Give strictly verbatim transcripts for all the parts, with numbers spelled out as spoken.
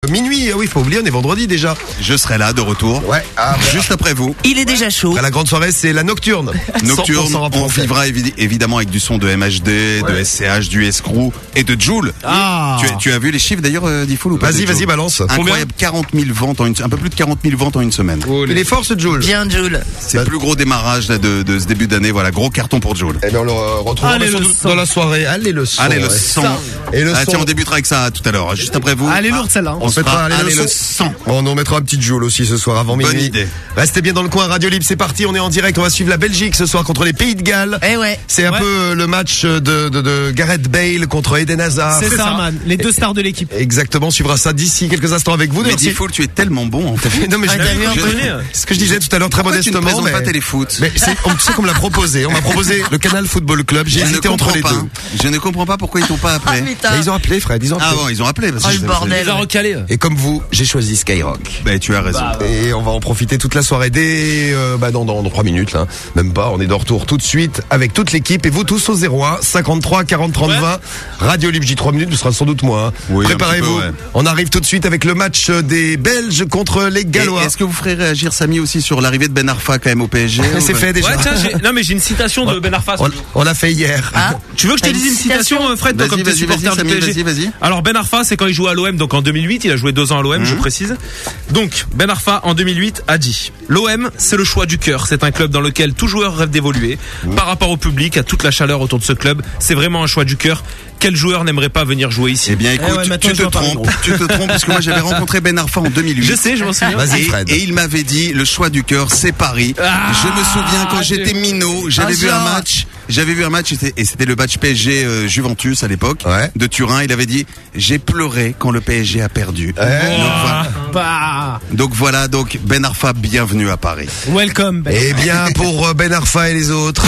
minuit. Ah oui, faut oublier, on est vendredi déjà. Je serai là de retour. Ouais. Ah, bah. Juste après vous. Il est déjà chaud. Après la grande soirée, c'est la nocturne. Nocturne, on vivra évi- évidemment avec du son de M H D, ouais. de S C H, du Escrew et de Joule. Ah. Tu, tu as vu les chiffres d'ailleurs, euh, Diffoul ou pas? Vas-y, vas-y, balance. Incroyable, quarante mille ventes en une, un peu plus de quarante mille ventes en une semaine. Oh, il est fort ce Joule. Bien Joule. C'est bah. le plus gros démarrage là, de, de ce début d'année. Voilà, gros carton pour Joule. Et bien on le retrouvera dans, dans la soirée. Allez le son. Allez le son. Et le ah, son. Tiens, on débutera avec ça tout à l'heure. Juste après vous. Allez lourde celle-là. On, on se mettra allez, allez le son. On en mettra un petit Joule aussi ce soir avant minuit. Bonne idée. Restez bien dans le coin. Radio Libre, c'est parti. On est en direct. On va suivre la Belgique ce soir contre les Pays de Galles. Eh ouais. C'est un ouais. peu le match de, de, de Gareth Bale contre Eden Hazard. C'est, c'est ça, ça, man. Les deux stars de l'équipe. Exactement. On suivra ça d'ici quelques instants avec vous. Mais Diffoul, tu es tellement bon en fait. Non mais ah, je, je, ce que je disais tout à l'heure très Pourquoi modestement. Tu ne présentes mais pas Téléfoot. Mais c'est, on, tu sais qu'on me l'a proposé. On m'a proposé le Canal Football Club. J'ai je hésité entre les pas. deux. Je ne comprends pas pourquoi ils t'ont pas appelé. Ah, ils ont appelé, Fred. Ils ont appelé. Ah bon, ils ont appelé. Parce oh, que le bordel. Ils ont recalé. Et comme vous, j'ai choisi Skyrock. Ben tu as raison. Bah, Et on va en profiter toute la soirée dès euh, bah, dans dans trois minutes là. Même pas. On est de retour tout de suite avec toute l'équipe et vous tous au zéro un cinquante-trois quarante trente ouais. vingt. Radio Libre J trois minutes. Ce sera sans doute moi. Hein. Oui, préparez-vous. Peu, ouais. On arrive tout de suite avec le match des Belges contre les Gallois. Et est-ce que vous ferez réagir Samy aussi sur l'arrivée de Ben Arfa quand même au P S G? C'est fait déjà. Ouais, tiens, j'ai... Non mais j'ai une citation de Ben Arfa. On, on l'a fait hier. Ah, tu veux que je te dise une citation, Fred, toi, comme t'es supporter du P S G? Vas-y, vas-y. Alors Ben Arfa, c'est quand il jouait à l'O M, donc en deux mille huit, il a joué deux ans à l'O M, mmh. je précise. Donc Ben Arfa en deux mille huit a dit: l'O M, c'est le choix du cœur. C'est un club dans lequel tout joueur rêve d'évoluer. Mmh. Par rapport au public, à toute la chaleur autour de ce club, c'est vraiment un choix du cœur. Quel joueur n'aimerait pas venir jouer ici? Eh bien, écoute, eh ouais, tu te trompes, tu te trompes parce que moi j'avais rencontré Ben Arfa en deux mille huit. Je sais, je m'en souviens. Vas-y, et, Fred. et il m'avait dit le choix du cœur, c'est Paris. Ah, je me souviens quand j'étais minot, j'avais ah, vu un match, j'avais vu un match et c'était le match P S G euh, Juventus à l'époque ouais. de Turin. Il avait dit j'ai pleuré quand le P S G a perdu. Ouais. Donc, voilà. Bah. donc voilà, donc Ben Arfa, bienvenue à Paris. Welcome. Ben. Et bien pour Ben Arfa et les autres.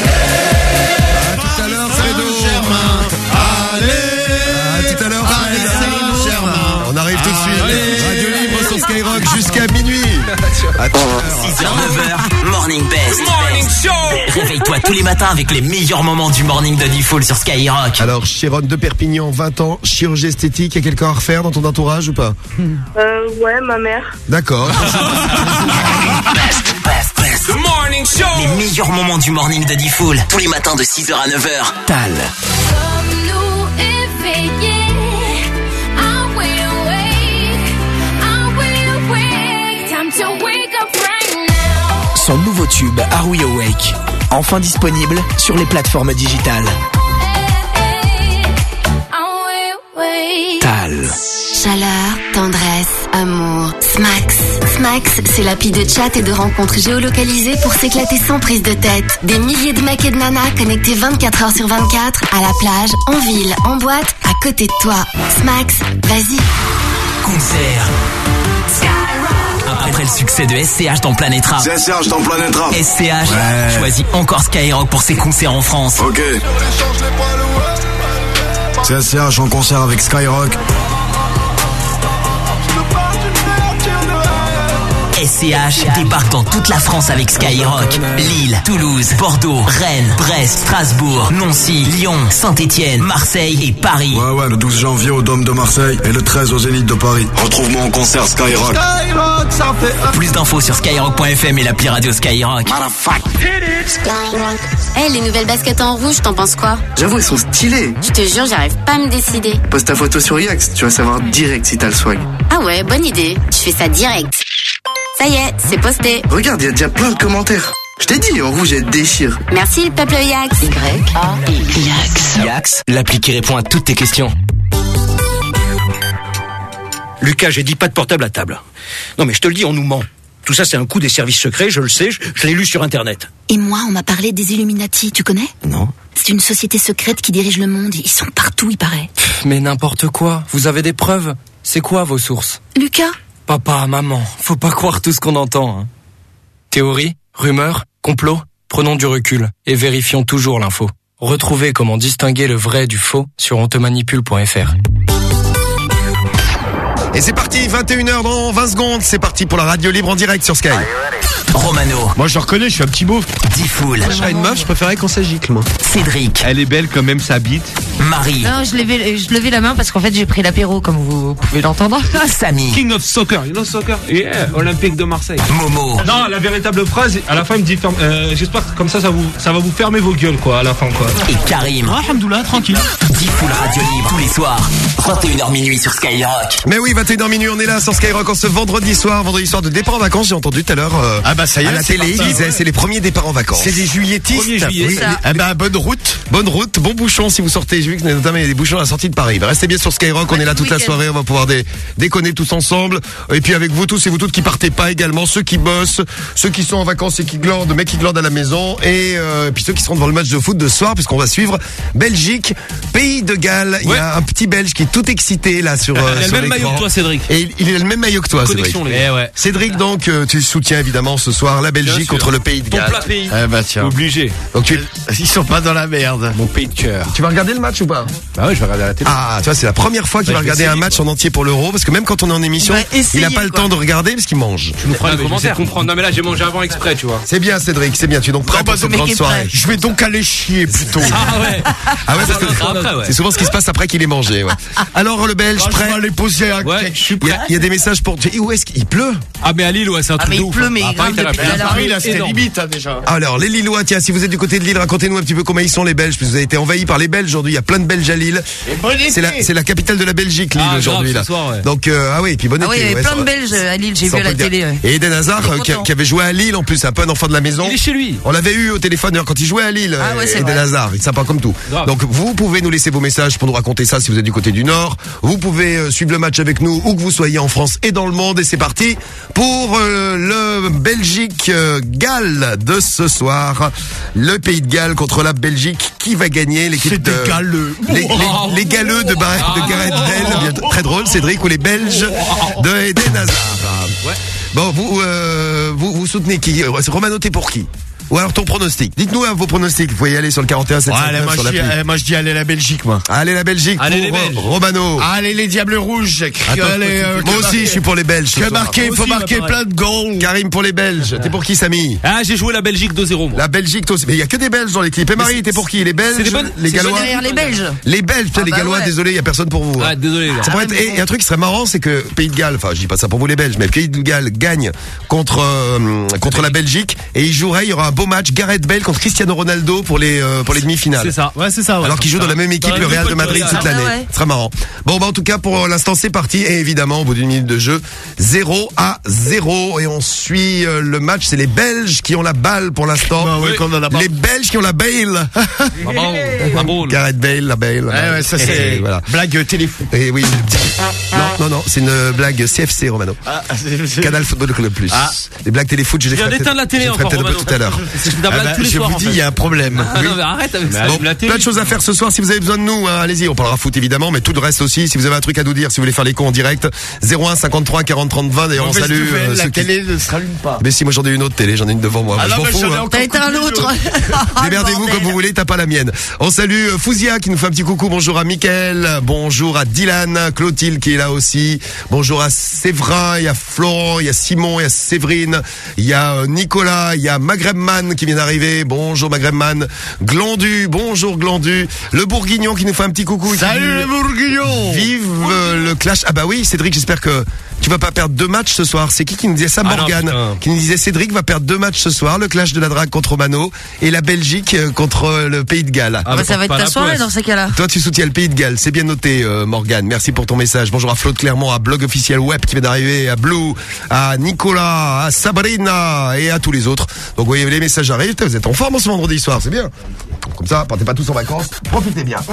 À tout à l'heure, Fredo. Allez. Tout à l'heure, on arrive tout de suite. Allez. Radio Libre sur Skyrock jusqu'à minuit. six heures neuf heures, Morning Best. Morning Show. Réveille-toi tous les matins avec les meilleurs moments du morning de Diffoul sur Skyrock. Alors, Chiron de Perpignan, vingt ans, chirurgie esthétique, y a quelqu'un à refaire dans ton entourage ou pas? Euh, ouais, ma mère. D'accord. Best, best, best. The Morning Show. Les meilleurs moments du morning de Diffoul. Tous les matins de six heures à neuf heures. Tal. Son nouveau tube Are We Awake, enfin disponible sur les plateformes digitales. Tal. Chaleur, tendresse, amour, Smax. Smax, c'est l'appli de chat et de rencontres géolocalisées pour s'éclater sans prise de tête. Des milliers de mecs et de nanas connectés vingt-quatre heures sur vingt-quatre, à la plage, en ville, en boîte, à côté de toi. Smax, vas-y. Concert. Après le succès de S C H dans Planète Rap. S C H dans Planète Rap. S C H ouais. choisit encore Skyrock pour ses concerts en France. Ok. C'est S C H en concert avec Skyrock. S C H débarque dans toute la France avec Skyrock. Lille, Toulouse, Bordeaux, Rennes, Brest, Strasbourg, Nancy, Lyon, Saint-Étienne, Marseille et Paris. Ouais ouais, le douze janvier au Dôme de Marseille et le treize au Zénith de Paris. Retrouve-moi en concert Skyrock. Skyrock, ça fait... Plus d'infos sur skyrock point f m et l'appli radio Skyrock. Hey, les nouvelles baskets en rouge, t'en penses quoi? J'avoue, elles sont stylées. Je te jure, j'arrive pas à me décider. Poste ta photo sur Yax, tu vas savoir direct si t'as le swag. Ah ouais, bonne idée. Je fais ça direct. Ça y est, c'est posté. Regarde, il y a déjà plein de commentaires. Je t'ai dit, en rouge, elle déchire. Merci, le peuple Yax. Y A X. Yax, l'appli qui répond à toutes tes questions. Lucas, j'ai dit pas de portable à table. Non mais je te le dis, on nous ment. Tout ça, c'est un coup des services secrets, je le sais, je, je l'ai lu sur Internet. Et moi, on m'a parlé des Illuminati, tu connais? Non. C'est une société secrète qui dirige le monde. Ils sont partout, il paraît. Pff, mais n'importe quoi. Vous avez des preuves? C'est quoi vos sources? Lucas? Papa, maman, faut pas croire tout ce qu'on entend. Hein. Théorie, rumeur, complot, prenons du recul et vérifions toujours l'info. Retrouvez comment distinguer le vrai du faux sur ontemanipule point f r. Et c'est parti, vingt et une heures dans vingt secondes, c'est parti pour la radio libre en direct sur Sky. Romano. Moi je reconnais, je suis un petit beauf. Diffoul. Moi, je serais une meuf, je préférais qu'on s'agicle, moi. Cédric. Elle est belle quand même, sa bite. Marie. Non, je levais, je levais la main parce qu'en fait j'ai pris l'apéro comme vous pouvez l'entendre. Samy. King of Soccer, you know soccer? Yeah, Olympique de Marseille. Momo. Non, la véritable phrase, à la fin, il me dit, ferme, euh, j'espère que comme ça, ça, vous, ça va vous fermer vos gueules, quoi, à la fin, quoi. Et Karim. Ah, alhamdoulilah, tranquille. Diffoul Radio Libre tous les soirs. vingt et une heures minuit sur Skyrock. Mais oui, vingt et une heures minuit, on est là sur Skyrock en ce vendredi soir, vendredi soir de départ en vacances. J'ai entendu tout à l'heure euh, ah bah ça y est, à la télé, parti, ils disaient ouais. c'est les premiers départs en vacances. C'est des juilletistes. premier juillet, oui, ça. eh ben, bonne route, bonne route, bon bouchon si vous sortez. J'ai vu que notamment il y a des bouchons à la sortie de Paris. Restez bien sur Skyrock, on est là toute la soirée, on va pouvoir dé- déconner tous ensemble. Et puis avec vous tous et vous toutes qui partez pas également, ceux qui bossent, ceux qui sont en vacances et qui glandent, mais qui glandent à la maison, et euh, puis ceux qui seront devant le match de foot de ce soir, puisqu'on va suivre Belgique, Pays de Galles. Il Ouais. y a un petit Belge qui est tout excité là sur. Il a euh, le sur même l'écran. maillot que toi, Cédric. Et il, il a le même maillot que toi, Connexion, Cédric. les gars. Eh ouais. Cédric, donc euh, tu soutiens évidemment ce soir la Belgique sûr. contre le Pays de Ton Galles. plat pays. Eh bah tiens. Obligé. Donc tu, Ils sont pas dans la merde. Mon pays de cœur. tu vas regarder le match ou pas? Bah ouais, je vais regarder la télé. Ah, tu vois, c'est la première fois qu'il Bah, va je vais regarder un essayer, match quoi. en entier pour l'Euro, parce que même quand on est en émission, Il va essayer, il a pas le quoi. temps de regarder parce qu'il mange. Tu nous feras Non, les mais je commentaires. sais comprendre. Non, mais là, j'ai mangé avant exprès, tu vois. C'est bien, Cédric, c'est bien. Tu es donc prêt Non, pour bah, cette mec grande est soirée. prêt. Je vais donc aller chier plutôt. Ah ouais. Ah ouais, parce que Ah, après, ouais. c'est souvent ce qui se passe après qu'il ait mangé. Ouais. Alors le Belge Ah, je prêt. vais aller poser un Ouais, cake. je suis Il y, prêt. a, il y a des messages pour. Et où est-ce qu'il pleut? Ah, mais à Lille, ouais, c'est un Ah truc mais de il ouf. pleut, mais il Ah, grimpe Paris, depuis t'as tout la à l'heure. Paris, là, c'était énorme. limite, hein, déjà. Alors les Lillois, tiens, si vous êtes du côté de Lille, racontez-nous un petit peu comment ils sont les Belges, parce que vous avez été envahis par les Belges aujourd'hui. Il y a plein de Belges à Lille. Et bon été. C'est la, c'est la capitale de la Belgique, Lille Ah, aujourd'hui grave, là. ce soir, ouais. Donc euh, ah oui, et puis bon Ah oui, il y été. avait ouais, plein ça de va. Belges à Lille, j'ai Ça, vu on à peut la le dire. télé. ouais. Et Eden Hazard, Il est euh, qui, content. qui avait joué à Lille en plus, c'est un peu un enfant de la maison. Il est chez lui. On l'avait eu au téléphone d'ailleurs, quand il jouait à Lille, Ah ouais, c'est Eden vrai. Hazard, il est sympa comme tout. Grave. Donc vous pouvez nous laisser vos messages pour nous raconter ça si vous êtes du côté du Nord. Vous pouvez euh, suivre le match avec nous où que vous soyez en France et dans le monde. Et c'est parti pour euh, le Belgique-Galles de ce soir. Le Pays de Galles contre la Belgique. Qui va gagner? L'équipe C'est de... des Galleux. Les, les, les Galeux de, Bar- de Gareth Bale, bien- très drôle, Cédric, ou les Belges de Eden Hazard. Bon, vous, euh, vous, vous soutenez qui? Romano, t'es pour qui? Ou alors ton pronostic. Dites-nous hein, vos pronostics. Vous pouvez y aller sur le quarante et un sept Ouais, cent allez, neuf moi, sur je dis, l'appli. eh, moi je dis allez la Belgique, moi. Allez la Belgique Allez, pour les Belges. euh, Romano. Allez les Diables Rouges. Attends, Allez, euh, moi que aussi marquer- je suis pour les Belges. ce Que soir. marquer, il faut aussi, marquer bah, plein de goals. Karim pour les Belges. T'es pour qui, Samy? Ah, j'ai joué la Belgique deux zéro, moi. La Belgique, toi aussi. Mais il y a que des Belges dans l'équipe. Et Marie, t'es pour qui? Les Belges? c'est des bonnes- Les c'est Gallois? Derrière les Belges. Les Belges, putain, Ah les bah Gallois, ouais. désolé, il y a personne pour vous. hein. Ah, désolé, les gars. Ça pourrait être, et, et un truc qui serait marrant, c'est que Pays de Galles, enfin je dis pas ça pour vous les Belges, mais Pays de Galles gagne contre euh, contre la Belgique et il jouerait, il y aura un beau match, Gareth Bale contre Cristiano Ronaldo pour les euh, pour les demi-finales. C'est ça. Ouais, c'est ça, ouais. Alors qu'ils jouent dans la même équipe, Dans la le même Real de équipe, Madrid ouais. toute Ah l'année. ouais. Ce sera marrant. Bon bah en tout cas pour l'instant c'est parti et évidemment au bout d'une minute de jeu zéro à zéro et on suit euh, le match. C'est les Belges qui ont la balle pour l'instant. Bah oui, qu'on en a pas. Les Belges qui ont la Bale. Ah bon, ah bon. Gareth Bale, la Bale. Ouais, ouais, ça Et c'est voilà. blague téléfoot. Et oui. Non, non, non, c'est une blague C F C, Romano. Ah, c'est- c'est- Canal Football Club Plus. Ah. Les blagues téléfoot, je les Je viens ferai d'éteindre la peut-être- télé je les ferai encore, peut-être un peu Romano. tout à l'heure. C'est de la Ah blague bah, tous les je soirs, vous en dis, fait. il y a un problème. Ah non, mais arrête avec ça. Bon, La télé, plein de choses à faire ce soir si vous avez besoin de nous. Hein, allez-y, on parlera foot évidemment, mais tout le reste aussi. Si vous avez un truc à nous dire, si vous voulez faire l'écho en direct, zéro un cinquante-trois quarante trente vingt. D'ailleurs, on Mauvaise salue nouvelle, euh, la ceux qui... télé ne se rallume pas. Mais si moi j'en ai une autre télé, j'en ai une devant moi. Ah Moi, non, je mais m'en fous. j'en ai hein. encore T'as été un autre. Démerdez-vous comme vous voulez, t'as pas la mienne. On salue euh, Fouzia qui nous fait un petit coucou. Bonjour à Mickaël, bonjour à Dylan, Clotilde qui est là aussi. Bonjour à Séverin, il y a Florent, il y a Simon, il y a Séverine, il y a euh, Nicolas, il y a Maghrebman qui vient d'arriver. Bonjour Maghrebman. Glandu, bonjour Glandu. Le Bourguignon qui nous fait un petit coucou. Salut les Bourguignons. Vive euh, le clash. Ah bah oui, Cédric, j'espère que tu vas pas perdre deux matchs ce soir. C'est qui qui nous disait ça? Ah non, Morgane, putain. qui nous disait Cédric va perdre deux matchs ce soir. Le clash de la drague contre Romano et la Belgique euh, contre euh, le Pays de Galles. Ah, Bah, ça va être pas ta la soirée poisse. dans ces cas-là. Toi, tu soutiens le Pays de Galles. C'est bien noté, euh, Morgane. Merci pour ton message. Bonjour à Claude Clermont, à Blog Officiel Web qui vient d'arriver, à Blue, à Nicolas, à Sabrina et à tous les autres. Donc, vous voyez, les messages arrivent. Putain, vous êtes en forme ce vendredi soir, c'est bien. Comme ça, partez pas tous en vacances. Profitez bien.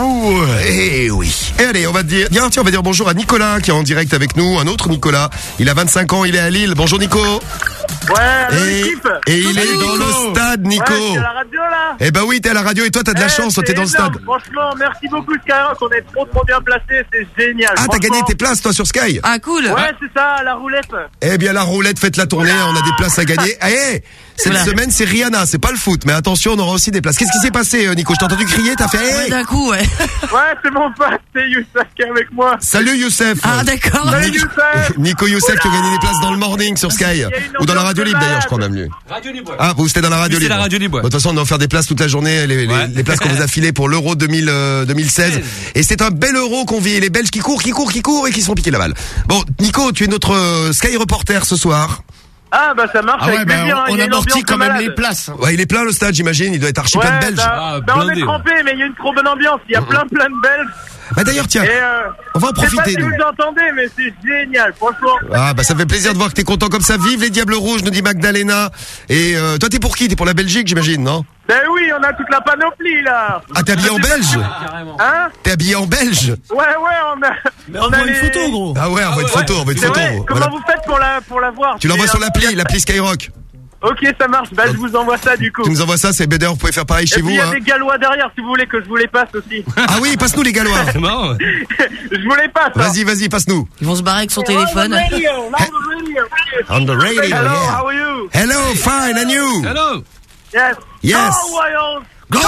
Eh oui. Et allez, on va dire, tiens, tiens, on va dire bonjour à Nicolas qui est en direct avec nous. Un autre Nicolas. Il a vingt-cinq ans, il est à Lille. Bonjour Nico. Ouais, allô, Et, l'équipe. et il est Nico. dans le stade, Nico. Ouais, je suis à la radio là. Eh ben oui, t'es à la radio et toi, t'as de la Eh, chance, toi, c'est t'es dans le énorme. stade. Franchement, merci beaucoup Skyrock, on est trop trop bien placés, c'est génial. Ah, t'as Franchement. gagné tes places, toi, sur Sky. Ah cool. Ouais, c'est ça, la roulette. Eh bien, la roulette, faites la tournée, on a des places à gagner. Eh, cette Voilà. semaine, c'est Rihanna, c'est pas le foot, mais attention, on aura aussi des places. Qu'est-ce qui s'est passé, euh, Nico? Je t'ai entendu crier, t'as fait, Ouais, hey. d'un coup, ouais. Ouais, c'est mon pote, c'est Youssef qui est avec moi. Salut, Youssef. Ah d'accord. Salut Youssef. Nico Youssef qui a gagné des places dans le morning sur Sky. Il y a une Ou dans la ambiance radio libre d'ailleurs, je crois même lui. Radio Libre. Ah, vous c'était dans la radio Oui, c'est libre. la radio libre, ouais. Bon, de toute façon, on va en faire des places toute la journée, les, les, Ouais. les places qu'on vous a filées pour l'Euro deux mille, euh, deux mille seize. Et c'est un bel Euro qu'on vit. Les Belges qui courent, qui courent, qui courent et qui se font piquer la balle. Bon, Nico, tu es notre euh, Sky reporter ce soir. Ah bah ça marche Ah ouais, avec bah, plaisir, hein, on, il y on a une amortit ambiance quand de même malade. les places. Ouais, il est plein le stade, j'imagine. Il doit être archi Ouais, plein de Belges. bah, Ah, bah, on est blindé, trempé, mais il y a une trop bonne ambiance. Il y a plein plein de Belges. Bah d'ailleurs, tiens, Et euh, on va en je sais pas profiter, si nous. vous entendez, mais c'est génial, franchement. Ah bah ça fait plaisir de voir que t'es content comme ça. Vive les Diables Rouges, nous dit Magdalena. Et euh, toi, t'es pour qui? T'es pour la Belgique, j'imagine, non? Ben oui, on a toute la panoplie là. Ah, t'es habillé en belge? Hein? T'es habillé en belge? Ouais, ouais, on a. Mais on, voit une les- photo, gros. Ah ouais, on voit une photo, on voit une C'est photo. vrai. Comment Voilà. vous faites pour la pour la voir? Tu l'envoies C'est sur un- l'appli, l'appli Skyrock. Ok, ça marche. Bah je vous envoie ça du coup. Tu nous envoies ça, c'est d'ailleurs, vous pouvez faire pareil Et chez puis vous. il y a Hein. des Gallois derrière si vous voulez que je vous les passe aussi. Ah oui, passe-nous les Gallois. C'est marrant. Je vous les passe. Vas-y, vas-y, passe-nous. Ils vont se barrer avec son téléphone. On the radio, on the radio. On the radio, Hello, yeah. how are you? Hello, fine, and you? Hello. Yes. Yes. Oh, Wales. Go,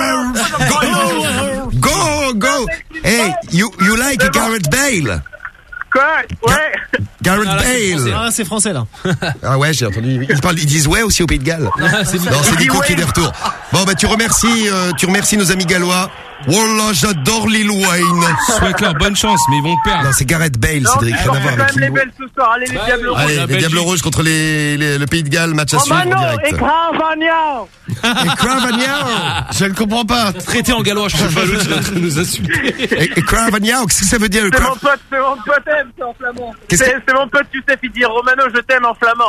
Royals. Go, go. Hey, you, you like Gareth Bale? Quoi? Ouais. Gareth Ah, là, c'est Bale. Ah, c'est français là. Ah ouais, j'ai entendu. Ils, parlent, ils disent ouais aussi au Pays de Galles. c'est Non, c'est Il dit Nico ouais. qui est de retour. Bon, bah tu remercies, euh, tu remercies nos amis gallois. Wallah, j'adore Lil Wayne. Souhaite-leur bonne chance, mais ils vont perdre. Non, c'est Gareth Bale, Non, Cédric, rien on à fait voir quand avec même les Lil Wayne. belles ce soir. Allez les Diables Rouges. Allez, les Belgique. Diables Rouges contre les, les- le Pays de Galles, match à suivre en Romano et direct. Cravagna. Et Cravagnao. Je ne comprends pas. Traité en gallois, je sais pas, juste de nous insulter. Et, et Cravagnao, qu'est-ce que ça veut dire? C'est Crav- mon pote, c'est mon pote, c'est en flamand. Qu'est-ce C'est c'est mon pote Youssef, il dit Romano, je t'aime en flamand.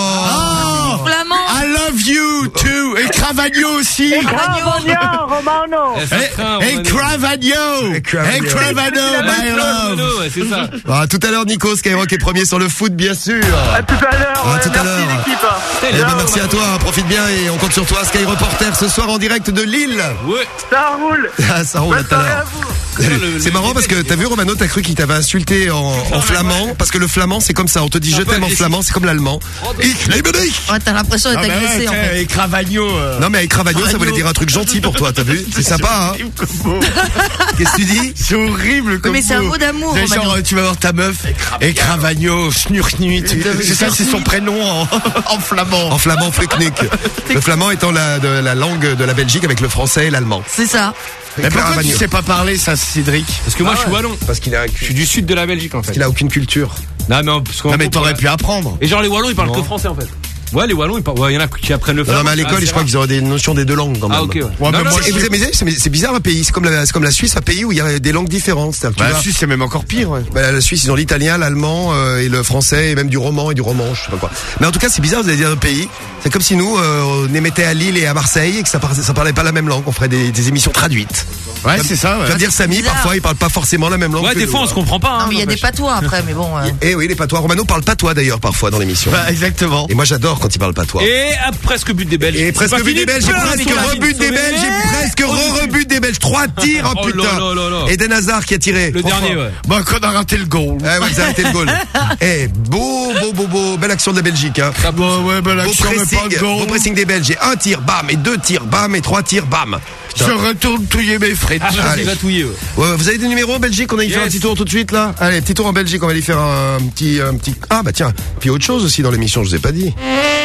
Oh, Flamand. I love you too. Et Cravagno aussi. Et Cravagna, Romano. Et Cravagno. Et Cravagno, my love. Ouais, c'est ça. Ah, tout à l'heure, Nico, Skyrock est premier sur le foot, bien sûr. À tout à l'heure. À ouais, tout à merci l'heure. l'équipe. hein. Eh ben, Ciao. merci à toi, hein, profite bien et on compte sur toi, Sky Reporter, ce soir en direct de Lille. Ouais. Ça roule. Ah, ça roule Bonne tout à soirée à l'heure. vous. C'est marrant parce que t'as vu Romano, t'as cru qu'il t'avait insulté en, en flamand parce que le flamand c'est comme ça, on te dit je t'aime en flamand, c'est comme l'allemand. Ich liebe dich. Ouais, t'as l'impression d'être agressé en fait. Et Cravagno. euh, Non mais avec Cravagno ça voulait dire un truc gentil pour toi, t'as vu? C'est sympa hein. Qu'est-ce que tu dis? C'est horrible comme Mais c'est un mot d'amour, C'est Romano. genre, tu vas voir ta meuf. Et Cravagno, Schnurknuit. C'est ça, c'est son prénom en, en flamand. En flamand Fluknik. Le flamand étant la, de, la langue de la Belgique avec le français et l'allemand. C'est ça. Mais pourquoi tu Cravagno. sais pas parler ça, Cédric? Parce que moi, je suis wallon. Parce qu'il a, Je suis du sud de la Belgique, en fait. qu'il a aucune culture. Non, mais, parce qu'on- Non mais t'aurais pu apprendre. Et genre, les wallons, ils parlent Non. que français, en fait. Ouais, les wallons, ils parlent. Ouais, il y en a qui apprennent le Non, flamand. mais à l'école, Ah, c'est je crois rare. qu'ils auraient des notions des deux langues quand même. Ah, ok, ouais. Ouais, Non, mais non, moi, c'est- Et vous avez- mais c'est c'est bizarre un pays, c'est comme la, c'est comme la Suisse, un pays où il y a des langues différentes. C'est-à-dire que Bah, tu la vas- Suisse, c'est même encore pire. Ouais. Bah, la Suisse, ils ont l'italien, l'allemand euh, et le français et même du roman et du romanche, je sais pas quoi. Mais en tout cas, c'est bizarre, vous allez dire un pays. C'est comme si nous, euh, on émettait à Lille et à Marseille et que ça, par- ça parlait pas la même langue. On ferait des, des émissions traduites. Ouais, Comme- c'est ça. Tu Ouais. vas dire Samy, bizarre. parfois, il parle pas forcément la même langue. Ouais, que des nous, fois, on hein. se comprend pas. Non, hein, mais il y a des n'empêche. patois après, mais bon. euh, Eh oui, les patois. Romano parle patois d'ailleurs parfois dans l'émission. Bah, exactement. Et moi, j'adore quand il parle patois. Et à presque but des Belges. Et C'est presque pas but fini, des Belges, j'ai plein, presque mais la rebut ligne des sauvée. Belges, j'ai presque re-rebut des Belges. Trois tirs, oh Oh putain. là là là là. Eden Hazard qui a tiré. Le Trop dernier, fort. ouais. Bah, qu'on a raté le goal. Ouais, ouais, vous arrêtez le goal. Eh, beau, beau, beau, beau, belle action de la Belgique, hein. Bah, ouais, bah, Beau l'action, mais pas pressing, de goal. beau pressing des Belges. Et un tir, bam, et deux tirs, bam, et trois tirs, bam. Je retourne touiller mes frites. Ah, Allez. il va touiller, ouais. Ouais, vous avez des numéros en Belgique? On a y faire un Yes. petit tour tout de suite, là? Allez, petit tour en Belgique, on va y faire un petit, un petit, ah, bah tiens. Puis autre chose aussi dans l'émission, je vous ai pas dit.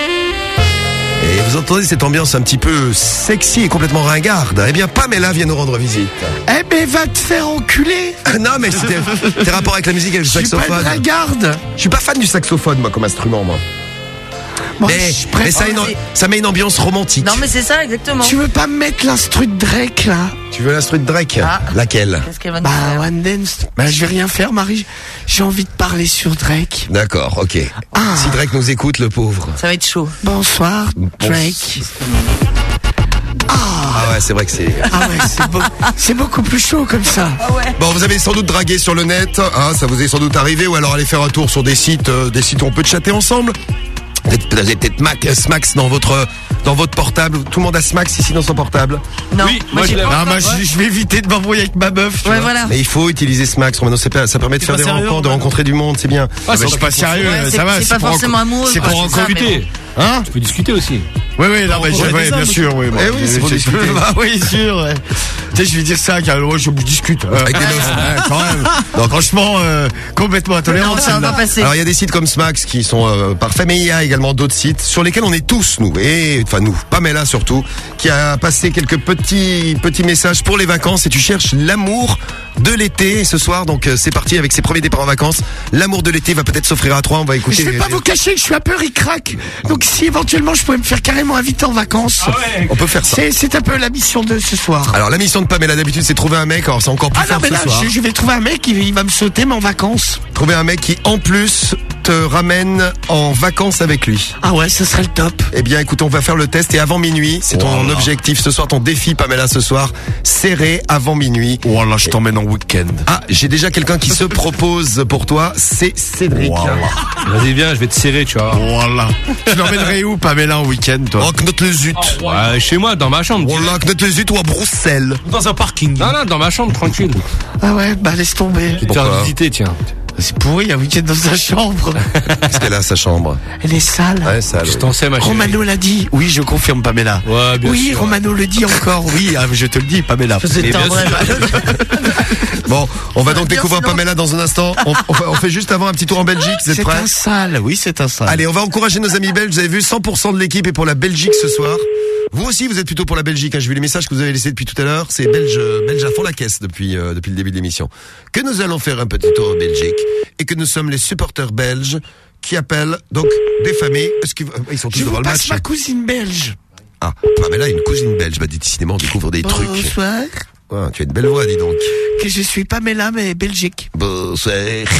Et vous entendez cette ambiance un petit peu sexy et complètement ringarde. Eh bien, Pamela vient nous rendre visite. Eh ben, va te faire enculer. Non, mais c'était, c'était rapport avec la musique et le Je suis pas saxophone. une ringarde. Je suis pas fan du saxophone, moi, comme instrument, moi. Moi, Mais, je mais ça, a une- préfère- ça met une ambiance romantique. Non, mais c'est ça, exactement. Tu veux pas me mettre l'instru de Drake, là? Tu veux l'instru de Drake? Ah. Laquelle? Qu'est-ce qu'elle va nous Bah, faire One Dance. Bah, je vais rien faire, Marie. J'ai envie de parler sur Drake. D'accord, ok. Ah. Si Drake nous écoute, le pauvre. Ça va être chaud. Bonsoir, Drake. Ah ouais, c'est vrai que c'est... Ah ouais, c'est, beau- c'est beaucoup plus chaud comme ça. Bon, vous avez sans doute dragué sur le net, hein, ça vous est sans doute arrivé, ou alors aller faire un tour sur des sites, euh, des sites où on peut chatter ensemble. Peut-être, vous avez peut-être Mac, euh, Smax dans votre, dans votre portable. Tout le monde a Smax ici dans son portable. Non, Oui, moi moi, j'ai je l'ai- pas Ah, encore- moi, je, je vais éviter de m'embrouiller avec ma meuf. tu Ouais, vois. voilà. Mais il faut utiliser Smax, Romano, c'est pas- ça permet de T'es faire pas des sérieux, rencontres, de Romano rencontrer du monde, c'est bien. Ah, mais je suis pas sérieux, Ouais, c'est- ça va. c'est pas pour forcément renco- amoureux, C'est quoi, pour c'est ça, rencontrer. mais Hein? Tu peux discuter aussi. Oui, oui, non, mais je, Ouais, ouais, des bien hommes. sûr, oui. Eh oui, c'est pour discuter. Bah oui, sûr. Ouais. Tu sais, je vais dire ça, car moi, je discute. Euh, Avec des meufs. ouais, quand même. Donc, franchement, euh, complètement intolérant. Non, ça va celle-là. pas passer. Alors il y a des sites comme Smax qui sont euh, parfaits, mais il y a également d'autres sites sur lesquels on est tous nous, et enfin nous, Pamela surtout, qui a passé quelques petits petits messages pour les vacances. Et tu cherches l'amour de l'été ce soir, donc euh, c'est parti avec ses premiers départs en vacances. L'amour de l'été va peut-être s'offrir à trois. On va écouter. Je vais pas vous cacher que je suis un peu ric-rac. Donc, si éventuellement je pouvais me faire carrément inviter en vacances, On peut faire ça. c'est, c'est un peu la mission de ce soir. Alors la mission de Pamela d'habitude c'est trouver un mec. Alors c'est encore plus Ah non, fort mais ce là, soir. je, je vais trouver un mec qui il va me sauter, mais en vacances. Trouver un mec qui en plus te ramène en vacances avec lui. Ah ouais, ce serait le top. Eh bien, écoute, on va faire le test et avant minuit, c'est ton Voilà. objectif ce soir, ton défi, Pamela, ce soir, serré avant minuit. Voilà, je t'emmène en week-end. Ah, j'ai déjà quelqu'un qui se propose pour toi, c'est Cédric. Voilà. Vas-y, viens, je vais te serrer, tu vois. Voilà. Tu l'emmènerais où, Pamela, en week-end, toi? Oh, Knote le zut. Ouais, chez moi, dans ma chambre. Voilà, Knote le zut ou à Bruxelles. Dans un parking. Non, non, dans ma chambre, tranquille. Ah ouais, bah laisse tomber. Je vais te faire visiter, tiens. C'est pourri, un week-end dans sa chambre. Qu'est-ce qu'elle a, sa chambre? Elle est sale. Ouais, ça. Je t'en sais, ma chérie. Romano l'a dit. Oui, je confirme, Pamela. Ouais, bien oui, sûr. Romano le dit encore. Oui, ah, je te le dis, Pamela. C'est bien tendre. Bon, on va donc Bien découvrir sinon. Pamela dans un instant. On, on fait- on fait juste avant un petit tour en Belgique, vous êtes C'est prêts? un sale. Oui, c'est un sale. Allez, on va encourager nos amis belges. Vous avez vu, cent pour cent de l'équipe est pour la Belgique ce soir. Vous aussi, vous êtes plutôt pour la Belgique. Hein. J'ai vu les messages que vous avez laissés depuis tout à l'heure. C'est belge, euh, belge à fond la caisse depuis euh, depuis le début de l'émission. Que nous allons faire un petit tour en Belgique et que nous sommes les supporters belges qui appellent donc des familles. Est-ce qu'ils ils sont tous Je devant vous le passe match? ma cousine belge. Ah, Pamela a une cousine belge. Bah, décidément, on découvre des trucs. Bonsoir. Ouais, tu as une belle voix, dis donc. Que je suis Pamela, mais Belgique. Bonsoir.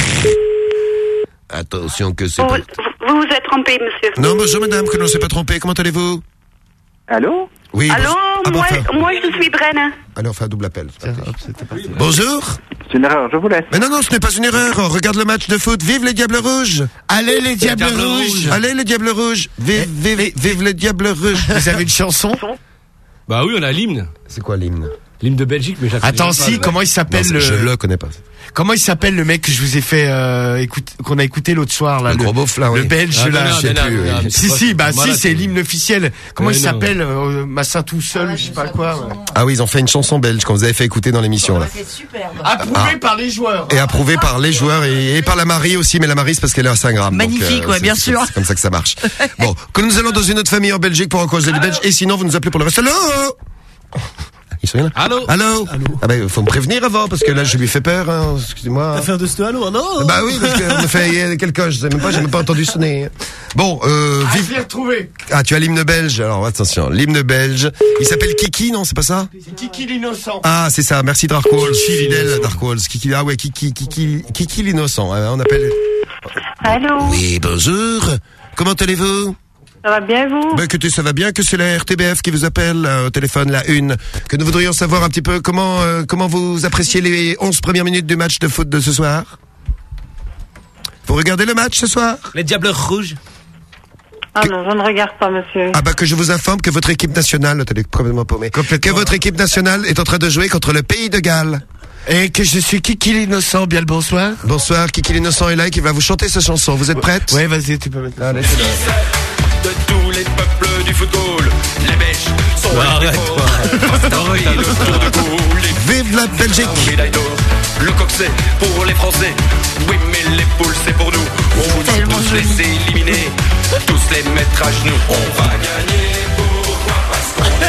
Attention que c'est Vous, pas... vous vous êtes trompé, monsieur. Non, bonjour madame, que l'on ne s'est pas trompé. Comment allez-vous? Allô? Oui. Allô, bonjour. Ah, bon, moi, enfin, moi je suis Bren. allez, on fait un double appel. Bonjour. C'est une erreur, je vous laisse. Mais non, non, ce n'est pas une erreur. Regarde le match de foot. Vive les Diables Rouges. Allez, les Diables Rouges. Allez les Diables Rouges. Vive, vive, vive les Diables Rouges. Vous avez une chanson? Bah oui, on a l'hymne. C'est quoi l'hymne? L'hymne de Belgique, mais j'appelle. Attends, si, comment il s'appelle Non, le... Je le connais pas. Comment il s'appelle le mec que je vous ai fait euh, écoute, qu'on a écouté l'autre soir là, Le gros beauf, là, le oui. belge Ah, là, non, je sais non, plus. non, oui. non, mais si c'est si, pas- bah c'est si, malade, c'est c'est- l'hymne officiel. Comment Ouais, il non. s'appelle euh, Massin tout seul, je sais pas quoi. Ouais. Ah oui, ils ont fait une chanson belge qu'on vous avait fait écouter dans l'émission là. C'est superbe. Approuvé par les joueurs. Et approuvé par les joueurs et, et par la Marie aussi, mais la Marie c'est parce qu'elle est à cinq grammes. donc, Magnifique, ouais, c'est- bien c'est- sûr. C'est comme ça que ça marche. Bon, que nous allons dans une autre famille en Belgique pour encourager les Belges, et sinon vous nous appelez pour le reste. Allô? Ils sont là. Allô? Allô? Ah ben, faut me prévenir avant, parce que là, je lui fais peur, hein. Excusez-moi. T'as fait un de ce allô, non? Bah oui, parce qu'on a fait quelqu'un, je sais même pas, j'ai même pas entendu sonner. Bon, euh, Ah, vive... je l'ai retrouvé. Ah, tu as l'hymne belge. Alors, attention, l'hymne belge. Il s'appelle Kiki, non, c'est pas ça? C'est Kiki l'innocent. Ah, c'est ça. Merci Dark Walls. Fidèle Dark Walls. Kiki, ah ouais, Kiki, Kiki, Kiki l'innocent. Ah, on appelle. Allô? Oui, bonjour. Comment allez-vous? Ça va bien, vous? Ben écoutez, ça va bien, que c'est la R T B F qui vous appelle euh, au téléphone, la une. Que nous voudrions savoir un petit peu comment euh, comment vous appréciez les onze premières minutes du match de foot de ce soir. Vous regardez le match ce soir? Les Diables Rouges. Ah non, je ne regarde pas, monsieur. Ah bah que je vous informe que votre équipe nationale, attendez, complètement paumé, que votre équipe nationale est en train de jouer contre le pays de Galles. Et que je suis Kiki l'innocent, bien le bonsoir. Bonsoir, Kiki l'innocent est là et qui va vous chanter sa chanson. Vous êtes prête? Ouais, vas-y, tu peux mettre là. Allez, De tous les peuples du football, les Belges sont Arrête, Vive la Belgique! médaille d'or. Le coq c'est pour les Français. Oui, mais les poules c'est pour nous. On va Tellement tous joli. les éliminer, tous les mettre à genoux. On va gagner. Pourquoi? Parce qu'on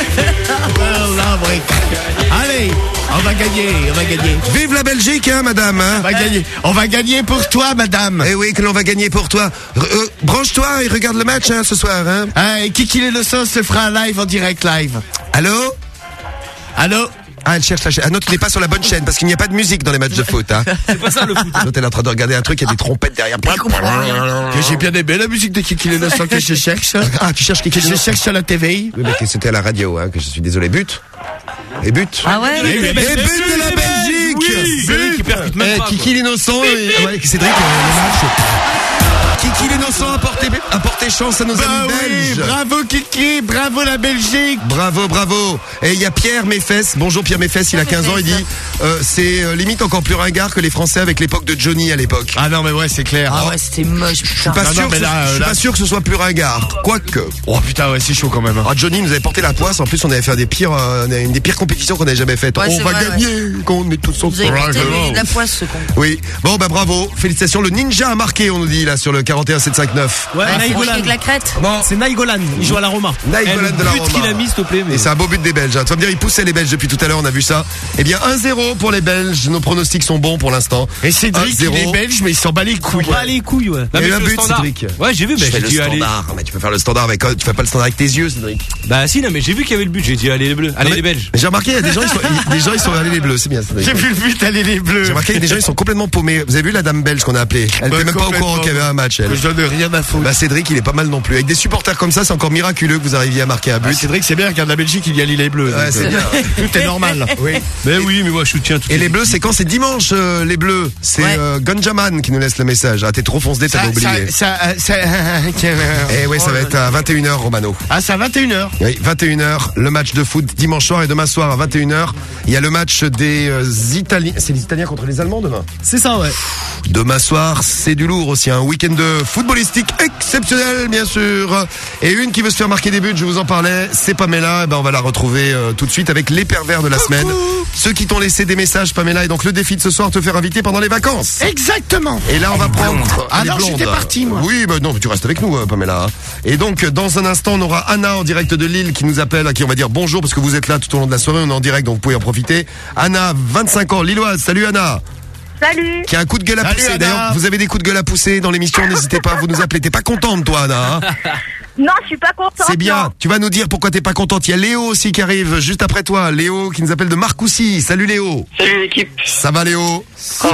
Allez, on va gagner, on va gagner. Vive la Belgique, hein, madame, hein? On va gagner. On va gagner pour toi, madame. Eh oui, que l'on va gagner pour toi. Re- euh, branche-toi et regarde le match, hein, ce soir, hein? Ah, et Kiki l'innocent se fera un live en direct live. Allô? Allô? Ah, elle cherche la chaîne. Ah non, tu n'es pas sur la bonne chaîne parce qu'il n'y a pas de musique dans les matchs de foot, hein. C'est pas ça le foot. L'autre, elle est en train de regarder un truc, il y a des trompettes derrière. Que j'ai bien aimé la musique de Kiki l'innocent que je cherche. Ah, tu cherches Que Kiki je l'innocent? cherche sur la T V I. Oui, mais que c'était à la radio, hein, que je suis désolé. But. Et but. Ah ouais? Et but de la Belgique! Cédric qui percute même Eh, pas. Kiki l'innocent et... Ah ouais, Cédric, euh, le match. Kiki l'innocent a porté, a porté porter chance à nos Bah amis oui, belges. bravo Kiki, bravo la Belgique. Bravo, bravo. Et il y a Pierre Méfès. Bonjour Pierre Méfès, il a quinze ans, il dit euh, c'est euh, limite encore plus ringard que les Français avec l'époque de Johnny à l'époque. Ah non mais ouais, c'est clair. Ah ouais, c'était moche, Je suis putain. pas Non, sûr non, que mais ce- là, je suis là- pas sûr que ce soit plus ringard. Quoique. Oh putain, ouais, c'est chaud quand même. hein. Ah, Johnny nous avait porté la poisse. En plus, on avait fait des pires, euh, une des pires compétitions qu'on avait jamais faites. Ouais, on c'est va vrai, gagner quand on est tous Vous avez ensemble. porté lui, de la poisse, ce con. Oui. Bon, bah bravo. Félicitations. Le ninja a marqué, on nous dit là sur le quarante et un sept cinq neuf. Ouais, Ah, Naïgolan. avec la crête. Non. C'est Naïgolan. Il joue à la Roma. Naïgolan Eh, de la le but Roma. qu'il a mis, s'il te plaît. mais- Et c'est un beau but des Belges. hein. Tu vas me dire, ils poussaient les Belges depuis tout à l'heure, on a vu ça. Eh bien, un zéro pour les Belges. Nos pronostics sont bons pour l'instant. Et Cédric, il un zéro. est belge, mais il s'en bat les couilles. Pas les couilles, ouais. Il y a eu mais un le but, standard. Cédric. Ouais, j'ai vu, Je mais fais j'ai le dit aller. standard. Mais tu peux faire le standard avec, tu fais pas le standard avec tes yeux, Cédric. Bah si, non, mais j'ai vu qu'il y avait le but. J'ai dit allez les bleus. Allez Mais- les Belges. mais J'ai remarqué, il y a des gens, ils sont, ils- des gens, ils sont allés les bleus, c'est bien, Cédric. J'ai vu le but, allez les bleus. J'ai remarqué que des gens, ils sont complètement paumés. Vous avez vu la dame belge qu'on a appelée? Elle Bah, était même pas au complètement. courant qu'il y avait un match, elle. Que je donne rien à foutre. Bah, Cédric, il est pas mal non plus. Avec des supporters comme ça, c'est encore miraculeux que vous arriviez à marquer un but. Ah, Cédric, c'est bien, regarde la Belgique, il y a les bleus. Ouais, donc, c'est euh, bien. Tout est normal. Oui. Mais oui, mais moi je soutiens tout. Et les bleus, c'est quand? C'est dimanche, euh, les bleus. C'est Ouais. euh, Gunjaman qui nous laisse le message. Ah, t'es trop foncé, t'avais Ça, oublié. ça, ça, ça, Eh oui, ça va être à vingt et une heures, Romano. Ah, c'est à vingt et une heures. Oui, vingt et une heures, le match de foot dimanche soir et demain soir à vingt et une heures. Il y a le match des euh, Italiens. C'est les Italiens contre les Allemands demain. C'est ça, ouais. Demain soir, c'est du lourd aussi. Un week-end de footballistique exceptionnel, bien sûr. Et une qui veut se faire marquer des buts, je vous en parlais, c'est Pamela. Eh ben, on va la retrouver euh, tout de suite avec les pervers de la semaine. Ceux qui t'ont laissé des messages, Pamela. Et donc, le défi de ce soir, te faire inviter pendant les vacances. Exactement. Et là, on va prendre. Ah Elle est non, blonde. j'étais parti, moi. Oui, bah non, mais tu restes avec nous, euh, Pamela. Et donc, dans un instant, on aura Anna en direct de Lille qui nous appelle, à qui on va dire bonjour parce que vous êtes là tout au long de la soirée. On est en direct, donc vous pouvez en profiter. Anna, vingt-cinq ans, lilloise. Salut, Anna. Salut. Qui a un coup de gueule à Salut, pousser. Anna. D'ailleurs, vous avez des coups de gueule à pousser dans l'émission. N'hésitez pas, vous nous appelez. T'es pas contente, toi, Anna, hein? Non, je suis pas contente. C'est bien. non. Tu vas nous dire pourquoi t'es pas contente. Il y a Léo aussi qui arrive juste après toi. Léo qui nous appelle de Marcoussis. Salut, Léo. Salut l'équipe. Ça va, Léo?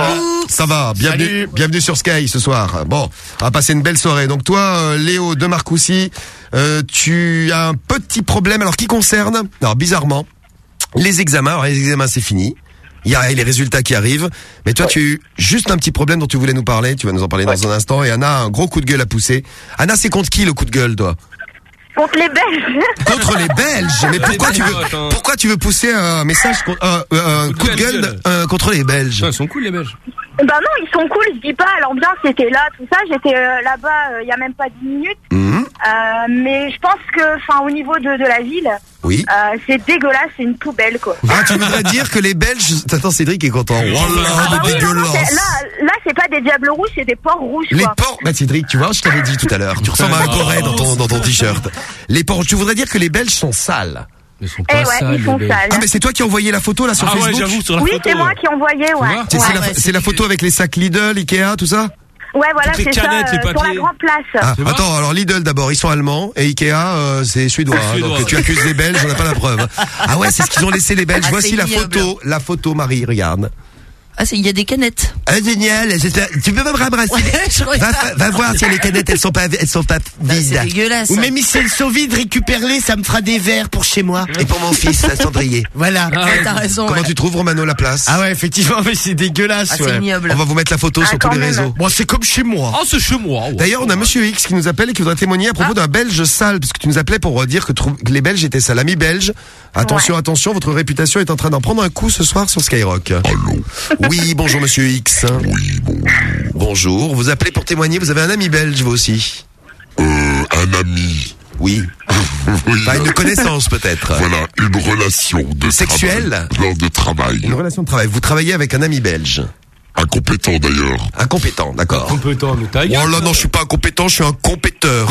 Ça va, bienvenue, Salut. bienvenue sur Sky ce soir. Bon, on va passer une belle soirée. Donc toi, euh, Léo de Marcoussis, euh, tu as un petit problème, alors qui concerne, alors bizarrement, les examens. Alors les examens, c'est fini. Il y a les résultats qui arrivent. Mais toi, tu as eu juste un petit problème dont tu voulais nous parler. Tu vas nous en parler dans un instant. Et Anna a un gros coup de gueule à pousser. Anna, c'est contre qui le coup de gueule, toi? Contre les Belges. Contre les Belges. Mais pourquoi tu veux, pourquoi tu veux pousser un message, con- euh, euh, un coup de gueule euh, contre les Belges? Ils sont cool les Belges. Bah non, ils sont cool, je dis pas, l'ambiance était là, tout ça, j'étais euh, là-bas il y a même pas dix minutes. Mhm. Euh, mais je pense que, enfin, au niveau de, de la ville, Oui. euh, c'est dégueulasse, c'est une poubelle, quoi. Ah, tu voudrais dire que les Belges... Attends, Cédric est content. Oh là, Ah bah de oui, non, non, dégueulasse. c'est- là, là, c'est pas des diables rouges, c'est des porcs rouges, Les quoi. porcs, bah Cédric, tu vois, je t'avais dit tout à l'heure, tu ressembles à un goré dans ton, dans ton t-shirt. Les porcs, tu voudrais dire que les Belges sont sales. Ils sont Eh ouais, ils sont sales. Ah, mais c'est toi qui as envoyé la photo là sur Ah ouais, Facebook? j'avoue, sur la Oui, photo. c'est moi qui ai envoyé, ouais. C'est Ouais, c'est la, ouais. c'est la photo avec les sacs Lidl, Ikea, tout ça? Ouais, voilà, Toutes les c'est ça, canettes, les euh, sur la papiers. grande place. Ah, C'est vrai attends, alors Lidl d'abord, ils sont allemands, et Ikea, euh, c'est suédois, hein, Suédois, donc ouais. tu accuses les Belges, on n'a pas la preuve. Ah ouais, c'est ce qu'ils ont laissé les Belges. Ah, Voici c'est la ignoble. photo, la photo, Marie, regarde. Ah, c'est- il y a des canettes. Ah, génial, c'est ça. Tu peux pas me ramasser? Ouais, je crois que va, ça- va voir si les canettes, elles sont pas, elles sont pas Bah, vides. c'est dégueulasse. Ou même si elles sont vides, récupère-les, ça me fera des verres pour chez moi. Et pour mon fils, la cendrier. Voilà. Ah, t'as raison. Comment ouais. tu trouves, Romano, la place? Ah ouais, effectivement, mais c'est dégueulasse, Ah, c'est ouais. ignoble. On va vous mettre la photo Ah, sur tous quand les même. réseaux. Bon, c'est comme chez moi. Oh, c'est chez moi. ouais. D'ailleurs, on a Monsieur X qui nous appelle et qui voudrait témoigner à propos d'un Belge sale, parce que tu nous appelais pour euh, dire que, trou- que les Belges étaient sales. Amis belges, attention, attention, votre réputation est en train d'en prendre un coup ce soir sur Skyrock. Allô. Oui, bonjour Monsieur X. Oui, bonjour. Bonjour. Vous appelez pour témoigner. Vous avez un ami belge, vous aussi? Euh, un ami. Oui. Oui, Pas une euh, connaissance peut-être. Voilà, une relation de Sexuelle? travail. Non, de travail. Une relation de travail. Vous travaillez avec un ami belge. Incompétent d'ailleurs. Incompétent, d'accord. Compétent, mais ta gueule. Oh là non, je suis pas incompétent, je suis un compéteur.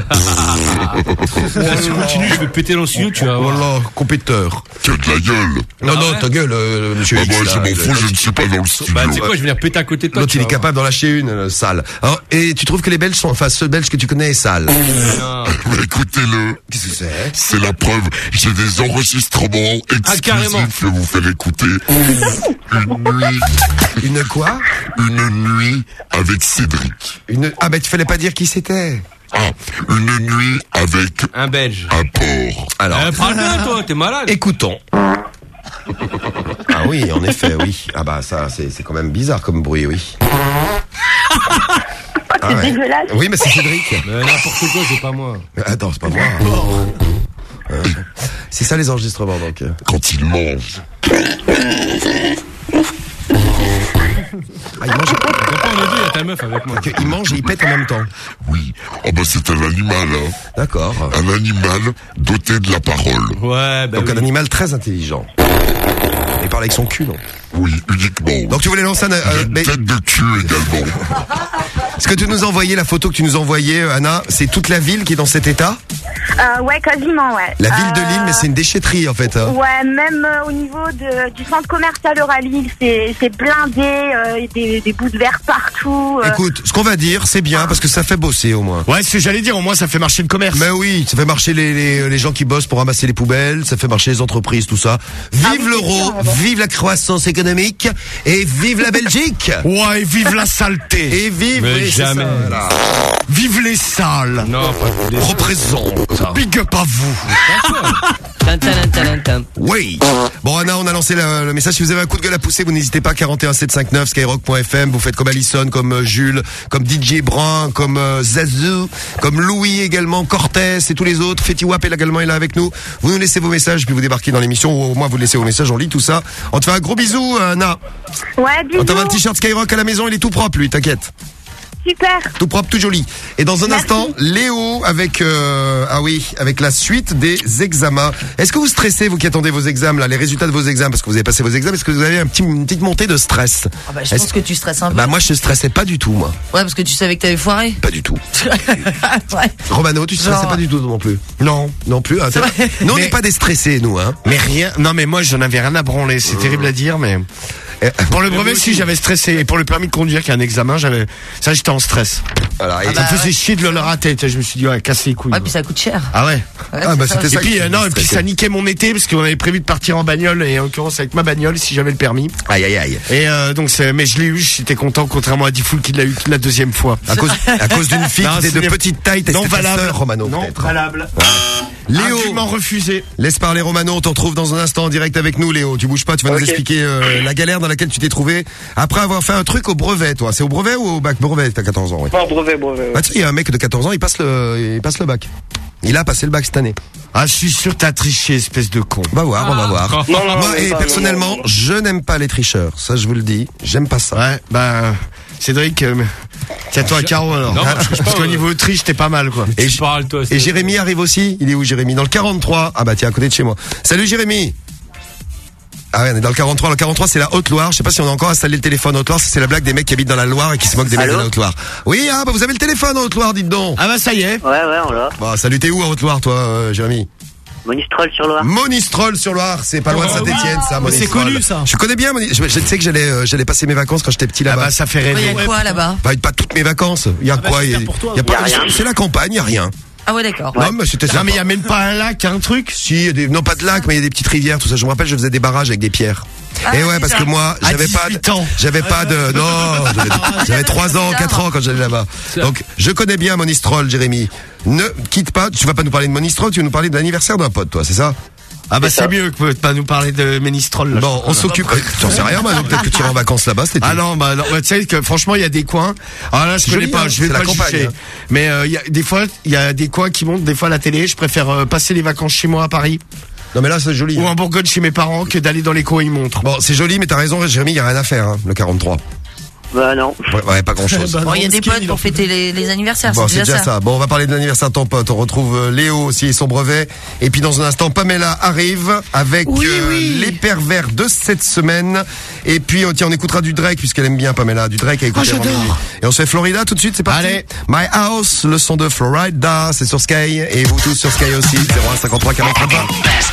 Là, si tu continues, je vais péter dans le studio, tu vas voir. Voilà, compéteur. Que de la gueule. Non, Ah non, ouais ta gueule, euh, Monsieur Ah X. moi, là, je m'en il- fous, je ne suis pas dans le studio. Bah, tu sais quoi, je vais venir péter à côté de toi. L'autre, tu il est vas capable d'en lâcher une, euh, sale. Alors, et tu trouves que les Belges sont, enfin, ce Belge que tu connais est sale? voir. Non. Mais écoutez-le. Qu'est-ce que c'est? C'est la preuve. J'ai des enregistrements Ah, carrément. exclusifs à vous faire écouter. Une nuit, Une quoi? une nuit avec Cédric. Une, ah, bah, tu fallait pas dire qui c'était. Ah, une nuit avec Un Belge. un porc. Alors, Eh, parle bien, toi, t'es malade. écoutons. Ah oui, en effet, oui. Ah bah, ça, c'est, c'est quand même bizarre comme bruit, oui. Ah c'est ouais. dégueulasse. Oui, mais c'est Cédric. Mais n'importe quoi, c'est pas moi. Attends, c'est pas moi. Euh, c'est ça les enregistrements donc. Quand il mange. Ah, il mange. Pourquoi on est deux, il y a ta meuf avec moi. Il mange et il pète en même temps. Oui. Oh bah c'est un animal, hein. D'accord. Un animal doté de la parole. Ouais, bah Donc oui. un animal très intelligent. Il parle avec son cul, non? Oui, uniquement. Donc tu voulais lancer un... Il a euh, une mais... tête de cul également. Ce que tu nous as envoyé, la photo que tu nous as envoyée, Anna, c'est toute la ville qui est dans cet état? Euh, ouais, quasiment, ouais. La ville Euh, de Lille, mais c'est une déchetterie en fait. Hein. Ouais, même euh, au niveau de, du centre commercial Euralille, c'est c'est blindé, euh, des, des bouts de verre partout. euh. Écoute, ce qu'on va dire, c'est bien parce que ça fait bosser au moins. Ouais, c'est ce que j'allais dire, au moins ça fait marcher le commerce. Mais oui, ça fait marcher les, les, les gens qui bossent pour ramasser les poubelles, ça fait marcher les entreprises, tout ça. Vive Ah oui, l'euro, c'est sûr, ouais. vive la croissance économique et vive la Belgique. Ouais, et vive la saleté. Et vive Mais oui, c'est jamais. ça, là. Vive les sales. Non, pas les... Représente. Big up à vous. Tan, tan, tan, tan, tan. Oui. Bon Anna, on a lancé le, le message. Si vous avez un coup de gueule à pousser, vous n'hésitez pas. quarante et un sept cent cinquante-neuf skyrock point f m. Vous faites comme Alison, comme euh, Jules, comme D J Brun, comme euh, Zazou, comme Louis également, Cortez et tous les autres. Fetty Wap également est là avec nous. Vous nous laissez vos messages puis vous débarquez dans l'émission ou au moins vous laissez vos messages. On lit tout ça. On te fait un gros bisou, Anna. Ouais, On t'envoie un bisous. t-shirt Skyrock à la maison. Il est tout propre, lui. T'inquiète. Super. Tout propre, tout joli. Et dans un Merci. instant, Léo avec euh, ah oui, avec la suite des examens. Est-ce que vous stressez, vous qui attendez vos examens, là, les résultats de vos examens, parce que vous avez passé vos examens, est-ce que vous avez un petit, une petite montée de stress? Ah bah, je pense que tu stresses un peu. Bah moi je stressais pas du tout, moi. Ouais, parce que tu savais que t'avais foiré. Pas du tout. Ouais. Romano, tu stressais Genre- pas du tout non plus. Non. Non plus. Hein, t'es- nous on Mais- n'est pas des stressés, nous. Hein. Mais rien. Non, mais moi j'en avais rien à branler. C'est terrible à dire, mais. Pour le brevet, si j'avais stressé, et pour le permis de conduire, qui est un examen, j'avais, ça j'étais en stress. Voilà, et- ça me faisait chier de le rater. Je me suis dit, ouais, casse les couilles. Ouais, puis ça coûte cher. Ah ouais. Ouais, Ah, bah, c'est c'était ça. ça Et puis qui euh, me non, et puis stressait. ça niquait mon été parce qu'on avait prévu de partir en bagnole et en l'occurrence avec ma bagnole si j'avais le permis. Aïe aïe aïe. Et euh, donc c'est, mais je l'ai eu, j'étais content contrairement à Diffoul qui l'a eu la deuxième fois. À cause, à cause d'une fille Non, qui était de c'est- petite taille, t'as non c'était ta valable. sœur, Romano. Non peut-être. valable. Léo, Argument refusé. laisse parler Romano, on te retrouve dans un instant en direct avec nous, Léo. Tu bouges pas, tu vas Ok. nous expliquer euh, la galère dans laquelle tu t'es trouvé après avoir fait un truc au brevet, toi. C'est au brevet ou au bac? Brevet, t'as quatorze ans, oui. Non, brevet, brevet. Bah, tu sais, il y a un mec de quatorze ans, il passe le, il passe le bac. Il a passé le bac cette année. Ah, je suis sûr que t'as triché, espèce de con. On va voir, on va voir. Non, non, Moi, non, et pas, personnellement, non, non. je n'aime pas les tricheurs. Ça, je vous le dis. J'aime pas ça. Ouais, bah, Cédric, euh, tiens-toi à carreau alors. Non, Hein, je triche pas, parce qu'au ouais. niveau triche, t'es pas mal, quoi. Et, Tu parles, toi. et c'est- Jérémy arrive aussi. Il est où, Jérémy? Dans le quarante-trois. Ah bah tiens, à côté de chez moi. Salut, Jérémy. Ah ouais, on est dans le quarante-trois. Le quarante-trois, c'est la Haute-Loire. Je sais pas si on a encore installé le téléphone Haute-Loire. C'est la blague des mecs qui habitent dans la Loire et qui se moquent des mecs de Allô la Haute-Loire. Oui, ah bah vous avez le téléphone en Haute-Loire, dites donc. Ah bah ça y est. Ouais, ouais, on l'a. Bah salut, t'es où en Haute-Loire, toi, euh, Jérémy? Monistrol sur Loire. Monistrol sur Loire, c'est pas loin de Saint-Étienne, ça. Mais c'est Monistrol. connu, ça. Je connais bien. Moni- Je, je sais que j'allais, euh, j'allais passer mes vacances quand j'étais petit Ah là-bas. bah ça fait Il rêver. y a quoi là-bas? Bah, pas toutes mes vacances. Il y a quoi? Il y a, il y a pas. Y a rien. C'est la campagne, il y a rien. Ah ouais, d'accord. Non, mais c'était Non, sympa. mais il y a même pas un lac, un truc. Si, il y a des, non pas de lac, mais il y a des petites rivières, tout ça. Je me rappelle, je faisais des barrages avec des pierres. Ah, et ouais, c'est parce ça. que moi, À j'avais pas, dix-huit ans. j'avais pas de, non, j'avais, j'avais trois ans, quatre ans quand j'allais là-bas. Donc, je connais bien Monistrol, Jérémy. Ne quitte pas, tu vas pas nous parler de Monistrol, tu vas nous parler de l'anniversaire d'un pote, toi, c'est ça? Ah bah C'est ça. c'est mieux que de pas nous parler de Ménistrol. Là, Bon, on s'occupe. J'en sais rien, moi. Peut-être que tu iras en vacances là-bas, c'était. Ah non, bah non, bah, tu sais que franchement il y a des coins. Alors là je C'est connais joli, pas, hein, je vais c'est pas la campagne, juger. hein. Mais euh, il y a des fois il y a des coins qui montent des fois à la télé. Je préfère euh, passer les vacances chez moi à Paris Non, mais là, c'est joli. ou hein. en Bourgogne chez mes parents que d'aller dans les coins où ils montrent. Bon, c'est joli, mais t'as raison, Jérémy, il y a rien à faire, hein, le quarante-trois. Bah non. Ouais, ouais, pas grand-chose. Bon, il y a des potes pour fêter les, les anniversaires, Bon, c'est déjà, ça. Bon, on va parler de l'anniversaire de ton pote. On retrouve euh, Léo aussi et son brevet. Et puis dans un instant, Pamela arrive avec Oui, euh, oui. les pervers de cette semaine. Et puis, oh, tiens, on écoutera du Drake puisqu'elle aime bien Pamela. Du Drake à écouter Ah, avant j'adore. minuit. Et on se fait Florida tout de suite, c'est parti. Allez. My House, le son de Florida, c'est sur Sky. Et vous tous sur Sky aussi. zéro un cinquante-trois quarante trente-trois.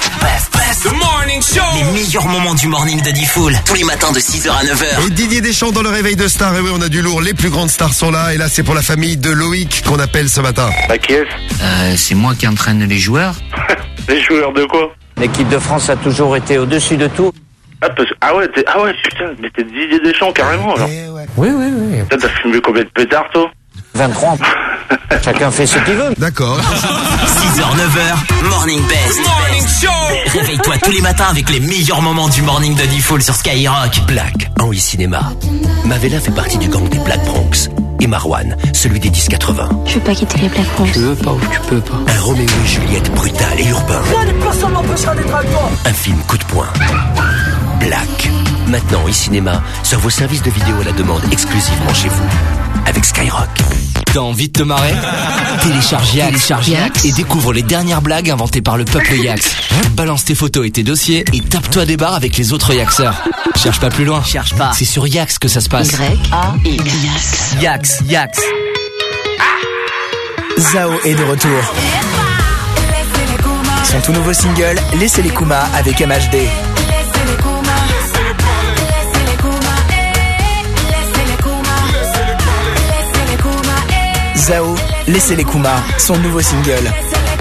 The Morning Show. Les meilleurs moments du morning de Diffoul. Tous les matins de six heures à neuf heures. Et Didier Deschamps dans le réveil de stars. Et oui, on a du lourd. Les plus grandes stars sont là. Et là, c'est pour la famille de Loïc qu'on appelle ce matin. Bah, qui est-ce Euh, c'est moi qui entraîne les joueurs. Les joueurs de quoi L'équipe de France a toujours été au-dessus de tout. ah, parce... ah ouais, t'es... ah ouais, putain, mais t'es Didier Deschamps carrément alors. Oui, oui, oui. Putain, t'as fumé combien de pétards toi vingt-trois. Chacun fait ce qu'il veut. D'accord. six heures, neuf heures, Morning Best. Morning Show. Réveille-toi tous les matins avec les meilleurs moments du morning de Diffoul sur Skyrock. Black, Henri Cinéma. Mavella fait partie du gang des Black Bronx. et Marwan, celui des dix quatre-vingts. Je veux pas quitter les plaques roses. Tu veux pas ou tu peux pas. Un Roméo et Juliette brutal et urbain. Personne n'empêchera d'être avec toi. Un film coup de poing. Black. Maintenant e-cinéma sur vos services de vidéo à la demande exclusivement chez vous. Avec Skyrock. T'as envie de te marrer? Télécharge Yax, Télécharge Yax et découvre les dernières blagues inventées par le peuple Yax. Balance tes photos et tes dossiers et tape-toi des barres avec les autres Yaxeurs. Cherche pas plus loin. Cherche pas. C'est sur Yax que ça se passe. Y A X. Yax, Yax. Zao est de retour. Son tout nouveau single, Laissez les Kuma avec M H D. Zao, Laissez les Kuma, son nouveau single.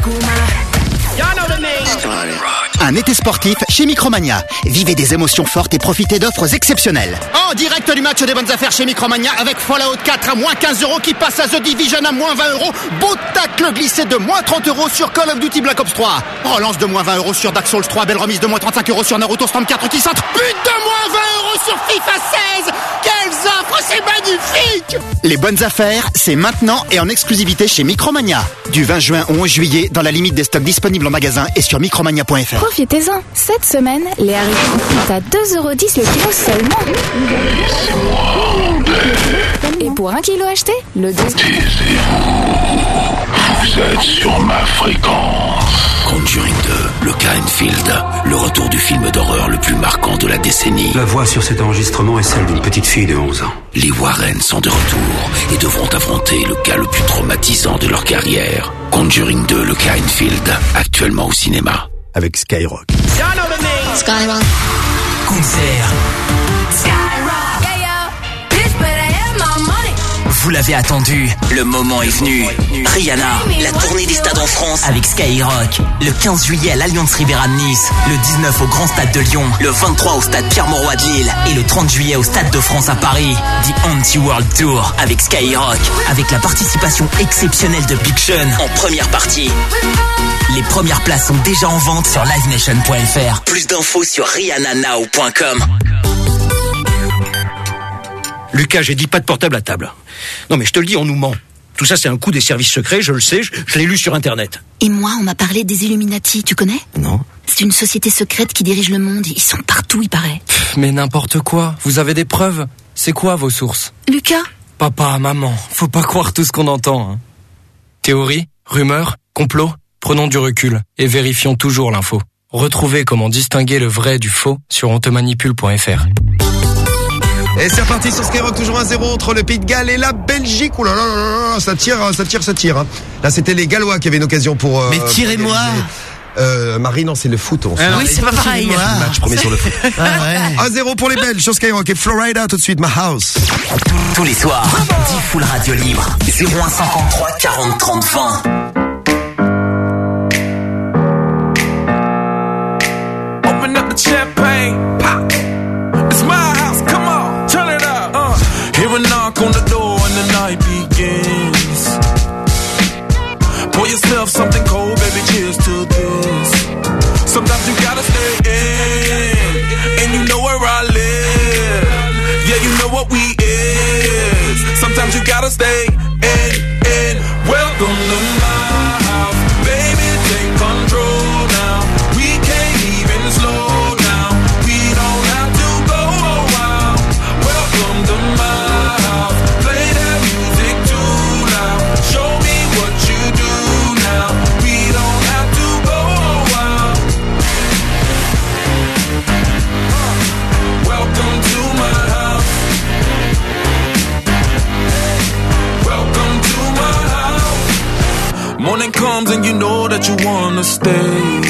Un été sportif chez Micromania. Vivez des émotions fortes et profitez d'offres exceptionnelles. En direct du match des bonnes affaires chez Micromania avec Fallout quatre à moins quinze euros qui passe à The Division à moins vingt euros. Beau tacle glissé de moins trente euros sur Call of Duty Black Ops trois. Relance de moins vingt euros sur Dark Souls trois. Belle remise de moins trente-cinq euros sur Naruto Storm quatre qui centre. But de moins vingt euros sur FIFA seize. Quelles offres, c'est magnifique! Les bonnes affaires, c'est maintenant et en exclusivité chez Micromania. Du vingt juin au onze juillet, dans la limite des stocks disponibles en magasin et sur micromania point f r. Profitez-en. Cette semaine, les haricots sont à deux euros dix le kilo seulement. Et pour un kilo acheté, le deux. Vous êtes sur ma fréquence. Conjuring deux, le cas Enfield, le retour du film d'horreur le plus marquant de la décennie. La voix sur cet enregistrement est celle d'une petite fille de onze ans. Les Warren sont de retour et devront affronter le cas le plus traumatisant de leur carrière. Conjuring deux, le cas Enfield, actuellement au cinéma. Avec Skyrock. Skyrock. Concert. Vous l'avez attendu, le moment est venu. Rihanna, la tournée des stades en France avec Skyrock. Le quinze juillet à l'Alliance Riviera de Nice, le dix-neuf au Grand Stade de Lyon, le vingt-trois au Stade Pierre-Mauroy de Lille et le trente juillet au Stade de France à Paris. The Anti-World Tour avec Skyrock, avec la participation exceptionnelle de Big Sean en première partie. Les premières places sont déjà en vente sur live nation point f r. Plus d'infos sur rihanna now point com. Lucas, j'ai dit pas de portable à table. Non mais je te le dis, on nous ment. Tout ça c'est un coup des services secrets, je le sais, je, je l'ai lu sur internet. Et moi, on m'a parlé des Illuminati, tu connais? Non. C'est une société secrète qui dirige le monde. Ils sont partout, il paraît. Pff, mais n'importe quoi. Vous avez des preuves? C'est quoi vos sources? Lucas? Papa, maman, faut pas croire tout ce qu'on entend. Hein. Théorie, rumeurs, complot, prenons du recul et vérifions toujours l'info. Retrouvez comment distinguer le vrai du faux sur on te manipule point f r. Et c'est reparti sur Skyrock, toujours un zéro entre le Pays de Galles et la Belgique. Ouh là là là là, ça tire, ça tire, ça tire. Là, c'était les Gallois qui avaient une occasion pour... Euh, Mais tirez-moi. Euh, Marie, non, c'est le foot. On ah, oui, c'est pas pareil. Match premier sur le foot. Ah, ouais. un zéro pour les Belges sur Skyrock et Florida tout de suite, My House. Tous les soirs, dix full radio libre. zéro un cinquante-trois quarante trente vingt. Open up the champagne, pop. It's my house, come on, turn it up. Uh. Hear a knock on the door and the night begins. Pour yourself something cold, baby, cheers to this. Sometimes you gotta stay in, and you know where I live. Yeah, you know what we is. Sometimes you gotta stay in, in. Welcome to my house, baby, take control now. We can't even slow down. We don't have to go a while. Welcome to my house. Play that music too loud. Show me what you do now. We don't have to go a while. Welcome to my house. Welcome to my house. Morning comes and you know that you wanna stay.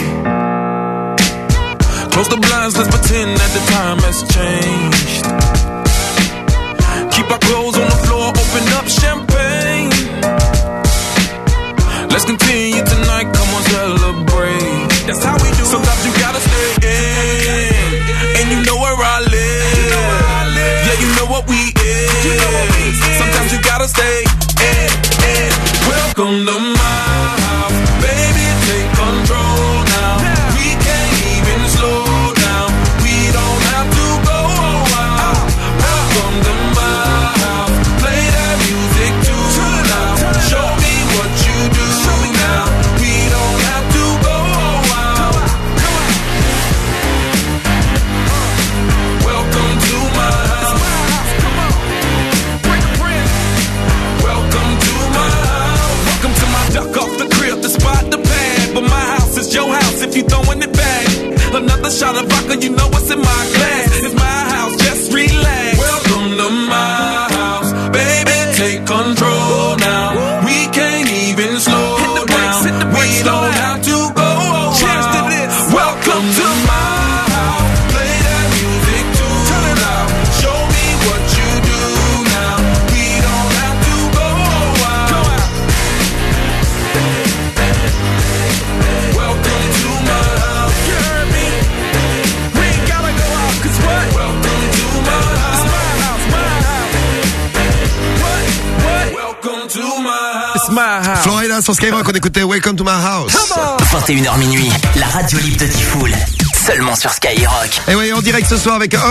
Close the blinds, let's pretend that the time has changed. Keep our clothes on the floor, open up champagne. Let's continue tonight, come on, celebrate. That's how we do. Sometimes you gotta stay in, and you know where I live. Yeah, you know what we is. Sometimes you gotta stay in, in. Welcome to my house, baby, take control now. We can't even slow down. We don't have to go a while. Welcome to my house, play that music keep throwing it back. Another shot of vodka, you know what's in my glass. It's my house, just relax. Welcome to my house, baby, take control now. We can't even slow hit the brakes, hit the brakes, we don't have to go. Cheers to this. Welcome to my house. Play that music too loud. Show me what you do now. We don't have to go out. Come out. Welcome to my house. You heard me? We ain't gotta go out, 'cause what? Welcome to my house. It's my house, my house. What? What? Welcome to my house. It's my house. Florida sur Skyrock, on écoutait Welcome to my house. vingt et une heures minuit, la radio libre de Tifoul. Seulement sur Skyrock. Et oui, en direct ce soir avec un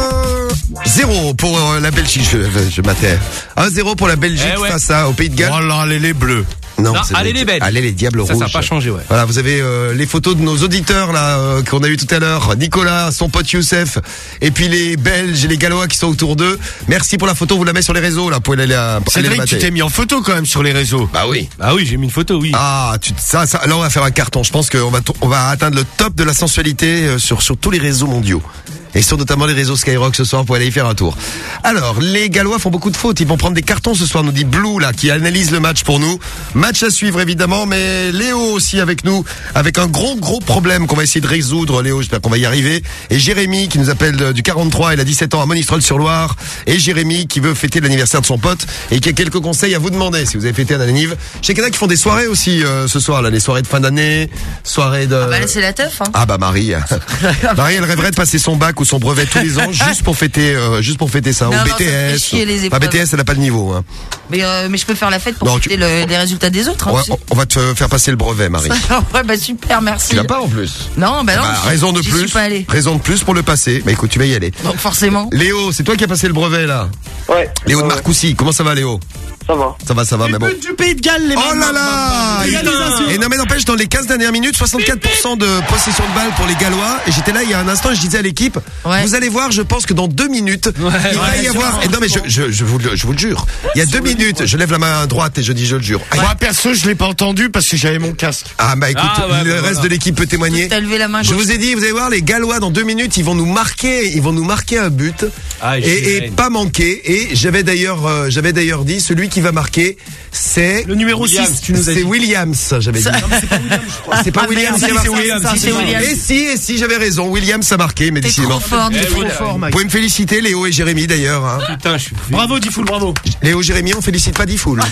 zéro pour euh, la Belgique. Je, je m'attais. un zéro pour la Belgique Eh ouais. face à, au Pays de Galles. Oh là, les, les bleus. Non, Non, c'est allez les Belges. Allez les Diables Ça, Rouges. ça a pas changé, ouais. Voilà, vous avez euh, les photos de nos auditeurs là euh, qu'on a eu tout à l'heure. Nicolas, son pote Youssef, et puis les Belges et les Gallois qui sont autour d'eux. Merci pour la photo, vous la mettez sur les réseaux là, vous pouvez aller la. Cédric, tu t'es mis en photo quand même sur les réseaux. Bah oui. Ah oui, j'ai mis une photo, oui. Ah, tu, ça, ça, là on va faire un carton. Je pense qu'on va, t- on va atteindre le top de la sensualité euh, sur sur tous les réseaux mondiaux. Et sur notamment les réseaux Skyrock ce soir pour aller y faire un tour. Alors, les Gallois font beaucoup de fautes. Ils vont prendre des cartons ce soir, nous dit Blue, là, qui analyse le match pour nous. Match à suivre, évidemment, mais Léo aussi avec nous, avec un gros, gros problème qu'on va essayer de résoudre. Léo, j'espère qu'on va y arriver. Et Jérémy, qui nous appelle euh, du quarante-trois, il a dix-sept ans à Monistrol-sur-Loire. Et Jérémy, qui veut fêter l'anniversaire de son pote et qui a quelques conseils à vous demander si vous avez fêté un anniv. Je sais qu'il y en a qui font des soirées aussi euh, ce soir, là, les soirées de fin d'année, soirées de... Ah bah là, c'est la teuf, hein. Ah bah Marie, Marie elle rêverait de passer son bac ou son brevet tous les ans juste pour fêter, euh, juste pour fêter ça. Non, ou non, B ça T me fait S. chier, les Pas épreuves. B T S, elle a pas de niveau. Hein. Mais, euh, mais je peux faire la fête pour Non, fêter le- les résultats des autres. Hein, Ouais, tu on, on va te faire passer le brevet, Marie. sais. Ouais, bah super, merci. Tu l'as pas en plus. Non, bah non. Bah, j'y- raison de j'y plus. suis pas allée. Raison de plus pour le passer. Bah écoute, tu vas y aller. Donc forcément. Léo, c'est toi qui as passé le brevet là. Ouais. Léo de Ouais. Marcoussis. Comment ça va, Léo? Ça va. Ça va, ça va, mais bon. Du Pays de Galles, les Oh là là! Et non mais n'empêche, dans les quinze dernières minutes, soixante-quatre pour cent de possession de balle pour les Gallois. Et j'étais là il y a un instant et je disais à l'équipe, Ouais. vous allez voir, je pense que dans deux minutes, il va y avoir... Et non mais je, je, je, vous, le- je vous le jure, il y a deux minutes, je lève la main droite et je dis je le jure. Moi, perso, je l'ai pas entendu parce que j'avais mon casque. Ah bah écoute, Ah, ouais, le bah, reste voilà. de l'équipe peut témoigner. T'as levé la main Je gauche. vous ai dit, vous allez voir, les Gallois dans deux minutes, ils vont nous marquer, ils vont nous marquer un but Ah, et, j'imagine. et pas manquer. Et j'avais d'ailleurs, euh, j'avais d'ailleurs dit, celui qui va marquer, c'est Le numéro Williams, six, tu nous as c'est dit. Williams, j'avais dit. C'est pas Ah, Williams, merde, qui va c'est marquer. Williams, c'est Williams. Et si, et si, j'avais raison, Williams a marqué, mais T'es décidément. trop fort, Eh t'es oui, trop là, fort. Vous pouvez me féliciter, Léo et Jérémy d'ailleurs. Hein. Putain, je suis. Bravo, Diffoul, bravo. Léo, Jérémy, on félicite pas Diffoul.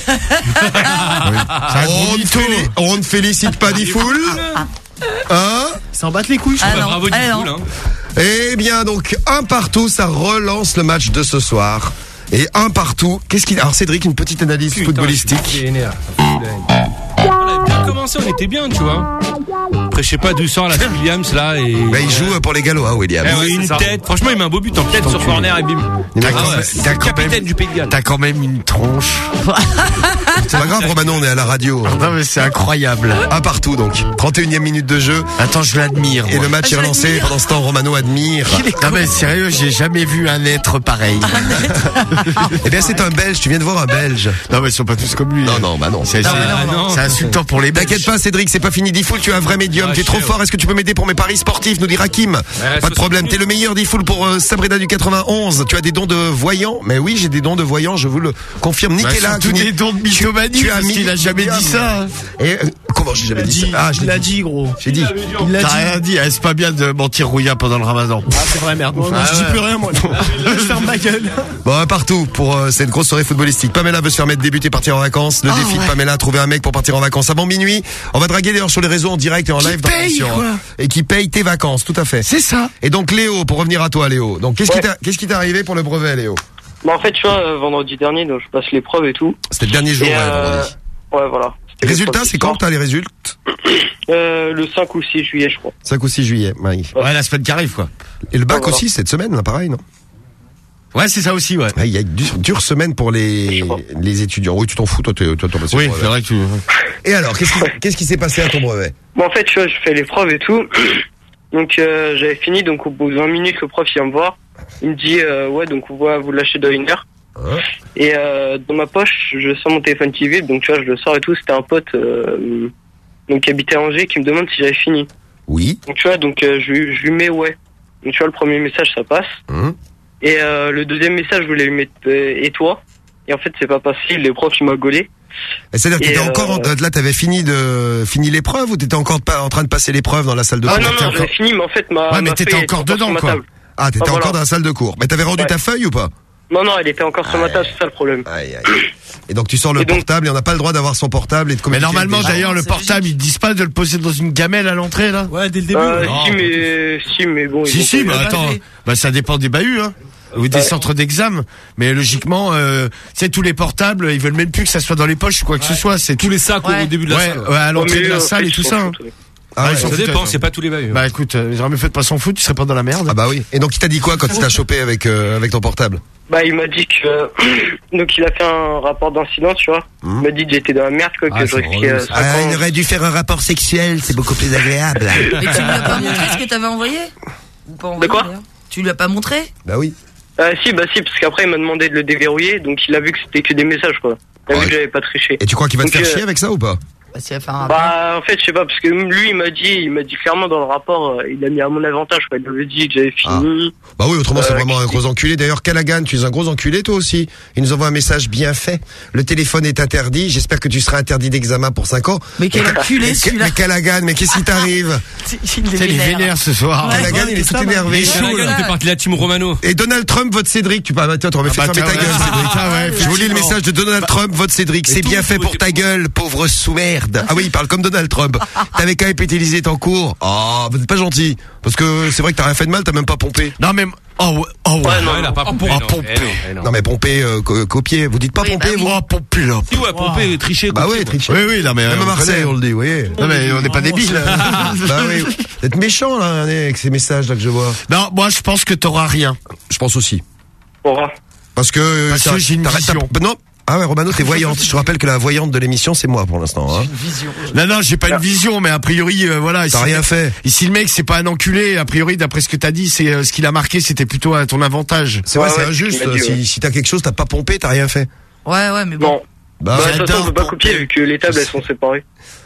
on, ne féli- on ne félicite pas Diffoul. Hein? Ça en bat les couilles, je Ah crois. non, Bravo, ah du non. coup, là. Eh bien, donc, un partout, ça relance le match de ce soir. Et un partout, qu'est-ce qu'il... Alors, Cédric, une petite analyse Putain, footballistique. je suis vénère. Ça me fout la haine. On avait bien commencé, on était bien, tu vois. Après, je sais pas d'où sort la Williams là et. Bah, il joue pour les Gallois, William. Eh ouais, une tête. Franchement, il met un beau but en Tête sur corner et bim. Il a Ah quand ouais, même- c'est t'as le quand capitaine même- du Pays de Galles. T'as quand même une tronche. C'est pas grave, Romano, on est à la radio. Non, mais c'est incroyable. Un partout, donc. trente et unième minute de jeu. Attends, je l'admire. Et moi. le match est relancé. Pendant ce temps, Romano admire. Non, mais sérieux, j'ai jamais vu un être pareil. Eh bien, c'est un Belge. Tu viens de voir un Belge. Non, mais ils sont pas tous comme lui. Non, non, bah non. C'est c'est- Ah, non. c'est insultant pour les Belges. T'inquiète pas, Cédric, c'est pas fini. Diffoul, tu es un vrai médium. Ah, tu es je trop sais, fort. ouais. Est-ce que tu peux m'aider pour mes paris sportifs? Nous dit Rakim. Pas de soixante problème. minutes. T'es le meilleur Diffoul pour euh, Sabrina du quatre-vingt-onze. Tu as des dons de voyant. Mais oui, j'ai des dons de voyant. Je vous le confirme. Bah, Nicolas. surtout Ni- des dons de mythomanie, tu as parce mis- qu'il a jamais dit ça. Et, euh, comment j'ai jamais dit ça? Ah, je il l'ai a dit. dit, gros. J'ai dit. Il a rien dit. Eh, c'est pas bien de mentir rouillard pendant le ramadan. Ah, c'est vrai, merde. Ah, je dis ouais. plus rien, moi. Je ferme ma gueule. Bon, un partout pour euh, cette grosse soirée footballistique. Pamela veut se permettre de débuter, partir en vacances. Le Oh, défi de ouais. Pamela, trouver un mec pour partir en vacances avant minuit. On va draguer d'ailleurs sur les réseaux en direct et en live dans paye, l'émission, quoi. hein. Et qui paye tes vacances, tout à fait. C'est ça. Et donc Léo, pour revenir à toi, Léo. Donc qu'est-ce Ouais. qui t'a, qu'est-ce qui t'est arrivé pour le brevet, Léo? Bah, en fait, tu vois, euh, vendredi dernier, donc je passe l'épreuve et tout. C'était le dernier jour, Et, ouais, euh, vendredi. Ouais, voilà. C'était Résultat, l'épreuve c'est du quand soir. que t'as les résultats? Euh, le cinq ou six juillet, je crois. cinq ou six juillet, Marie. Ouais, la semaine qui arrive, quoi. Et le bac Ouais, voilà. aussi, cette semaine, là, pareil, non? Ouais, c'est ça aussi, ouais. Ouais, il y a une dure, dure semaine pour les, les étudiants. Oui, tu t'en fous, toi, t'es, toi, t'en passes Oui, le c'est brevet. vrai que tu... Et alors, qu'est-ce qui, qu'est-ce qui s'est passé à ton brevet? Bon, en fait, tu vois, je fais l'épreuve et tout. Donc, euh, j'avais fini, donc au bout de vingt minutes, le prof vient me voir. Il me dit, euh, ouais, donc on va vous lâcher dans une heure. Hein? Et euh, dans ma poche, je sors mon téléphone qui vibre, donc tu vois, je le sors et tout. C'était un pote euh, donc qui habitait à Angers qui me demande si j'avais fini. Oui. Donc tu vois, donc euh, je, lui- je lui mets ouais. Donc tu vois, le premier message ça passe. Hum. Et euh, le deuxième message je voulais lui mettre euh, et toi. Et en fait c'est pas passé. Le prof il m'a gaulé. Et c'est-à-dire que Et, t'étais euh, encore, en- là, t'avais fini de, fini l'épreuve ou t'étais encore pas en train de passer l'épreuve dans la salle de Ah cours? non non, j'avais fini, mais en fait ma. Ouais, mais ma t'étais feuille encore était dedans, sur ma quoi. table. Ah, t'étais Ah, encore voilà. dans la salle de cours. Mais t'avais rendu Ouais. ta feuille ou pas? Non non, elle était encore sur ma table, c'est ça le problème. Aïe, aïe. Et donc tu sors le portable et on n'a pas le droit d'avoir son portable et de Mais communiquer normalement, avec des gens. d'ailleurs, le portable, ils te disent pas de le poser dans une gamelle à l'entrée, là? Ouais, dès le début. Euh, ouais. si mais si mais bon. ils Si, ont si, pas bah fait. attends, bah ça dépend des bahuts, hein. Ou des centres d'examen. Mais logiquement, euh, c'est tous les portables, ils veulent même plus que ça soit dans les poches ou quoi que ce soit. C'est tous les sacs au début de la ouais, salle. Ouais, à l'entrée Ouais, mais de la eux, salle en et fait, tout ils ça. s'en hein. foutent, ouais. Ah ouais, ils s'en Ça foutent, dépend, euh, c'est pas tous les bahuts. Bah écoute, euh, j'aurais mieux fait de pas s'en foutre, tu serais pas dans la merde. Ah bah oui. Et donc il t'a dit quoi quand il t'a chopé avec, euh, avec ton portable? Bah il m'a dit que donc il a fait un rapport d'incident, tu vois. Il m'a dit que j'étais dans la merde quoi, que Ah, je c'est risquais euh, relou, ça. cinq ans. il aurait dû faire un rapport sexuel, c'est beaucoup plus agréable. Et tu lui as pas montré ce que t'avais envoyé? Ou pas envoyé, De quoi d'ailleurs Tu lui as pas montré? Bah oui. Euh, si bah si, parce qu'après il m'a demandé de le déverrouiller, donc il a vu que c'était que des messages quoi. Il a Ouais. vu que j'avais pas triché. Et tu crois qu'il va te Donc, faire euh, chier avec ça ou pas? Bah, s'il va faire un rapport. Bah en fait je sais pas, parce que lui il m'a dit il m'a dit clairement dans le rapport, euh, il a mis à mon avantage quoi. Il m'avait dit que j'avais fini. Bah oui, autrement c'est Euh, vraiment un gros enculé. D'ailleurs, Callaghan, tu es un gros enculé toi aussi. Il nous envoie un message bien fait. Le téléphone est interdit. J'espère que tu seras interdit d'examen pour cinq ans. Mais quel enculé, mais, celui-là. mais Callaghan, mais qu'est-ce qui t'arrive? Il est C'est les vénère. vénères ce soir. Ouais. Callaghan, il est tout énervé. Et Callaghan fait partie de la team Romano. Et Donald Trump vote Cédric. Tu parles, tiens, t'aurais fait Ah bah, fermer ta tiens, gueule, ouais, Cédric. ah ouais, Je vous lis le effectivement. message de Donald Trump, vote Cédric. C'est tout, bien fait tout, pour tout, ta tout. gueule, pauvre sous-merde. Ah oui, il parle comme Donald Trump. T'avais qu'à épétéliser ton cours. Oh, vous êtes pas gentil. Parce que c'est vrai que t'as rien fait de mal, t'as même pas pompé. Non mais oh ouais, oh ouais. Ouais, non, il a pas pompé. Oh, non. pompé. Eh non, eh non. Non mais pomper, euh, co- copier. Vous dites pas Oui, pomper, bah vous? oui. Oh pompé là. Si, ouais, pompé, tricher. Bah copier, oui, tricher. Oui oui, non mais Même à on Marseille, connaît. on le dit, oui. Non mais on n'est pas débiles. Bah oui. Vous êtes méchant, là, avec ces messages, là, que je vois. Non, moi je pense que t'auras rien. Je pense aussi. Pourquoi? Parce que, euh, Parce t'as- que j'ai une t'as- vision. t'as- Non. Ah ouais, Romano, t'es voyante. Je te rappelle que la voyante de l'émission, c'est moi, pour l'instant, hein. Non non, j'ai pas une vision, mais a priori euh, voilà. T'as si- rien fait. Ici le mec c'est pas un enculé, a priori d'après ce que t'as dit, c'est euh, ce qu'il a marqué, c'était plutôt à ton avantage. C'est vrai, Ouais, c'est ouais, injuste. c'est ce qu'il m'a dit, Si, ouais. si t'as quelque chose, t'as pas pompé, t'as rien fait. Ouais, ouais, mais bon. Non. Bah, Bah, de ouais. toute façon on peut pas copier vu que les tables elles sont séparées.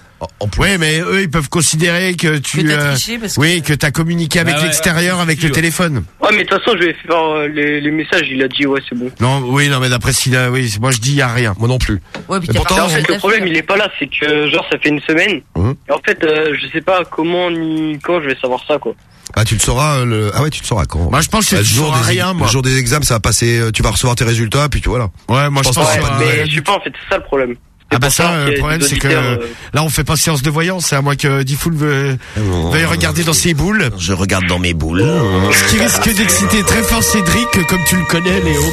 Oui, mais eux ils peuvent considérer que tu Que t'as euh, triché parce que- oui, que t'as communiqué avec Bah ouais, l'extérieur avec le sûr. téléphone. Ouais mais de toute façon je vais faire euh, les, les messages, il a dit ouais c'est bon. Non, oui, non mais d'après s'il a oui, moi je dis y a rien. Moi non plus. Ouais, puis Mais t'as pourtant, pas En fait le problème il est pas là, c'est que genre ça fait une semaine. Hum. Et en fait euh, je sais pas comment ni quand je vais savoir ça quoi. Ah, tu le sauras, euh, le, ah ouais, tu le sauras quand? Moi je pense que Bah, tu le jour sauras des, rien moi. le jour des examens, ça va passer, euh, tu vas recevoir tes résultats, puis tu voilà. Ouais, moi je pense pense pas Ouais, que que- c'est mais je sais pas en fait, c'est ça le problème. Ah bah pour ça ça, qu'il y a le des problème c'est que auditeurs, euh, là on fait pas séance de voyance, c'est à moins que Diffoul veut, veuille regarder dans ses boules. Je regarde dans mes boules. Ce qui risque d'exciter très fort Cédric, comme tu le connais Léo.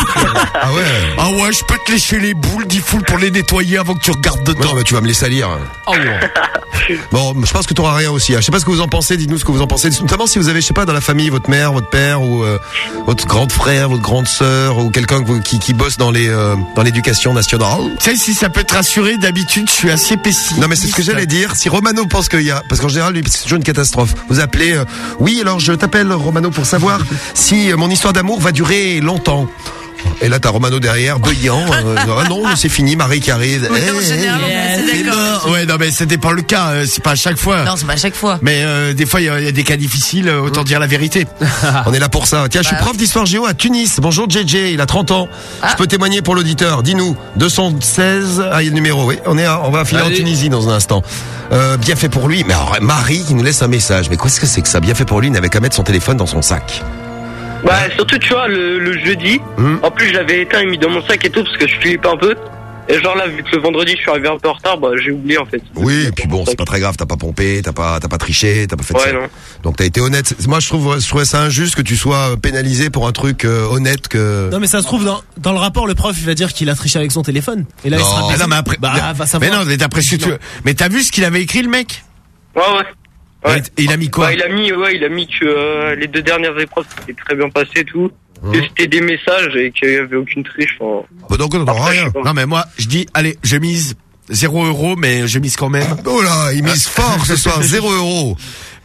Ah ouais. Ah ouais, je peux te lécher les boules Diffoul pour les nettoyer avant que tu regardes dedans. Non, mais tu vas me les salir. Oh, ouais. Bon, je pense que t'auras rien aussi. hein. Je sais pas ce que vous en pensez. Dites-nous ce que vous en pensez. Notamment si vous avez, je sais pas, dans la famille, votre mère, votre père ou euh, votre grand frère, votre grande sœur ou quelqu'un que vous- qui, qui bosse dans les euh, dans l'éducation nationale. Tu sais, si ça peut te rassurer, d'habitude, je suis assez pessimiste. Non mais c'est ce que j'allais dire. Si Romano pense qu'il y a, parce qu'en général lui c'est toujours une catastrophe. Vous appelez, euh, oui alors je t'appelle Romano pour savoir si euh, mon histoire d'amour va durer longtemps. Et là t'as Romano derrière, beuillant. Euh, ah non, c'est fini, Marie qui arrive. Oui, Eh, en eh, général, eh, c'est d'accord. Ouais, non, mais ça dépend le cas, euh, c'est pas à chaque fois. Non, c'est pas à chaque fois. Mais euh, des fois, il y, a il y a des cas difficiles, euh, autant dire la vérité. On est là pour ça. Tiens, je suis Bah prof d'histoire géo à Tunis. Bonjour J J, il a trente ans. Ah. Je peux témoigner pour l'auditeur. Dis-nous, deux cent seize, ah, il y a le numéro, oui. On est, à- on va filer en Allez. Tunisie dans un instant. Euh, bien fait pour lui. Mais alors, Marie qui nous laisse un message. Mais qu'est-ce que c'est que ça? Bien fait pour lui, il n'avait qu'à mettre son téléphone dans son sac. Bah surtout tu vois le, le jeudi, Hum. en plus je l'avais éteint et mis dans mon sac et tout parce que je flippais un peu. Et genre là vu que le vendredi je suis arrivé un peu en retard, bah j'ai oublié en fait. Oui, et puis bon, c'est pas très grave, t'as pas pompé, t'as pas, t'as pas triché, t'as pas fait de Ouais, ça. non. Donc t'as été honnête. Moi, je trouve, je trouvais ça injuste que tu sois pénalisé pour un truc euh, honnête que. Non mais ça se trouve dans, dans le rapport le prof il va dire qu'il a triché avec son téléphone et là il Non. sera Ah baisé. non, mais après, bah, va savoir. mais non, mais d'après ce que tu, mais t'as vu ce qu'il avait écrit le mec? Ouais ouais. Ouais. Et il a mis quoi? Bah, il a mis ouais il a mis que euh, les deux dernières épreuves c'était très bien passé et tout. Hum. Que c'était des messages et qu'il y avait aucune triche. Enfin, Bah donc on n'aura après, je rien. sais pas. Non, mais moi, je dis, allez, je mise zéro euro, mais je mise quand même. Oh là, il mise fort ce soir, zéro euro.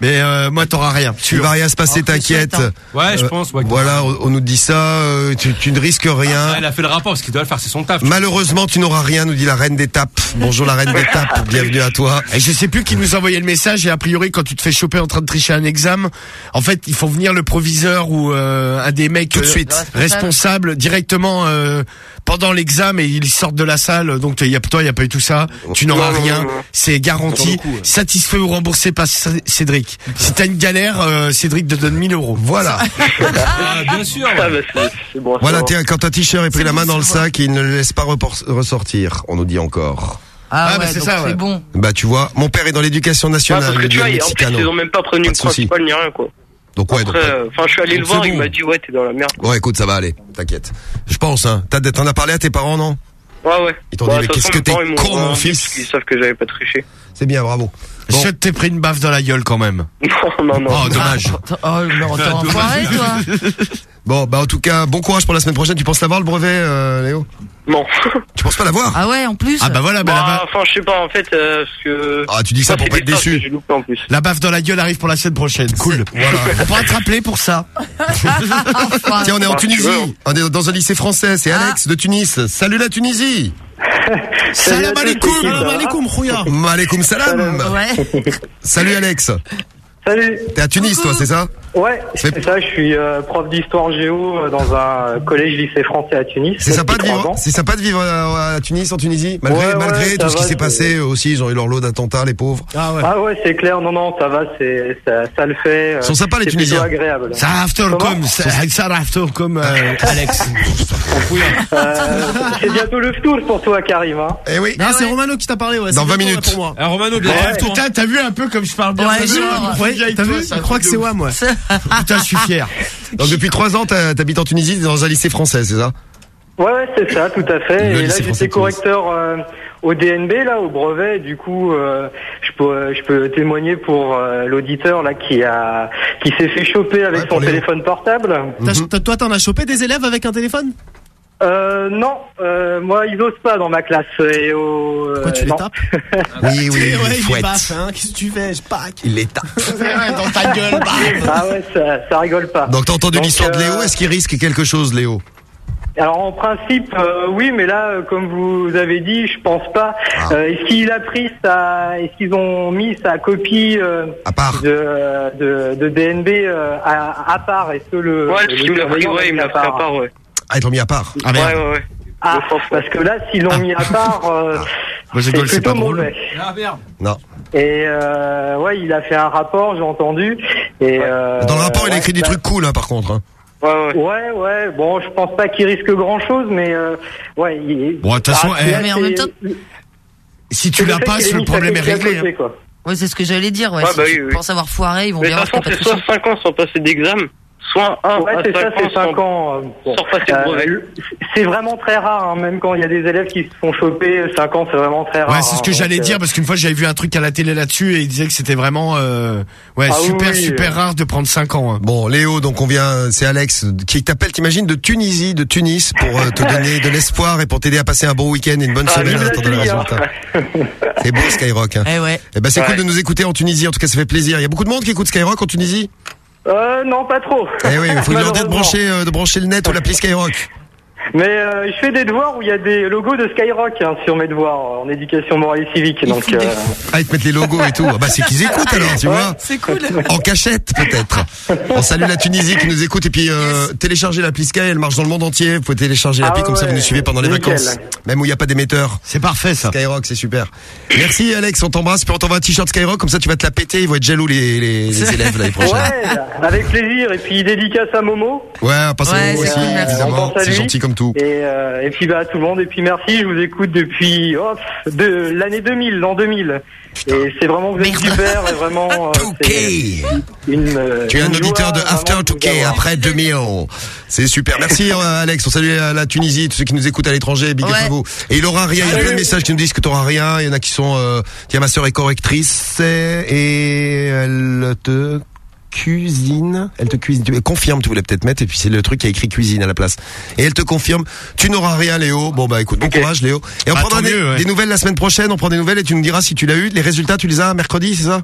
Mais euh, moi, t'auras rien. Il va rien se passer, Oh, t'inquiète. hein. Ouais, je pense, ouais. Voilà, on, on nous dit ça. euh, tu, tu ne risques rien. Ah, elle a fait le rapport parce qu'il doit le faire, c'est son taf. Malheureusement, tu n'auras rien, nous dit la reine d'étape. Bonjour la reine d'étape, bienvenue à toi. Et je sais plus qui nous envoyait le message et a priori quand tu te fais choper en train de tricher un examen, en fait il faut venir le proviseur ou euh, un des mecs tout de euh, suite responsable directement euh, pendant l'examen et ils sortent de la salle. Donc il y a toi il y a pas eu tout ça, tu n'auras Non, non, rien, non, non. c'est garanti, Pour le coup, ouais. satisfait ou remboursé par C- Cédric. Si t'as une galère, euh, Cédric te donne mille euros. Voilà. Ah, bien sûr. Ah, bah, c'est, c'est bon, Voilà, ça va. tiens, quand ta t-shirt est pris la main dans le sac, il ne le laisse pas repor- ressortir. On nous dit encore. Ah, Ah, bah, ouais, c'est donc ça, c'est ouais. bon. Bah tu vois, mon père est dans l'éducation Ouais, nationale. parce que le tu vois, duo en plus, mexicano. ils ont même pas prévenu Pas le de souci. principal ni rien, quoi. Donc ouais, donc, Après, euh, enfin, je suis allé le donc, voir, c'est il bon. m'a dit, ouais, t'es dans la merde. ouais, écoute, ça va aller, t'inquiète. Je pense, hein. T'as, t'en as parlé à tes parents, non? Ouais, ouais. Ils t'ont Ouais, dit, mais de toute qu'est-ce façon, que t'es mes parents, ils con, m'ont mon rien fils. dit, parce qu'ils savent que j'avais pas triché. C'est bien, bravo. Bon. Je t'ai pris une baffe dans la gueule quand même. Non, non, non. Oh dommage. Oh, non, t'es enfoiré, toi. Bon, bah en tout cas, bon courage pour la semaine prochaine. Tu penses l'avoir le brevet, euh, Léo? Non. Tu penses pas l'avoir? Ah ouais, en plus. Ah bah voilà, bah, Bah, la, ba- enfin, je sais pas, en fait, euh, parce que... Ah, tu dis ça pour pas être déçu. J'ai loupé en plus. la baffe dans la gueule arrive pour la semaine prochaine. Cool. Voilà. On pourra te rappeler pour ça. Enfoiré. Tiens, on est en Ah, tu Tunisie. veux. On est dans un lycée français. C'est Ah. Alex de Tunis. Salut la Tunisie. Salut à Salam tous, alaikum. c'est qui, ça Salam va alaikum, Khouya. Maaleykoum salam. Ouais. Salut Alex. Salut. T'es à Tunis, toi, c'est ça? Ouais, C'est- c'est ça, je suis euh, prof d'histoire géo euh, dans un collège-lycée français à Tunis. C'est sympa de depuis trois vivre, ans. c'est sympa de vivre à, à Tunis, en Tunisie, malgré, Ouais, ouais, malgré ça tout ce qui va, s'est c'est- passé. Eux aussi, ils ont eu leur lot d'attentats, les pauvres. Ah ouais. Ah ouais, c'est clair, non, non, ça va, c'est, ça, ça le fait. euh, Ils sont sympas, les c'est Tunisiens. plutôt agréable. Ça after Comment comme, ça ça after comme euh, Alex. Euh, c'est bientôt le tour pour toi, Karim, hein. Eh oui. Non, c'est Romano qui t'a parlé, ouais. Dans c'est vingt bientôt, minutes. ouais, pour moi. Ah, Romano, bien Ouais, sûr. putain, t'as vu un peu comme je parle bien. Ouais, T'as vu, genre. ouais, Ouais, t'as vu? Je crois que c'est Wam, ouais. Putain, je suis fier. Donc depuis trois ans, t'as- t'habites en Tunisie, t'es dans un lycée français, c'est ça? Ouais, ouais, c'est ça, tout à fait. Le Et là, lycée français j'étais de Tunis. correcteur euh, au D N B, là, au brevet. Du coup, euh, je peux, je peux témoigner pour euh, l'auditeur là qui a, qui s'est fait choper avec Ouais, pour son les- téléphone portable. T'as- t'as- Toi, t'en as chopé des élèves avec un téléphone? Euh, non, euh, moi, ils osent pas dans ma classe. Et au, euh, Pourquoi tu les non. tapes? Oui, oui, Ouais, il il est fouette. baf, hein. Qu'est-ce que tu fais? Je pack. Il les tape. Dans ta gueule, baf. Ah ouais, ça, ça rigole pas. Donc t'as entendu Donc, l'histoire de euh, Léo, est-ce qu'il risque quelque chose, Léo? Alors en principe, euh, oui, mais là, euh, comme vous avez dit, je pense pas. Ah. Euh, est-ce qu'il a pris sa, est-ce qu'ils ont mis sa copie euh, À part. de, de, de D N B euh, à, à part? Est-ce que le Ouais, le il me l'a pris, surveillant ouais, il me l'a pris à part, ouais. Ah, ils l'ont mis à part. Ah Ouais, merde. ouais, ouais. Ah, Le forfait. parce que là, s'ils l'ont mis à part, euh, Moi, je c'est rigole, c'est plutôt pas drôle. mauvais. Ah, merde. Non. Et euh, ouais, il a fait un rapport, j'ai entendu. Et euh, Dans le rapport, il a ouais, écrit des ça- trucs cool, hein, par contre. Hein. Ouais, ouais. Ouais, ouais. Bon, je pense pas qu'il risque grand chose, mais euh, ouais. Il... Bon, de toute façon, Ah, eh, là, mais en c'est- même temps- Si tu c'est l'as fait pas, qu'il ait le mis sa problème est copie à réglé. côté, hein. quoi. Ouais, c'est ce que j'allais dire, ouais. Ouais, si bah tu oui, oui. penses avoir foiré, ils vont Mais bien de toute voir que façon, t'as c'est pas soit triché. cinq ans sans passer d'examen, soit un Ouais, à c'est ça, cinq c'est ans cinq sans... ans. euh, bon. sans passer le Euh, brevet. le- c'est vraiment très rare, hein, même quand il y a des élèves qui se font choper, cinq ans, c'est vraiment très rare. Ouais, c'est ce que hein, j'allais donc, dire euh, parce qu'une fois j'avais vu un truc à la télé là-dessus et il disait que c'était vraiment euh, ouais Ah oui, super oui, super euh. rare de prendre cinq ans. hein. Bon, Léo, donc on vient, c'est Alex qui t'appelle, t'imagines, de Tunisie, de Tunis, pour euh, te donner de l'espoir et pour t'aider à passer un bon week-end et une bonne ah, semaine vive en la attendant le fille, hein. résultat. C'est beau Skyrock. Hein. Eh ouais. Eh ben c'est Ouais. cool de nous écouter en Tunisie. En tout cas, ça fait plaisir. Il y a beaucoup de monde qui écoute Skyrock en Tunisie. Euh, non, pas trop. Eh oui, il faut lui demander de Malheureusement. brancher, euh, de brancher le net ou l'appli Skyrock. Mais euh, je fais des devoirs où il y a des logos de Skyrock hein, sur mes devoirs en éducation morale et civique. Donc, euh, Ah, ils te mettent les logos et tout. Ah, bah c'est qu'ils écoutent alors, tu vois. C'est cool. En cachette peut-être. On salue la Tunisie qui nous écoute et puis euh, téléchargez l'appli Sky, elle marche dans le monde entier. Vous pouvez télécharger l'appli Ah comme ça vous ouais, nous suivez pendant les nickel. vacances. Même où il n'y a pas d'émetteur. C'est parfait ça. Skyrock, c'est super. Merci Alex, on t'embrasse. Puis on t'envoie un t-shirt Skyrock, comme ça tu vas te la péter. Ils vont être jaloux les, les, les élèves l'année prochaine. ouais, avec plaisir. Et puis dédicace à Momo. Ouais, passe Ouais, à vous c'est aussi, cool, merci. On évidemment. pense à C'est lui. gentil comme tout. Et, euh, et puis bah à tout le monde. Et puis merci, je vous écoute depuis oh, de l'année deux mille, l'an deux mille. Et c'est vraiment, vous êtes Merde. super et vraiment. euh, c'est une, euh, Tu es un une auditeur joie, de After vraiment, deux vous K avoir. après deux mille. C'est super. Merci euh, Alex. On salue euh, la Tunisie, tous ceux qui nous écoutent à l'étranger. Big up Ouais. à vous. Et il aura rien. Il y a plein de messages qui nous disent que tu auras rien. Il y en a qui sont. Euh, tiens, ma sœur est correctrice et elle te cuisine. Elle te cuisine. Tu confirme. Tu voulais peut-être mettre. Et puis c'est le truc qui a écrit cuisine à la place. Et elle te confirme. Tu n'auras rien, Léo. Bon bah écoute, bon courage, Léo. Et on Bah, prendra tant des, mieux, ouais. des nouvelles la semaine prochaine. On prend des nouvelles et tu nous diras si tu l'as eu. Les résultats, tu les as mercredi, c'est ça?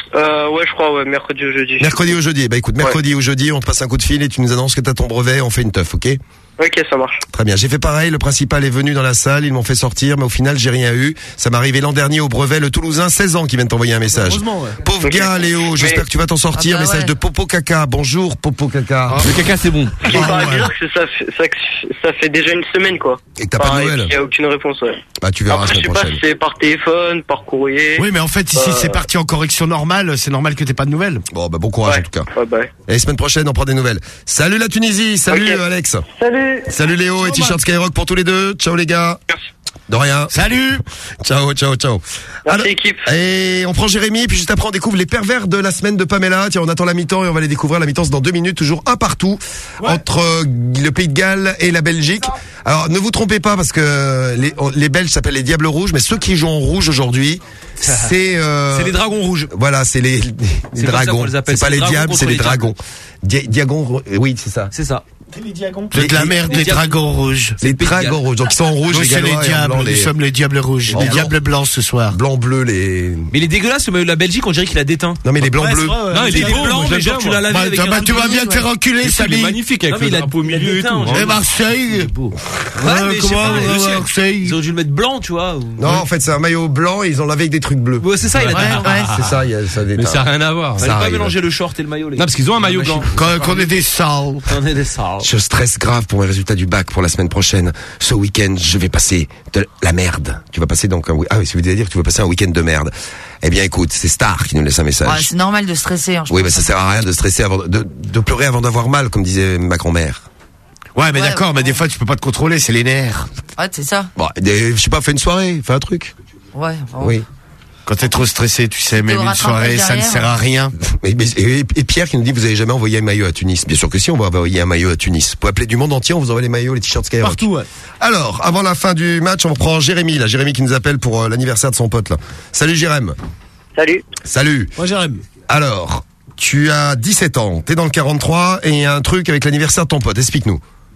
Euh, ouais, je crois, ouais, mercredi ou jeudi. Mercredi ou jeudi. Bah écoute, mercredi ou jeudi, on te passe un coup de fil et tu nous annonces que t'as ton brevet, on fait une teuf, ok? Ok, ça marche. Très bien. J'ai fait pareil. Le principal est venu dans la salle. Ils m'ont fait sortir, mais au final, j'ai rien eu. Ça m'est arrivé l'an dernier au brevet. Le Toulousain, seize ans, qui vient de t'envoyer un message. Heureusement, ouais. Pauvre Ok. gars, Léo. J'espère Mais- que tu vas t'en sortir. Ah bah Message ouais. de Popo Caca. Bonjour, Popo Caca. Le caca, c'est bon. Ce qui me paraît bizarre, c'est que ça, fait- ça, ça fait déjà une semaine, quoi. Et que t'as pas de Enfin, et nouvelles. qu'il n'y a aucune réponse, ouais. Bah, tu verras la Après, je semaine sais pas prochaine. si c'est par téléphone, par courrier. Oui, mais en fait, ici, Euh, c'est parti en correction normale. C'est normal que t'aies pas de nouvelles. Bon, bah, bon courage, Ouais. en tout cas. Ouais, bah, ouais. Et la semaine prochaine, on prend des nouvelles. Salut la Tunisie. Salut, Ok. Alex. Salut. Salut Léo et t-shirt Skyrock pour tous les deux. Ciao les gars. De rien. Salut. Ciao, ciao, ciao. Merci, équipe. Et on prend Jérémy, puis juste après on découvre les pervers de la semaine de Pamela. Tiens, on attend la mi-temps et on va les découvrir. La mi-temps c'est dans deux minutes, toujours un partout entre euh, le Pays de Galles et la Belgique. Alors ne vous trompez pas parce que les, on- les Belges s'appellent les Diables Rouges, mais ceux qui jouent en rouge aujourd'hui, c'est euh, C'est les dragons rouges. Voilà, c'est les, les C'est comme ça dragons. qu'on les appelle. C'est pas C'est les les dragons diables, contre c'est les les diables. dragons. Dia- Diagon, oui, c'est ça. C'est ça. Les diagons. Vous êtes la merde les des diables. dragons rouges. Les dragons rouges. Donc ils sont en rouge, Nous, les c'est les Gallois, et en diables. blanc, Nous les sommes les diables rouges. En Les blanc. diables blancs ce soir. blanc bleu les. Mais il est dégueulasse, le maillot de la Belgique, on dirait qu'il a déteint. Non mais les blancs Ouais, bleus. c'est vrai, ouais. Non, il est C'est blanc, beau, mais j'aime genre bien, tu moi. l'as lavé Bah, avec bah, un tu vas truc bien de te faire ouais. enculer, Il est Samy. magnifique avec Non, mais le il a- drapeau au il a milieu et déteint, tout. on hein. Et Marseille. Ouais, mais je sais comment pas, on les va Russes, Marseille ils auraient dû le mettre blanc, tu vois. ou- Non, en fait c'est un maillot blanc et ils ont lavé avec des trucs bleus. Ouais, c'est ça, il a Ouais, déteint. ouais. C'est ça, il y a ça Mais déteint. ça n'a rien à voir. Ça Fallait pas arrive. mélanger le short et le maillot, les Non, gars. parce qu'ils ont un maillot blanc. Quand, quand on est des sales. On est des salles. Je stresse grave pour mes résultats du bac pour la semaine prochaine. Ce week-end, je vais passer de la merde. Tu vas passer donc un week- ah oui, ça veut dire que tu vas passer un week-end de merde. Eh bien, écoute, c'est Star qui nous laisse un message. Ouais, c'est normal de stresser. Hein, je oui, pense. mais ça sert à rien de stresser avant de, de, de pleurer avant d'avoir mal, comme disait ma grand-mère. Ouais, mais Ouais, d'accord, bon. mais des fois, tu peux pas te contrôler, c'est les nerfs. Ouais, c'est ça. Bon, des- je sais pas, fais une soirée, fais un truc. Ouais. bon. Oui. Quand t'es trop stressé, tu sais, même au une rattrapage soirée, ça ne derrière. sert à rien. Mais, mais- et, et Pierre qui nous dit, vous avez jamais envoyé un maillot à Tunis. Bien sûr que si, on va envoyer un maillot à Tunis. Pour appeler du monde entier, on vous envoie les maillots, les t-shirts Skyrock. Partout, ouais. Alors, avant la fin du match, on reprend Jérémy, là. Jérémy qui nous appelle pour euh, l'anniversaire de son pote, là. Salut Jérémy. Salut. Salut. Moi, Jérémy. Alors, tu as dix-sept ans, t'es dans le quarante-trois et il y a un truc avec l'anniversaire de ton pote. Explique-nous.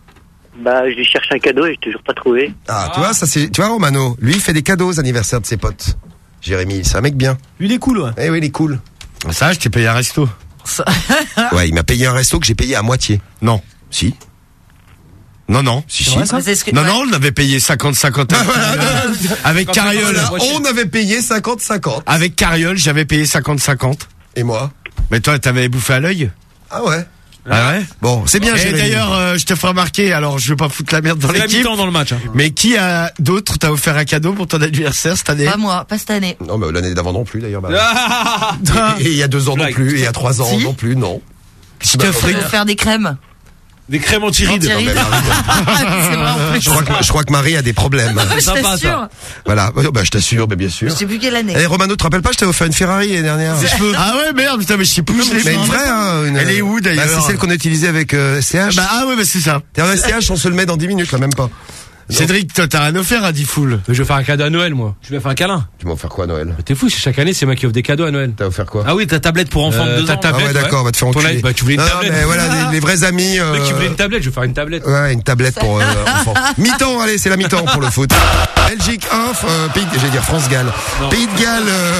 Bah, je lui cherche un cadeau et j'ai toujours pas trouvé. Ah, tu vois, ça c'est, tu vois, Romano, lui, il fait des cadeaux aux anniversaires de ses potes. Jérémy, c'est un mec bien. Lui, il est cool, ouais. Eh oui, il est cool. Ça, je t'ai payé un resto. Ouais, il m'a payé un resto que j'ai payé à moitié. Non. Si. Non, non. Si, si. Ouais, c'est ce que- Non, ouais. non, on avait payé cinquante cinquante. Avec Carriole. Voilà, on avait payé cinquante cinquante. Avec Carriole, j'avais payé cinquante cinquante. Et moi? Mais toi, t'avais bouffé à l'œil? Ah ouais. Ah ouais? Bon, c'est bien, Et Jérémy. d'ailleurs, euh, je te ferai remarquer, alors je veux pas foutre la merde dans C'est la l'équipe. mi-temps dans le match. hein. Mais qui a d'autre t'a offert un cadeau pour ton anniversaire cette année? Pas moi, pas cette année. Non, mais l'année d'avant non plus, d'ailleurs. bah. Ah, Et et il y a deux ans non Blague. plus, et il y a trois ans Si. non plus, non. Je te Je ferai. vais faire des crèmes. Des crèmes anti-rides. Anti-rides. Non, mais Marie, C'est vrai en plus. je crois que, je crois que Marie a des problèmes. Je sympa, t'assure. Voilà. Oh, bah, je t'assure, mais bien sûr. Je sais plus quelle année. Eh, Romano, tu te rappelles pas, je t'avais offert une Ferrari l'année dernière. Ah ouais, merde, putain, mais je sais plus. je l'ai Mais fait. une vraie, hein. Une... Elle est où, d'ailleurs? Bah, c'est celle qu'on a utilisée avec euh, S C H. Bah, ah ouais, bah c'est ça. T'es en S C H, on se le met dans dix minutes, là, même pas. Cédric, toi, t'as rien offert à Diffoul. Je vais faire un cadeau à Noël, moi. Je lui ai fait un câlin. Tu m'as offert quoi à Noël? Mais T'es fou, c'est chaque année, c'est moi qui offre des cadeaux à Noël. T'as offert quoi? Ah oui, ta tablette pour enfants Euh, de deux ta ans. Ah tablette, ouais, d'accord, on va te faire Ton enculer. live, bah, tu voulais une non, tablette. mais voilà, les, les vrais amis. Le mec qui euh, voulait une tablette, je vais faire une tablette. Ouais, une tablette pour euh, enfants. Mi-temps, allez, c'est la mi-temps pour le foot. Belgique un, euh, Pays, j'allais dire France-Galles. Pays de Galles, euh,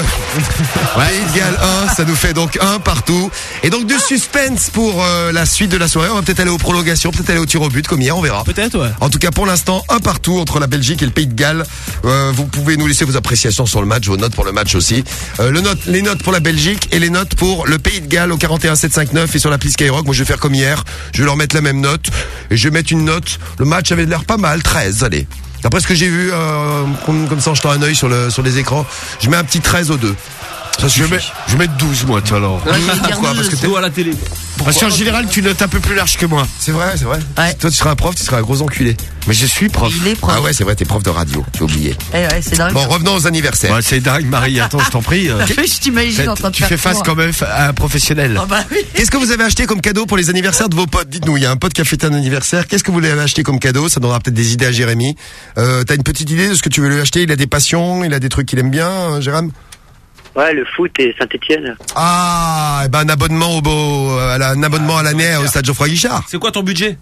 Pays de Galles un, ça nous fait donc un partout. Et donc du suspense pour euh, la suite de la soirée. On va peut-être aller aux prolongations, peut-être aller au tir au but comme hier, on verra. Peut-être, ouais. En tout cas, pour l'instant, un partout entre la Belgique et le Pays de Galles. Euh, vous pouvez nous laisser vos appréciations sur le match, vos notes pour le match aussi. Euh, le note, les notes pour la Belgique et les notes pour le Pays de Galles au quarante et un sept cent cinquante-neuf et sur l'appli Skyrock. Moi, je vais faire comme hier. Je vais leur mettre la même note et je vais mettre une note. Le match avait l'air pas mal, treize, allez. D'après ce que j'ai vu, euh, comme, comme ça en jetant un œil sur, le, sur les écrans, je mets un petit treize aux deux. Ça Je vais, mettre, je vais mettre douze, moi, toi, alors. Pourquoi? Parce que t'es... à la télé. Parce qu'en général, tu notes un peu plus large que moi. C'est vrai, c'est vrai. Ouais. Toi, tu seras un prof, tu seras un gros enculé. Mais je suis prof. Il est prof. Ah ouais, c'est vrai, t'es prof de radio. J'ai oublié. Eh ouais, c'est dingue. Bon, revenons aux anniversaires. Ouais, c'est dingue, Marie. Attends, je t'en prie. euh. Je t'imagine en train de Tu faire fais face quoi. quand même à un professionnel. Ah bah oui. Qu'est-ce que vous avez acheté comme cadeau pour les anniversaires de vos potes? Dites-nous, il y a un pote qui a fêté un anniversaire. Qu'est-ce que vous lui avez acheté comme cadeau? Ça donnera peut-être des idées à Jérémy. Euh, t'as une petite idée de ce que tu veux lui acheter? Il a des passions, il a des trucs qu'il aime bien, euh, Jérôme? Ouais, le foot et Saint-Etienne. Ah, eh ben un abonnement au beau, à la- un abonnement à l'année au stade Geoffroy Guichard. C'est quoi ton budget?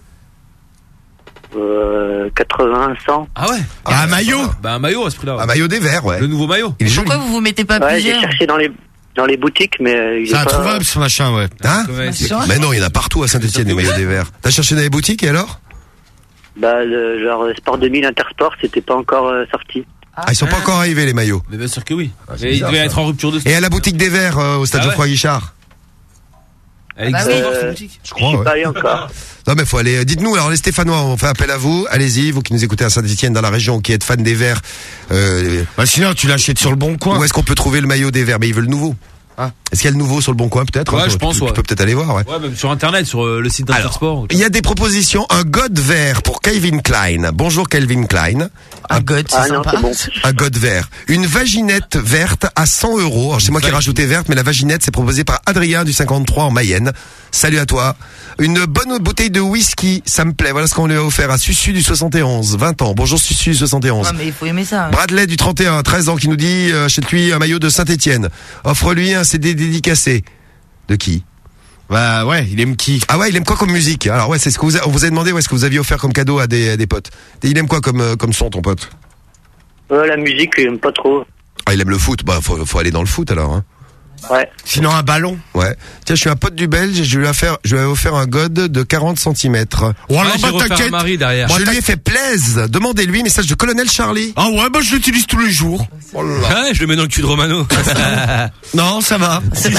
Euh, quatre-vingts, cent. Ah ouais. Ah, un maillot. Bah un maillot à ce prix-là. ouais. Un maillot des Verts, ouais. Le nouveau maillot. Il est joli. Pourquoi vous vous mettez pas Ouais, j'ai plusieurs cherché dans les, dans les boutiques, mais euh, il C'est est pas... introuvable ce machin, ouais. Hein? Ouais, c'est- Mais non, il y en a partout à Saint-Etienne, des maillots des Verts. T'as cherché dans les boutiques et alors? Bah, le, genre euh, Sport deux mille Intersport, c'était pas encore euh, sorti. Ah, ils sont pas encore arrivés, les maillots. Mais bien sûr que oui. c'est Mais il bizarre, devait ça. être en rupture de stock. Et à la boutique des Verts, euh, au stade Ah ouais. Geoffroy Guichard? Elle existe Euh, encore, cette boutique? Je crois, Je suis ouais. pas allé encore. Non mais faut aller. Dites-nous alors les Stéphanois, on fait appel à vous. Allez-y, vous qui nous écoutez à Saint-Etienne dans la région, qui êtes fan des Verts. Euh, Bah sinon tu l'achètes sur le bon coin. où est-ce qu'on peut trouver le maillot des Verts? Mais ils veulent le nouveau. Ah. Est-ce qu'il y a le nouveau sur le bon coin peut-être? Ouais, hein, je tu- pense, Tu, ouais. peux peut-être aller voir. Ouais. Ouais, même sur internet, sur euh, le site d'Intersport. Il y a des propositions. Un God vert pour Calvin Klein. Bonjour Calvin Klein. Un god, c'est Ah non, sympa. c'est bon. Un God vert. Une vaginette verte à cent euros. Alors, c'est moi qui ai rajouté verte, mais la vaginette c'est proposé par Adrien du cinquante-trois en Mayenne. Salut à toi. Une bonne bouteille de whisky, ça me plaît. Voilà ce qu'on lui a offert à Susu du soixante et onze, vingt ans. Bonjour Susu du soixante et onze. Ouais, mais il faut aimer ça. hein. Bradley du trente et un, treize ans, qui nous dit euh, achète-lui un maillot de Saint-Etienne. Offre-lui un C D dédicacé. De qui? Bah ouais, il aime qui? Ah ouais, il aime quoi comme musique? Alors ouais, c'est ce que vous a, on vous a demandé, ouais, ce que vous aviez offert comme cadeau à des, à des potes. Et il aime quoi comme, euh, comme son, ton pote? Euh, la musique, j'aime pas trop. Ah, il aime le foot. Bah, faut, faut aller dans le foot alors. Hein. Ouais. Sinon un ballon. Ouais. Tiens, je suis un pote du Belge. Je lui ai offert, je lui ai offert un god de quarante centimètres. Oh Ah, là, j'ai bah refait un t'inquiète. mari derrière. Je lui ai fait plaise. Demandez-lui, message de Colonel Charlie. Ah ouais, bah je l'utilise tous les jours. Oh là là. Ah, je le mets dans le cul de Romano. Non, ça va.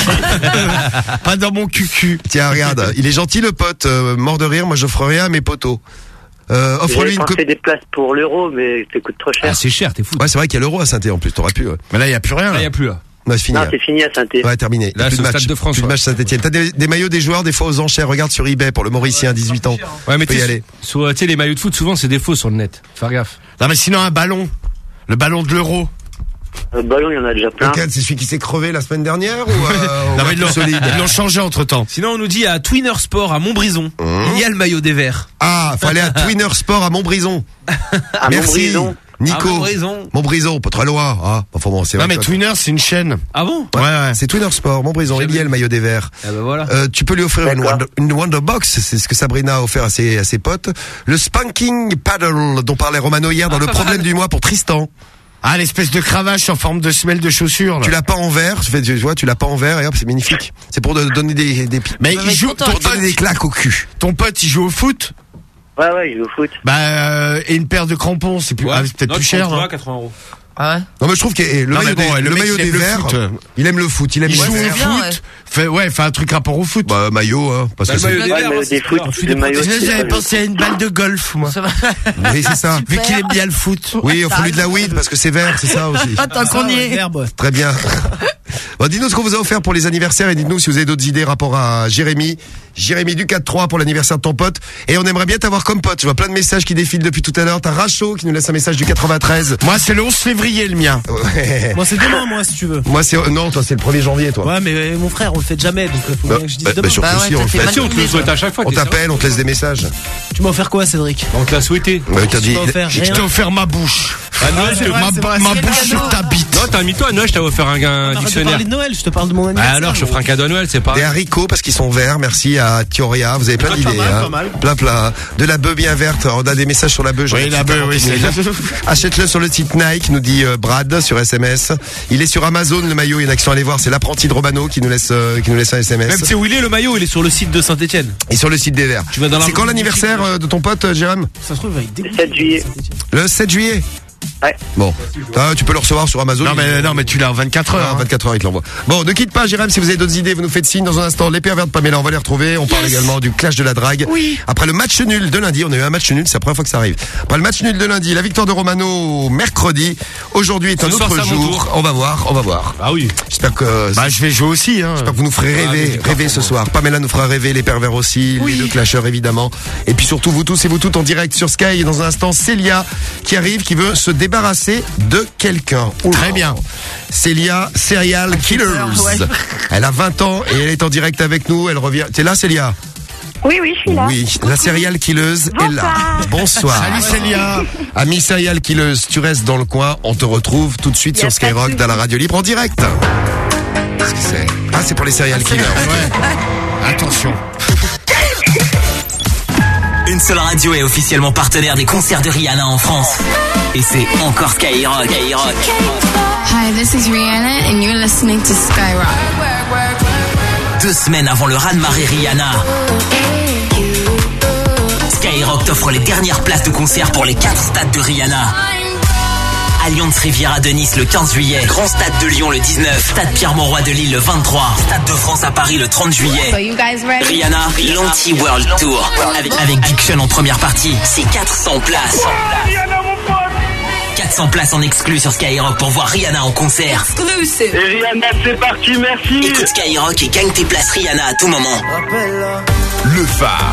Pas dans mon cucu. Tiens, regarde, il est gentil le pote. Euh, mort de rire, moi j'offre rien à mes potos. Euh, offre-lui J'avais une pensé copie. des places pour l'euro, mais ça coûte trop cher. Ah, c'est cher, t'es fou. Ouais, c'est vrai qu'il y a l'euro à Saint-Étienne en plus. T'aurais pu. Ouais. Mais là, il y a plus rien. Là, Là. il y a plus là. Non, c'est fini. Non, hein. c'est fini à Saint-Étienne. Ouais, terminé. Là, Plus c'est de au match. Stade de France, Plus de ouais. match Saint-Etienne. T'as des, des maillots des joueurs, des fois aux enchères. Regarde sur eBay pour le Mauricien, dix-huit ans. Ouais, mais Tu peux tu y sais, aller. sur, tu sais, les maillots de foot, souvent, c'est des faux sur le net. Faire gaffe. Non mais sinon un ballon. Le ballon de l'euro. Le ballon, il y en a déjà plein. Lequel, c'est celui qui s'est crevé la semaine dernière ou euh, Non ou mais un ils l'ont plus solide? ils l'ont changé entre temps. Sinon, on nous dit à Twinner Sport, à Montbrison, il y a le maillot des Verts. Ah, faut aller à Twinner Sport à Montbrison. À Merci. Montbrison. Nico. À Montbrison. Montbrison, pas très loin. Ah, enfin bon, c'est Non vrai mais que- Twinner c'est une chaîne. Ah bon? Ouais, ouais. C'est Twinner Sport, Montbrison. Il y a le maillot des Verts. Ah bah voilà. Euh, tu peux lui offrir une D'accord. Wonder, une Wonder Box, c'est ce que Sabrina a offert à ses, à ses potes. Le Spanking Paddle dont parlait Romano hier dans Ah, le pas problème mal. du mois pour Tristan. Ah l'espèce de cravache en forme de semelle de chaussure. Là. Tu l'as pas en verre, tu fais, tu vois, tu l'as pas en verre et hop, c'est magnifique. C'est pour de- donner des, des, Mais va il mettre joue. content. Ton pour donner pote, des claques au cul. ton pote il joue au foot. Ouais, ouais, il joue au foot. Bah euh, et une paire de crampons, c'est plus, Ouais. ah, c'est peut-être Non, plus tu cher. prends hein. quatre-vingts euros. Ah ouais? Non, mais je trouve que eh, le Non, maillot, mais bon, des, le le mec, maillot il des aime le Verts, foot. il aime le foot, il aime Il le joue au vert. bien, foot. ouais. Fait ouais, fait un truc rapport au foot. Bah, maillot, hein, parce Bah, que le maillot c'est, des Ouais, Verts, maillot moi, des c'est foot, super. le maillot J'avais des j'avais pensé à une balle de golf moi. Ça va. oui, c'est ça. Vu qu'il aime bien le foot. Oui, on fait lui de la weed parce que c'est vert, c'est ça aussi. Attends qu'on y est. Herbe. Très bien. Bon, dites-nous ce qu'on vous a offert pour les anniversaires et dites-nous si vous avez d'autres idées rapport à Jérémy. Jérémy du quatre trois pour l'anniversaire de ton pote. Et on aimerait bien t'avoir comme pote. Je vois plein de messages qui défilent depuis tout à l'heure. T'as Rachaud qui nous laisse un message du quatre-vingt-treize. Moi c'est le onze février le mien. Ouais. Moi, c'est demain, moi, si tu veux. Moi, c'est, non, toi, c'est le premier janvier, toi. Ouais, mais euh, mon frère, on le fait jamais, donc il faut Bah, bien que je dise bah, demain. bah, surtout Bah ouais, si on t'as le fait fait. mal Si, on te le tourner, souhaite toi. à chaque fois. On t'es t'appelle, on te laisse des messages. Tu m'as offert quoi, Cédric? sérieux On te l'a souhaité. Bah, il t'a dit, Tu m'as offert Je rien. t'ai offert ma bouche. À Noël, c'est je- vrai, ma c'est vrai, ma c'est bouche quel sur cadeau ta bite. Non, t'as mis toi à Noël, je t'avais offert un, un Arrête de dictionnaire. parler de Noël, je te parle de mon Bah anniversaire. alors, je te ferai un cadeau à Noël, c'est des pareil. haricots parce qu'ils sont verts. Merci à Thioria. Vous avez plein Ah, d'idées, pas mal, hein. pas mal. Plein, plein. De la bœuf bien verte. On a des messages sur la bœuf. j'en ai Oui, la super bœuf, oui, renseigné. c'est- Achète-le sur le site Nike, nous dit euh, Brad sur S M S. Il est sur Amazon, le maillot. Il y en a qui sont allés voir. C'est l'apprenti de Romano qui nous laisse, euh, qui nous laisse un S M S. Même si où il est, le maillot, il est sur le site de Saint-Etienne. Et sur le site des Verts. Tu vas dans la C'est quand rue l'anniversaire euh, de ton pote, euh, Jérôme? Ça se trouve, il va être dégoûté. sept juillet. Le sept juillet. Ouais. Bon, ah, tu peux le recevoir sur Amazon. Non mais non mais tu l'as en vingt-quatre heures. Ah, hein. vingt-quatre heures, il te l'envoie. Bon, ne quitte pas, Jérôme, si vous avez d'autres idées, vous nous faites signe dans un instant. Les pervers de Pamela, on va les retrouver. On parle également du clash de la drague. Oui. Après le match nul de lundi, on a eu un match nul, c'est la première fois que ça arrive. Après le match nul de lundi, la victoire de Romano mercredi. Aujourd'hui est un Ce soir, autre c'est à mon jour. tour. On va voir, on va voir. Ah oui. J'espère que, Bah je vais jouer aussi hein. j'espère que vous nous ferez Ah, mais rêver, c'est rêver pas ce pour soir. Pamela nous fera rêver, les pervers aussi, les deux clasheurs évidemment. Et puis surtout vous tous et vous toutes en direct sur Sky. Et dans un instant, Célia qui arrive, qui veut se débarrasser de quelqu'un. Oula. Très bien. Célia, Serial Killers. peur, ouais. Elle a vingt ans et elle est en direct avec nous. Elle revient. T'es là, Célia? Oui, oui, je suis là. Oui, la Serial Killeuse est là. Bonsoir. Salut Célia. Ami Serial Killeuse, tu restes dans le coin. On te retrouve tout de suite Y sur a pas de Skyrock souci. dans la radio libre en direct. Qu'est-ce que c'est? Ah, c'est pour les Serial Killers. Ouais. Attention. Une seule radio est officiellement partenaire des concerts de Rihanna en France. Et c'est encore Skyrock. Skyrock. Hi, this is Rihanna and you're listening to Skyrock. Deux semaines avant le raz-de-marée Rihanna, Skyrock t'offre les dernières places de concert pour les quatre stades de Rihanna. Allianz Riviera de Nice le quinze juillet, Grand Stade de Lyon le dix-neuf, Stade Pierre-Mauroy de Lille le vingt-trois, Stade de France à Paris le trente juillet. Rihanna, l'Anti-World Tour, avec, avec Big Sean en première partie, c'est quatre cents places. quatre cents places en exclu sur Skyrock pour voir Rihanna en concert. Et Rihanna, c'est parti, merci. Écoute Skyrock et gagne tes places Rihanna à tout moment. Le phare.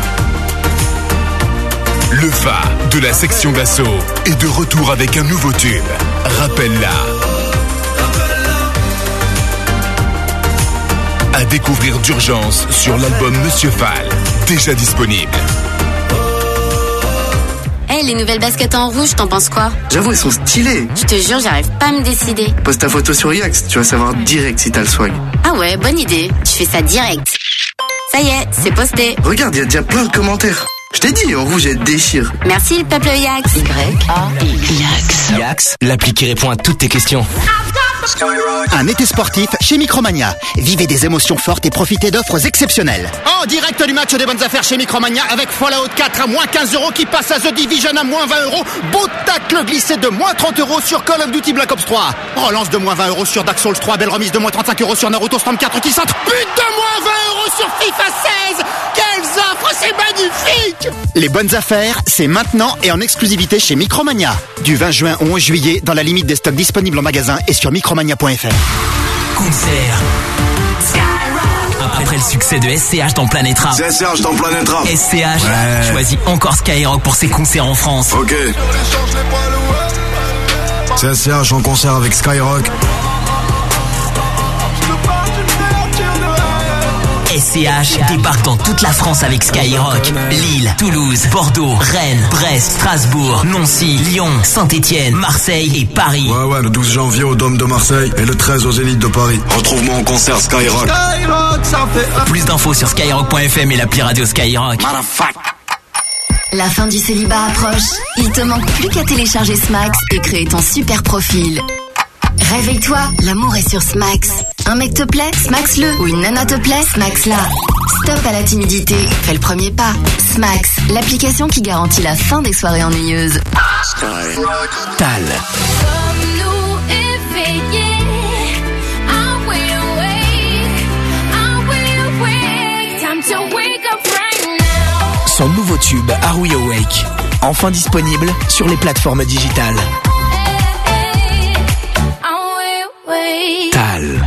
Le phare de la section d'assaut est de retour avec un nouveau tube. Rappelle-la. À découvrir d'urgence sur l'album Monsieur Fall, déjà disponible. Hé, hey, les nouvelles baskets en rouge, t'en penses quoi? J'avoue, elles sont stylées. Je te jure, j'arrive pas à me décider. Poste ta photo sur Yax, tu vas savoir direct si t'as le swag. Ah ouais, bonne idée. Tu fais ça direct. Ça y est, c'est posté. Regarde, il y a déjà plein de commentaires. Je t'ai dit, en rouge, elle déchire. Merci le peuple Yax. Y A X. Yax, l'appli qui répond à toutes tes questions. Un été sportif chez Micromania. Vivez des émotions fortes et profitez d'offres exceptionnelles. En direct du match des bonnes affaires chez Micromania avec Fallout quatre à moins quinze euros qui passe à The Division à moins vingt euros. Beau tacle glissé de moins trente euros sur Call of Duty Black Ops trois. Relance de moins vingt euros sur Dark Souls trois. Belle remise de moins trente-cinq euros sur Naruto Storm quatre qui centre. But de moins vingt euros sur FIFA seize. Quelles offres, c'est magnifique! Les bonnes affaires, c'est maintenant et en exclusivité chez Micromania. Du vingt juin au onze juillet, dans la limite des stocks disponibles en magasin et sur micromania point f r. Concert. Après le succès de S C H dans Planète Rap. S C H dans Planète Rap. S C H ouais. Choisit encore Skyrock pour ses concerts en France. Ok. C'est S C H en concert avec Skyrock. S C H débarque dans toute la France avec Skyrock. Lille, Toulouse, Bordeaux, Rennes, Brest, Strasbourg, Nancy, Lyon, Saint-Étienne, Marseille et Paris. Ouais ouais, le douze janvier au Dôme de Marseille et le treize au Zénith de Paris. Retrouve-moi en concert Skyrock. Skyrock, ça fait... Plus d'infos sur skyrock point f m et l'appli radio Skyrock. La fin du célibat approche. Il te manque plus qu'à télécharger Smax et créer ton super profil. Réveille-toi, l'amour est sur Smax. Un mec te plaît, Smax-le. Ou une nana te plaît, Smax-la. Stop à la timidité, fais le premier pas. Smax, l'application qui garantit la fin des soirées ennuyeuses. Tal. Son nouveau tube, Are We Awake, enfin disponible sur les plateformes digitales. Tal.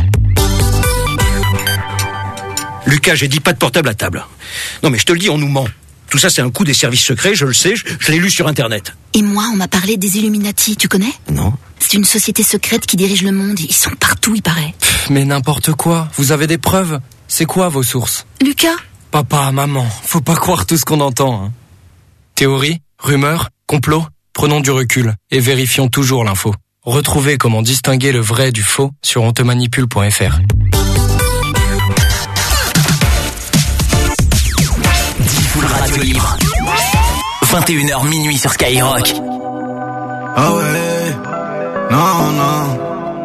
Lucas, j'ai dit pas de portable à table. Non mais je te le dis, on nous ment. Tout ça c'est un coup des services secrets, je le sais, je, je l'ai lu sur internet. Et moi, on m'a parlé des Illuminati, tu connais? Non. C'est une société secrète qui dirige le monde, ils sont partout, il paraît. Pff, mais n'importe quoi, vous avez des preuves? C'est quoi vos sources? Lucas? Papa, maman, faut pas croire tout ce qu'on entend. Hein. Théorie, rumeurs, complot, prenons du recul et vérifions toujours l'info. Retrouvez comment distinguer le vrai du faux sur on te manipule point f r. Full Radio Libre. vingt et une heures minuit sur Skyrock. Ah ouais, non, non.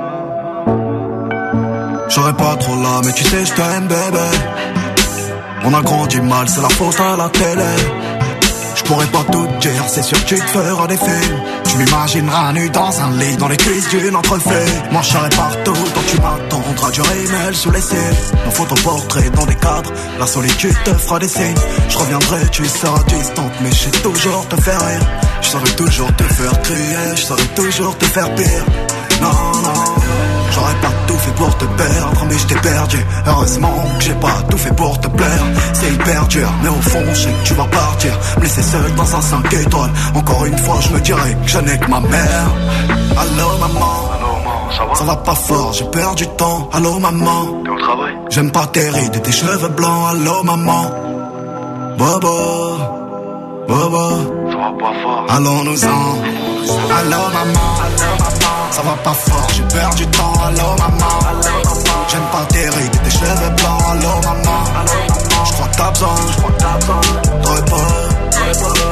J'aurais pas trop là, mais tu sais, je t'aime, bébé. On a grandi mal, c'est la faute à la télé. Je pourrais pas tout dire, c'est sûr que tu te feras des films. Tu m'imagineras nu dans un lit, dans les cuisses d'une entrefait. Moi je serai partout, donc tu m'attendras du rimel sous les cils. Nos photoportraits dans des cadres, la solitude te fera des signes. Je reviendrai, tu seras distante, mais je sais toujours te faire rire. Je saurai toujours te faire crier, je saurai toujours te faire pire. Non, non, j'aurais pas tout fait pour te perdre, mais je t'ai perdu. Heureusement que j'ai pas tout fait pour te plaire. C'est hyper dur, mais au fond je sais que tu vas partir, me laisser seul dans un cinq étoiles. Encore une fois je me dirais que je n'ai que ma mère. Allô maman, ça va, ça va pas fort, j'ai perdu du temps. Allô maman, t'es au travail? J'aime pas tes rides et tes cheveux blancs. Allô maman, Bobo, Bobo, ça va pas fort. Allons-nous-en. Allô maman, ça va pas fort, j'ai perdu du temps. Allô maman, j'aime pas tes rides et tes cheveux blancs. Allô maman, j'crois que t'as besoin de repos.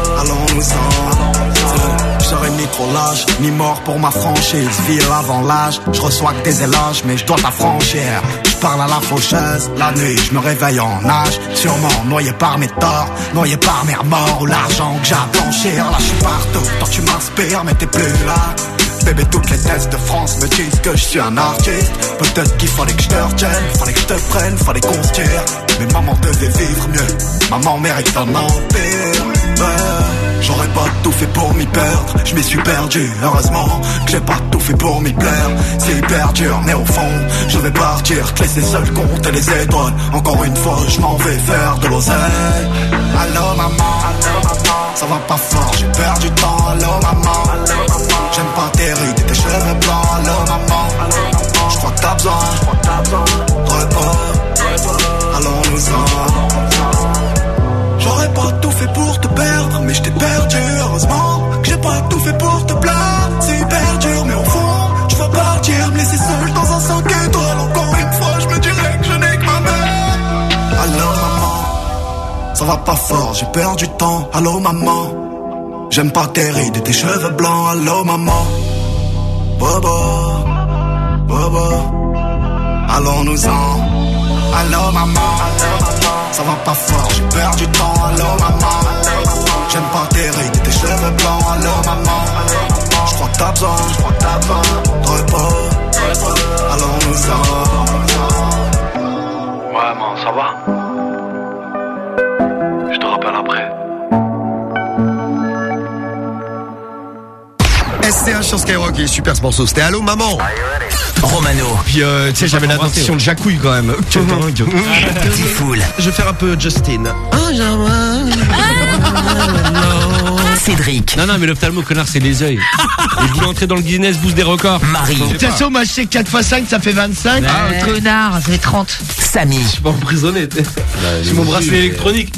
pour ma franchise. Ville avant l'âge, je reçois que des éloges, mais je dois t'affranchir. Je parle à la faucheuse, la nuit, je me réveille en nage. Sûrement noyé par mes torts, noyé par mes remords ou l'argent que j'ai à blanchir. Là, je suis partout, toi tu m'inspires, mais t'es plus là. Bébé, toutes les tests de France me disent que je suis un artiste. Peut-être qu'il fallait que je te retienne, fallait que je te prenne, fallait qu'on se tire. Mais maman devait vivre mieux, maman mérite un empire. Ouais. J'aurais pas tout fait pour m'y perdre, je m'y suis perdu. Heureusement que j'ai pas tout fait pour m'y plaire. C'est hyper dur, mais au fond, je vais partir, te laisser seul compter les étoiles. Encore une fois, je m'en vais faire de l'oseille. Allô maman, allô maman, ça va pas fort, j'ai perdu du temps. Allô maman, allô maman, j'aime pas tes rides et tes cheveux blancs. Allô maman, je crois que t'as besoin de repos. Allons-nous-en. J'aurais pas tout fait pour te perdre, mais je t'ai perdu. Heureusement que j'ai pas tout fait pour te plaire. C'est hyper dur, mais au fond, je veux partir, me laisser seul dans un cinq étoiles. Encore une fois, je me dirais que je n'ai que ma mère. Allô maman, ça va pas fort, j'ai perdu du temps. Allô maman, j'aime pas tes rides et tes cheveux blancs. Allô maman, bobo, bobo, allons-nous-en. Allô maman, ça va pas fort, j'ai perdu du temps. Allô maman, j'aime pas tes rides et tes cheveux blancs. Allô maman, je crois que t'as besoin de repos. Allons-nous-en. Ouais man, ça va? Je te rappelle après. S C H sur Skyrock, il est super ce morceau. C'était Allô maman. Romano. Puis euh, tu sais, j'avais la dentition de Jacouille quand même. Diffoul. Je vais faire un peu Justin. Cédric. Non, non, mais l'ophtalmo, connard, c'est les yeux. Il voulait entrer dans le Guinness Boost des records. Marie. De toute façon, moi je sais que quatre fois cinq ça fait vingt-cinq. Ah, connard, ça fait trente. Samy. Je suis pas emprisonné. J'ai mon bracelet électronique.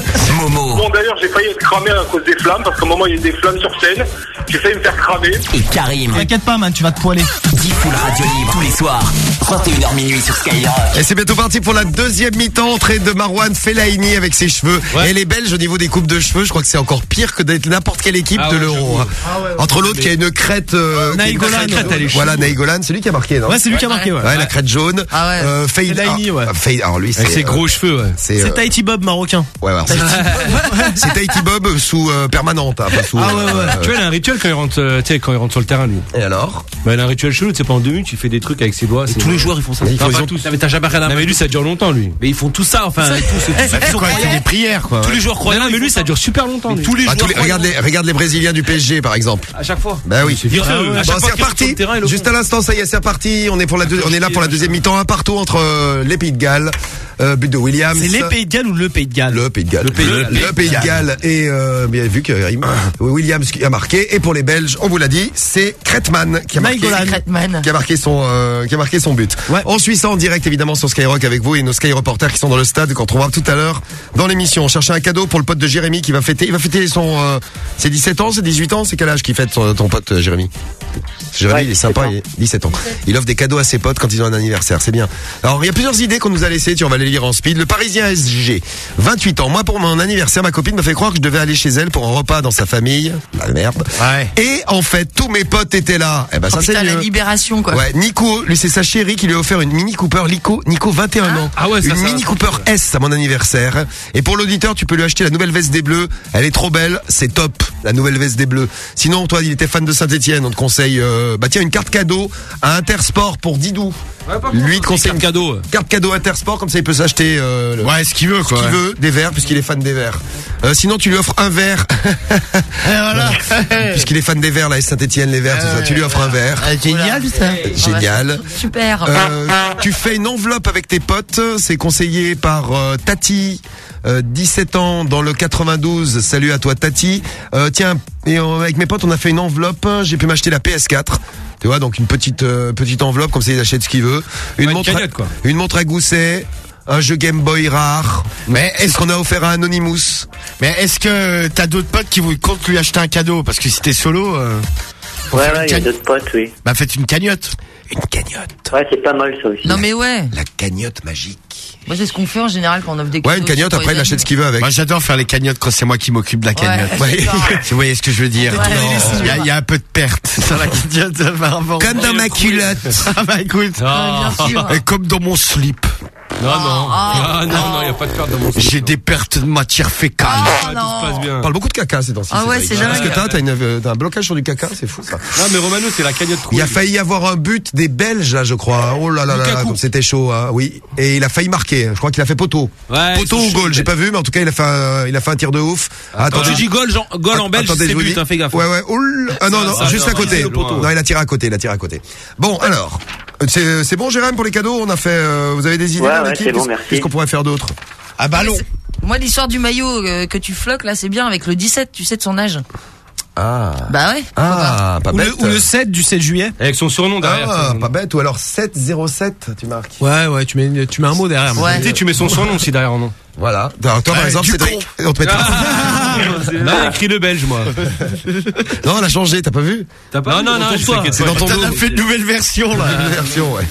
Momo. Bon, d'ailleurs, j'ai failli être cramé à cause des flammes, parce qu'à un moment, il y a des flammes sur scène. J'ai failli me faire cramer. Et Karim. T'inquiète pas, man, tu vas te poiler. Diffoul Radio Libre tous les soirs. vingt et une heures minuit sur Skyrock. Et c'est bientôt parti pour la deuxième mi-temps, entrée de Marwan Fellaini avec ses cheveux. Ouais. Et les Belges au niveau des coupes de cheveux, je crois que c'est encore pire que d'être n'importe quelle équipe ah de ouais, l'Euro. Hein. Ah ouais, ouais, Entre l'autre mais... qui a une crête, euh, Naïgolan. Voilà, Naïgolan, c'est lui qui a marqué, non? Ouais, c'est lui qui a marqué, ouais. Ouais, la crête jaune. Ah ouais. Euh, Fade, Fellaini, ouais. ah, Fade, alors lui, c'est. Avec ses gros euh, cheveux, ouais. C'est, c'est euh, Tahiti Bob marocain. Ouais, alors, c'est, c'est Tahiti Bob sous euh, permanente, hein, pas sous. Ah ouais, ouais. Euh, Tu vois, il a un rituel quand il rentre, euh, tu sais, quand il rentre sur le terrain, lui. Et alors? Bah, il a un rituel chelou, tu sais, pendant deux minutes, il fait des trucs avec ses doigts. Tous les joueurs, ils font ça. Ils font- Non, ils pas ont- tous. Mais t'as jamais rien à Non, mais lui, ça dure longtemps, lui. Mais ils font tout ça, enfin, tous, tous, Bah, tous, quoi, il fait des prières quoi. tous les joueurs Non, croyants. non, mais ils lui, font ça dure super longtemps, lui. Tous les Bah, joueurs. tous les, regarde les, regarde les Brésiliens du P S G, par exemple. À chaque fois. Bah oui. C'est vite fait, eux. À Bon, chaque fois c'est qu'ils rentrent sur reparti. le terrain, ils le Juste font. à l'instant, ça y est, c'est reparti. On est pour la deux- on est là pour la deuxième mi-temps, un partout entre euh, les Pays de Galles, euh, but de Williams. C'est les Pays de Galles ou le Pays de Galles? Le Pays de Galles. Le Pays de Le, Galles. le Pays de Galles. Et euh, bien vu que Rim- Williams qui a marqué. Et pour les Belges, on vous l'a dit, c'est Kretman qui a marqué. Naïgolan. Kretman. Qui a marqué son, euh, qui a marqué son but. Ouais. On suit ça en direct évidemment sur Skyrock avec vous et nos Sky reporters qui sont dans le stade qu'on trouvera tout à l'heure dans l'émission. On cherchait un cadeau pour le pote de Jérémy qui va fêter, il va fêter son, euh, c'est dix-sept ans, c'est dix-huit ans, c'est quel âge qu'il fête ton, ton pote euh, Jérémy? Jérémy, Ouais, il est sympa, il est dix-sept ans. Il offre des cadeaux à ses potes quand ils ont un anniversaire, c'est bien. Alors il y a plusieurs idées qu'on nous a laissées, tu on va les lire en speed. Le Parisien S G, vingt-huit ans. Moi pour mon anniversaire, ma copine m'a fait croire que je devais aller chez elle pour un repas dans sa famille. La merde. Ouais. Et en fait, tous mes potes étaient là. Eh ben Oh, ça putain, c'est la mieux. libération, quoi. Ouais, Nico, lui c'est sa chérie qui lui a offert une Mini Cooper Lico, Nico vingt et un ans. Ah ouais, ça, une ça, Mini ça, Cooper S à mon anniversaire. Et pour l'auditeur, tu peux lui acheter la nouvelle veste des Bleus. Elle est trop belle, c'est top, la nouvelle veste des Bleus. Sinon, toi, il était fan de Saint-Etienne, on te conseille, euh, bah tiens, une carte cadeau à Intersport pour Didou. Lui, il te conseille une carte cadeau. Carte cadeau Intersport, comme ça il peut s'acheter euh, le- Ouais, ce qu'il veut ce quoi. qu'il veut, des verres, puisqu'il est fan des verres. Euh, sinon, tu lui offres un verre. Et voilà. Puisqu'il est fan des verres, là, Saint-Etienne, les verres, tout ça. Tu lui offres un verre. Ah, génial ça. Génial. Super. Euh, tu fais une enveloppe avec tes potes, c'est conseillé par euh, Tati, euh, dix-sept ans dans le quatre-vingt-douze. Salut à toi Tati. Euh, tiens, et euh, avec mes potes on a fait une enveloppe, j'ai pu m'acheter la P S quatre. Tu vois, donc une petite euh, petite enveloppe, comme ça il achète ce qu'il veut. Une Ouais, une montre, à- cagnotte, quoi. une montre à gousset, un jeu Game Boy rare. Mais Est-ce qu'on a offert à Anonymous? Mais est-ce que t'as d'autres potes qui vous comptent lui acheter un cadeau? Parce que si t'es solo, euh, faut Ouais, faire ouais, une il y a cagnotte. d'autres potes, oui. Bah faites une cagnotte. Une cagnotte. Ouais, c'est pas mal ça aussi. Non, mais ouais. La cagnotte magique. Moi, c'est ce qu'on fait en général quand on offre des cadeaux. Ouais, une cagnotte, après il achète ce qu'il veut avec. Moi j'adore faire les cagnottes quand c'est moi qui m'occupe de la cagnotte. Ouais, Ouais. Vous voyez ce que je veux dire? Ouais. Il y, a, il y a un peu de perte sur la cagnotte. Comme dans ma culotte. Ah bah écoute. Ah, bien sûr. Et comme dans mon slip. Non, non. Ah, Ah, non, non, il n'y a pas de perte dans mon slip. J'ai des pertes de matière fécale. Ah, Tout se non. passe bien. On parle beaucoup de caca ces temps-ci. Ah ouais, c'est Parce dingue. que t'as, t'as, une, euh, t'as un blocage sur du caca, c'est fou ça. Non, mais Romano, c'est la cagnotte Il a trouille. failli y avoir un but des Belges là, je crois. Oh là là là, là, comme c'était chaud, hein. Oui. Et il a failli marquer. Je crois qu'il a fait poteau. Ouais, Poteau ils ou sont goal, chauds, j'ai pas vu, mais en tout cas il a fait un, il a fait un tir de ouf. Quand tu dis goal, Jean- goal en belge, Attendez, c'est je vous but, dis. hein, fais gaffe. Ouais ouais. Oul. Ah non non, Ça, juste ça, à côté. c'est le poteau. Non, il a tiré à côté, il a tiré à côté. Bon alors, c'est c'est bon Jérém pour les cadeaux. On a fait. euh, vous avez des idées Ouais, dans ouais, l'équipe c'est bon, Qu'est-ce- merci. Qu'est-ce qu'on pourrait faire d'autre? Un ballon. Moi, l'histoire du maillot euh, que tu floques, là, c'est bien avec le dix-sept, tu sais, de son âge. Ah. Bah ouais. Ah, pas Ou bête. le, ou le sept du sept juillet. Avec son surnom derrière. Ah, pas bête. Ou alors sept zéro sept, tu marques. Ouais, ouais, tu mets, tu mets un mot derrière. Ouais. Tu sais, tu mets son surnom aussi derrière en nom. Voilà. Alors, toi, par Ouais, exemple, du Cédric. On te mettra. Non, il a écrit le belge, moi. Non, on a changé, t'as pas vu? T'as pas Non, non, non, je t'inquiète C'est pas. dans ton T'en dos. as fait une nouvelle version là. Une version, ouais.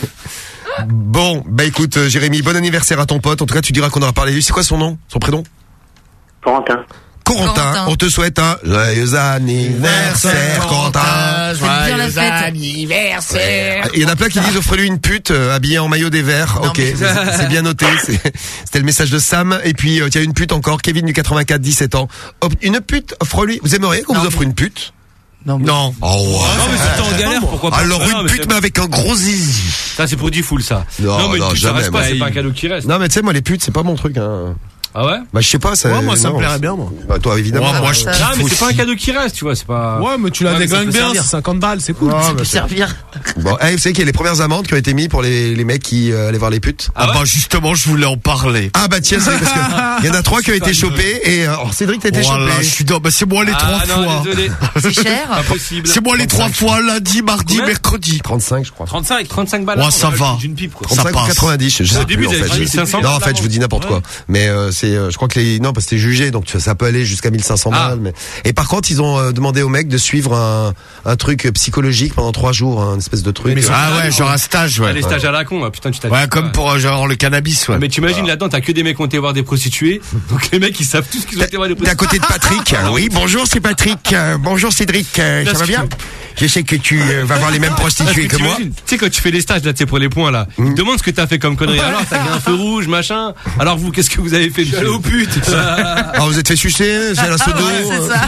Bon, bah écoute, euh, Jérémy, bon anniversaire à ton pote. En tout cas, tu diras qu'on aura parlé de lui. C'est quoi son nom? Son prénom? Corentin. Corentin. Corentin. On te souhaite un joyeux anniversaire, Corentin. bien la fête. anniversaire. Il y en a plein qui disent offre-lui une pute euh, habillée en maillot des Verts. Non, Ok, mais- c'est c'est bien noté. c'est- C'était le message de Sam. Et puis euh, il y a une pute encore, Kevin du quatre-vingt-quatre, dix-sept ans. Hop, une pute, offre-lui. Vous aimeriez qu'on vous offre une pute? Non, mais... Non. Oh, ouais. Non, mais si t'es en galère, pourquoi pas? Alors Ah, non, une mais pute c'est- mais avec un gros zizi. Ça, c'est pour du full, ça. Non, mais non, une pute, ça jamais, reste pas, moi. c'est pas un cadeau qui reste. Non mais tu sais moi les putes c'est pas mon truc hein. Ah ouais? Bah je sais pas ça. Ouais, moi, ça me non, plairait c'est- bien, moi. Bah toi évidemment. Ouais, moi, je ça- Ah, mais c'est pas un aussi. cadeau qui reste, tu vois, c'est pas. Ouais, mais tu la Ouais, mais ça déglingues peut bien, servir. c'est cinquante balles, c'est cool. Ouais, Ça bah, peut c'est- servir. Bon, eh, vous savez qu'il y a les premières amendes qui ont été mises pour les, les mecs qui euh, allaient voir les putes. Ah bah justement, je voulais en parler. Ah bah tiens, c'est parce que il y en a trois qui ont été chopés et euh, alors, Cédric t'as été Voilà, je chopé. suis dans, bah c'est moi les Ah, trois non, fois. désolé. C'est cher. Pas possible. C'est moi les trois fois, lundi, mardi, Combien mercredi. trente-cinq je crois. trente-cinq, trente-cinq balles. Ouais, non, ça on a va. D'une pipe, quoi. Ça trente-cinq ou passe. quatre-vingt-dix, je sais Au début, plus en ils avaient fait. dit cinq cents. Non en fait je vous dis n'importe quoi. Mais euh, c'est euh, je crois que les non parce que c'est jugé donc tu vois, ça peut aller jusqu'à mille cinq cents Ah. balles mais et par contre ils ont euh, demandé aux mecs de suivre un un truc psychologique pendant trois jours, un espèce de truc. Mais Ah ouais, genre un stage, Ah, ouais. les stages à la con, ah, putain, tu t'as Ouais, comme pour euh, genre le cannabis, ouais. Mais t'imagines là-dedans, t'as que des mecs qui ont été voir des prostituées. Donc les mecs, ils savent tout ce qu'ils ont été voir des T'es à prostituées. côté de Patrick. Oui, bonjour, c'est Patrick. Euh, bonjour Cédric. Euh, ça va bien? Je sais que tu euh, vas voir les mêmes prostituées que moi. Tu sais, quand tu fais les stages, là, tu sais, pour les points, là, ils te demandent ce que t'as fait comme connerie. Alors, t'as mis un feu rouge, machin. Alors, vous, qu'est-ce que vous avez fait? Je suis allé aux putes. Alors vous êtes fait sucer, c'est la sodo. Ouais, c'est ça.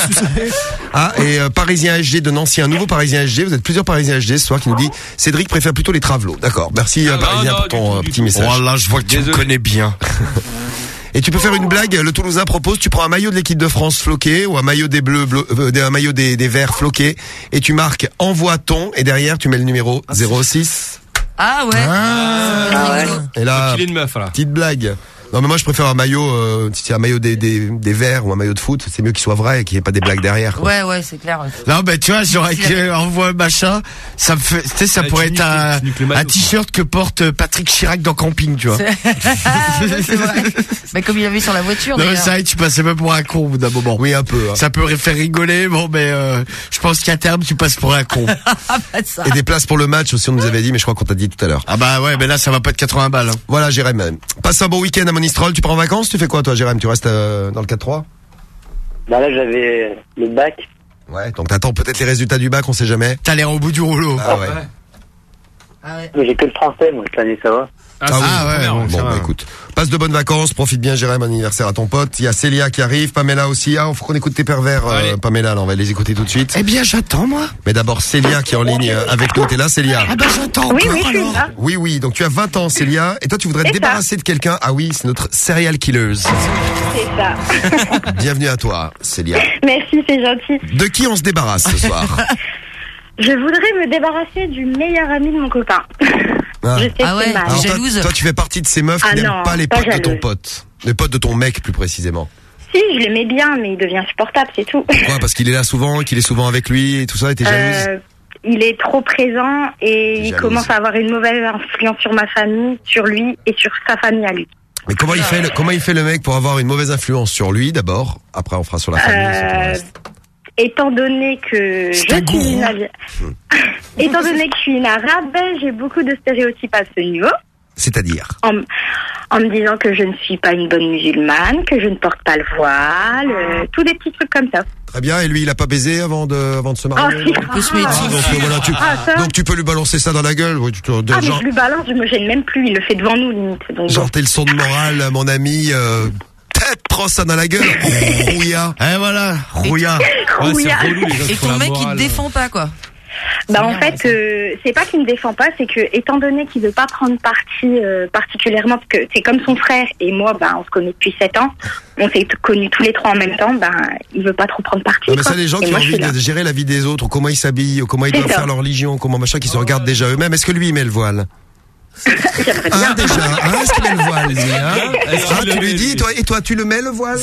Ah, et euh, Parisien H G de Nancy, un nouveau Parisien H G. Vous êtes plusieurs Parisiens H G ce soir qui nous dit Cédric préfère plutôt les travelots. D'accord. Merci euh, Ah, non, Parisien non, pour ton du euh, tout, du petit tout. message. Voilà, je vois que tu me Désolé. connais bien. Et tu peux faire une blague. Le Toulousain propose, tu prends un maillot de l'équipe de France floqué ou un maillot des bleus, bleu- euh, un maillot des, des verts floqué et tu marques envoie-ton et derrière tu mets le numéro zéro six. Ah ouais. Ah ouais. Et là, Il est une meuf, là. petite blague. Non mais moi je préfère un maillot, euh, si c'est un maillot des, des, des verts ou un maillot de foot, c'est mieux qu'il soit vrai et qu'il n'y ait pas des blagues derrière. Quoi. Ouais, ouais, c'est clair. Non, mais tu vois, j'aurais que envoie machin, ça me fait, tu sais, ça Ouais, pourrait tu être niques le- un, tu niques le maillot, un t-shirt que porte Patrick Chirac dans Camping, tu vois. C'est vrai. Mais comme il avait sur la voiture. Non, mais d'ailleurs. ça, tu passais même pour un con au bout d'un moment. Oui un peu. Hein. Ça peut faire rigoler, bon, mais euh, je pense qu'à terme, tu passes pour un con. Ah, bah, ça. Et des places pour le match aussi on nous avait dit mais je crois qu'on t'a dit tout à l'heure. Ah bah ouais, mais là, ça va pas être quatre-vingts balles. Hein. Voilà Jérém. Passe un bon week-end à Monistrol, tu pars en vacances, tu fais quoi toi Jérém? Tu restes euh, dans le quatre trois? Bah là, j'avais le bac. Ouais, donc t'attends peut-être les résultats du bac, on sait jamais. T'as l'air au bout du rouleau. Ah ouais. Ah ouais. Mais j'ai que le français, moi, cette année, ça va. Ah, Ah, oui, Ah ouais, bon, bon, ça bah va. écoute, passe de bonnes vacances, profite bien Jérém, anniversaire à ton pote. Il y a Célia qui arrive, Pamela aussi. Ah, faut qu'on écoute tes pervers, euh, Allez. Pamela, là, on va les écouter tout de suite. Eh bien, j'attends, moi. Mais d'abord Célia qui est en ligne euh, avec nous. T'es là Célia? Ah bah j'attends Oui, encore, oui, je suis alors. là. Oui, oui, donc tu as vingt ans Célia, et toi tu voudrais te C'est ça. débarrasser de quelqu'un. Ah oui, c'est notre serial killer. C'est ça. Bienvenue à toi Célia. Merci, c'est gentil. De qui on se débarrasse ce soir? Je voudrais me débarrasser du meilleur ami de mon copain. Ah. Je sais Ah que ouais. c'est mal. Alors, toi, jalouse. toi tu fais partie de ces meufs Ah qui n'aiment non, pas les pas potes de ton jalouse. pote. Les potes de ton mec plus précisément. Si, je l'aimais bien, mais il devient insupportable, c'est tout. Pourquoi? Parce qu'il est là souvent, qu'il est souvent avec lui et tout ça, et t'es jalouse? Euh, il est trop présent et il Jalouse. commence à avoir une mauvaise influence sur ma famille, sur lui et sur sa famille à lui. Mais comment il fait le, comment il fait le mec pour avoir une mauvaise influence sur lui d'abord? Après on fera sur la famille. sur tout le Euh, reste. étant donné que je C'est un suis gourou. une Abi- étant donné que je suis une arabe, j'ai beaucoup de stéréotypes à ce niveau. C'est-à-dire? En, en me disant que je ne suis pas une bonne musulmane, que je ne porte pas le voile, euh, tous des petits trucs comme ça. Très bien, et lui il a pas baisé avant de, avant de se marier? Ah, si. On peut se mettre. Ah, donc, euh, voilà, tu, Ah, ça. donc tu peux lui balancer ça dans la gueule. Ouais, tu te- Ah, mais genre, je lui balance, je me gêne même plus, il le fait devant nous limite. Donc, genre tes leçons de morale, mon ami. Euh, tête, prends ça dans la gueule. Rouilla. Eh voilà, rouilla. bon. Rouillard. Et ton mec, il te défend pas, quoi. Bah en fait, euh, c'est pas qu'il me défend pas, c'est que étant donné qu'il veut pas prendre parti euh, particulièrement, parce que c'est comme son frère et moi, bah on se connaît depuis sept ans, on s'est t- connus tous les trois en même temps, bah il veut pas trop prendre parti. Non, mais quoi. ça, les gens Et qui moi, ont je envie suis là. de gérer la vie des autres, comment ils s'habillent, comment ils C'est doivent ça. faire leur religion, comment machin, qui se regardent déjà eux-mêmes. Est-ce que lui il met le voile? Ah, déjà, hein, est-ce qu'il met le voile, lui, hein? Ah, tu lui dis, toi, et toi, tu le mets, le voile?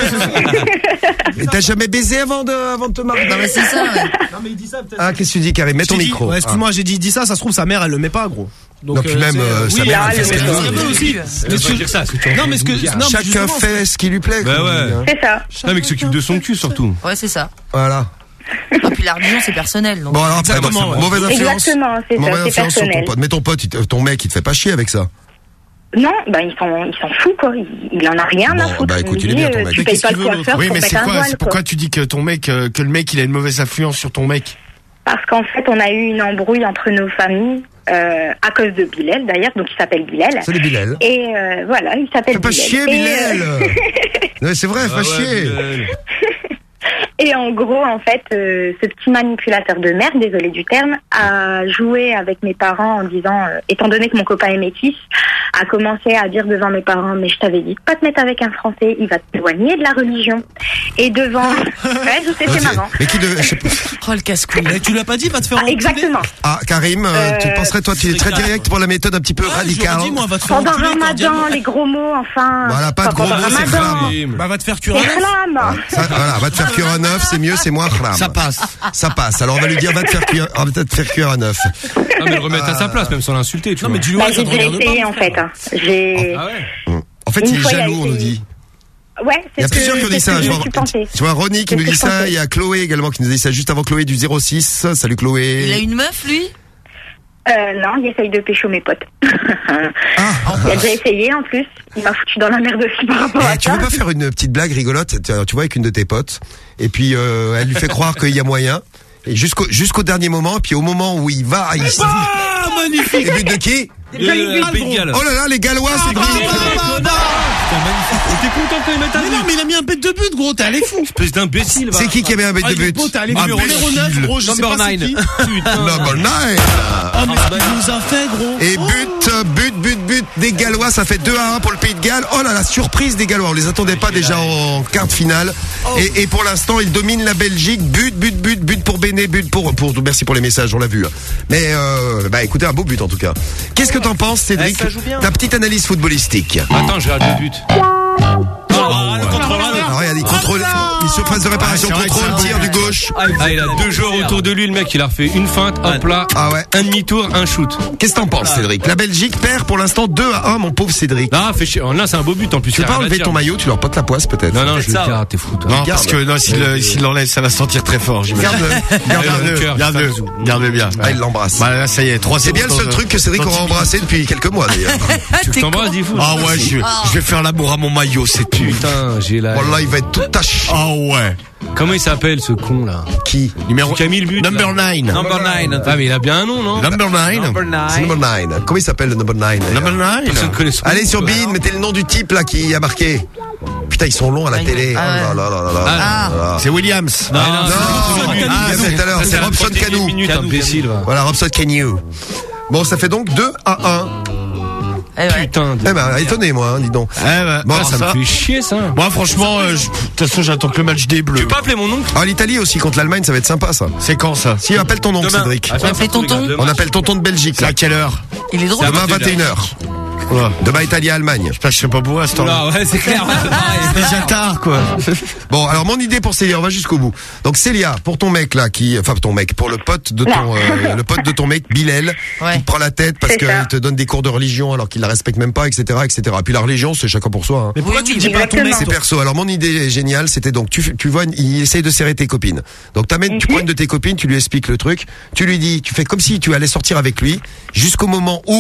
Et t'as jamais baisé avant de, avant de te marier? Non, mais c'est ça, ouais. Non, mais il dit ça peut-être. Ah, qu'est-ce que tu dis, Karim? Mets ton J'ai dit- micro. Ouais, excuse-moi, j'ai dit, dis ça, ça se trouve, sa mère, elle le met pas, gros. Non, puis même, c'est- euh, sa oui, mère, ah, elle fait ce mais qu'elle ça veut. peut aussi. Ça Mais veut ce pas que- dire ça, c'est ton Non, mais ce que, non, mais Chacun justement, fait ce qui lui plaît. Bah comme on ouais. dit, hein. C'est ça. Non, mais qui s'occupe de son cul surtout. Ouais, c'est ça. Voilà. Ah, puis la religion, c'est personnel. Donc. Bon, alors après, donc, Exactement, ouais. mauvaise influence. Exactement, c'est ça, Mauvaise c'est influence sur ton personnel. pote. Mais ton pote, il te- ton mec, il te fait pas chier avec ça. Non, bah il s'en, il s'en fout quoi, il, il en a rien à Bon, foutre. bah, écoute, Il il est me bien, dit, ton euh, mec. Tu Mais payes qu'est-ce pas qu'il le veut, coiffeur Oui, pour mais mettre c'est un quoi, voile c'est quoi. pourquoi tu dis que ton mec, euh, que le mec, il a une mauvaise influence sur ton mec? Parce qu'en fait, on a eu une embrouille entre nos familles euh, à cause de Bilal d'ailleurs, donc il s'appelle Bilal. Salut Bilal. Et euh, voilà, il s'appelle Fais pas Bilal. chier, Et, Bilal. euh, Ouais, c'est vrai, Ah fais ouais, chier. Bilal. Et en gros, en fait, euh, ce petit manipulateur de merde, désolé du terme, a joué avec mes parents en disant, euh, étant donné que mon copain est métis, a commencé à dire devant mes parents, mais je t'avais dit de pas te mettre avec un Français, il va t'éloigner de la religion. Et devant, ouais, je sais, c'est marrant. Mais qui devait, je sais pas. Oh, le casse-couille. Mais tu l'as pas dit, va te faire Ah, exactement. Ah, Karim, euh, Euh, tu penserais, toi, tu es très direct pour la méthode un petit peu Ah, je radicale. leur dis, moi, va te faire Pendant enculer Ramadan, cordialement. les gros mots, enfin. Voilà, pas de Enfin, gros pendant mots, c'est Ramadan. flamme. Bah, va te faire cuire C'est un œuf. flamme. Ça, voilà, va te faire cuire un œuf, c'est mieux, c'est moins haram. Ça passe. Ça passe. Alors on va lui dire, va te faire cuire, on va te faire cuire un œuf. Non, mais le remettre à sa place, même sans l'insulter, tu Non, vois. mais dis-lui, Bah, ouais, ça j'ai te déjà regarde pas. essayé en fait. hein. J'ai. Ah ouais. En fait, Une il est fois, il a jaloux, on nous essayé. dit. Ouais, Il y a c'est ce plusieurs que- qui ont dit c'est ce ça. que Je je vois, suis pensée. je vois Ronnie qui C'est nous ce que dit je ça. pensais. Il y a Chloé également qui nous a dit ça juste avant Chloé du zéro six. Salut Chloé. Il a une meuf, lui? Euh, non, il essaye de pécho mes potes. Il a déjà essayé en plus. Il m'a foutu dans la merde aussi par rapport Eh, à tu ça. veux pas faire une petite blague rigolote, tu tu vois, avec une de tes potes, et puis euh, elle lui fait croire qu'il y a moyen, et jusqu'au jusqu'au dernier moment, et puis au moment où il va, il Ah, magnifique. Et but de qui? Le Pays de Galles. Oh là là, les Gallois, c'est bah, grave. bah, bah, bah. Putain, magnifique. Et t'es content quand il mette un Mais non, but? mais il a mis un bête de but, gros, t'es allé fou. Espèce d'imbécile, va. C'est qui qui avait un bête Ah, de il est but? beau, t'es allé Ah, numéro neuf, gros, je sais Number pas c'est nine. qui. Putain. Number nine. Ah, mais ce qu'il nous a fait, gros. Et but, euh, but, but, but des Gallois, ça fait deux à un pour le Pays de Galles. Oh là là, surprise des Gallois, on les attendait pas déjà en quart de finale. Et, et pour l'instant, ils dominent la Belgique. But, but, but, but pour Béné, but pour, pour, merci pour les messages, on l'a vu. Mais, euh, bah écoutez, un beau but en tout cas. Qu'est-ce que t'en penses, Cédric? Eh, ça joue bien. Ta petite analyse footballistique. Attends, je regarde le but. Ah, le contrôle. Alors regarde, il contrôle, il surface de réparation, Ah, c'est vrai que contrôle, c'est tir un du bon gauche. Ah, il a deux joueurs autour de lui, le mec, il a refait une feinte, hop là, Ah ouais. un demi-tour, un shoot. Qu'est-ce que t'en penses, Cédric? La Belgique perd pour l'instant deux à un, mon pauvre Cédric. Non, fait chier. Là, c'est un beau but en plus. Tu veux y a pas rien à enlever dire. ton maillot, tu leur potes la poisse peut-être? Non, non, je le ça. garde, t'es fou, toi. Non, Garde. parce que non, s'il le- s'il l'enlève, ça va sentir très fort. j'imagine. Garde-le, Garde-le, garde-le. cœur, Garde-le, bisous. garde-le bien. Ah, il l'embrasse. Bah là, ça y est, trois C'est bien le seul truc que Cédric aura embrassé depuis quelques mois d'ailleurs. Tu veux que t'embrasses, dis fou. Ah ouais, je, je vais faire l'amour à mon maillot, c'est tout. Putain, j'ai la. Voilà, il va être tout taché. Ah ouais. Comment il s'appelle ce con là? Qui? Numéro Qui a mis le but? Number là nine. Number nine. Ah, mais il a bien un nom, non? Number nine. Number C'est nine. number nine. Comment il s'appelle le number nine? d'ailleurs Number nine. Personne connaît son Allez nom, sur quoi. Bean, mettez le nom du type là qui a marqué. Putain, ils sont longs à la télé. Ah ouais. Oh là là là là là Ah. là là. C'est Williams. Non, Non, non, c'est ah, Canou. c'est tout à l'heure, Ça, c'est la Robson trente-et-unième Canou. minute, Canou, imbécile, va. Voilà, Robson Canou. Bon, ça fait donc deux à un. Eh ouais. Putain. Eh ben, étonné moi, hein, dis donc. Eh ben, Bon, alors Ça me fait chier, ça. Moi, franchement, euh, je- de toute façon, j'attends que le match des Tu Bleus. peux pas appeler mon oncle? Ah, l'Italie aussi contre l'Allemagne, ça va être sympa ça. C'est quand ça? Si, appelle ton oncle, Demain. Cédric. Ah, ça, appelle ça, tonton. regarde, On appelle tonton de Belgique C'est là. à quelle heure? Il est drôle. Demain vingt et une heures. Demain Italie-Allemagne. Putain, je sais pas pour à ce temps-là. Ah ouais, c'est clair. C'est déjà tard, quoi. Bon, alors mon idée pour Célia, on va jusqu'au bout. Donc Célia, pour ton mec là, qui, enfin ton mec, pour le pote de ton, euh, le pote de ton mec, Bilal, Ouais. qui te prend la tête parce C'est qu'il ça. te donne des cours de religion alors qu'il la respecte même pas, et cetera, et cetera. Puis la religion, c'est chacun pour soi. Hein. Mais pourquoi Oui, tu le oui, dis pas à ton mec? C'est toi perso. Alors mon idée est géniale, c'était donc tu, tu vois, il essaye de serrer tes copines. Donc t'amènes, tu prends une de tes copines, tu lui expliques le truc, tu lui dis, tu fais comme si tu allais sortir avec lui, jusqu'au moment où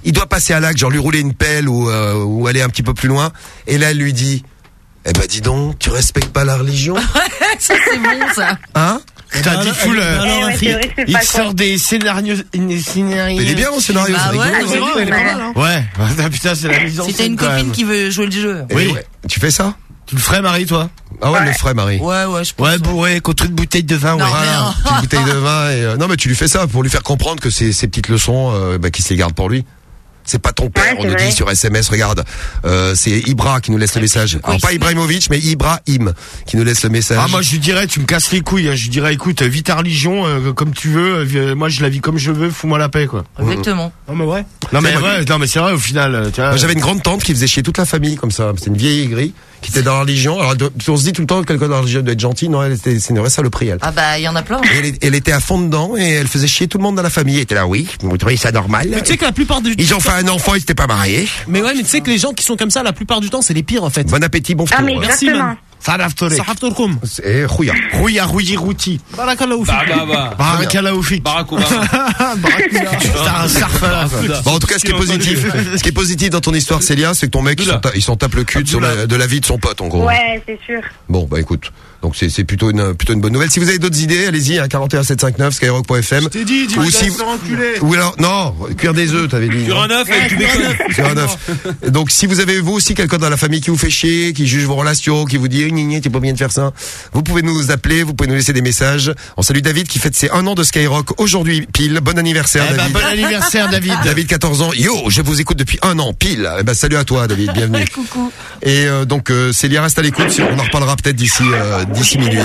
Il doit passer à l'acte, genre lui rouler une pelle ou, euh, ou aller un petit peu plus loin. Et là, elle lui dit, eh ben dis donc, tu respectes pas la religion? Ça c'est bon ça. Hein? T'as dit full. Eh ouais, c'est vrai que c'est Il pas sort con. des scénarios. Des scénarios. Mais il est bien mon scénario, Bah c'est ouais, rigolo. j'ai vu, elle est pas mal, hein. Ouais. Ah, putain, c'est la mise en Si scène. t'as une quand copine même. qui veut jouer le jeu. Et Oui. ouais. Tu fais ça? Tu le ferais, Marie, toi? Ah ouais, elle le ferait, Marie. Ouais, ouais, je pense. Ouais, bourré, contre une bouteille de vin, Non, ouais. mais Voilà, non. petite bouteille de vin et euh, non mais tu lui fais ça pour lui faire comprendre que ces, ces petites leçons euh, bah, qu'il se les garde pour lui. C'est pas ton père, Ouais, on c'est nous vrai. dit sur S M S, regarde, euh, c'est Ibra qui nous laisse le message. Alors pas Ibrahimovic, mais Ibrahim qui nous laisse le message. Ah, moi, je lui dirais, tu me casses les couilles, hein. Je lui dirais, écoute, vis ta religion, euh, comme tu veux, euh, moi, je la vis comme je veux, fous-moi la paix, quoi. Exactement. Non mais ouais. Non, mais C'est vrai. ouais, non, mais c'est vrai, au final, euh, tu vois. Moi, j'avais une grande tante qui faisait chier toute la famille comme ça. C'était une vieille aigrie qui était dans la religion. Alors de- on se dit tout le temps que quelqu'un dans la religion doit être gentil. Non, elle était, c'est une vraie saloperie, elle. Ah bah il y en a plein. Et elle, elle était à fond dedans et elle faisait chier tout le monde dans la famille. Elle était là, oui, vous trouvez ça normal? Mais tu sais que la plupart du Ils ont fait un enfant, ils s'étaient pas mariés. Mais ouais, mais tu sais que les gens qui sont comme ça, la plupart du temps, c'est les pires en fait. Bon appétit, bon Ah, four. mais Merci, exactement. man. Saraftore. Saraftorkoum. Et rouilla. Rouya, rouilli, routi. Barakallahu Bah, fik. bah, bah. Barakallahu fik. Barack Obama. C'est un sarfala, quoi. Bon, en tout cas, ce qui est positif, ce qui est positif dans ton histoire, Célia, c'est que ton mec, ils s'en ta- ils s'en tapent le cul de, sur la- de la vie de son pote, en gros. Ouais, c'est sûr. Bon, bah écoute, donc c'est c'est plutôt une plutôt une bonne nouvelle. Si vous avez d'autres idées, allez-y à quarante et un sept cent cinquante-neuf skyrock point f m. Je t'ai dit, dis-moi, Ou si laisse enculer. ou alors non, cuire des œufs, t'avais dit. Sur un œuf avec du bacon. Sur un œuf. Donc si vous avez vous aussi quelqu'un dans la famille qui vous fait chier, qui juge vos relations, qui vous dit gni gni, t'es pas bien de faire ça, vous pouvez nous appeler, vous pouvez nous laisser des messages. On salue David qui fête ses un an de Skyrock aujourd'hui pile. Bon anniversaire Eh ben, David. bon anniversaire, David. David quatorze ans. Yo, je vous écoute depuis un an pile. Eh ben salut à toi David, bienvenue. Coucou. Et euh, donc euh, Célia reste à l'écoute, on en reparlera peut-être d'ici euh, d'ici minuit.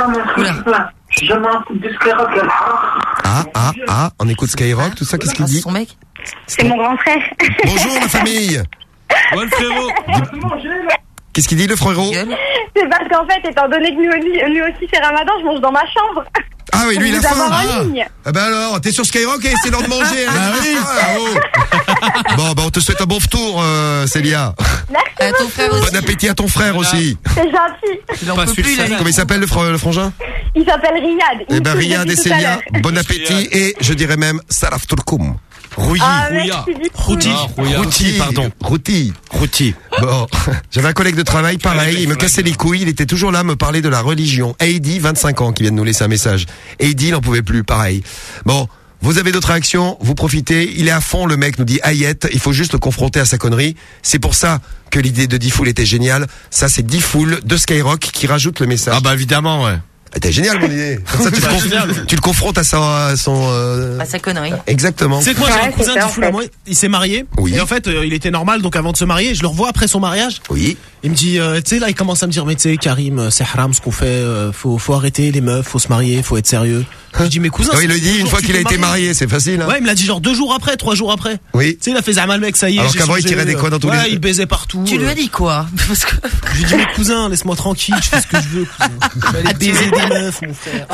Ah ah ah, on écoute Skyrock, tout ça, qu'est-ce qu'il Ah, c'est dit? son mec. C'est mon grand frère. Bonjour la famille. Bon frérot. Qu'est-ce qu'il dit le frérot? C'est parce qu'en fait, étant donné que lui, aussi- lui aussi c'est Ramadan, je mange dans ma chambre. Ah oui, lui il a Pour vous faim. avoir en Ah. ligne. Ah bah alors, t'es sur Skyrock et c'est l'heure de manger. Hein. Ah oui. Ah, oh. Bon bah on te souhaite un bon retour euh, Célia. À ton frère aussi. Bon appétit à ton frère aussi. C'est gentil. Il en Pas peut celui plus, de il a Comment il s'appelle le, fr- le frangin? Il s'appelle Riyad. Il Eh me ben suit Riyad et depuis tout à Célia, l'heure. bon appétit et je dirais même Saraf Turkoum. Rouilli. Ah, Rouilla. merci beaucoup. Routi. Ah, Rouilla. Routi, pardon. Routi. Routi. Bon, j'avais un collègue de travail, pareil, il me cassait les couilles, il était toujours là à me parler de la religion. Heidi, vingt-cinq ans, qui vient de nous laisser un message. Heidi, il n'en pouvait plus, pareil. Bon, vous avez d'autres réactions, vous profitez, il est à fond, le mec nous dit Hayet, il faut juste le confronter à sa connerie. C'est pour ça que l'idée de Diffoul était géniale. Ça, c'est Diffoul de Skyrock qui rajoute le message. Ah bah évidemment, ouais. Ah, t'es génial, mon idée. Comme ça, tu, le conf- tu le confrontes à, sa, à son... euh, À sa connerie. Exactement. C'est quoi, j'ai Ouais, un cousin c'est ça, du en fou à fait. moi, il s'est marié. Oui. Et en fait, euh, il était normal, donc avant de se marier, je le revois après son mariage. Oui. Il me dit, euh, tu sais, là, il commence à me dire, mais tu sais, Karim, euh, c'est haram ce qu'on fait, euh, faut, faut arrêter les meufs, faut se marier, faut être sérieux. Je dis, mais cousin. Non, il c'est le deux dit une jours fois que qu'il a tu t'es été marié, c'est facile. Hein. Ouais, il me l'a dit genre deux jours après, trois jours après. Oui. Tu sais, il a fait Zama le mec, ça y est. Alors j'ai qu'avant, il changé, tirait des euh, quoi dans tous ouais, les- il baisait partout. Tu lui euh. as dit quoi? Parce que... Je lui dis, mais cousin, laisse-moi tranquille, je fais ce que je veux, cousin. Je vais aller baiser des meufs, mon frère.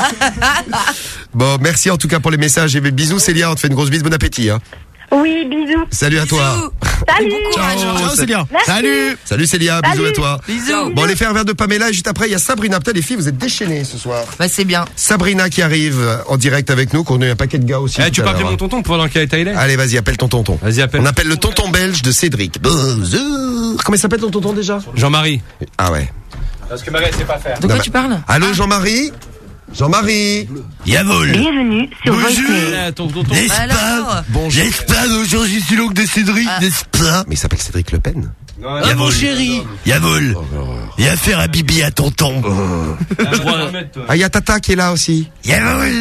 Bon, merci en tout cas pour les messages et bisous Célia, on te fait une grosse bise, bon appétit. Hein. Oui, bisous. Salut à toi. Salut. Ciao, Célia. Merci. Salut. Salut Célia, bisous Salut. à toi. Bisous. Bon, les faire un verre de Pamela et juste après, il y a Sabrina. Putain, les filles, vous êtes déchaînées ce soir. Bah c'est bien. Sabrina qui arrive en direct avec nous, qu'on a eu un paquet de gars aussi. Eh, tout tu à peux appeler l'heure. mon tonton pour voir dans quel état il est. Allez, vas-y, appelle ton tonton. Vas-y, appelle. On appelle le tonton belge de Cédric. Bonjour. Comment il s'appelle ton tonton déjà? Jean-Marie. Ah ouais. Parce que Marie, elle sait pas faire. De quoi Non, tu bah- parles? Allô Jean-Marie? Jean-Marie. Yavol. Bienvenue sur Voicemail. Eh, ton tonton. N'est-ce Bah alors pas? N'est-ce pas aujourd'hui c'est l'oncle de Cédric, Ah. n'est-ce pas? Mais il s'appelle Cédric Le Pen. Non, Ah, mon chéri. Yavol. Il y a affaire à Bibi à tonton. Ah, il y a Tata qui est là aussi. Yavol.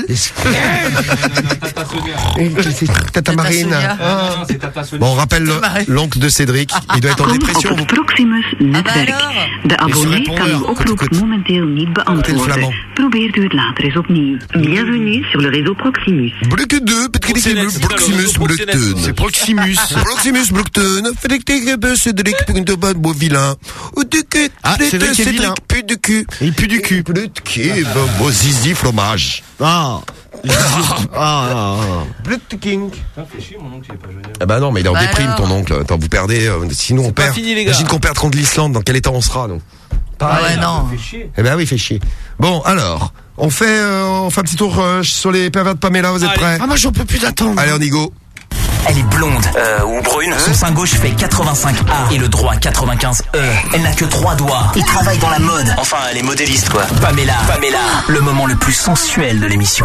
Tata Marine. Sonia. Ah. Non, c'est Tata Sonia. Bon, on rappelle le- Marine. l'oncle de Cédric. Il doit être en dépression. Vous... Proximus Ah bah netwerk. alors. De Et abonnee sur kan répondeur. uw oproep Écoute, écoute. momenteel niet Écoutez le flamand. beantwoorden. Probeert u het later eens opnieuw. Bienvenue sur le réseau Proximus. Brücke deux, Proximus, Proximus, Brückten. C'est Proximus. Proximus, Brückten. Frédéric Cédric, Brückten, beau vilain. Ou du cul. Ah, Cédric est vilain. Pute de cul. Il pue du cul. Pute de cul, beau zizi fromage. Ah. Ah, ah, Brückte King. Ça fait chier, mon oncle, il est pas joignable. Ah bah non, mais il est en Bah déprime, alors. ton oncle. Attends, vous perdez, euh, sinon on pas perd. fini, les gars. Imagine qu'on perd contre l'Islande, dans quel état on sera, nous? Ah ouais, non. Ça fait chier. Eh ben oui, fait chier. Bon, alors, on fait, euh, on fait un petit tour euh, sur les pervers de Pamela, vous êtes Allez. prêts? Ah, moi j'en peux plus d'attendre. Allez, on y go. Elle est blonde, euh, ou brune. Son sein gauche fait quatre-vingt-cinq A et le droit quatre-vingt-quinze E. Elle n'a que trois doigts et travaille dans la mode. Enfin, elle est modéliste, quoi. Pamela, Pamela, le moment le plus sensuel de l'émission.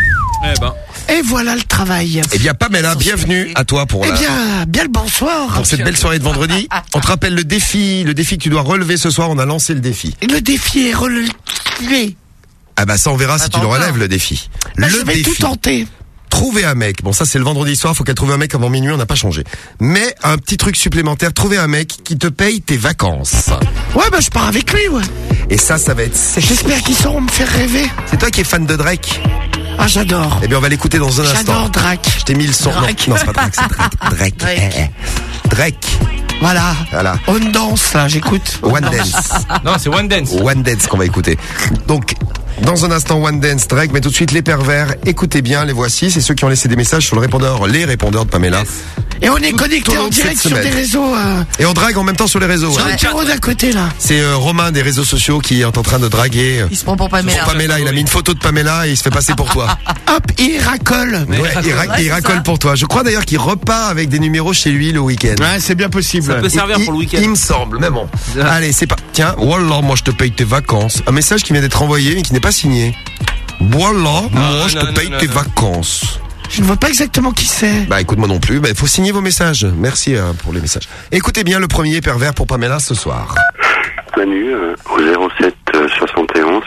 Eh ben. Et voilà le travail. Eh bien, Pamela, bienvenue à toi pour Eh la... bien, bien le bonsoir. Pour cette belle soirée de vendredi. On te rappelle le défi, le défi que tu dois relever ce soir. On a lancé le défi. Le défi est relevé. Ah bah ça, on verra si tu le relèves, le défi. Bah, le je vais défi. tout tenter. Trouver un mec. Bon, ça c'est le vendredi soir. Faut qu'elle trouve un mec avant minuit. On n'a pas changé. Mais un petit truc supplémentaire. Trouver un mec qui te paye tes vacances. Ouais, bah je pars avec lui, ouais. Et ça, ça va être... J'espère qu'ils sauront me faire rêver. C'est toi qui es fan de Drake? Ah, j'adore. Eh bien, on va l'écouter dans un instant. J'adore Drake. Je t'ai mis le son. Non, non, c'est pas Drake, c'est Drake. Drake. Drake. Eh, eh. Drake. Voilà. Voilà. On danse, là, j'écoute. One Dance. Non, c'est One Dance. One Dance qu'on va écouter. Donc, dans un instant, One Dance, Drake, mais tout de suite, les pervers. Écoutez bien, les voici. C'est ceux qui ont laissé des messages sur le répondeur, les répondeurs de Pamela. Et on est connecté tout au long en de direct cette sur des semaine. réseaux. Euh... Et on drague en même temps sur les réseaux. Sur hein. le carreau d'à côté, là. C'est euh, Romain des réseaux sociaux qui est en train de draguer. Il se prend pour Pamela. Pour Pamela, il a mis une photo de Pamela et il se fait passer pour toi. Hop, il racole. Ouais, il, ra- Ouais, il c'est racole ça. pour toi. Je crois d'ailleurs qu'il repart avec des numéros chez lui le week-end. Ouais, c'est bien possible. Ça peut servir Il- pour le week-end. Il me semble, mais bon. Allez, c'est pas. Tiens, voilà, moi je te paye tes vacances. Un message qui vient d'être envoyé mais qui n'est pas signé. Voilà, moi je non, te paye non, tes non. vacances. Je ne vois pas exactement qui c'est. Bah écoute moi non plus. Bah il faut signer vos messages. Merci euh, pour les messages. Écoutez bien le premier pervers pour Pamela ce soir. Manu, euh, au zéro sept soixante et onze,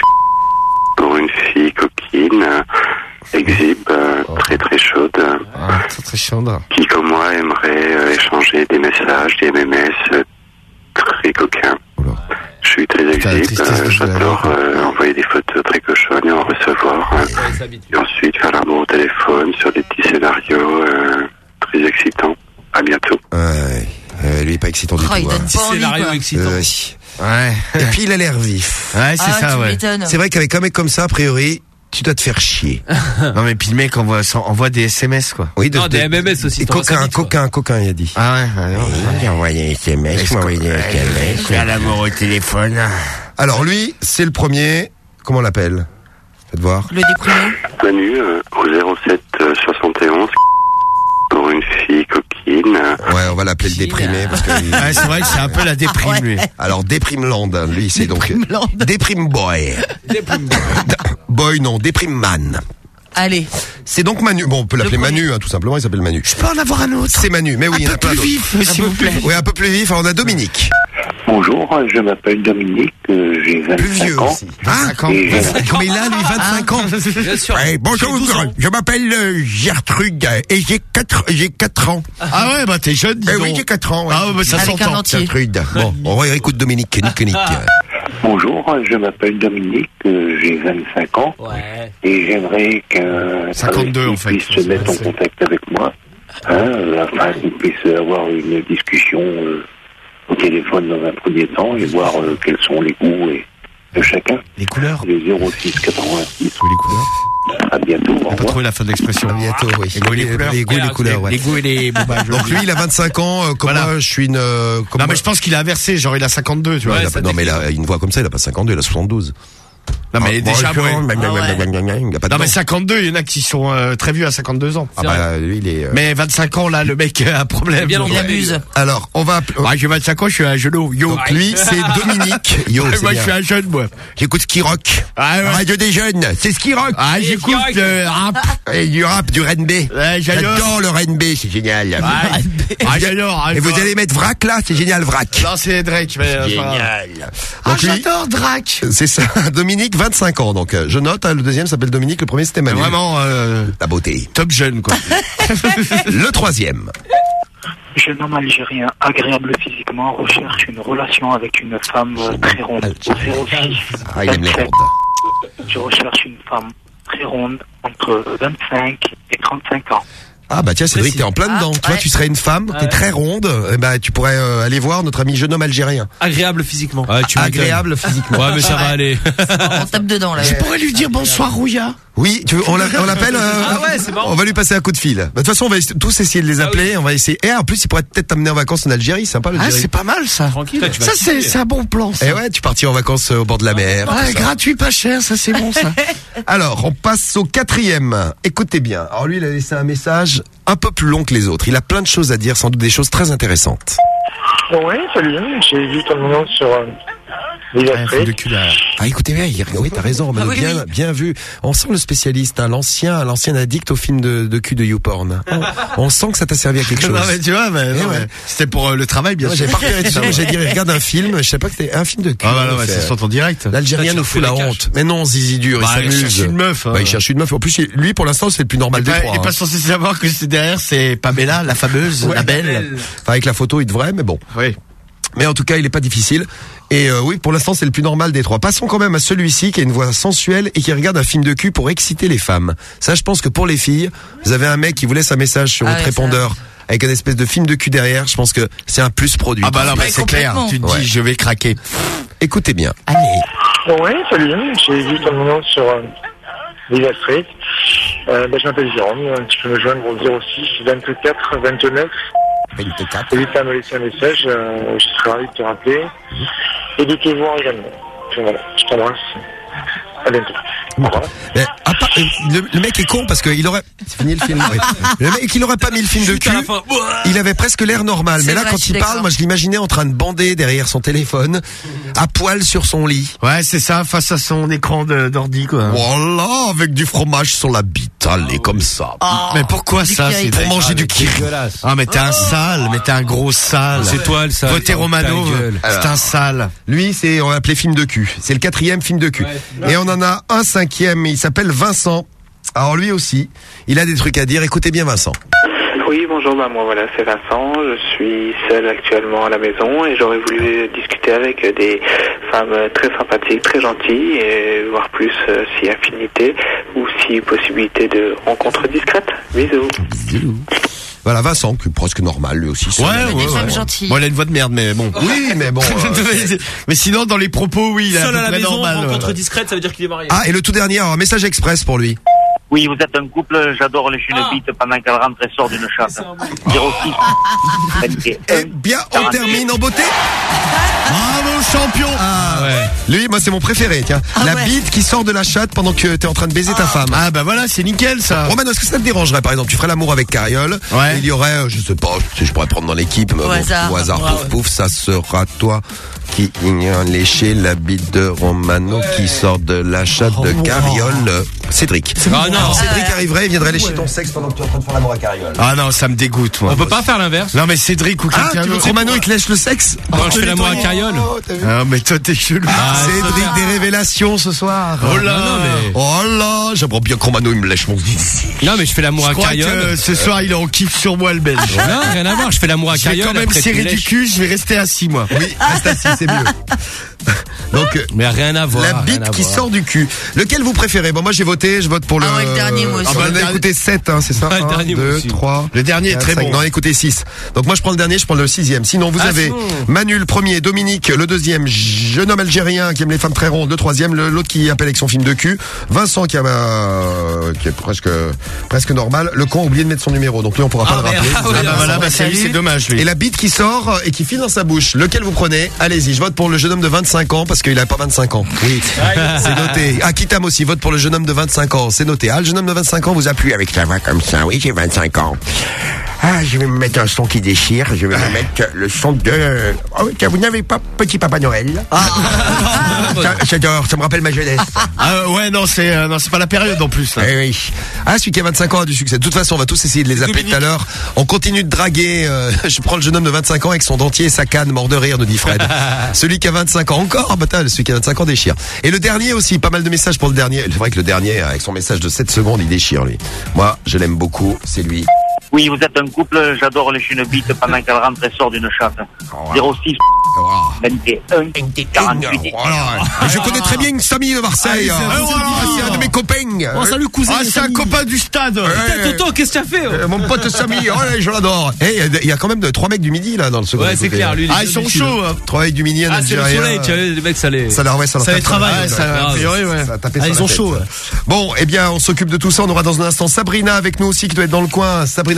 pour une fille coquine, euh, exhibe, euh, très très chaude, euh, Ah, très très chaude. qui comme moi aimerait euh, échanger des messages, des M M S euh, très coquins. Je suis très Putain, la exhibe, tristesse euh, de ce j'adore gars-là, euh, envoyer des photos très cochonnes et en recevoir. euh, et ensuite faire l'amour au téléphone sur des petits scénarios euh, très excitants. À bientôt. Ouais. Euh, lui est pas excitant du Oh, tout. il donne hein. pas envie, Scénario quoi. excitant. Euh, Ouais. Et puis il a l'air vif. Ouais, c'est Ah, ça, tu ouais. m'étonnes. C'est vrai qu'avec un mec comme ça, a priori, tu dois te faire chier. Non, mais puis le mec envoie, envoie des S M S, quoi. Oui, de, Non, des de- M M S aussi, et t'en vois ça coquin, vite, quoi. coquin, coquin, il a dit. Ah ouais, ouais, Il a envoyé des S M S, il m'a envoyé des S M S. Faire l'amour au téléphone. Alors lui, c'est le premier. Comment on l'appelle? Faites voir. Le déprimé. Manu, euh, au zéro sept soixante et onze, pour une fille coquine. euh, Ouais, on va l'appeler le déprimé parce que. Ouais, c'est vrai que c'est un peu la déprime, Ouais. lui. Alors Déprimeland, hein, lui, c'est donc Déprimeland. Déprime Boy. Déprime. Boy non, Déprime Man. Allez. C'est donc Manu. Bon, on peut l'appeler Le premier. Manu, hein, tout simplement. Il s'appelle Manu. Je peux en avoir un autre. C'est Manu, mais oui, il y en Un a peu plein plus d'autres. vif, s'il vous plaît. Oui, un peu plus vif. Alors on a Dominique. Bonjour, je m'appelle Dominique, euh, j'ai Plus vieux vingt-cinq ans. aussi. vingt-cinq ans. Et j'ai- Comme il a, lui, vingt-cinq ans. Bien sûr. Ouais, bonjour, J'ai douze ans. je m'appelle euh, Gertrude et j'ai quatre, j'ai quatre ans. Ah ouais, bah t'es jeune, dis Eh donc. oui, j'ai quatre ans. Ouais. Ah ouais, bah ça Avec un s'entend. entier. Gertrude. Bon, on va écouter Dominique, Nick, Nick. Bonjour, je m'appelle Dominique, euh, j'ai vingt-cinq ans. Ouais. Et j'aimerais qu'un cinquante-deux, en fait. puisse se mettre en contact avec moi, hein, euh, afin qu'on puisse avoir une discussion euh, au téléphone dans un premier temps et voir euh, quels sont les goûts et, de chacun. Les couleurs. Le zéro six quatre-vingt-six. Ou les couleurs. À bientôt. Au J'ai pas revoir. trouvé la fin de l'expression. À bientôt, oui. Les goûts et les couleurs. Les goûts et les couleurs, ouais. Les goûts et les bobages. Donc lui, il a vingt-cinq ans, euh, comme Voilà. moi, je suis une, euh, comme Non, moi- mais je pense qu'il a inversé, genre il a cinquante-deux, tu vois. Ouais, Il il a a pas- pas- non, mais il a une voix comme ça, il a pas cinquante-deux, il a soixante-douze. Non, mais Ah, déjà, bonjour, ouais. gna, gna, gna, gna, gna, gna, il y a pas de Non, mais dents. cinquante-deux, il y en a qui sont euh, très vieux à cinquante-deux ans. Ah bah, lui, il est... euh, Mais vingt-cinq ans, là, le mec a un problème. Bien Il abuse. Alors, on va... appeler- Ah, j'ai vingt-cinq ans, je suis un genou. Yo. Donc lui, c'est Dominique. Yo, c'est Moi, je bien. suis un jeune, moi. J'écoute Skirock. Ah, ouais. Radio des jeunes, c'est Skirock. Ah, j'écoute Skirock. le rap. Et du rap, du R N B. Ouais, j'adore. J'adore le R N B, c'est génial. Ah, ah, j'adore. Et vous allez mettre Vrac là, c'est génial Vrac. Non, c'est Drake, mais. euh, Génial. Ah, Donc lui, j'adore Drake. c'est ça, Dominique, vingt-cinq ans. Donc euh, je note, hein, le deuxième s'appelle Dominique, le premier c'était Manu. Vraiment, euh, La beauté. top jeune, quoi. Le troisième. Jeune homme algérien, agréable physiquement, recherche une relation avec une femme euh, très ronde. zéro six. Ah, il aime les rondes. Je recherche une femme très ronde, entre vingt-cinq et trente-cinq ans. Ah bah tiens Cédric, t'es en plein Ah, dedans. Toi ouais. tu serais une femme, t'es Ouais. très ronde, et bah tu pourrais euh, aller voir notre ami jeune homme algérien. Agréable physiquement. Ouais, tu m'étonnes. Agréable physiquement. Ouais, mais ça va aller. On tape dedans, là. Je pourrais lui dire bonsoir, Rouya. Oui, tu veux, on l'a- on l'appelle. euh, Ah ouais, c'est marrant. On va lui passer un coup de fil. Bah, de toute façon, on va ess- tous essayer de les appeler. On va essayer. Et en plus, il pourrait peut-être t'amener en vacances en Algérie. Sympa Ah, l'Algérie. c'est pas mal, ça. Tranquille. Tu vas Ça, c'est, kiffer. c'est un bon plan, ça. Et ouais, tu partis en vacances euh, au bord de la mer. Ouais, tout ça. gratuit, pas cher, ça, c'est bon, ça. Alors, on passe au quatrième. Écoutez bien. Alors lui, il a laissé un message. message un peu plus long que les autres. Il a plein de choses à dire, sans doute des choses très intéressantes. Oui, salut, j'ai vu ton nom sur euh, les Ah, de cul là. Ah, écoutez bien, il- oui, t'as raison, Romano, Ah oui, bien, oui. bien vu. On sent le spécialiste, hein, l'ancien, l'ancien addict au film de, de cul de YouPorn. On, on sent que ça t'a servi à quelque chose. Non, mais tu vois, mais, Eh non, ouais. mais c'était pour euh, le travail, bien Moi, sûr. j'ai pas repéré tout ça. Moi, j'ai dit, regarde un film. Je sais pas que c'était un film de cul. Ah, bah, non, On ouais, fait- c'est sur ton direct. L'Algérien Là, tu nous fout la refais la honte. Mais non, Zizi dur, Bah, il il s'amuse. cherche une meuf, hein. Bah, il cherche une meuf. En plus, lui, pour l'instant, c'est le plus normal Il des est pas- trois. il est pas hein. censé savoir que c'est derrière, c'est Pamela, la fameuse, Ouais. la belle. Enfin, avec la photo, il devrait, mais bon. Oui. Mais en tout cas, il est pas difficile. Et euh, oui, pour l'instant, c'est le plus normal des trois. Passons quand même à celui-ci qui a une voix sensuelle et qui regarde un film de cul pour exciter les femmes. Ça, je pense que pour les filles, vous avez un mec qui vous laisse un message sur Ah votre ouais, répondeur avec un espèce de film de cul derrière. Je pense que c'est un plus produit. Ah bah non, mais c'est clair. Tu te dis, je vais craquer. Écoutez bien. Oui, salut, j'ai vu ton nom sur euh, Villa Street. Euh, bah, je m'appelle Jérôme, euh, tu peux me joindre au zéro six vingt-quatre vingt-neuf. vingt-quatre. N'hésite pas à me laisser un message, euh, je serai ravi de te rappeler et de te voir également. Puis voilà, je t'embrasse. À bientôt. Au revoir. Mais, à part- euh, le, le mec est con parce qu'il aurait. C'est fini le film. Oui. Le mec, il aurait pas mis le film de cul. Il avait presque l'air normal. C'est Mais là, vrai, quand je suis il parle, d'accord. moi, je l'imaginais en train de bander derrière son téléphone, à poil sur son lit. Ouais, c'est ça, face à son écran de- d'ordi, quoi. Voilà, avec du fromage sur la bite, allez, comme ça. Mais pourquoi ça, c'est Pour manger du kiri. Ah, mais t'es un sale, mais t'es un gros sale. C'est toi, le sale. Votez Ta Romano, gueule. c'est un sale. Lui, c'est, on l'a appelé film de cul. C'est le quatrième film de cul. Et on en a un cinquième, il s'appelle Vincent. Alors lui aussi, il a des trucs à dire. Écoutez bien Vincent. Oui, bonjour, bah, moi voilà, c'est Vincent, je suis seul actuellement à la maison et j'aurais voulu discuter avec des femmes très sympathiques, très gentilles et voir plus euh, si affinité ou si possibilité de rencontre discrète. Bisous. Voilà, Vincent, qui est presque normal, lui aussi. Ouais, ouais, ouais. Bon, il a une voix de merde, mais bon. Oui, mais bon. euh, mais sinon, dans les propos, oui, il est Seul à à peu la près maison, normal. rencontre ouais. discrète, ça veut dire qu'il est marié. Ah, et le tout dernier, un message express pour lui. Oui, vous êtes un couple, j'adore lécher une bite pendant qu'elle rentre et sort d'une chatte. zéro six. Eh bien, on termine en beauté. Bravo, champion. Ah, Lui, moi, c'est mon préféré, tiens. Ah la ouais. bite qui sort de la chatte pendant que t'es en train de baiser ta femme. Ah, bah voilà, c'est nickel, ça. Roman, est-ce que ça te dérangerait, par exemple, tu ferais l'amour avec Cariole. Ouais. Et il y aurait, euh, je sais pas, si je pourrais prendre dans l'équipe. mais Au bon, hasard. Au hasard, Ouais, pouf, ouais. pouf, ça sera toi qui ignore lécher la bite de Romano qui sort de la chatte de Cariole. Euh, Cédric. Ah non. Alors, Cédric arriverait, il viendrait lécher ton sexe pendant que tu es en train de faire l'amour à Cariole. Ah non, ça me dégoûte, moi. On peut pas faire l'inverse. Non, mais Cédric ou Ah, quelqu'un tu veux que d'autre. Romano, il te lèche le sexe? Moi, je fais l'amour à Cariole. Ah, mais toi, t'es chelou. Cédric, des révélations ce soir. Oh là, non, mais- Oh là, j'aimerais bien que Romano, il me lèche mon zizi. Non, mais je fais l'amour Je à crois Cariole. que ce soir, il est en kiff sur moi, le belge. Non, rien à voir, je fais l'amour à Je vais Cariole. quand même après, tu serrer du lèches. cul, je vais rester assis, moi. Oui, reste assis, c'est mieux. Donc, euh, Mais rien à voir. la rien bite à qui voir. sort du cul. Lequel vous préférez? Bon, moi j'ai voté, je vote pour le. Ah ouais, le dernier, moi aussi. Ah bah, Le on en a dernier- écouté sept, hein, c'est ça? Ah, le un, dernier, moi deux, aussi. trois. Le dernier est quatre, très cinq. bon. Non, écoutez six. Donc moi je prends le dernier, je prends le sixième. Sinon vous Ah, avez c'est bon. Manu le premier, Dominique le deuxième, jeune homme algérien qui aime les femmes très rondes le troisième, le- l'autre qui appelle avec son film de cul, Vincent qui a euh, qui est presque presque normal, le con a oublié de mettre son numéro, donc lui on pourra pas Ah, le rappeler. merde. Vous Ah, avez bah Vincent. voilà, bah ça y est, c'est dommage, lui. Et la bite qui sort et qui file dans sa bouche. Lequel vous prenez? Allez-y, je vote pour le jeune homme de vingt-cinq ans parce qu'il a pas vingt-cinq ans. Oui, c'est noté. Ah, Kitam aussi vote pour le jeune homme de vingt-cinq ans. C'est noté. Ah, le jeune homme de vingt-cinq ans vous a plu avec la voix comme ça. Oui, j'ai vingt-cinq ans. Ah, je vais me mettre un son qui déchire. Je vais me mettre le son de... Oh, tiens, vous n'avez pas Petit Papa Noël? Ça, j'adore, ça me rappelle ma jeunesse. Ah ouais, non, c'est euh, non, c'est pas la période en plus. Là. Eh oui. Ah, celui qui a vingt-cinq ans a du succès. De toute façon, on va tous essayer de les appeler tout à l'heure. On continue de draguer. euh, je prends le jeune homme de vingt-cinq ans avec son dentier et sa canne, mort de rire, nous dit Fred. Celui qui a vingt-cinq ans encore, ah, bah, t'as, celui qui a vingt-cinq ans déchire. Et le dernier aussi, pas mal de messages pour le dernier. C'est vrai que le dernier, avec son message de sept secondes, il déchire, lui. Moi, je l'aime beaucoup, c'est lui. Oui, vous êtes un couple, j'adore lécher une bite pendant qu'elle rentre et sort d'une chatte. zéro six vingt-et-un quarante-huit. Voilà. Je connais très bien une Samy de Marseille. Ah, Ah, c'est- c'est- ah, c'est un de mes copains. Oh, salut, cousin. Ah, c'est un copain du stade. Ouais. Toto, qu'est-ce que tu as fait? oh Euh, mon pote Samy, oh là, je l'adore. Eh, il y a- il y a quand même de, trois mecs du midi là dans le second. Ouais, c'est côté. clair, lui. il est Ah, ils sont habitué. chauds. Hein. Trois mecs du midi, un Ah, c'est le Algérien. soleil, tu vois, les mecs, ça les. Ça leur, ouais, ça leur Ça tape les travaille. Ouais, Ouais, ça- ça, a priori, ouais. ça a tapé Ah, sur ils la ont tête. chaud, ouais. Bon, eh bien, on s'occupe de tout ça. On aura dans un instant Sabrina avec nous aussi qui doit être dans le coin. Sabrina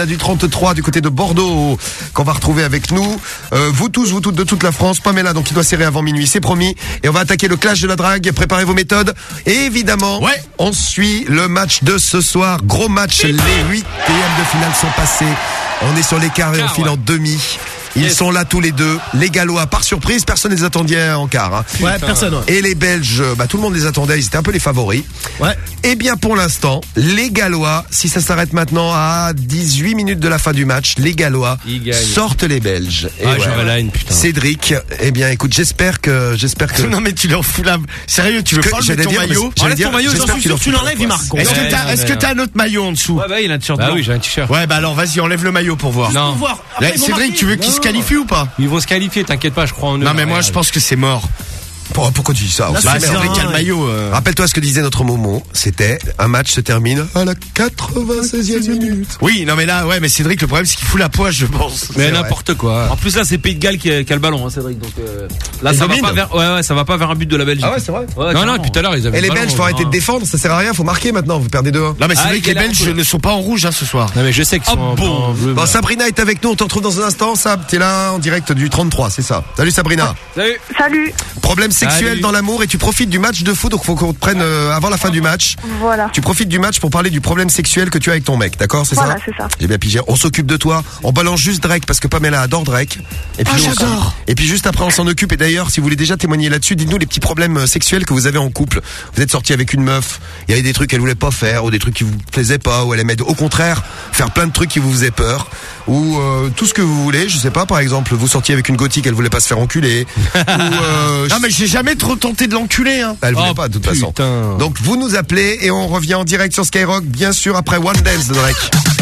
Pamela du trente-trois du côté de Bordeaux qu'on va retrouver avec nous. Euh, vous tous, vous toutes de toute la France. Pamela, donc il doit serrer avant minuit, c'est promis. Et on va attaquer le clash de la drague. Préparez vos méthodes. Et évidemment, ouais. on suit le match de ce soir. Gros match. Les huitièmes de finale sont passés. On est sur l'écart et on file en demi. Ils yes. sont là tous les deux. Les Gallois, par surprise, personne ne les attendait en quart. Hein. Ouais, personne. Ouais. Et les Belges, bah, tout le monde les attendait. Ils étaient un peu les favoris. Ouais. Et bien, pour l'instant, les Gallois, si ça s'arrête maintenant à dix-huit minutes de la fin du match, les Gallois sortent les Belges. Et ah, ouais. j'aurais la haine, putain. Cédric, eh bien, écoute, j'espère que, j'espère que. Non, mais tu leur fous la. Sérieux, tu veux que, pas enlever ton dire, maillot? Enlève ton maillot, j'en suis sûr que tu l'enlèves, il marque. Est-ce que t'as, est-ce que t'as un autre maillot en dessous? Ouais, bah, il a un t-shirt. Ah oui, j'ai un t-shirt. Ouais, bah alors, vas-y, enlève le maillot pour voir. Non. Cédric, tu veux qu'ils se qualifient ou pas? Ils vont se qualifier, t'inquiète pas, je crois en eux. Non, mais moi, je pense que c'est mort. Pourquoi, pourquoi tu dis ça? Là, bah, c'est vrai qu'il y a le maillot. Euh... Rappelle-toi ce que disait notre Momo. C'était un match se termine à la quatre-vingt-seizième minute. Oui, non mais là, ouais, mais Cédric, le problème c'est qu'il fout la poisse, je pense. Mais n'importe quoi. En plus là, c'est Pays de Galles qui a, qui a le ballon, hein, Cédric. Donc euh, là, ils ça dominent. va pas vers, ouais, ouais, ça va pas vers un but de la Belgique. Ah ouais, c'est vrai. Ouais, non, non, depuis tout à l'heure, ils avaient. Et les le Belges, ballon, faut arrêter hein. de défendre, ça sert à rien, faut marquer maintenant, vous perdez deux un. Non mais c'est ah, vrai que les Belges ne sont pas en rouge hein, ce soir. Non mais je sais qu'ils sont oh, bon. en bleu. Bon, Sabrina est avec nous, on te retrouve dans un instant. Sab, t'es là en direct du trente-trois, c'est ça. Salut Sabrina. Salut. Salut. Problème sexuel Salut. dans l'amour et tu profites du match de foot, donc faut qu'on te prenne euh, avant la fin du match. Voilà. Tu profites du match pour parler du problème sexuel que tu as avec ton mec, d'accord, c'est voilà, ça? c'est ça. J'ai bien pigé. On s'occupe de toi. On balance juste Drake parce que Pamela adore Drake. Et puis ah, nous, j'adore. Et puis juste après on s'en occupe. Et d'ailleurs, si vous voulez déjà témoigner là-dessus, dites-nous les petits problèmes sexuels que vous avez en couple. Vous êtes sorti avec une meuf, il y avait des trucs qu'elle voulait pas faire ou des trucs qui vous plaisaient pas ou elle aimait au contraire faire plein de trucs qui vous faisaient peur ou euh, tout ce que vous voulez. Je sais pas, par exemple, vous sortiez avec une gothique, elle voulait pas se faire enculer. ou, euh, non mais j'ai jamais trop tenté de l'enculer. Hein. Elle voulait oh, pas de toute putain. façon. Donc vous nous appelez et on revient en direct sur Skyrock, bien sûr après One Dance de Drake.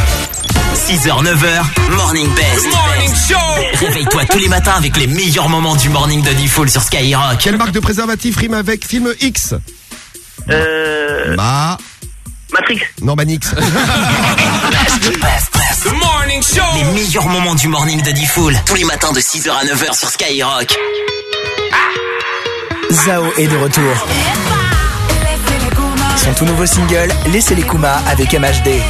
six heures neuf heures, Morning Best. Morning Show. Réveille-toi tous les matins avec les meilleurs moments du morning de Diffoul sur Skyrock. Quelle marque de préservatif rime avec film X? Euh... Bah... Matrix. Non, bah Nix. The Morning Show. Les meilleurs moments du morning de Diffoul. Tous les matins de six heures à neuf heures sur Skyrock. Zao est de retour. Son tout nouveau single, Laissez les Kuma avec M H D.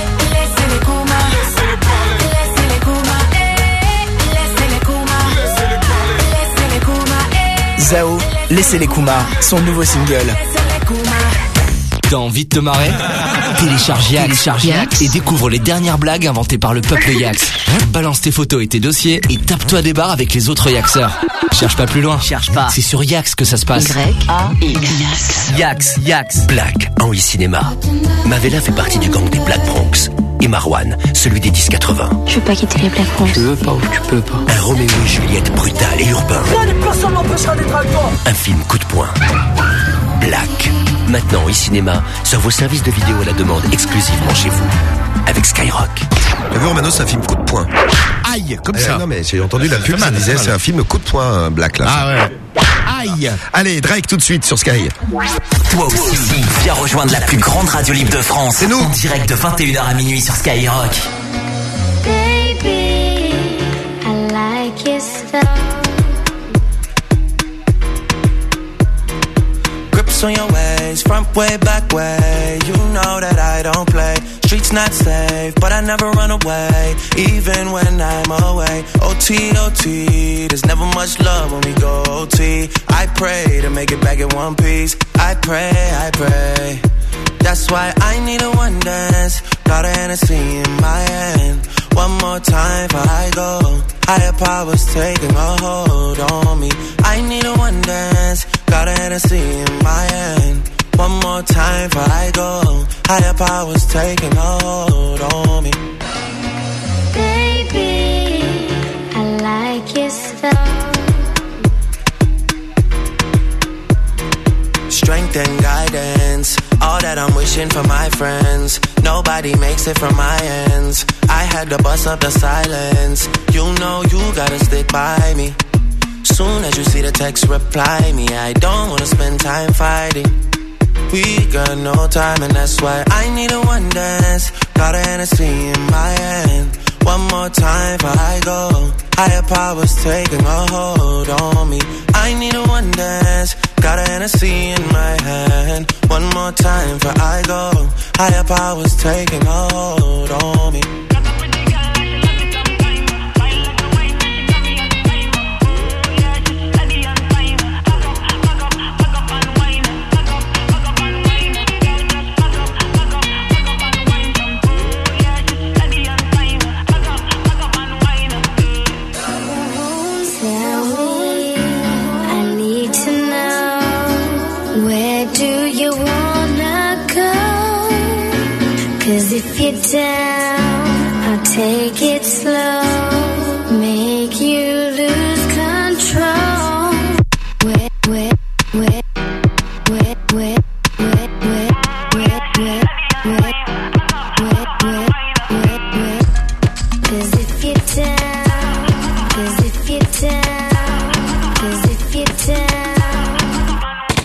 Zao, Laissez les Kuma, son nouveau single. T'as envie de te marrer? Télécharge Yax, Yax et découvre les dernières blagues inventées par le peuple Yax. Balance tes photos et tes dossiers et tape-toi des barres avec les autres Yaxeurs. Cherche pas plus loin. Cherche pas. C'est sur Yax que ça se passe. Y A X. Yax, Yax. Black en e-cinéma. Mavella fait partie du gang des Black Bronx. Et Marwan, celui des dix quatre-vingts. Je veux pas quitter les Black Bronx. Tu veux pas ou tu peux pas. Un Roméo et Juliette brutal et urbain. Personne m'empêchera d'être avec toi. Un film coup de poing. Black. Maintenant e-cinéma sur vos services de vidéo à la demande exclusivement chez vous. Avec Skyrock. T'as vu Romano, c'est un film coup de poing. Aïe, comme eh, ça. Non mais j'ai entendu la pub, ça disait c'est un film coup de poing Black là. Ah ouais. Aïe. Allez, Drake tout de suite sur Sky. Toi aussi, viens rejoindre la plus grande radio libre de France. C'est nous. En direct de vingt et une heures à minuit sur Skyrock. Baby, I like your stuff. Grips on your ways, front way, back way. You know that I don't play. Streets not safe, but I never run away, even when I'm away. O T, O T, there's never much love when we go O T. I pray to make it back in one piece. I pray, I pray. That's why I need a one dance. Got a Hennessy in my hand. One more time before I go. Higher powers taking a hold on me. I need a one dance. Got a Hennessy in my hand. One more time before I go. Higher powers taking a hold on me. Baby, I like your stuff. Strength and guidance, all that I'm wishing for my friends. Nobody makes it from my ends. I had to bust up the silence. You know you gotta stick by me. Soon as you see the text, reply me. I don't wanna spend time fighting. We got no time and that's why I need a one dance. Got a Hennessy in my hand. One more time before I go. Higher powers taking a hold on me. I need a one dance. Got a Hennessy in my hand. One more time before I go. Higher powers taking a hold on me. if you're down, I'll take it slow, make you lose control. Where, where, where, where, where, where, where, where, where, where, where, where, where, where. 'Cause if you're down, 'cause if you're down, 'cause if you're down.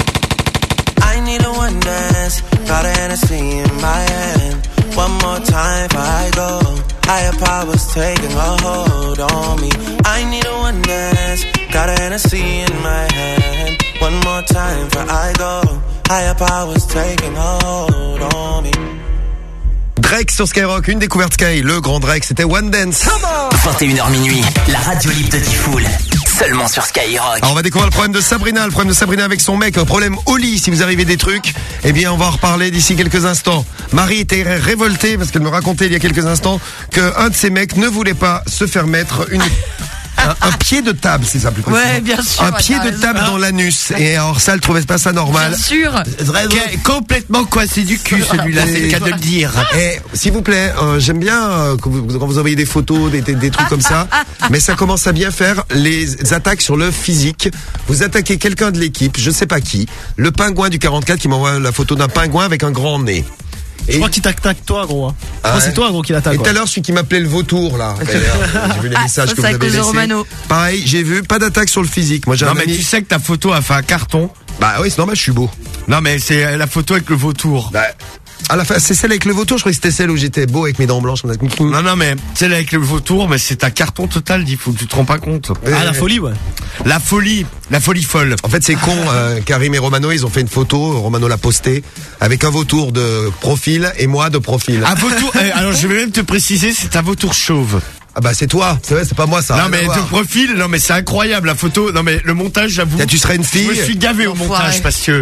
I need a one dance, got a Hennessy in my hand. One more time before I go. Higher powers taking a hold on me. I need a one dance, got a Hennessy in my hand. One more time before I go. Higher powers taking a hold on me. Drake sur Skyrock, une découverte Sky, le grand Drake, c'était One Dance. vingt et une heures minuit, la radio libre de Tifoul, seulement sur Skyrock. Alors on va découvrir le problème de Sabrina, le problème de Sabrina avec son mec, un problème au lit, si vous arrivez des trucs, eh bien on va en reparler d'ici quelques instants. Marie était révoltée parce qu'elle me racontait il y a quelques instants qu'un de ses mecs ne voulait pas se faire mettre une... Un, un pied de table, c'est ça plus précisément. Ouais, bien sûr. Un pied de table dans l'anus. Et alors ça, elle trouvait pas ça normal. Bien sûr. Qu- complètement coincé du cul, celui-là, c'est le cas de le dire. Et s'il vous plaît, euh, j'aime bien euh, quand, vous, quand vous envoyez des photos, des, des, des trucs comme ça, mais ça commence à bien faire les attaques sur le physique. Vous attaquez quelqu'un de l'équipe, je sais pas qui, le pingouin du quarante-quatre qui m'envoie la photo d'un pingouin avec un grand nez. Je crois qu'il t'attaque toi, gros. Hein. Ah Moi, ouais. c'est toi, gros, qui l'attaque. Et tout à ouais. l'heure, celui qui m'appelait le vautour, là. D'ailleurs, j'ai vu les Ah, messages ça, que c'est vous à avez cause de laissés. Romano. Pareil, j'ai vu, pas d'attaque sur le physique. Moi, j'ai Non un mais ami- tu sais que ta photo a fait un carton. Bah oui, c'est normal, je suis beau. Non mais c'est la photo avec le vautour. Bah, à la fin, c'est celle avec le vautour, je croyais que c'était celle où j'étais beau avec mes dents blanches. Non non mais celle avec le vautour, mais c'est un carton total, il faut que tu te rends pas compte. Ah, la folie, ouais. La folie, la folie folle. En fait, c'est con, euh, Karim et Romano, ils ont fait une photo, Romano l'a postée, avec un vautour de profil et moi de profil. Un vautour, eh, alors je vais même te préciser, c'est un vautour chauve. Ah bah c'est toi, c'est vrai, c'est pas moi ça. Non rien mais à de voir. profil, non mais c'est incroyable la photo. Non mais le montage, j'avoue. Là, tu serais une fille. Je me suis gavé au Enfoiré. montage parce que.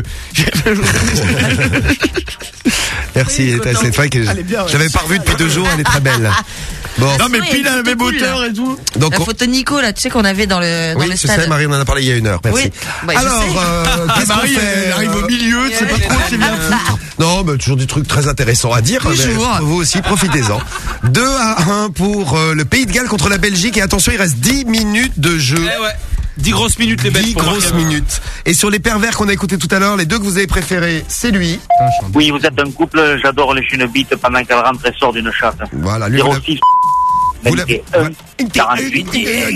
Merci, Oui, c'est content. c'est vrai que Elle est bien, ouais. j'avais pas revu depuis deux jours, elle est très belle. Bon. Non mais Ouais, pile il y a à une la même photo cool, hauteur là. et tout. Donc, La on- photo Nico, là, tu sais qu'on avait dans le, dans oui, le je stade. sais, Marie, on en a parlé il y a une heure. Merci. Oui, bah, je Alors, sais. euh, Ah, qu'est-ce qu'on Marie, fait elle arrive au milieu, tu sais pas trop, c'est bien foutre. Non, mais toujours des trucs très intéressants à dire. Toujours. Mais vous aussi, profitez-en. deux à un pour euh, le Pays de Galles contre la Belgique. Et attention, il reste dix minutes de jeu. Eh ouais. dix grosses minutes les belles. dix pour grosses marquer. minutes. Et sur les pervers qu'on a écoutés tout à l'heure, les deux que vous avez préférés, c'est lui. Oui, vous êtes un couple, j'adore lécher une bite pendant qu'elle rentre et sort d'une chatte. Voilà, lui, on l'a- zéro six vous l'avez- quarante-huit.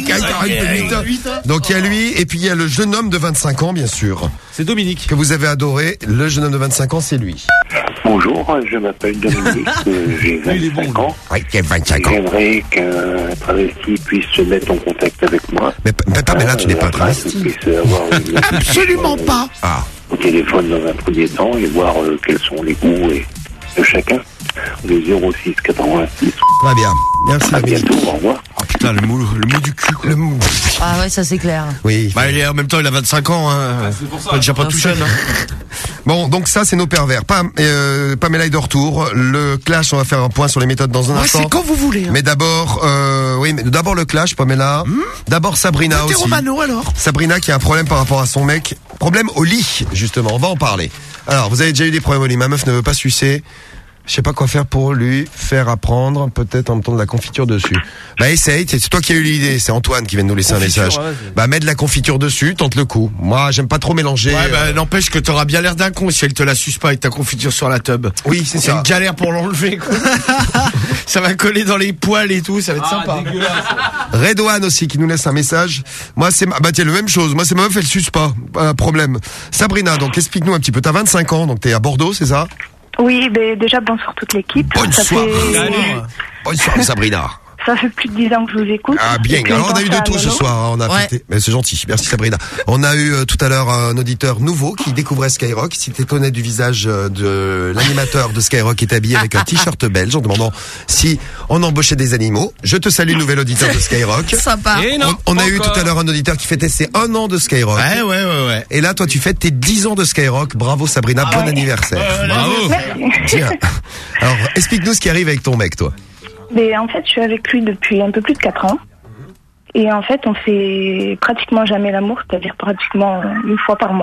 Donc il y a lui, et puis il y a le jeune homme de vingt-cinq ans, bien sûr. C'est Dominique. Que vous avez adoré. Le jeune homme de vingt-cinq ans, c'est lui. Bonjour, je m'appelle Dominique, euh, j'ai vingt-cinq ans. Oui, il y a vingt-cinq ans. J'aimerais qu'un travesti puisse se mettre en contact avec moi. Mais, mais, mais là, tu n'es pas un travesti. Je puisse avoir une Absolument pas. Ah. au téléphone dans un premier temps et voir euh, quels sont les goûts et, de chacun. Le zéro six quatre-vingt-six. Très bien. Merci, À Dominique. bientôt, au revoir. Oh putain, le mot, le mot du cul. Le mou- Ah ouais, ça c'est clair. Oui. Bah il est en même temps, il a vingt-cinq ans. Hein. c'est pour ça. Pas déjà pas tout jeune. Hein. Bon, donc ça, c'est nos pervers. Pam, euh, Pamela est de retour. Le clash, on va faire un point sur les méthodes dans un Ouais, instant. c'est quand vous voulez. Hein. Mais d'abord, euh, oui, mais d'abord le clash, Pamela. D'abord Sabrina Côté aussi. Romano alors. Sabrina qui a un problème par rapport à son mec. Problème au lit, justement. On va en parler. Alors, vous avez déjà eu des problèmes au lit. Ma meuf ne veut pas sucer. Je sais pas quoi faire pour lui faire apprendre, peut-être en mettant de la confiture dessus. Bah essaye, c'est toi qui as eu l'idée, c'est Antoine qui vient de nous laisser Confiture, un message. ouais, bah mets de la confiture dessus, tente le coup. Moi, j'aime pas trop mélanger. Ouais, euh, bah n'empêche que t'auras bien l'air d'un con si elle te la suce pas avec ta confiture sur la tub. Oui, c'est C'est ça. une galère pour l'enlever, quoi. Ça va coller dans les poils et tout, ça va être Ah, sympa. dégueulasse. Redouane aussi qui nous laisse un message. Moi c'est ma... bah tiens, le même chose. Moi c'est ma meuf, elle suce pas. Pas de problème. Sabrina, donc explique-nous un petit peu. T'as vingt-cinq ans, donc t'es à Bordeaux, c'est ça? Oui, ben déjà bonsoir toute l'équipe. Bonne ça soirée. fait... Bonne soirée Sabrina. Ça fait plus de dix ans que je vous écoute. Ah bien. Et puis, Alors on a eu de pense à tout ce Lolo. soir. hein. On a Ouais. fêté- mais c'est gentil. Merci Sabrina. On a eu euh, tout à l'heure un auditeur nouveau qui découvrait Skyrock. Si t'étonnais du visage euh, de l'animateur de Skyrock qui est habillé avec un t-shirt belge en demandant si on embauchait des animaux. Je te salue, nouvel auditeur de Skyrock. Sympa. Et non, On, on a pas eu encore. tout à l'heure un auditeur qui fêtait ses un an de Skyrock. Ouais, ouais, ouais, ouais. Et là, toi, tu fêtes tes dix ans de Skyrock. Bravo Sabrina, bon anniversaire. Bravo. Tiens. Alors, explique-nous ce qui arrive avec ton mec, toi. Mais en fait, je suis avec lui depuis un peu plus de quatre ans. Et en fait, on fait pratiquement jamais l'amour, c'est-à-dire pratiquement une fois par mois.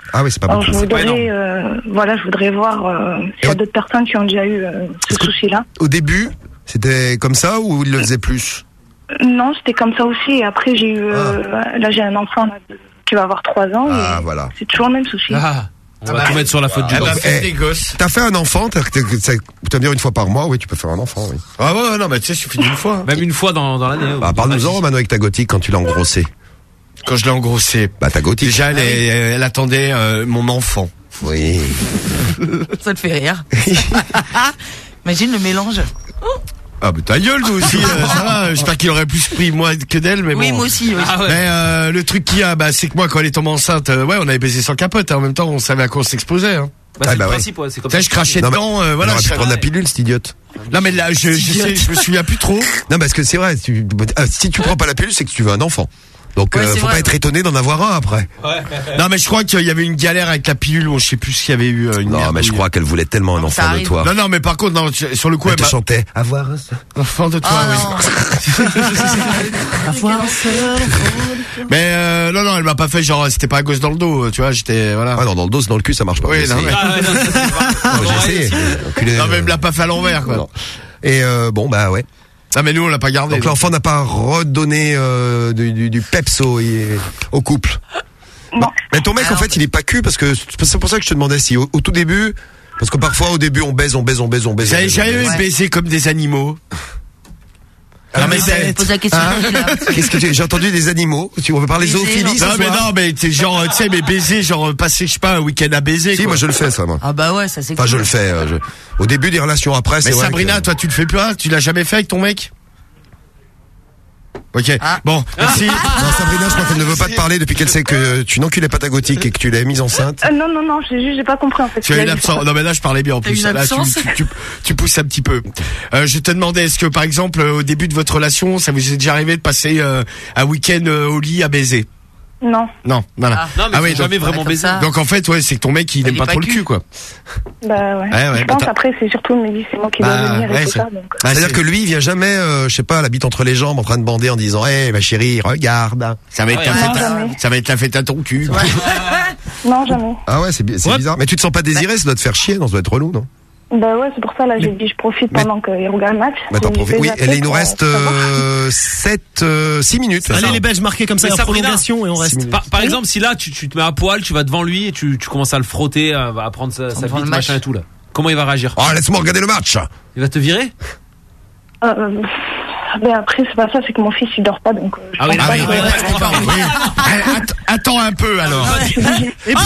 Ah oui, c'est pas Alors, beaucoup. je C'est pas énorme. voudrais, euh, voilà, je voudrais voir euh, s'il y a d'autres personnes qui ont déjà eu euh, ce souci-là. Au début, c'était comme ça ou il le faisait plus? Non, c'était comme ça aussi. Et après, j'ai eu, euh, là, j'ai un enfant là, de- qui va avoir trois ans. Ah, et voilà. C'est toujours le même souci. Ah, on va tout mettre sur la faute du Ah, gosse. bah, eh, T'as fait un enfant, t'as, t'as, t'as, tu vas me dire une fois par mois, oui, tu peux faire un enfant, oui. Ah ouais, non, mais tu sais, il suffit d'une fois. Même une fois dans, dans l'année. Bah, parle-nous-en, Mano, avec ta gothique quand tu l'as engrossé. Quand je l'ai engrossé. Bah, ta gothique. Déjà, elle, est- elle attendait euh, mon enfant. Oui. Ça te fait rire. Imagine le mélange. Ah bah ta gueule, toi aussi, euh, ça va, j'espère qu'il aurait plus pris moi que d'elle, mais bon. Oui, moi aussi, oui. Ah ouais. Mais euh, le truc qu'il y a, bah, c'est que moi, quand elle est tombée enceinte, euh, ouais, on avait baisé sans capote, hein, en même temps, on savait à quoi on s'exposait. Hein. Bah, c'est le principe, ouais, c'est comme Tu sais, ça. je crachais Non, mais- dedans, euh, Elle voilà. aurait pu je- prendre la pilule, cette idiote. Non mais là, je, je sais, je me souviens plus trop. Non, parce que c'est vrai, tu, ah, si tu prends pas la pilule, c'est que tu veux un enfant. Donc, Ouais, euh, c'est faut vrai, pas être ouais. étonné d'en avoir un après. Non mais je crois qu'il y avait une galère avec la pilule, bon, je sais plus s'il y avait eu euh, une Non, mais je crois qu'elle voulait tellement un enfant de toi. Non non mais par contre, non, sur le coup, Elle elle te m'a- chantait avoir un enfant de toi, oui. Mais euh, non non, elle m'a pas fait genre, c'était pas à gauche dans le dos, tu vois, j'étais voilà. Ah non, dans le dos, c'est dans le cul, ça marche pas. Oui, J'ai non, essayé. mais... Ah, ouais, non, ça, c'est pas- Non, j'ai essayé. Enculé. Non mais elle me l'a pas fait à l'envers quoi. Non. Et euh, bon, bah ouais. Ah mais nous on l'a pas gardé. Donc l'enfant n'a pas redonné euh, du, du, du peps au, au couple. Non. Mais ton mec, en fait, il est pas cul parce que c'est pour ça que je te demandais si au, au tout début, parce que parfois au début on baise, on baise, on baise, on baise. on J'avais baise, on jamais baise. baisé comme des animaux. Ah, mais c'est- Pose la question. Hein Qu'est-ce que tu- j'ai entendu des animaux? Tu on veut parler Baiser, zoophilie ce Non mais soir non mais c'est genre tu sais mais baiser genre passer je sais pas un week-end à baiser. Si, quoi. moi je le fais ça, moi. Ah bah ouais, ça c'est Enfin, cool. je le fais. euh, je- Au début des relations après, c'est Mais vrai. Sabrina, que- toi tu le fais pas, tu l'as jamais fait avec ton mec? Ok, bon, merci. Non, Sabrina, je crois qu'elle ne veut pas te parler depuis qu'elle sait que tu n'enculais pas ta gothique et que tu l'as mise enceinte. Euh, non, non, non, j'ai juste, j'ai pas compris en fait. Tu as Il a une dit absence. ça. Non mais là je parlais bien en T'as plus. une Là tu, absence tu, tu, tu pousses un petit peu. Euh, je te demandais, est-ce que par exemple euh, au début de votre relation, ça vous est déjà arrivé de passer euh, un week-end euh, au lit à baiser? Non. Non, voilà. Ah, non, mais oui, faut jamais vraiment comme baiser. ça. Donc en fait, ouais, c'est que ton mec il Il aime est pas pas trop le cul. cul quoi. Bah ouais. Ouais, ouais, je pense attends. après, c'est surtout, il me dit, c'est moi qui dois Bah, venir ouais, et tout c'est- ça. Donc. Bah, C'est-à-dire c'est- que lui, il vient jamais, euh, je sais pas, la bite entre les jambes en train de bander en disant, hé, ma chérie, regarde. ça va être Ouais, la non, fête, à- jamais. ça va être la fête à ton cul. Non, jamais. Ah ouais, c'est bi- c'est Ouais. bizarre. Mais tu te sens pas désiré, ça doit te faire chier, non, ça doit être relou, non? Bah ouais, c'est pour ça, là, j'ai dit, je profite Mais- pendant qu'il regarde le match. Bah t'en Et je profites. vais Oui, appeler et il nous pour, reste euh, savoir. euh, sept, six minutes. Allez, ça. les Belges marqués comme ça Mais en Sabrina, prolongation et on reste. Par, par exemple, si là tu, tu te mets à poil, tu vas devant lui et tu, tu commences à le frotter, à, à prendre sa, sa devant bite, le machin match. et tout là. Comment il va réagir? Oh, laisse-moi regarder le match. Il va te virer? Euh, euh, mais après, c'est pas ça, c'est que mon fils, il dort pas, donc. euh, je Ah oui, pense ah pas oui, que- ouais, ouais, je comprends. Oui. Eh, att- Attends un peu alors. Ouais, je suis obligée. Et puis,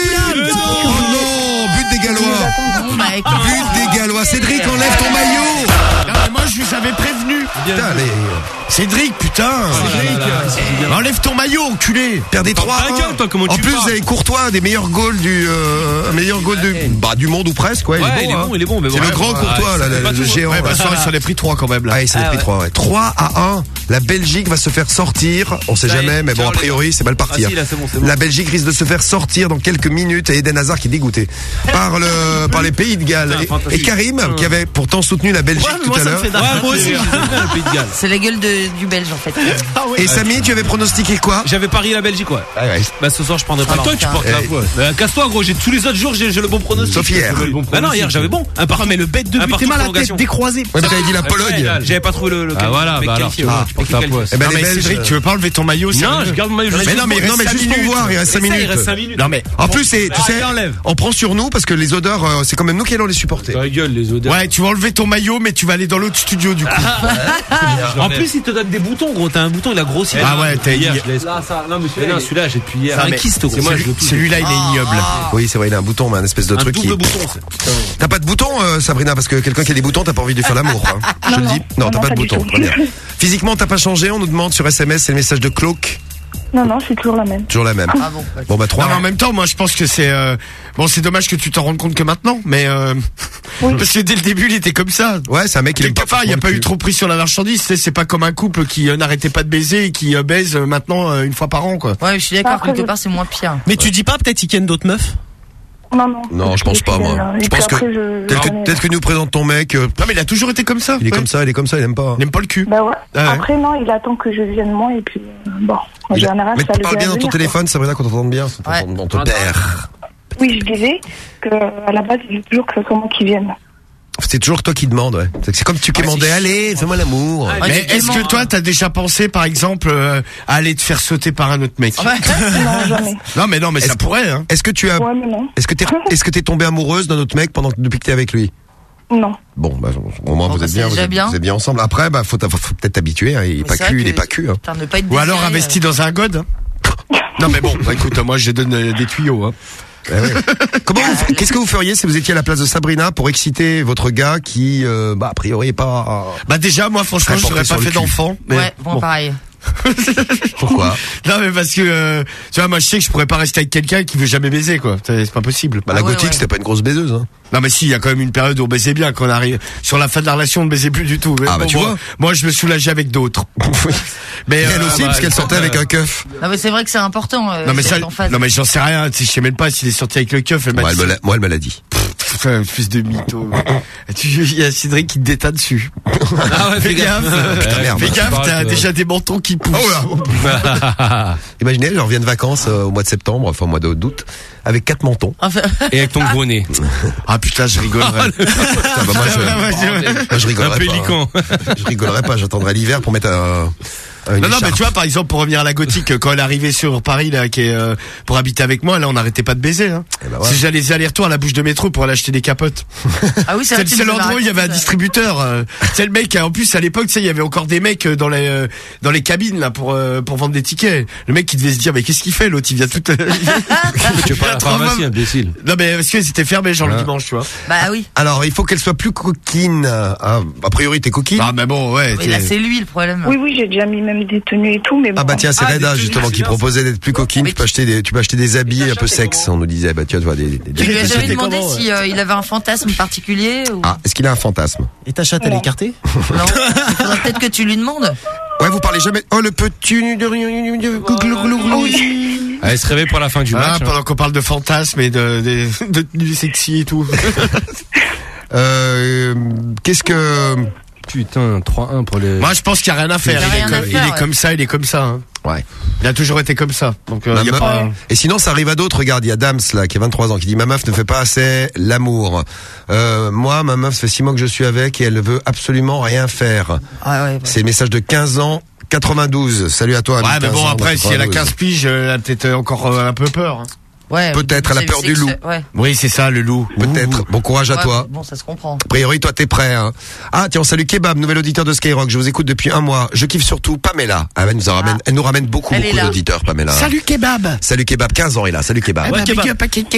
Oh non, but des Gallois. Bon, bah, écoute. But des Gallois. Cédric, enlève ton maillot. non, mais moi je vous avais prévenu. Putain, allez. Cédric, putain. Cédric. Enlève ton maillot, enculé. Perdez trois. Ta gueule, toi, comment En tu plus, parles vous avez Courtois, des meilleurs goals du, euh, un meilleur goal du, bah, du monde ou presque, ouais. Ouais, il est bon, hein. il est bon, mais bon. C'est le Ouais, grand ouais, Courtois, ouais, là, ça fait le, pas le tout. géant. Ouais, bah là. ça, il s'en est pris trois quand même là. Ah, il s'en est Ah, pris ouais. trois, ouais. trois à un. La Belgique va se faire sortir. On sait Ça y est, jamais, mais bon, ciao, a priori, c'est mal parti. Ah, hein. si, là, c'est bon, c'est bon. La Belgique risque de se faire sortir dans quelques minutes et Eden Hazard qui est dégoûté par le, par les pays de Galles. Putain, Et- Et, fantastique. Karim, qui avait pourtant soutenu la Belgique Ouais, mais tout moi, à ça me l'heure. fait Ouais, moi aussi, j'ai bien le Pays de Galles. C'est la gueule de, du Belge en fait. Et Samy, tu avais pronostiqué quoi? J'avais parié la Belgique, ouais. Ah ouais. Bah ce soir je prendrai pas. Ah, toi, tu portes la Eh. voix. Bah, casse-toi gros, j'ai tous les autres jours j'ai j'ai le bon pronostic. Sauf hier. J'ai le bon bah non, hier j'avais bon. Un partout. Mais le bête de Un but, partout t'es mal à la prolongation. tête décroisé. Ouais, mais t'avais dit la Pologne. J'avais pas trouvé le, le Ah, voilà, mec bah alors, qualifié, tu vois, ouais. tu portes Équipe ta qualifiée. poisse. Eh ben, Non les mais Belges, Cédric, tu veux pas enlever ton maillot? Non, sérieux je garde mon maillot. Mais non, mais, non, mais cinq juste pour minutes. voir, il reste cinq C'est ça, minutes. il reste cinq minutes. Non mais En plus, c'est, tu Ah, sais, enlève. on prend sur nous parce que les odeurs, euh, c'est quand même nous qui allons les supporter. Ta gueule, les odeurs. ouais, tu vas enlever ton maillot, mais tu vas aller dans l'autre studio du coup. En plus, il te donne des boutons, gros. T'as un bouton, il a grossi. Ah ouais, t'as Hier, hier. je laisse. Là, ça, non, mais Mais non, celui-là, j'ai depuis hier. Ça, un mais kyste, gros. c'est moi, je le Celui- touche. Celui-là, il est ignoble. Oui, c'est vrai, il a un bouton, mais un espèce de Un truc qui. double bouton. c'est- T'as pas de bouton, euh, Sabrina, parce que quelqu'un qui a des boutons, t'as pas envie de lui faire l'amour, hein. Je te le Non, dis. non, Non, t'as non, pas de pas du bouton. tout. Très bien. Physiquement, t'as pas changé. On nous demande sur S M S, c'est le message de Cloak. Non, non, c'est toujours la même. Toujours la même. Ah bon. Bon, bah, Non, trois. mais en même temps, moi, je pense que c'est euh, bon, c'est dommage que tu t'en rendes compte que maintenant, mais euh, parce que dès le début, il était comme ça. Ouais, c'est un mec qui aime Quelque pas. part, il y a le pas cul. eu trop pris sur la marchandise. tu sais, C'est pas comme un couple qui euh, n'arrêtait pas de baiser et qui euh, baise euh, maintenant euh, une fois par an, quoi. Ouais, je suis d'accord, Après, quelque je- part c'est moins pire. Mais tu dis pas peut-être qu'ils ken d'autres meufs? Non, non. Non, je pense pas, moi. Je pense que peut-être que, peut-être que nous présente ton mec. euh, Non mais il a toujours été comme ça. Il est ouais. comme ça, il est comme ça, il aime pas. Il aime pas le cul. Bah ouais. Ah ouais. Après, non, il attend que je vienne moi et puis, euh, bon, en Il a- général, Mais ça tu le parles fait bien dans ton venir, téléphone, Sabrina, qu'on t'entende bien. On Ouais. t'entend- on te perd. quoi. Oui, je disais que à la base, il veut toujours que ce soit moi qui vienne. C'est toujours toi qui demandes, ouais. C'est c'est comme tu quémandais, allez, fais-moi l'amour. Mais est-ce que toi t'as déjà pensé par exemple euh, à aller te faire sauter par un autre mec? Non, jamais. Non mais non mais ça Est-ce- pourrait hein. Est-ce que tu as, Ouais, mais non. est-ce que t'es, est-ce que t'es tombée amoureuse d'un autre mec pendant depuis que t'es avec lui? Non. Bon, bah, au moins Bon, vous bah, êtes c'est bien, vous déjà êtes, bien. vous êtes bien ensemble. Après, bah, faut, faut, faut peut-être t'habituer, hein. Il est Mais pas c'est cul, vrai il est que- pas cul, hein. Putain, ne pas être Ou alors désiré, investi euh. dans un god. Non mais bon, bah, écoute, moi je donne euh, des tuyaux hein. Eh ouais. Comment vous- qu'est-ce que vous feriez si vous étiez à la place de Sabrina pour exciter votre gars qui, euh, bah, a priori est pas, Bah déjà moi franchement Très je n'aurais porté pas sur le fait cul. d'enfant. mais Ouais, bon, pareil. pourquoi? Non mais parce que euh, tu vois moi je sais que je pourrais pas rester avec quelqu'un qui veut jamais baiser quoi. C'est c'est pas possible. Bah, la Ah ouais, gothique, ouais. c'était pas une grosse baiseuse, hein. Non mais si, il y a quand même une période où on baisait bien, quand on arrive sur la fin de la relation, on ne baisait plus du tout. Mais Ah, bah, tu moi, vois. moi je me soulageais avec d'autres. Mais Elle euh, aussi, bah, parce qu'elle elle- sortait avec un keuf. Non, mais c'est vrai que c'est important. euh, non mais d'être ça, en phase. non mais j'en sais rien. Tu sais, je sais même pas s'il est sorti avec le keuf. Elle m'a Moi, elle dit me l'a, moi, elle me l'a dit. Putain, fils de mytho. Tu- Il y a Cédric qui te détale dessus. Ah ouais, Fais gaffe. Putain, merde. Fais gaffe, Parle, t'as toi. déjà des mentons qui poussent. Imaginez, je reviens de vacances euh, au mois de septembre, enfin au mois de- d'août, avec quatre mentons. Enfin, Et avec ton gros nez. Ah putain, je rigolerais. Putain, bah, moi, je, moi, je Un rigolerais pas. pélican. hein. Je rigolerais pas, j'attendrai l'hiver pour mettre un, un une Non, non, mais écharpe. tu vois, par exemple, pour revenir à la gothique, quand elle arrivait sur Paris, là, qui est, euh, pour habiter avec moi, là, on n'arrêtait pas de baiser, hein. Eh ben ouais. Si j'allais les allers-retours à la bouche de métro pour aller acheter des capotes. ah oui, c'est vrai C'est que tu c'est nous l'endroit où il y avait un raconté, ça. distributeur. euh, C'est le mec, en plus, à l'époque, tu sais, il y avait encore des mecs euh, dans les, euh, dans les cabines, là, pour, euh, pour vendre des tickets. Le mec, il devait se dire, mais qu'est-ce qu'il fait, l'autre, il vient tout, Tu veux pas la pharmacie, imbécile. Non, mais, parce que c'était fermé, genre, le Ouais. dimanche, tu vois. Bah oui. Alors, il faut qu'elle soit plus coquine. Ah, a priori, t'es coquine. Ah, mais bon, ouais. Mais là, c'est lui le problème. Oui, oui, j'ai déjà mis même des tenues et tout, mais bon. Ah bah tiens, c'est Ah, Reda des justement tenues, qui c'est proposait d'être plus coquine. Tu peux acheter des, tu peux acheter des habits un peu sexe. On nous disait, bah tu vois, des, des, des- Tu lui as des- jamais des- demandé comment, si euh, il avait un fantasme particulier ou... Ah, est-ce qu'il a un fantasme? Et ta chatte, elle est écartée? Non. Il faudrait peut-être que tu lui demandes. Ouais, vous parlez jamais. Oh le petit de rien. Elle se réveille pour la fin du Ah, match. hein. pendant qu'on parle de fantasmes et de, de, de tenues sexy et tout. Euh, qu'est-ce que Putain, trois un pour les... Moi, je pense qu'il n'y a rien à faire. Il y a Il, est, rien à comme, faire, il est ouais. comme ça, il est comme ça. Hein. Ouais. Il a toujours été comme ça. Donc, euh, Ma il y a meuf- pas... Et sinon, ça arrive à d'autres. Regarde, il y a Dams là qui a vingt-trois ans qui dit ma meuf ne fait pas assez l'amour. Euh, moi, ma meuf, ça fait six mois que je suis avec et elle ne veut absolument rien faire. Ah ouais, ouais. C'est le message de quinze ans. quatre-vingt-douze. Salut à toi. ami, Ouais, mais quinze bon, ans, après, si elle a quatre-vingt-douze. quinze piges, elle a peut-être encore euh, un peu peur. hein. Ouais, Peut-être, elle a c'est- peur c'est du que loup. c'est- Ouais. Oui, c'est ça, le loup. Peut-être. Bon courage à Ouais, toi. mais Bon, ça se comprend. A priori, toi, t'es prêt, hein. Ah, tiens, on salue Kebab, nouvel auditeur de Skyrock. Je vous écoute depuis un mois. Je kiffe surtout Pamela. Ah, elle nous en ramène, elle nous ramène beaucoup, Elle est beaucoup là. d'auditeurs, Pamela. Salut, kebab. Salut Kebab, quinze ans, il a. Salut Kebab. Ouais, kebab.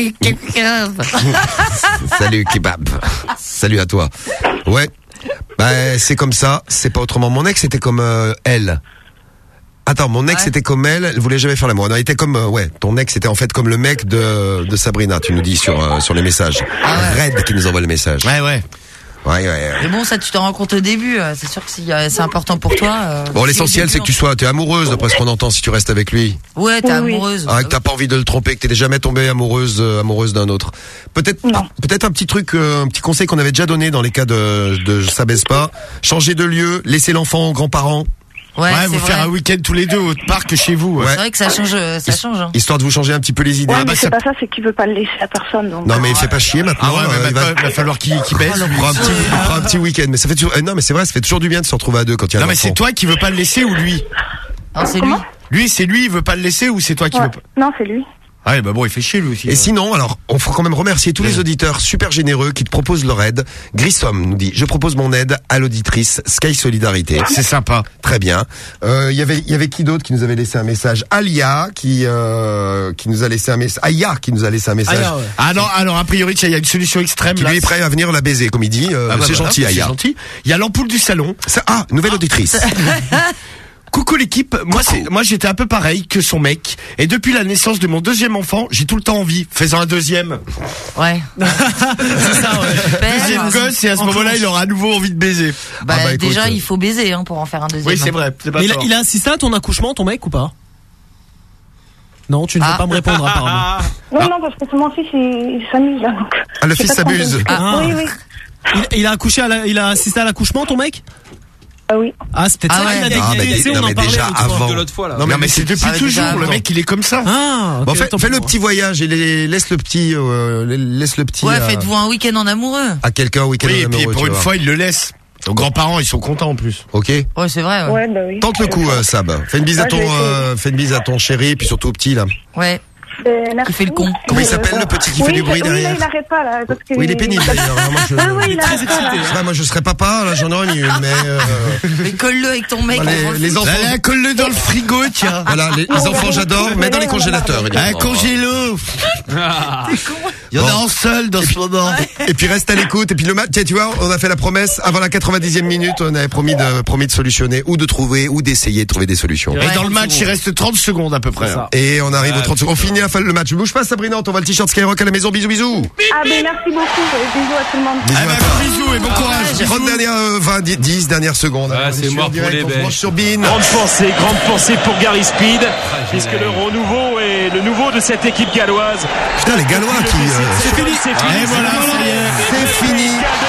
Salut Kebab. Salut à toi. Ouais. Bah, c'est comme ça. C'est pas autrement. Mon ex était comme euh, elle. Attends, mon ex Ouais. était comme elle. Elle voulait jamais faire l'amour. Non, il était comme, euh, ouais. Ton ex était en fait comme le mec de de Sabrina. Tu nous dis sur euh, sur les messages. Red qui nous envoie le message. Ouais, ouais. Ouais, ouais. ouais. Mais bon, ça, tu t'en rends compte au début. euh, C'est sûr que si euh, c'est important pour toi. euh, Bon, si l'essentiel, au c'est que tu sois, t'es amoureuse, d'après ce qu'on entend, si tu restes avec lui. début- Ouais, t'es Oui, oui. amoureuse. Ah, que t'as pas envie de le tromper, que t'es jamais tombée amoureuse, euh, amoureuse d'un autre. Peut-être, Non. peut-être un petit truc, euh, un petit conseil qu'on avait déjà donné dans les cas de, de ça baisse pas. Changer de lieu, laisser l'enfant aux grands-parents. Ouais, Ouais, c'est vous vrai. faire un week-end tous les deux au parc chez vous. Ouais. C'est vrai que ça change. euh, Ça change. Hein. Histoire de vous changer un petit peu les idées. Ouais, Ah, bah, mais ça- c'est pas ça, c'est qu'il veut pas le laisser à personne. Donc, Non, mais euh, il fait pas chier maintenant. Ah ouais, mais euh, il maintenant, va, il va falloir qu'il qu'il baisse. il prend un petit, il prend un petit week-end. Mais ça fait toujours, euh, non, mais c'est vrai, ça fait toujours du bien de se retrouver à deux quand il y a Non, un mais enfant. c'est toi qui veux pas le laisser ou lui? Non, c'est lui. Comment Lui, c'est lui, il veut pas le laisser ou c'est toi qui ouais. veux pas? Non, c'est lui. Ah ouais, bah bon, il fait chier lui aussi. Et sinon, alors, on faut quand même remercier tous les auditeurs super généreux qui te proposent leur aide. Grissom nous dit, je propose mon aide à l'auditrice Sky Solidarité. C'est sympa. Très bien. Euh, Il y avait, il y avait qui d'autre qui nous avait laissé un message? Alia qui, euh, qui nous a laissé un message. Aya qui nous a laissé un message. Aya, ouais. Ah non, alors a priori, il y a une solution extrême. Qui là. lui est prêt à venir la baiser, comme il dit. Euh, Ah bah c'est voilà, gentil, Aya. C'est gentil. Il y a l'ampoule du salon. Ça- ah, nouvelle auditrice. Coucou l'équipe, moi c'est moi j'étais un peu pareil que son mec et depuis la naissance de mon deuxième enfant, j'ai tout le temps envie, faisant un deuxième. Ouais. C'est ça, ouais. Super. Deuxième gosse et à ce moment-là, il aura à nouveau envie de baiser. Bah, Ah bah, écoute, déjà, euh, il faut baiser hein, pour en faire un deuxième. Oui, c'est vrai, c'est pas Mais il a, tort. il a assisté à ton accouchement, ton mec, ou pas? Non, tu ne veux pas me répondre apparemment. Non, non, parce que mon fils, il, il s'amuse là. Donc, Ah, le j'ai fils pas trop s'amuse. entendu. Ah. Oui, oui. Il, il a accouché, à la- il a assisté à l'accouchement, ton mec? Ah oui. Ah, c'était Ah ça, ouais. il a dit, Ah, mais, tu sais, non, on en mais parlait déjà l'autre fois. avant. de l'autre fois, là. Non, mais, c'est depuis Ah, toujours, déjà le avant. mec, il est comme ça. Ah, ok, Bon, fais, autant fais pour le moi. petit voyage et les- laisse le petit, euh, laisse le petit Ouais, à, faites-vous un week-end en amoureux. à quelqu'un au week-end Oui, et puis amoureux, pour tu une vois. fois, il le laisse. Nos grands-parents, ils sont contents en plus. Ok. Ouais, c'est vrai, ouais. Ouais, bah oui. Tente le coup, euh, Sab. Fais une bise à Ouais, ton, je vais essayer. euh, fais une bise à ton chéri, et puis surtout au petit là. Ouais. Euh, merci. Qui fait le con. Comment il s'appelle, le petit qui oui, fait du bruit je- derrière? Oui, là, il arrête pas, là. Parce que Oui, il est pénible d'ailleurs. hein. Moi, je, Ah oui, il très arrête pas, là. excité. c'est vrai, moi, je serais papa, là, j'en aurais mis une, mais euh, Mais colle-le avec ton mec. les, on s'en les fout. enfants, Allez, colle-le dans le frigo, tiens. voilà, les, les enfants, j'adore, mets dans les congélateurs. Un évidemment. congélo. Il y en a Bon. un seul dans ce moment. Et puis reste à l'écoute. Et puis le match, tiens, tu vois, on a fait la promesse avant la quatre-vingt-dixième minute, on avait promis de, promis de solutionner ou de trouver ou d'essayer de trouver des solutions. Et dans le match, il reste trente secondes à peu près. ça. Et on arrive aux trente secondes. On finit la fin le match. Bouge pas, Sabrina, on t'envoie le t-shirt Skyrock à la maison. Bisous, bisous. Ah, ben merci beaucoup. et Bisous à tout le monde. Bisous Eh ben, à toi. gros bisous et bon courage. trente dernières, euh, vingt, dix dernières secondes. Ah, On c'est est sur mort pour direct, les on se Belges. branche sur Bean. Grande pensée, grande pensée pour Gary Speed, puisque le renouveau est le nouveau de cette équipe galloise. Putain, les Gallois qui, euh, C'est fini, c'est fini. Et voilà, ça y est. c'est fini.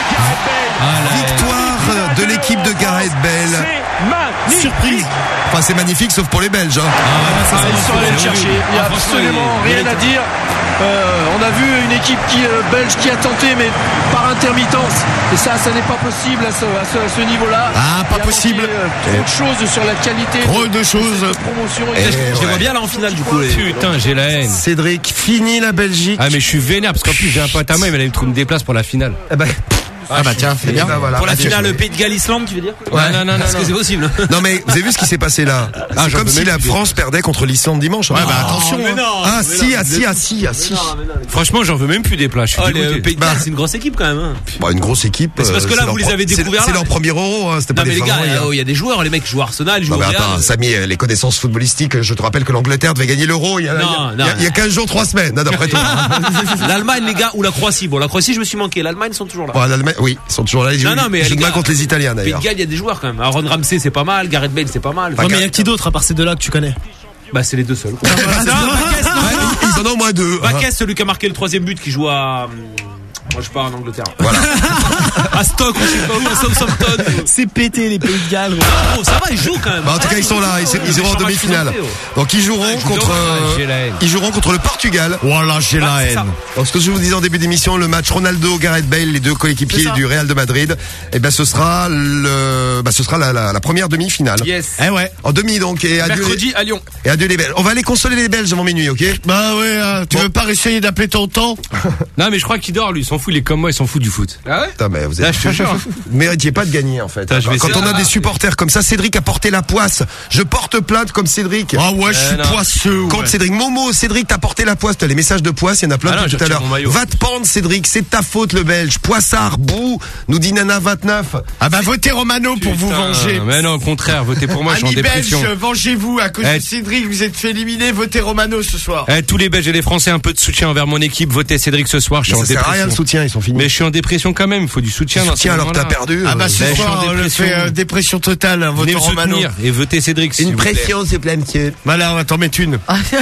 Victoire de l'équipe de Gareth Bale. Surprise. Enfin, c'est magnifique, sauf pour les Belges. Hein. Ah, ils sont allés le chercher. Il n'y a Ah, franchement, absolument il- il rien est- à dire. Euh, on a vu une équipe qui, euh, belge qui a tenté, mais par intermittence. Et ça, ça n'est pas possible à ce, à ce, à ce niveau-là. Ah, pas Il y a possible. manqué, euh, trop de choses sur la qualité. Trop de choses. de promotion. Et Et Je les ouais. vois bien là en finale du coup. les- Putain, j'ai la haine. Cédric, fini la Belgique. Ah, mais je suis vénère parce qu'en plus, j'ai un pote à moi, il m'allait me trouver des places pour la finale. Eh ben, Ah bah tiens, c'est bien. ben voilà. Pour la Ah, tu- finale Pays de Galles Islande, tu veux dire? Ouais. Non, non, non, Parce non. que c'est possible. Non mais vous avez vu ce qui s'est passé là Ah, C'est j'en comme peux si même la plus. France perdait contre l'Islande dimanche. Ouais, hein. bah attention. mais hein. non. Ah mais si, non, ah mais si, ah si, ah si. Franchement, j'en veux même plus des places. Je suis Oh, les dégoûté. euh, Pays de Galles, c'est une grosse équipe quand même. hein. Bon, une grosse équipe. Mais c'est parce que euh, là, leur vous les pro- avez c'est- découverts C'est là. leur premier euro, hein, c'était pas Non mais des les gars, favoris, hein. il y a des joueurs, les mecs jouent à Arsenal, ils jouent Non au mais Real. attends, Samy, les connaissances footballistiques, je te rappelle que l'Angleterre devait gagner l'euro il y a, Non, il y a- non, il y a- il y a quinze jours, trois semaines, hein, d'après toi. L'Allemagne, les gars, ou la Croatie. Bon, la Croatie, je me suis manqué. L'Allemagne sont toujours là. Bon, l'Allemagne, oui, ils sont toujours là. Ils Non, jouent- non, mais ils jouent les demain gars, contre les Italiens Pays de d'ailleurs. Galles, il y a des joueurs quand même. Aaron Ramsey, c'est pas mal. Gareth Bale, c'est pas mal. Ouais, mais il y a qui d'autre à part ces deux-là que tu connais? Bah, c'est les deux seuls. quoi. Ouais, ils en ont au moins deux. hein. Baquès, celui qui a marqué le troisième but, qui joue à. Moi, je pars en Angleterre. Voilà. À Stoke, ou je sais pas où, à Southampton. C'est pété les Pays de Galles. Oh, ça va, ils jouent quand même. Bah, en tout cas, ils sont là, ils, ils iront en demi-finale. Donc ils joueront contre, euh, j'ai la haine. ils joueront contre le Portugal. Voilà, j'ai Ah, la c'est haine. ça. Donc ce que je vous disais en début d'émission, le match Ronaldo, Gareth Bale, les deux coéquipiers C'est ça. du Real de Madrid, et ben ce sera le, bah ce sera la, la, la première demi-finale. Yes. Eh ouais. En demi donc et adieu Mercredi les, à Lyon. et adieu les Belges. On va aller consoler les Belges avant minuit, ok? Bah ouais, hein, tu veux pas essayer d'appeler ton temps? Non, mais je crois qu'il dort, lui. Il s'en fout. Il est comme moi, il s'en fout du foot. Ah ouais? Putain, mais vous Là, êtes, je te jure. vous méritiez pas de gagner en fait. Putain, je vais Quand essayer. on a des supporters comme ça, Cédric a porté la poisse. Je porte plainte comme Cédric. Ah ouais, je suis non. poisseux. Contre ouais. Cédric, Momo, Cédric, t'as porté la poisse. T'as les messages de poisse, il y en a plein Ah non, depuis j'ai tout à retiré l'heure. mon maillot. Va te pendre, Cédric, c'est ta faute, le Belge. Poissard, bouh, nous dit Nana vingt-neuf. Ah bah votez Romano pour vous Putain, venger. Mais non, au contraire, votez pour moi, je suis en Amis dépression. belges, vengez-vous à cause Eh. de Cédric, vous êtes fait éliminer, votez Romano ce soir. Eh, tous les Belges et les Français, un peu de soutien envers mon équipe. Votez Cédric ce soir, je suis Ça en sert à dépression. rien le soutien, ils sont finis. Mais je suis en dépression quand même, il faut du soutien. dans Soutien ces alors que t'as moments-là. perdu. Ah bah ce Ben, je suis soir, en on le dépression. fait euh, dépression totale, hein, Venez votez me Romano. soutenir et votez Cédric. s'il Une vous plaît. pression, s'il vous plaît, monsieur. Voilà, on va t'en mettre une.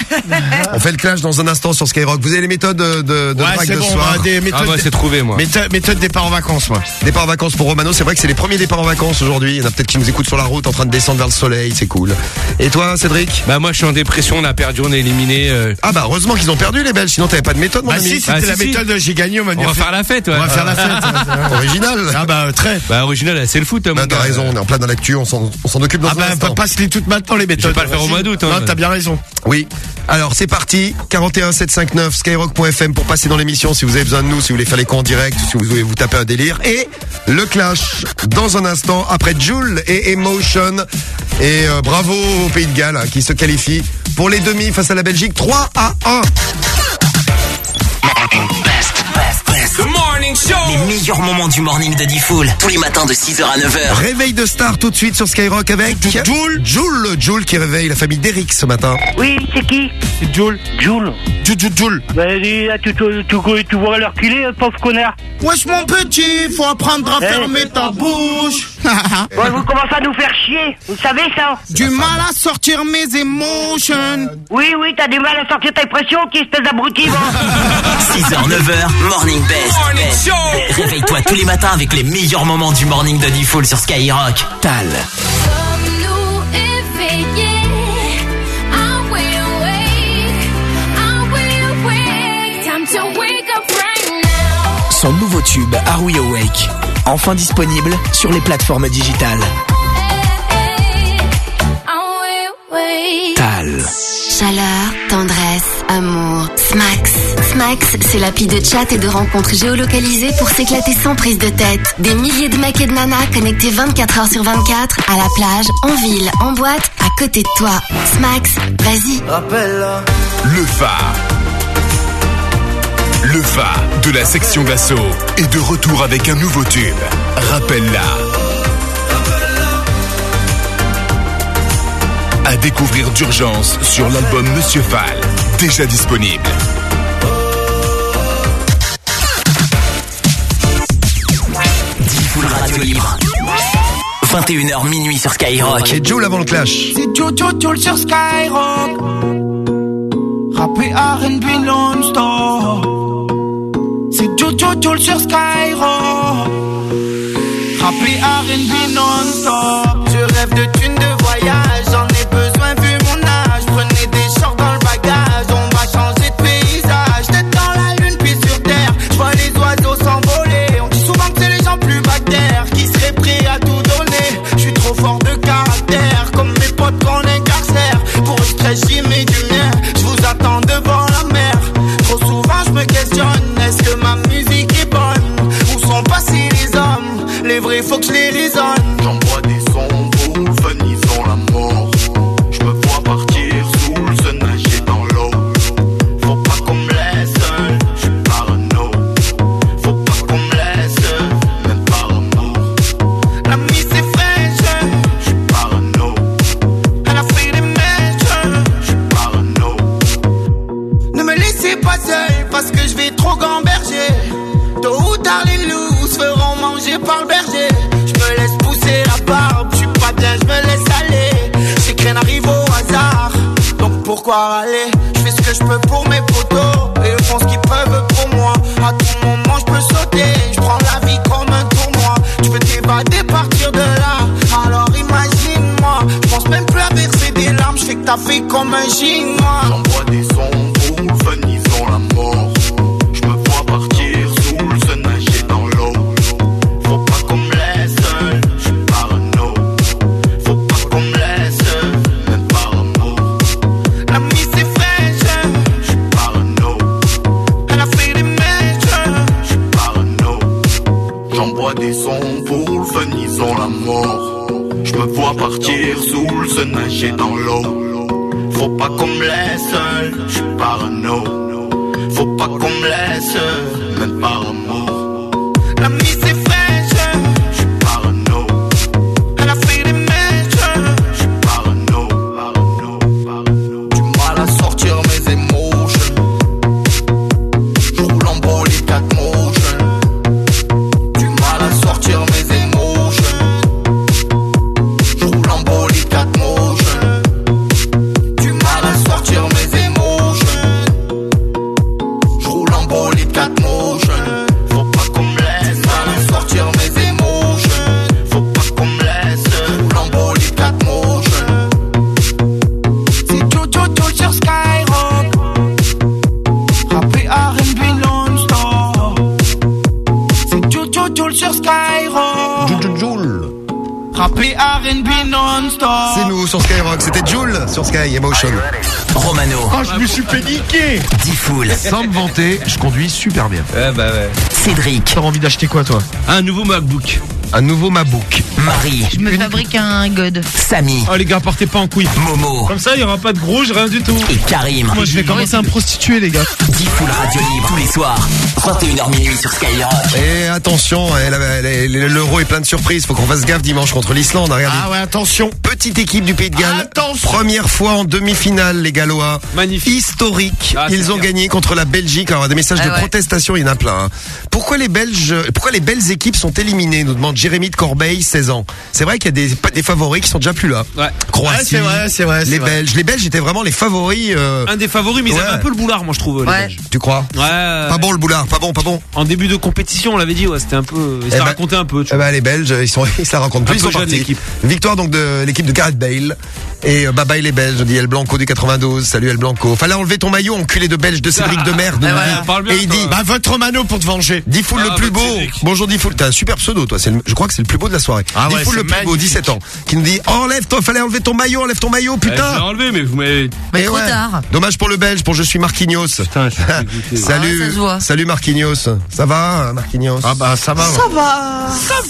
On fait le clash dans un instant sur Skyrock. Vous avez les méthodes de, de, de Ouais, drague c'est de bon, soir. on a des méthodes. Ah bah c'est trouvé moi. Méthode, méthode départ en vacances, moi. Départ en vacances pour Romano, c'est vrai que c'est les premiers départs en vacances aujourd'hui. Il y en a peut-être qui nous écoutent sur la route en train de descendre vers le soleil, c'est cool. Et toi, Cédric? Bah moi je suis en dépression, on a perdu, on est éliminé. euh, Ah bah heureusement qu'ils ont perdu les Belges, sinon t'avais pas de méthode, mon Bah ami. si, c'était Ah, si, la si. méthode, j'ai gagné, on va On venir va faire la fête, ouais. On va faire la fête. Original. Ah bah euh, très. Bah original, c'est le foot, hein, Bah, mon t'as gars. raison, on est en plein dans l'actu, on s'en on s'en occupe dans Ah un bah instant. passe-les toutes maintenant les méthodes. Je vais pas le faire au mois d'août, hein. Non, t'as bien raison. Oui. Alors c'est parti, quarante et un sept cent cinquante-neuf skyrock point f m pour passer dans l'émission si vous avez besoin de nous, si vous voulez faire les cons en direct, si vous voulez vous taper un délire. Et le clash dans un instant après Jul et Emotion. Et euh, bravo au Pays de Galles hein, qui se qualifie pour les demi face à la Belgique trois à un. The Morning Show. Les meilleurs moments du morning de Diffoul. Tous les matins de six heures à neuf heures. Réveil de star tout de suite sur Skyrock avec Jul. Jul, Jul qui réveille la famille d'Eric ce matin. Oui, c'est qui? C'est Jules. Jules. Joule. Bah, dis, tu, tu, tu, tu vois l'heure qu'il est, pauvre connard. Wesh mon petit, faut apprendre à fermer ta bouche. Ouais, vous commencez à nous faire chier, vous savez ça? Du mal à sortir mes émotions. Oui, oui, t'as du mal à sortir ta pression, qui espèce d'abruti, va. six heures, neuf heures, Morning Best. Morning Best. Show. Réveille-toi tous les matins avec les meilleurs moments du morning de Diffoul sur Skyrock. Tal. Son nouveau tube, Are We Awake, enfin disponible sur les plateformes digitales. Tal. Chaleur, tendresse, amour, Smax. Smax, c'est l'appli de chat et de rencontres géolocalisées pour s'éclater sans prise de tête. Des milliers de mecs et de nanas connectés vingt-quatre heures sur vingt-quatre, à la plage, en ville, en boîte, à côté de toi. Smax, vas-y. Le phare. Le phare de la section d'assaut est de retour avec un nouveau tube. Rappelle-la. À découvrir d'urgence sur l'album Monsieur Fall, déjà disponible. Diffoul Radio Libre. vingt et une heures minuit sur Skyrock. Et Joule avant le clash. C'est Joule Joule sur Skyrock. Rappé R and B non-stop. C'est Joule Joule sur Skyrock. Rappé R and B non-stop. Je rêve de thunes de voyage, j'en ai besoin vu mon âge. Prenez des shorts dans le bagage, on va changer de paysage. Tête dans la lune puis sur terre, je vois les oiseaux s'envoler. On dit souvent que c'est les gens plus bactères qui seraient prêts à tout donner. Je suis trop fort de caractère, comme mes potes qu'on incarcère. Pour le stress j'y mets du mien, je vous attends devant la mer. Trop souvent je me questionne, est-ce que ma musique est bonne? Où sont passés les hommes? Les vrais faut que je les raisonne. J'envoie des sons, pour le fun ils ont la mort. Je me vois partir sous le sun, nager dans l'eau. Faut pas qu'on me laisse seul, je suis parano. Faut pas qu'on me laisse seul, même par amour. La mise est fraîche, je suis parano. Elle a fait des mèches, je suis parano. Ne me laissez pas seul parce que je vais trop gamberger. Tôt ou tard les loups se feront manger par le berger. Je me laisse pousser la barbe, je suis pas bien, je me laisse aller. J'ai que rien arrive au hasard, donc pourquoi aller? Je fais ce que je peux pour mes potos, et eux font ce qu'ils peuvent pour moi. À tout moment je peux sauter, je prends la vie comme un tournoi. Tu veux t'évader, partir de là, alors imagine-moi. Je pense même plus à verser des larmes, je fais que t'as fait comme un chinois. J'envoie des sons pour le fun, ils ont la mort. Je me vois partir sous le sun, nager dans l'eau. Faut pas qu'on me laisse seul, je suis parano. Faut pas qu'on me laisse seul, même par amour. La mise est fraîche, je suis parano. Elle a fait des mèches, je suis parano. J'envoie des sons pour le fun, ils ont la mort. Je me vois partir sous le sun, nager dans l'eau. Faut pas qu'on me laisse seul, je suis parano. Faut pas qu'on me laisse seul, même par amour. La mise est fraîche, je suis parano. Elle a fait des mèches, je suis parano. Du mal à sortir mes émotions. Je roule en bolide quatre motion. Du mal à sortir mes émotions. Je roule en bolide quatre motion. Du mal à sortir mes émotions. Je roule en bolide quatre motion. Faut pas qu'on me laisse mal sortir mes émotions. Faut pas qu'on me laisse. Je roule en bolide quatre motion. C'est Jojo Jojo sur Skyrock. Rappé R and B non-stop. C'est Jojo Jojo sur Skyrock. Joule. Rappé R and B non-stop. C'est nous sur Skyrock, c'était Joule sur Sky Emotion. Romano. Oh, je me suis fait niquer. Diffoul. Sans me vanter, je conduis super bien. Ouais, bah ouais. Cédric. T'as envie d'acheter quoi, toi? Un nouveau MacBook. Un nouveau MacBook. Marie. Je me fabrique un God. Samy. Oh les gars, partez pas en couille. Momo. Comme ça, il y aura pas de grouge, rien du tout. Et Karim. Moi, je vais commencer à me prostituer, les gars. Diffoul Radio Libre tous les soirs. vingt et une heures minuit sur Skyrock. Et attention, elle a- elle a- l'euro est plein de surprises. Faut qu'on fasse gaffe dimanche contre l'Islande. Regardez. Ah ouais, attention. Petite équipe du Pays de Galles. Attention. Première fois en demi-finale, les gars. Gallois. Magnifique. Historique. Ah, Ils c'est ont bien. gagné contre la Belgique. Alors, des messages Ah de ouais. protestation, il y en a plein. hein. Pourquoi les Belges, pourquoi les belles équipes sont éliminées, nous demande Jérémy de Corbeil, seize ans. C'est vrai qu'il y a des, des favoris qui sont déjà plus là. Ouais. Croatie. Ouais, c'est vrai, c'est vrai, c'est Les vrai. Belges. Les Belges étaient vraiment les favoris, euh, Un des favoris, mais ils Ouais. avaient un peu le boulard, moi je trouve. Les Ouais. Belges. tu crois? Ouais. Pas bon le boulard, pas bon, pas bon. En début de compétition, on l'avait dit, ouais, c'était un peu. Ils Eh se la ben- racontaient un peu. Tu Eh vois. ben, les Belges, ils sont, ils se la racontent plus, Un ils peu sont jeune, partis. l'équipe. Victoire donc de l'équipe de Gareth Bale. Et euh, bye bye les Belges, dit El Blanco du quatre-vingt-douze. Salut El Blanco. Fallait enlever ton maillot, enculé de Belge de Cédric de Merde. Ah, nous voilà. dit. Parle bien, Et il toi. dit, Bah, votre Romano pour te venger. Diffoul Ah, le plus bah, beau. Cédric. Bonjour Diffoul, t'as un super pseudo toi, c'est le- je crois que c'est le plus beau de la soirée. Ah ouais, Diffoul c'est le plus beau, magnifique. dix-sept ans, qui nous dit, oh, enlève toi, fallait enlever ton maillot, enlève ton maillot, Eh, je l'ai putain. enlevé, mais vous m'avez. Mais Eh trop ouais. tard. Dommage pour le Belge, pour je suis Marquinhos. Putain, je suis dégoûté. Salut, Ah ouais, ça se voit. salut Marquinhos. Ça va, Marquinhos? Ah bah ça va. Ça va, ça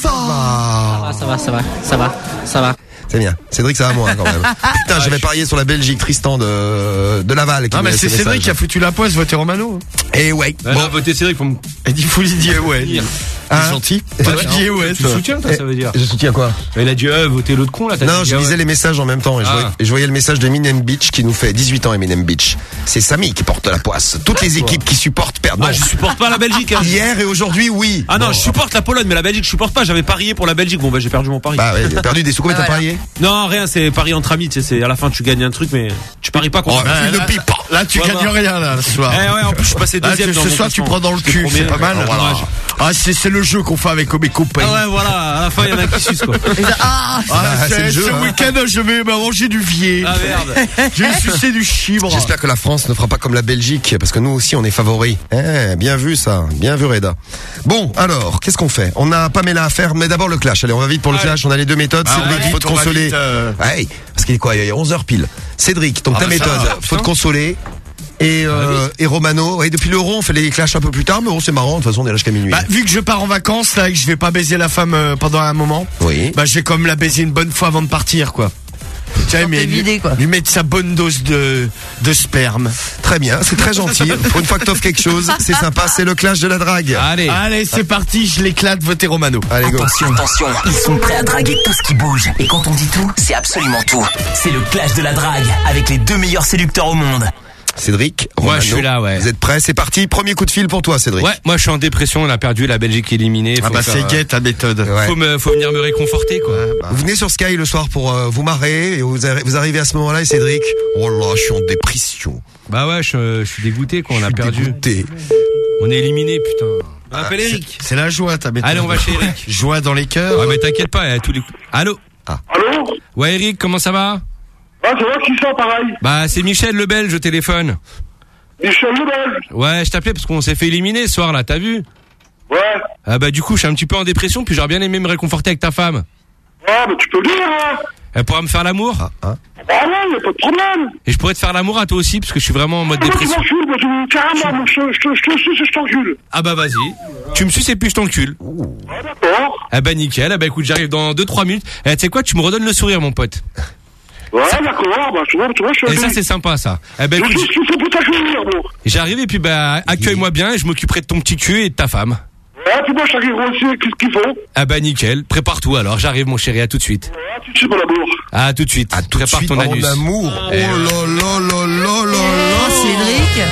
va. Ça va, ça va, ça va, ça va. C'est bien. Cédric, ça va moins quand même. Putain, j'avais parié sur la Belgique, Tristan de, de Laval. Qui Ah me mais laisse c'est ce Cédric message. qui a foutu la poisse, voter Romano. Et ouais. Bah, Bon, là, voter Cédric, faut me. Et dit Fouli dit ouais. hein C'est gentil. Toi, Tu dis ouais. Tu toi. soutiens, toi, ça veut dire. Je soutiens quoi? Il a dit, euh, votez l'autre con, là, t'as Non, dit, je ah, lisais ouais. les messages en même temps et je, Ah. voyais, et je voyais le message d'Eminem Beach qui nous fait dix-huit ans, Eminem Beach. C'est Samy qui porte la poisse. Toutes les équipes qui supportent perdent. Ah, Non. je supporte pas la Belgique. Hein. Hier et aujourd'hui, oui. Ah non, Bon. je supporte la Pologne, mais la Belgique, je supporte pas. J'avais parié pour la Belgique. Bon, bah, j'ai perdu mon pari. Bah ouais, il a perdu des sous. Combien Ah, t'as voilà. parié? Non, rien, c'est pari entre amis. Tu sais, c'est à la fin, tu gagnes un truc, mais tu paries pas contre. Oh, Ouais, une là, pipe. là, tu Ouais, gagnes bah. rien là ce soir. Eh ouais, en plus, je suis passé Ah, deuxième tu- dans ce mon soir tu classement. prends dans le J'étais cul, premier, c'est pas ouais, mal. voilà. Voilà. Ah c'est c'est le jeu qu'on fait avec mes copains. Ah ouais, voilà. À la fin, il y en a qui sucent, quoi. Ah, Ah, Ah, c'est c'est le jeu, ce hein. week-end je vais me manger du vier. Ah merde. Je vais sucer du chibre. J'espère que la France ne fera pas comme la Belgique, parce que nous aussi on est favoris. Eh, bien vu ça, bien vu Reda. Bon, alors, qu'est-ce qu'on fait? On a Pamela à faire, mais d'abord le clash. Allez, on va vite pour le Ouais. clash, on a les deux méthodes. Ah, Cédric, ouais, il faut te on va consoler. vite, euh. Ouais, parce qu'il est quoi? Il y a onze heures pile. Cédric, donc Ah ta bah ça méthode, va, faut te putain. consoler. Et, euh, et Romano, et depuis l'euro, on fait les clashs un peu plus tard, mais bon, c'est marrant, de toute façon, on est là jusqu'à minuit. Bah, vu que je pars en vacances là et que je vais pas baiser la femme euh, pendant un moment, Oui. bah je vais quand même la baiser une bonne fois avant de partir quoi. Tu vois, mais lui, vidé, quoi. lui mettre sa bonne dose de de sperme. Très bien, c'est très gentil. Pour une fois que t'offres quelque chose, c'est sympa, c'est le clash de la drague. Allez. Allez, c'est parti, je l'éclate, votez Romano. Allez, go. Attention, attention, ils sont prêts à draguer tout ce qui bouge. Et quand on dit tout, c'est absolument tout. C'est le clash de la drague avec les deux meilleurs séducteurs au monde. Cédric, Moi, Romano, je suis là, ouais. Vous êtes prêts? C'est parti. Premier coup de fil pour toi, Cédric. Ouais, moi je suis en dépression, on a perdu, la Belgique est éliminée. Ah faut bah faire, c'est euh, gay ta méthode. Ouais. Faut, me, faut venir me réconforter, quoi. Vous venez sur Sky le soir pour euh, vous marrer et vous, arri- vous arrivez à ce moment-là et Cédric, oh là, je suis en dépression. Bah ouais, je, je suis dégoûté, quoi, on Je a suis perdu. dégoûté. On est éliminé, putain. On appelle C'est- Eric. C'est la joie ta méthode. Allez, on va chez Eric. Joie dans les cœurs. Ouais, mais t'inquiète pas, il y a tous les coups. Allô? Allô? Ouais, Eric, comment ça va? Ah, c'est vrai qui ça, pareil? Bah, c'est Michel le Belge au téléphone. Michel Le Belge? Ouais, je t'appelais parce qu'on s'est fait éliminer ce soir, là, t'as vu? Ouais. Ah bah, du coup, je suis un petit peu en dépression, puis j'aurais bien aimé me réconforter avec ta femme. Ah, mais tu peux le dire, hein? Elle pourra me faire l'amour? Ah, ah. Ah ouais, y'a pas de problème. Et je pourrais te faire l'amour à toi aussi, parce que je suis vraiment en mode Ah, moi, tu dépression. m'encules, moi, tu, carrément, moi, je, je, je, je te suce et je t'encule. Ah bah, vas-y. Tu me suces et puis je t'encule. Ah, d'accord. Ah bah, nickel. Ah bah, écoute, j'arrive dans deux trois minutes. Eh, tu sais quoi, tu me redonnes le sourire, mon pote. Ouais, d'accord, bah, tu vois, tu vois, je suis Et ça, c'est sympa, ça. Eh ben, Je écoute, suis ce qu'il faut pour t'accueillir, bon. j'arrive et puis, bah, accueille-moi bien et je m'occuperai de ton petit cul et de ta femme. Ouais, puis moi, je t'arriverai aussi avec ce qu'il faut. Ah bah, nickel. Prépare-toi alors. J'arrive, mon chéri. À tout de suite. Ouais, tout de suite, mon amour. À tout de suite. À tout de Prépare suite, ton mon anus. amour. Oh Eh, là là là là là Oh, là. Cédric.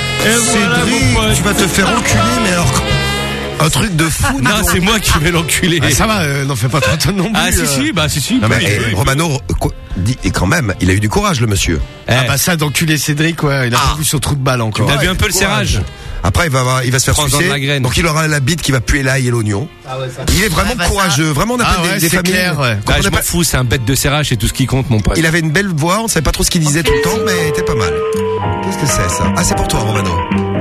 Cédric, tu vas te faire enculer, mais alors, un truc de fou. Non, c'est moi qui vais l'enculer. Ah, ça va, euh, n'en fais pas trop tonnes non plus. Ah, si, euh. si, bah, si, si. Non, mais, Oui, eh, oui. Romano, quoi, dit, et quand même, il a eu du courage, le monsieur. Eh, Ah bah ça d'enculer Cédric, ouais, il a Ah. pas vu son trou de balle encore. T'as vu Ouais, un peu le courage. serrage? Après, il va avoir, il va se faire Prends-en de la sucer. graine. Donc, il aura la bite qui va puer l'ail et l'oignon. Il est vraiment Ouais, bah, ça. courageux. Vraiment, on appelle Ah ouais, des, des c'est familles. clair, ouais. Quand Bah, on je appelle- m'en fous, c'est un bête de serrage, c'est tout ce qui compte, mon pote. Il avait une belle voix, on savait pas trop ce qu'il disait tout le temps, mais il était pas mal. Qu'est-ce que c'est, ça? Ah, c'est pour toi, Romano.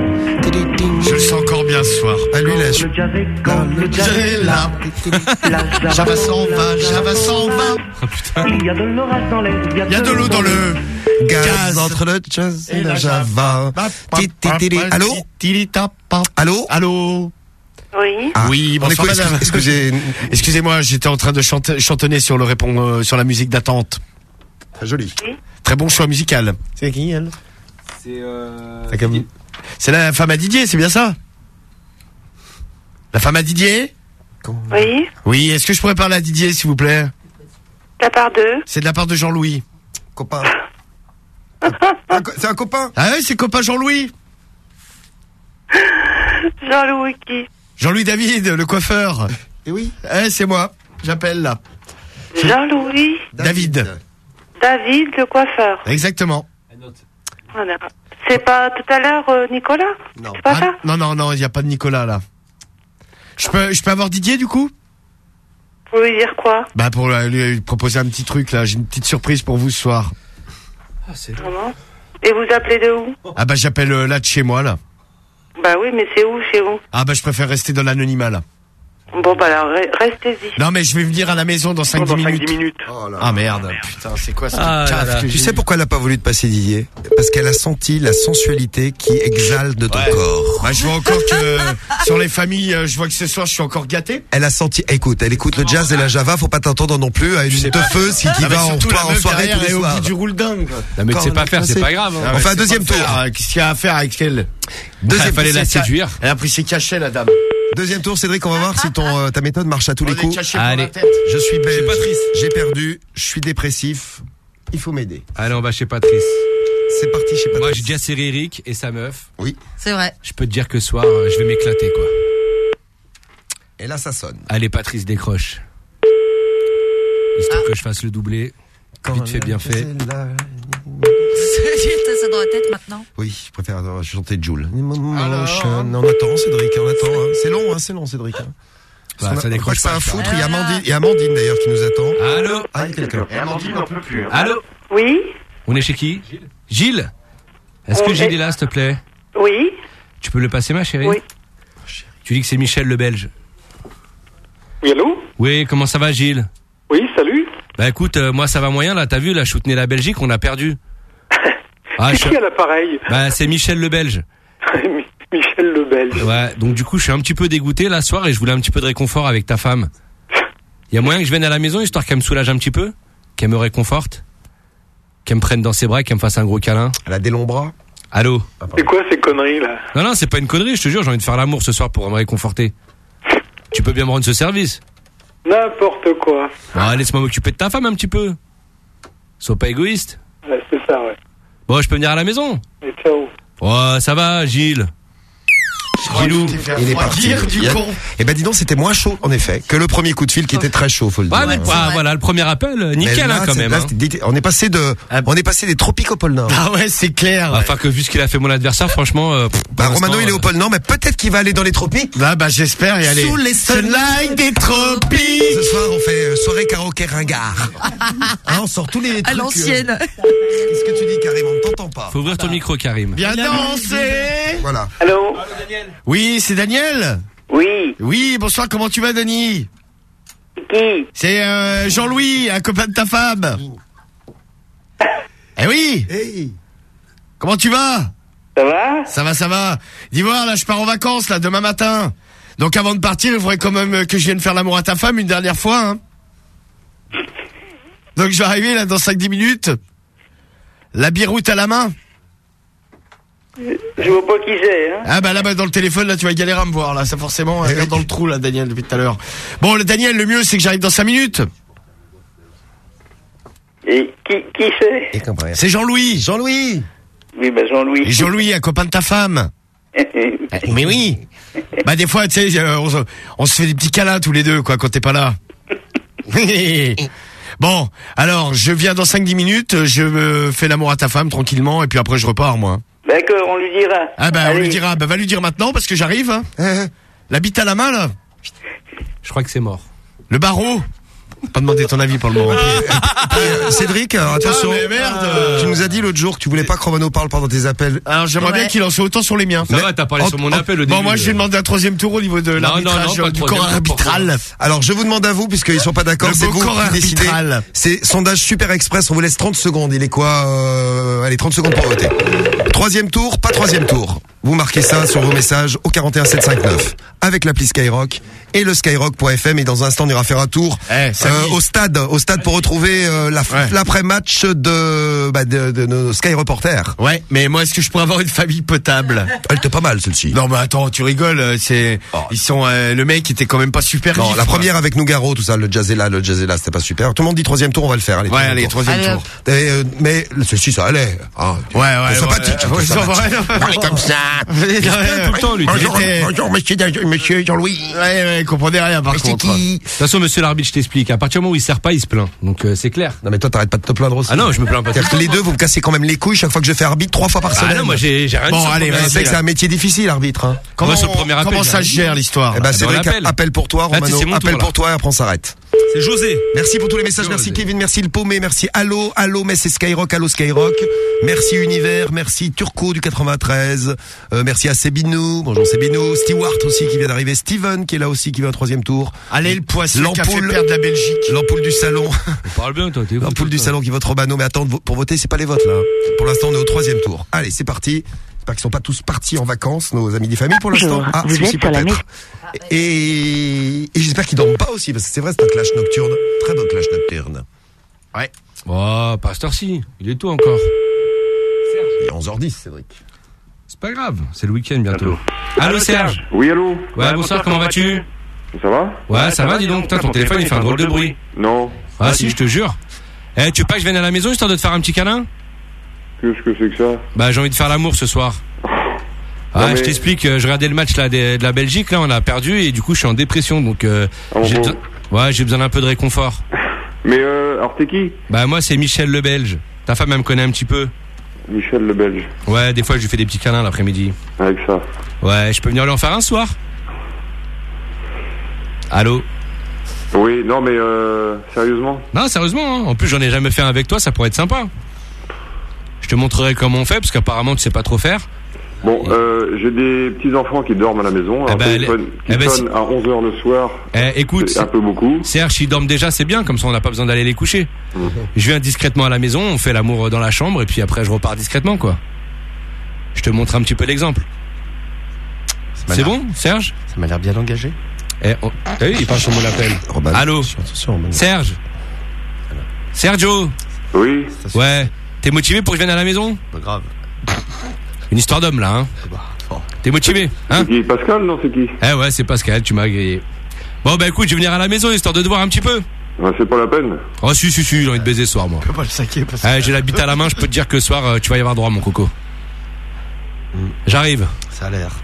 Je le sens encore bien ce soir. Ah, lui, là, je... J'ai là. Java s'en va, Java s'en va. Il y a de l'orage dans l'air, Il y a de l'eau dans le Gaz, gaz. entre le jazz et Et la la java. Ti, ti, ti, ti. Allô? Allô? Allô? Oui. Ah, Oui, on bonsoir écoute, madame. excusez, Excusez-moi, j'étais en train de chanter, chantonner sur le répond, euh, sur la musique d'attente. Très joli. Très bon choix musical. C'est qui elle? C'est euh... C'est comme- C'est la femme à Didier, c'est bien ça? La femme à Didier? Oui. Oui, est-ce que je pourrais parler à Didier, s'il vous plaît? La part de. C'est de la part de Jean-Louis. Copain. Ah, Un co- C'est un copain. Ah ouais, c'est copain Jean-Louis. Jean-Louis qui? Jean-Louis David, le coiffeur. Et oui. Eh, c'est moi. J'appelle là. Jean-Louis David. David, le coiffeur. Exactement. Voilà. C'est pas tout à l'heure euh, Nicolas? Non. C'est pas ça? Non, non, non, il n'y a pas de Nicolas là. Je peux, je peux avoir Didier du coup? Vous lui dire quoi? Bah pour euh, lui proposer un petit truc là, j'ai une petite surprise pour vous ce soir. Ah, c'est Comment? Et vous appelez de où? Ah bah j'appelle euh, là de chez moi là. Bah oui, mais c'est où chez vous? Ah bah je préfère rester dans l'anonymat là. Bon bah alors re- restez-y. Non mais je vais venir à la maison dans cinq dix minutes. minutes. Oh là Ah merde, putain, c'est quoi ce truc Ah là caf là. que Tu j'ai sais mis pourquoi elle a pas voulu te passer Didier? Parce qu'elle a senti la sensualité qui exhale de ton Ouais. corps. Bah je vois encore que sur les familles, euh, je vois que ce soir je suis encore gâté. Elle a senti, écoute, elle écoute le jazz et la java, faut pas t'entendre non plus à une teufeuse qui, qui Ah, mais va en, surtout, la en meuf soirée derrière tous les est au soirs. bout du roule dingue. Non, mais tu sais pas faire, c'est pas grave. hein. Ah, On fait un c'est deuxième pas tour. faire, euh, Qu'est-ce qu'il y a à faire avec elle? Deuxième Il fallait tour, la c'est- séduire. Elle a pris ses cachets la dame. Deuxième tour, Cédric, on va voir si ton, euh, ta méthode marche à tous les On est coups. caché pour Allez. la tête. Je suis belge, Chez Patrice. j'ai perdu, je suis dépressif, il faut m'aider. Allez, on va chez Patrice. C'est parti chez Patrice. Moi, j'ai déjà serré Eric et sa meuf. Oui. C'est vrai. Je peux te dire que ce soir, euh, je vais m'éclater, quoi. Et là, ça sonne. Allez, Patrice, décroche. Histoire que je fasse le doublé. Vite fait, bien fait. Ça dans la tête maintenant. Oui, je préfère euh, chanter Joule. Motion. On attend, Cédric, on attend. hein. C'est long, hein, c'est long, Cédric. hein. Bah, On a- ça on décroche croit que c'est pas, un ça. foutre. Il y a Amandine, il y a Amandine d'ailleurs qui nous attend. Allô? Ah, il y a quelqu'un. Et Amandine n'en peut plus. hein. Allô? Oui? On est chez qui? Gilles. Gilles? Est-ce que On Gilles est- est là, s'il te plaît? Oui? Tu peux le passer, ma chérie? Oui. Tu dis que c'est Michel le Belge. Oui, allô? Oui, comment ça va, Gilles? Oui, salut. Bah écoute, euh, moi ça va moyen là, t'as vu, là je soutenais la Belgique, on a perdu. Ah, C'est je- qui à l'appareil? Bah c'est Michel le Belge. Michel le Belge. Ouais, donc du coup je suis un petit peu dégoûté là ce soir et je voulais un petit peu de réconfort avec ta femme. Y a moyen que je vienne à la maison histoire qu'elle me soulage un petit peu, qu'elle me réconforte, qu'elle me prenne dans ses bras, qu'elle me fasse un gros câlin. Elle a des longs bras. Allô? C'est quoi ces conneries là? Non non, c'est pas une connerie, je te jure, j'ai envie de faire l'amour ce soir pour me réconforter. Tu peux bien me rendre ce service? N'importe quoi. Bon, laisse-moi m'occuper de ta femme un petit peu. Sois pas égoïste. Ouais, c'est ça, ouais. Bon, je peux venir à la maison? Et ciao. Ouais, ça va, Gilles. Gilou. Il est parti. Il y a- Eh ben dis donc, c'était moins chaud en effet que le premier coup de fil qui était très chaud, faut le dire. Ouais, mais ah, voilà, le premier appel, euh, nickel Mais là, hein, quand c'est- même. là, hein. c'était- on est passé de, on est passé des tropiques au pôle Nord. Ah ouais, c'est clair. Enfin que vu ce qu'il a fait mon adversaire, franchement. Euh, pff, Bah, pour Romano, l'instant, il est au pôle Nord, mais peut-être qu'il va aller dans les tropiques. Bah, bah, j'espère y aller. Sous les sunlight des tropiques. Ce soir, on fait euh, soirée karaoké ringard. Hein, on sort tous les trucs. À l'ancienne. euh, Qu'est-ce que tu dis, Karim? On ne t'entend pas. Faut ouvrir ton micro, Karim. Bien dansé. Voilà. Allô? Oui, c'est Daniel. Oui. Oui, bonsoir, comment tu vas, Dani? Qui? C'est euh, Jean-Louis, un copain de ta femme. Eh oui. Hey. Comment tu vas? Ça va? Ça va, ça va. Dis voir, là, je pars en vacances, là, demain matin. Donc avant de partir, il faudrait quand même que je vienne faire l'amour à ta femme une dernière fois, hein. Donc je vais arriver, là, dans cinq dix minutes. La biroute à la main. Je vois pas qui c'est, hein. Ah bah là, bah, dans le téléphone, là, tu vas galérer à me voir, là. Ça, forcément, regarde dans le trou, là, Daniel, depuis tout à l'heure. Bon, le Daniel, le mieux, c'est que j'arrive dans cinq minutes. Et qui, qui c'est? C'est Jean-Louis. Jean-Louis. Oui, bah Jean-Louis. Et Jean-Louis, un copain de ta femme. Mais oui. Bah des fois, tu sais, euh, on, se- on se fait des petits câlins tous les deux, quoi, quand t'es pas là. Bon, alors, je viens dans cinq dix minutes, je me fais l'amour à ta femme tranquillement, et puis après je repars, moi. D'accord, on lui dira. Ah bah on Allez. lui dira, bah va lui dire maintenant, parce que j'arrive. Hein. La bite à la main, là. Je crois que c'est mort. Le barreau. Pas demander ton avis pour le moment. Euh, Cédric, alors, attention. Ah, mais merde. Tu nous as dit l'autre jour que tu voulais pas que Romano parle pendant tes appels. Alors j'aimerais bien qu'il en soit autant sur les miens. Ça va, t'as parlé En- sur mon en- appel au Bon, début. moi je vais demander un troisième tour au niveau de Non, non, non, l'arbitrage pas le du troisième corps tour, arbitral. Alors, je vous demande à vous, puisqu'ils sont pas d'accord, Le c'est beau vous corps qui décidez. arbitral. C'est sondage super express, on vous laisse trente secondes. Il est quoi, euh, allez, trente secondes pour voter. Troisième tour, pas troisième tour. Vous marquez ça sur vos messages au quarante et un sept cent cinquante-neuf avec l'appli Skyrock et le skyrock point f m. Et dans un instant, on ira faire un tour Eh, euh, samedi. au stade, au stade pour retrouver euh, la, Ouais. l'après-match de, bah, de, de nos Sky Reporters. Ouais, mais moi, est-ce que je pourrais avoir une famille potable? Elle était pas mal, celle-ci. Non, mais attends, tu rigoles, euh, c'est, ils sont, euh, le mec était quand même pas super Non, vif, la quoi. première avec Nougaro, tout ça, le Jazzella, le Jazzella, c'était pas super. Tout le monde dit troisième tour, on va le faire. Allez, Ouais, allez, troisième Allez, tour. Et, euh, mais ceci, ça allait. Ah, Ouais, ouais, sympathique. ouais, ouais, sympathique. ouais, ouais, On est comme ça. ouais, Tout le temps, lui. Bonjour, Il était- bonjour, monsieur, monsieur Jean-Louis. Ouais, ouais, il comprenait rien, par Mais c'est contre. qui? De toute façon, monsieur l'arbitre, je t'explique. À partir du moment où il sert pas, il se plaint. Donc euh, c'est clair. Non, mais toi, t'arrêtes pas de te plaindre aussi. Ah non, je me plains pas. C'est-à-dire que les deux, vous me cassez quand même les couilles chaque fois que je fais arbitre trois fois par Ah semaine. non, moi j'ai j'ai rien Bon, dit. sur le allez, premier Je sais vas-y, que appel. c'est un métier difficile, arbitre, hein. Comment, Moi, sur le premier appel, comment j'ai ça rien se dit. gère, l'histoire? Eh ben, Ah, c'est ben, vrai on l'appelle. appel pour toi, Là, Romano. c'est mon Appel tour, là. pour toi et après on s'arrête. C'est José. Merci pour tous les messages, merci Kevin, merci le paumé, merci Allo, Allo, mais c'est Skyrock, Allo Skyrock, merci Univers, merci Turco du quatre-vingt-treize, euh, merci à Sébinou, bonjour Sébinou, Stewart aussi qui vient d'arriver, Steven qui est là aussi qui vient au troisième tour. Allez, le poisson qui a fait L'ampoule, perdre la Belgique. l'ampoule du salon, On parle bien, toi. T'es fou, l'ampoule du toi. salon qui vote Romano, mais attends, pour voter c'est pas les votes là. Pour l'instant on est au troisième tour. Allez, c'est parti. J'espère qu'ils sont pas tous partis en vacances, nos amis des familles pour l'instant. Bonjour, Ah, vous ceci êtes sur la peut-être. Et, et j'espère qu'ils dorment pas aussi, parce que c'est vrai, c'est un clash nocturne. Très beau clash nocturne. Ouais. Oh, pas à cette heure-ci. Il est tôt encore. Il est onze heures dix, Cédric. C'est pas grave. C'est le week-end bientôt. Allô, Serge. Oui, allô? Ouais, bonsoir, comment vas-tu? Ça va? Ouais, ça va, dis donc. Putain, ton téléphone, il fait un drôle de bruit. Non. Ah, si, je te jure. Eh, tu veux pas que je vienne à la maison histoire de te faire un petit câlin? Qu'est-ce que c'est que ça? Bah, j'ai envie de faire l'amour ce soir. Ah, Non, mais- je t'explique, euh, je regardais le match là de, de la Belgique, là on a perdu et du coup je suis en dépression donc euh, Ah, j'ai bon. besoin, ouais, j'ai besoin d'un peu de réconfort. Mais euh, alors t'es qui? Bah moi c'est Michel le Belge. Ta femme elle me connaît un petit peu. Michel le Belge. Ouais, des fois je lui fais des petits câlins l'après-midi. Avec ça. Ouais, je peux venir lui en faire un ce soir? Allô? Oui, non mais euh, sérieusement? Non, sérieusement, hein. En plus j'en ai jamais fait un avec toi, ça pourrait être sympa. Je te montrerai comment on fait parce qu'apparemment tu sais pas trop faire. Bon, euh, j'ai des petits-enfants qui dorment à la maison. Eh Un ben, téléphone eh qui ben, sonne à onze heures le soir. Eh, écoute, C'est un peu beaucoup. Serge, s'ils dorment déjà, c'est bien, comme ça on n'a pas besoin d'aller les coucher. Je viens discrètement à la maison, on fait l'amour dans la chambre et puis après je repars discrètement quoi. Je te montre un petit peu l'exemple. m'a C'est l'air- bon, Serge? Ça m'a l'air bien engagé. Eh, on... T'as vu, il parle sur mon appel. Robin, Allô? attention, Robin. Serge? Sergio? Oui. Ouais. T'es motivé pour que je vienne à la maison? Pas grave. Une histoire d'homme là, hein? T'es motivé, hein? C'est qui? Pascal, non, c'est qui? Eh ouais, c'est Pascal, tu m'as grillé. Bon bah écoute, je vais venir à la maison histoire de te voir un petit peu. Ouais, c'est pas la peine. Oh si si si, j'ai envie de baiser ce soir moi. Je peux pas le saquer parce que Eh, j'ai la bite à la main, je peux te dire que ce soir euh, tu vas y avoir droit mon coco. J'arrive. ça a l'air.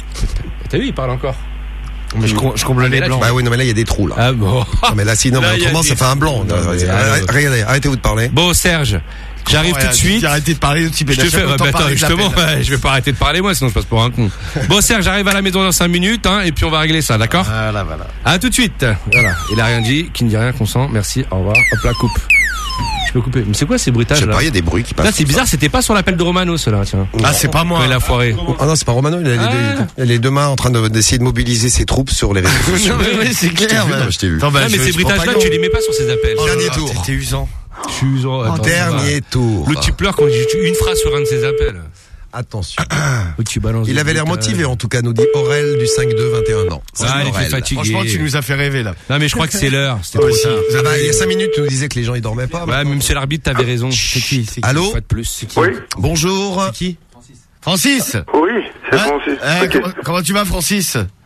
T'as vu, il parle encore. Mais je, com- je comble les blancs. Bah oui, non, mais là, il y a des trous, là. Ah bon. Non, mais là, sinon, Là, mais il y a autrement, des ça fait un blanc. Non, mais Arrêtez, allô. regardez, arrêtez-vous de parler. Bon Serge, j'arrive tout de suite. Arrêtez de parler de type Je te fais, bah, attends, justement, ouais, je vais pas arrêter de parler moi, sinon je passe pour un con. Bon Serge, j'arrive à la maison dans cinq minutes, hein, et puis on va régler ça, d'accord? Voilà, voilà. À tout de suite. Voilà, il a rien dit, qui ne dit rien, consent. Merci, au revoir. Hop là, coupe. Je peux couper. Mais c'est quoi ces bruitages Je sais là? pas, il y a des bruits qui passent. Là, c'est bizarre, c'était pas sur l'appel de Romano, cela, tiens. Ah, c'est pas moi. Quand il a foiré. Ah non, c'est pas Romano, il a les, Ah. deux, il a les deux mains en train de- d'essayer de mobiliser ses troupes sur les réseaux sociaux. Non, mais oui, c'est Je t'ai clair. vu, mais- non, je t'ai vu. Attends, bah, Ah, mais je- ces je bruitages-là, propagande. tu les mets pas sur ces appels. Oh là Dernier là, tour. T'es usant. Je suis usant. Attends, Dernier tour. L'autre, tu pleures quand je dis une phrase sur un de ces appels. Attention. Où tu balances Il des avait l'air bruitages. motivé, en tout cas, nous dit Aurel du cinq deux, vingt et un ans. Ah, il Aurel. fait fatigué. Franchement, tu nous as fait rêver là. Non, mais je crois que c'est l'heure. C'était Ouais, trop si. tard. Ah bah, il y a cinq minutes, tu nous disais que les gens, ils dormaient pas. Ouais, mais monsieur l'arbitre, t'avais raison. C'est qui? C'est qui? Allô? Une fois de plus. C'est qui? Oui. Bonjour. C'est qui? Francis. Oui, c'est Hein Francis. Eh, Ok. comment, comment tu vas, Francis?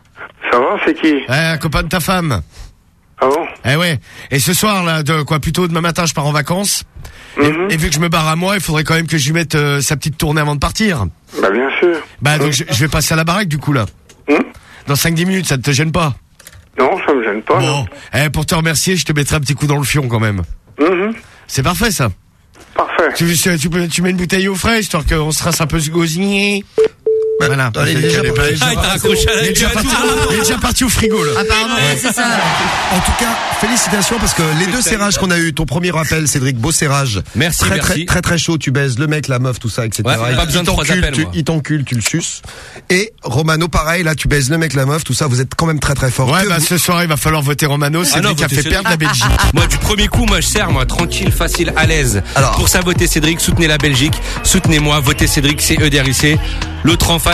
Ça va, c'est qui? Eh, un copain de ta femme. Ah bon? Eh ouais. Et ce soir là, de quoi plutôt demain matin, je pars en vacances. Et- Mhm. et, vu que je me barre à moi, il faudrait quand même que je lui mette euh, sa petite tournée avant de partir. Bah bien sûr. Bah donc je, je vais passer à la baraque du coup là. Hum Dans cinq dix minutes, ça ne te gêne pas? Non, ça me gêne pas. Bon. Eh, pour te remercier, je te mettrai un petit coup dans le fion quand même. Non. Mhm. C'est parfait ça. Parfait. Tu, tu, tu, peux- tu mets une bouteille au frais histoire qu'on se rasse un peu ce gosier. Voilà. Allez, il est déjà parti. Ah, il t'a raccroché à la Il est déjà gueule. parti, il est déjà parti au frigo là. Apparemment, ouais, c'est ça. En tout cas, félicitations parce que les deux serrages qu'on a eu, ton premier rappel, Cédric, beau serrage. Merci, très, merci. Très, très, très chaud, tu baises le mec, la meuf, tout ça, et cetera. Ouais, pas besoin de trois t'encule, appels, tu, moi. il t'encule, tu le suces. Et Romano, pareil, là, tu baises le mec, la meuf, tout ça, vous êtes quand même très, très fort. Ouais, Que bah vous- ce soir il va falloir voter Romano, c'est Ah non, lui qui a votez fait perdre la Belgique. Moi, du premier coup, moi, je sers, moi, tranquille, facile, à l'aise. Alors. Pour ça, votez Cédric, soutenez la Belgique, soutenez-moi, votez Cédric, c'est E D R I C. L'autre en face,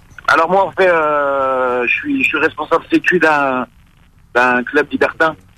Alors moi, en fait, euh, je suis, je suis responsable sécu d'un, d'un club libertin.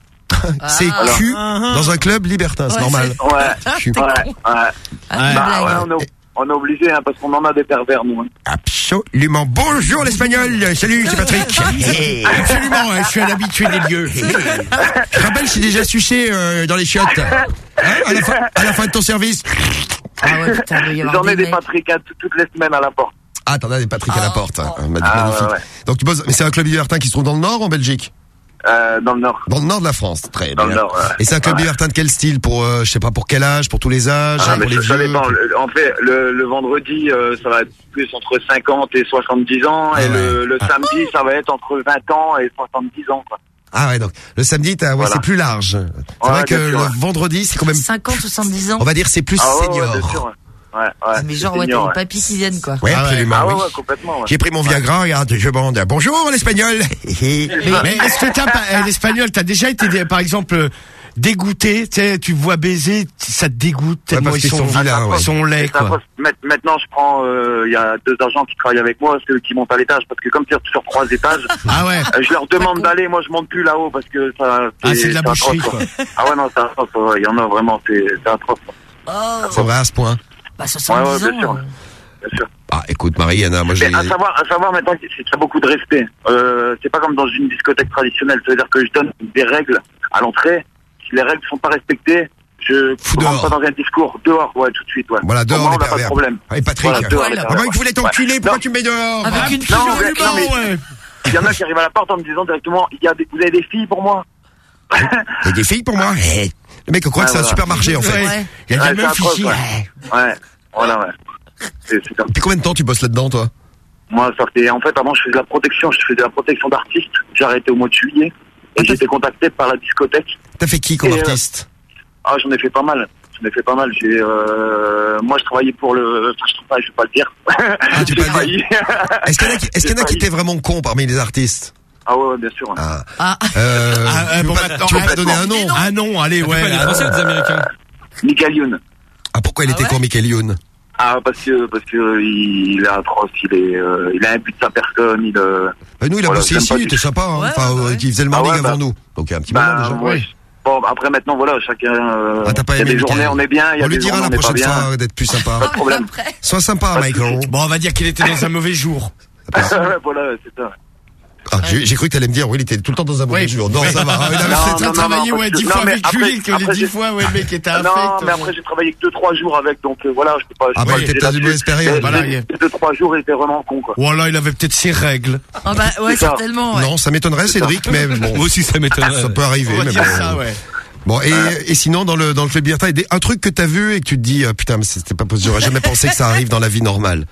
c'est Ah. cul dans un club libertin, c'est Ouais, normal. Ouais, Cul. ouais, ouais. Ah, Bah, ouais, on, est, on est obligé, hein, parce qu'on en a des pervers, nous. Hein. Absolument. Bonjour l'espagnol. Salut, c'est Patrick. Absolument, hein, je suis un habitué des lieux. Je te rappelle, je suis déjà sucé euh, dans les chiottes. Hein, à, la fin, à la fin de ton service. Ah ouais, putain, il doit y avoir J'en ai des des mecs. Patrick hein, t- toutes les semaines à la porte. Ah, t'en as des Patrick à la porte. Hein. M'a dit Ah, magnifique. ouais, ouais. Donc tu bosses, mais c'est un club libertin qui se trouve dans le nord ou en Belgique? Euh, dans le nord. Dans le nord de la France, très Dans bien. le nord, ouais. Et c'est un club Ouais. libertin de quel style? Pour, euh, je sais pas, pour quel âge? Pour tous les âges? Ah, mais pour les ça, ça vieux? dépend. Le- En fait, le, le vendredi, euh, ça va être plus entre cinquante et soixante-dix ans, Ah et ouais. le, le samedi, ça va être entre vingt ans et soixante-dix ans, quoi. Ah ouais, donc le samedi, t'as, ouais, Voilà. c'est plus large. C'est Ouais, vrai que bien sûr, le ouais. vendredi, c'est quand même, cinquante, soixante-dix ans. on va dire, c'est plus Ah ouais, senior. ouais, bien sûr, ouais. Ouais, ouais, Ah, mais genre, c'est ouais, t'as senior, les ouais. papis qui viennent, quoi. Ouais, absolument. Ah ouais, oui. ouais, complètement, ouais. J'ai pris mon Viagra, regarde, je demande bonjour l'espagnol. Mais, mais est-ce que t'as pas, eh, l'espagnol, t'as déjà été, dé- par exemple, euh, dégoûté, tu sais, tu vois baiser, ça te dégoûte tellement parce ils qu'ils sont, sont vilains, ouais. ils sont laids, Ça quoi. passe- Maint- Maintenant, je prends, euh, il y a deux agents qui travaillent avec moi, ceux qui montent à l'étage, parce que comme c'est sur trois étages, Ah ouais. euh, je leur demande d'aller, moi je monte plus là-haut parce que ça. Ah, c'est de la atroce, boucherie, quoi. quoi. Ah ouais, non, c'est atroce, ouais, il y en a vraiment, c'est c'est atroce. Oh, C'est vrai à ce point. bah Ouais, ouais, soixante-dix bien sûr. ans. Bien sûr. Ah, écoute, Mariana, moi j'ai. Mais à savoir, à savoir maintenant qu'il y a beaucoup de respect. Euh, c'est pas comme dans une discothèque traditionnelle. C'est-à-dire que je donne des règles à l'entrée. Si les règles sont pas respectées, je Fous rentre dehors. pas dans un discours. Dehors, ouais, tout de suite, ouais. Voilà, dehors, Au moins, les on n'a pas de pervers. problème. Allez, Patrick. Voilà, dehors, les Ah, Ah, pervers. bah, il voulait t'enculer, pourquoi tu me mets dehors? Avec une fille Non, au mais- ruban, non, mais- ouais. Il y en a qui arrivent à la porte en me disant directement, il y a des, vous avez des filles pour moi? Il y a des filles pour moi? Eh, le mec, on croit Ouais, que c'est un voilà. supermarché, en fait. Ouais. Il y a Ouais, des c'est meufs atroce, ici. ouais. Ouais, voilà, ouais. C'est c'est comme Depuis combien de temps tu bosses là-dedans, toi? Moi, ça fait, en fait, avant, je faisais de la protection, je faisais de la protection d'artistes. J'ai arrêté au mois de juillet. Et j'ai été contacté par la discothèque. T'as fait qui comme Et, euh, artiste? Ah, j'en ai fait pas mal. J'en ai fait pas mal. J'ai, euh, moi, je travaillais pour le, enfin, je, pas, je vais pas le dire. Ah, tu J'ai peux pas le dire. failli. Est-ce qu'il y en a qui, est-ce qu'il y en a qui J'ai étaient vraiment cons parmi les artistes? Ah ouais, ouais, bien sûr. Ah. Ah, Euh, Ah, tu euh, veux bon, pas, maintenant, tu veux pas ah, donner un nom? Ah non, allez, Tu ouais. pas les ah, Français ou les Américains? Michael Youn. Ah, pourquoi il était con, Michael Youn? Ah, parce que, parce que, il, il est atroce, il est, euh, il a un but de sa personne, il, euh, Bah, nous, il a Voilà, bossé j'aime ici, pas il du était tout. sympa, hein. Ouais, Enfin, ouais, euh, ouais. il faisait le Ah morning ouais, bah. avant nous. Donc, il y a un petit bah, moment déjà. ouais. Bon, après, maintenant, voilà, chacun, euh, Ah, t'as pas il y a aimé des Michael. journées, on est bien, il y a On lui des dira journées, la on n'est pas prochaine bien. fois d'être plus sympa. Pas de problème. après. Sois sympa, Pas de Michael. souci. Bon, on va dire qu'il était dans un mauvais jour. Ouais, voilà, c'est ça. Ah, j'ai j'ai cru que t'allais me dire, oui, il était tout le temps dans un mauvais Oui. jour. Non, ça va. Ah, il avait- Non, T'as non, travaillé, non, ouais, parce dix que- fois non, mais avec après- Julie que les après, dix j'ai- fois, ouais, le mec était affect. Non, mais après, j'ai travaillé que deux trois jours avec, donc euh, voilà, je peux pas. je Ah peux bah, pas il était juger peut-être une là-dessus. mauvaise période. Mais Voilà, les- il y a- les deux trois jours, il était vraiment con, quoi. Ou alors il avait peut-être ses règles. Ah bah ouais, C'est ça. certainement, ouais. Non, ça m'étonnerait, Cédric, mais bon. Moi aussi, ça m'étonnerait. Ça peut arriver, On va mais dire bon. ça, ouais. Bon, et, et sinon, dans le, dans le club libertin, il y a des- un truc que t'as vu et que tu te dis, euh, putain, mais c'était pas possible, j'aurais jamais pensé que ça arrive dans la vie normale.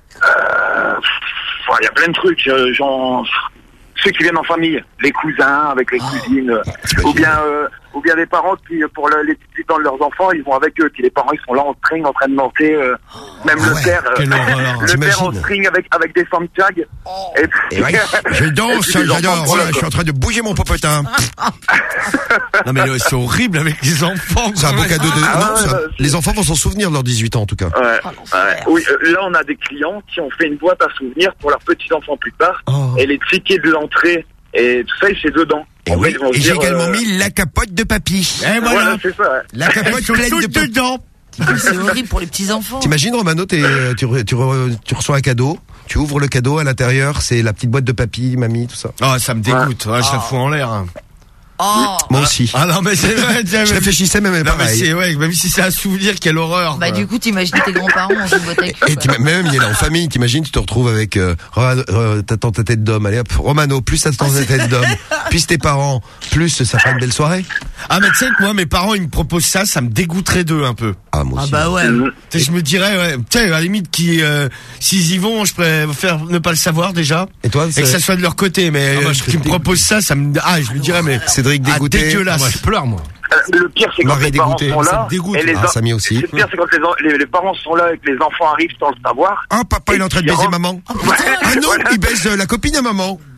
Euh, pff, Il y a plein de trucs, euh, genre ceux qui viennent en famille, les cousins avec les cousines, euh, ou bien euh, ou bien les parents qui pour le- les petits temps de leurs enfants, ils vont avec eux, puis les parents ils sont là en string en train de danser, euh, même Ah le ouais, père, euh, quelle horreur, le père en t'imagines. string avec avec des Samtag. Et puis, Et ouais, je et danse, puis les enfants, j'adore, voilà, voilà, je suis en train de bouger mon popotin. Non, mais euh, c'est horrible avec les enfants. C'est un beau cadeau de, Ah, non, ouais, c'est un- bah, les enfants vont s'en souvenir de leurs dix-huit ans, en tout cas. Ouais, ouais. Oui, euh, là on a des clients qui ont fait une boîte à souvenirs pour leurs petits enfants plus tard, Oh. et les tickets de l'entrée et tout ça, c'est dedans. Et En fait, oui, ils vont se et j'ai dire, également euh, mis la capote de papy. Eh Voilà, voilà. c'est ça. Ouais. La capote pleine de papy. dedans. C'est horrible pour les petits enfants. T'imagines, Romano, t'es, tu, re- tu, re- tu reçois un cadeau, tu ouvres le cadeau, à l'intérieur, c'est la petite boîte de papy, mamie, tout ça. Ah, ça me dégoûte. Ouais, je la fous en l'air. Oh. Moi aussi. Ah non, mais c'est vrai. Je réfléchissais, mais Non, mais pareil. c'est, ouais, même si c'est un souvenir, quelle horreur. Bah quoi. du coup, t'imagines tes grands-parents dans une boîte à cul, Et quoi. t'im- même, il est là en famille, t'imagines, tu te retrouves avec, euh, Ro- euh, t'attends ta tête d'homme, allez hop, Romano, plus t'attends ta tête d'homme, plus tes parents, plus ça fera une belle soirée. Ah, mais tu sais que moi, mes parents, ils me proposent ça, ça me dégoûterait d'eux un peu. Ah, moi Ah aussi. bah ouais. Tu sais, je me dirais, ouais, tu sais, à la limite, qui, euh, s'ils y vont, je préfère ne pas le savoir déjà. Et toi, Et c'est- que ça soit de leur côté, mais Ah, moi, euh, je serais qui me propose ça, ça me, ah, je me dirais, mais. Cédric Ah, dégoûté. dégueulasse. Moi, je pleure, moi. Euh, Le pire, c'est quand Marie les parents dégoûtée, sont ça là. me dégoûte. Et les Ah, en- Samy aussi. Le pire, c'est quand les, en- les, les parents sont là et que les enfants arrivent sans le savoir. Ah, papa, il est en train de Et baiser qui maman. rentrent- Ah non, Voilà. il baise euh, la copine à maman.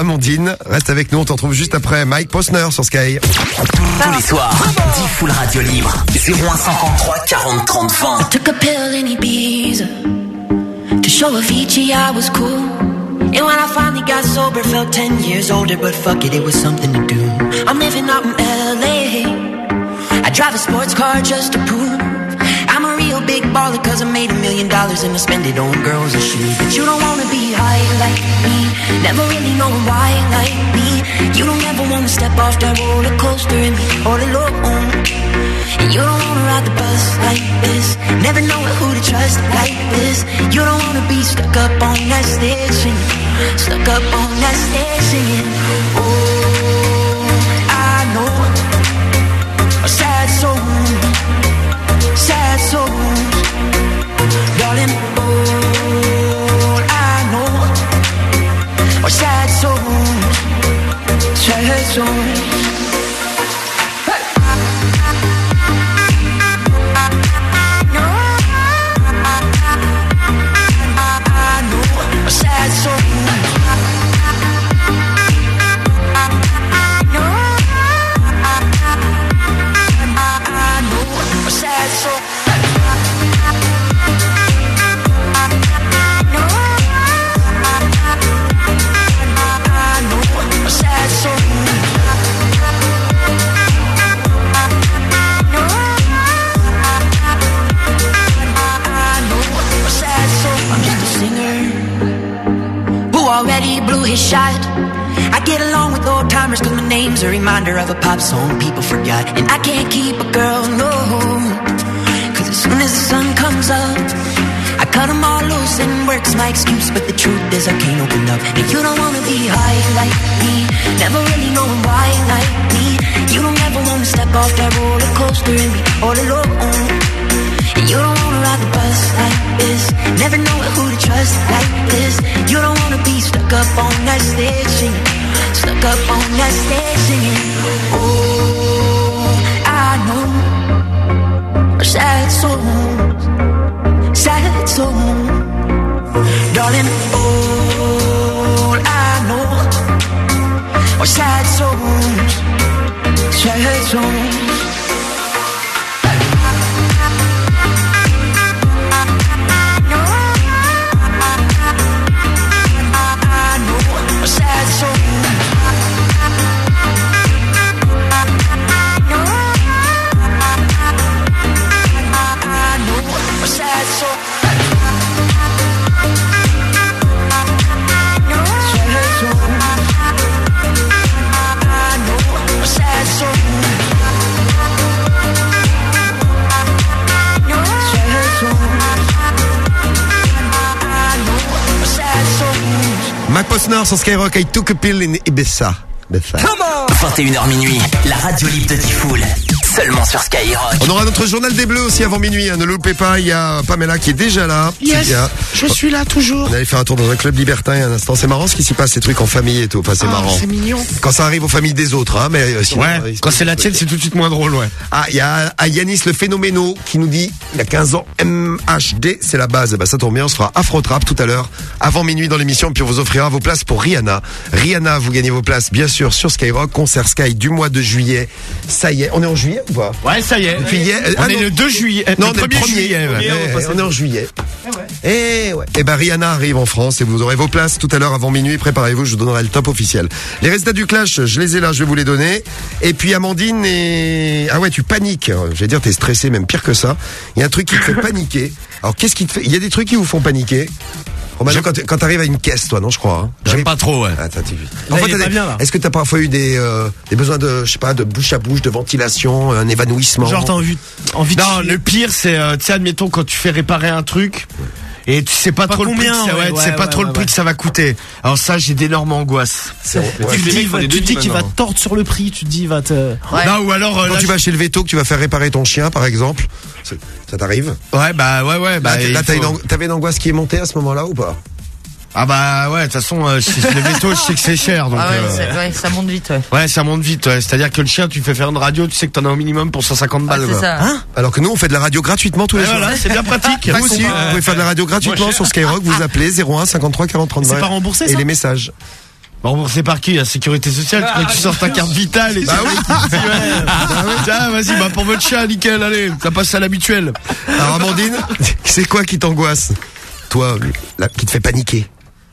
Amandine. Reste avec nous, on t'en retrouve juste après Mike Posner sur Sky. Tous les soirs, dix full radio libre. zéro un cinquante-trois quarante trente vingt. I took a pill in Ibiza. show Avicii, I was cool. And when I finally got sober, felt ten years older, but fuck it, it was something to do. I'm living out in L A. I drive a sports car just to prove I'm a real big baller, cause I made a million dollars and I spend it on girls and shoes. But you don't wanna be high like me, never really knowing why like me. You don't ever wanna step off that roller coaster and be all alone. And you don't wanna ride the bus like this, never knowing who to trust like this. You don't wanna be stuck up on that stage singing, stuck up on that stage singing. Oh, I know a sad soul, sad souls, darling. All I know are sad souls, sad souls. Sad soul. Already blew his shot. I get along with old timers cause my name's a reminder of a pop song people forgot. And I can't keep a girl, no, cause as soon as the sun comes up I cut them all loose and work's my excuse. But the truth is I can't open up. And you don't wanna be high like me, never really knowing why like me. You don't ever wanna step off that roller coaster and be all alone. And you don't wanna ride the bus like this, never knowing who to trust like this. You don't wanna be stuck up on that stage singing, stuck up on that stage singing. Oh, I know sad souls, sad souls, darling. All I know are sad souls, sad souls. Mac Posner sur Skyrock, I took a pill in Ibiza. vingt et une heures minuit, la radio libre de Tifoul, seulement sur Skyrock. On aura notre journal des Bleus aussi avant minuit, hein, ne loupez pas, il y a Pamela qui est déjà là. Yes, bien. je suis là toujours. On allait faire un tour dans un club libertin il y a un instant, c'est marrant ce qui s'y passe, ces trucs en famille et tout, enfin c'est Oh, marrant. c'est mignon. Quand ça arrive aux familles des autres, hein, mais euh, sinon, Ouais, euh, il se quand passe c'est la des tienne, trucs. c'est tout de suite moins drôle, ouais. Ah, il y a ah, Yanis le phénoméno qui nous dit, il y a quinze ans, M H D, c'est la base. Bah ça tombe bien, on se fera Afro Trap tout à l'heure, avant minuit dans l'émission, puis on vous offrira vos places pour Rihanna. Rihanna, vous gagnez vos places, bien sûr, sur Skyrock, concert Sky du mois de juillet. Ça y est, on est en juillet ou pas? Ouais, ça y est. Depuis hier, On ah est non. le deux juillet. Non, le on est le premier premier. juillet. ouais. Eh, on est en juillet. Et ouais. Et ben Rihanna arrive en France et vous aurez vos places tout à l'heure avant minuit. Préparez-vous, je vous donnerai le top officiel. Les résultats du clash, je les ai là, je vais vous les donner. Et puis Amandine et ah ouais, tu paniques. Je vais dire, t'es stressé, même pire que ça. Il y a un truc qui te fait paniquer. Alors qu'est-ce qui te fait? Il y a des trucs qui vous font paniquer. Romain, quand, quand t'arrives à une caisse, toi, non, je crois. Hein. J'aime pas trop, ouais. Attends, tu... Là, Enfin, il est t'as pas des- bien, là. Est-ce que t'as parfois eu des, euh, des besoins de, je sais pas, de bouche à bouche, de ventilation, un évanouissement? Genre t'as envie, envie de Non, chier. le pire, c'est, euh, tu sais, admettons, quand tu fais réparer un truc, et tu sais pas, Pas trop le prix, combien, que ça, ouais, ouais, tu sais ouais, pas ouais, trop ouais, le prix ouais. que ça va coûter. Alors ça, j'ai d'énormes angoisses. Tu te dis, va- tu te dis qu'il va te tordre sur le prix, tu te dis, il va te... Non, ou alors, euh, Quand là, tu je- vas chez le veto, que tu vas faire réparer ton chien, par exemple, c'est- ça t'arrive? Ouais, bah, ouais, ouais, bah, Là, il là, t'as faut- une ang- t'avais une angoisse qui est montée à ce moment-là ou pas? Ah bah, ouais, de toute façon, euh, si c'est le veto, je sais que c'est cher, donc, Ah ouais, euh, c'est- ouais, ça monte vite, ouais. ouais, ça monte vite, ouais. C'est-à-dire que le chien, tu fais faire une radio, tu sais que t'en as au minimum pour cent cinquante balles, Ah, c'est quoi. ça. Hein? Alors que nous, on fait de la radio gratuitement tous les Ouais, jours. voilà, c'est bien pratique. Vous aussi, vous pouvez faire de la radio gratuitement sur Skyrock, vous appelez zéro un cinquante-trois quarante trente-vingt. C'est pas remboursé, Et ça les messages. Remboursé par qui? La sécurité sociale? Tu crois que tu sors ta carte vitale et Bah ça- oui. Bah oui. Tiens, vas-y, bah pour votre chat, nickel, allez, ça passe à la mutuelle. Alors Amandine, c'est quoi qui t'angoisse? toi, là, qui te fait paniquer?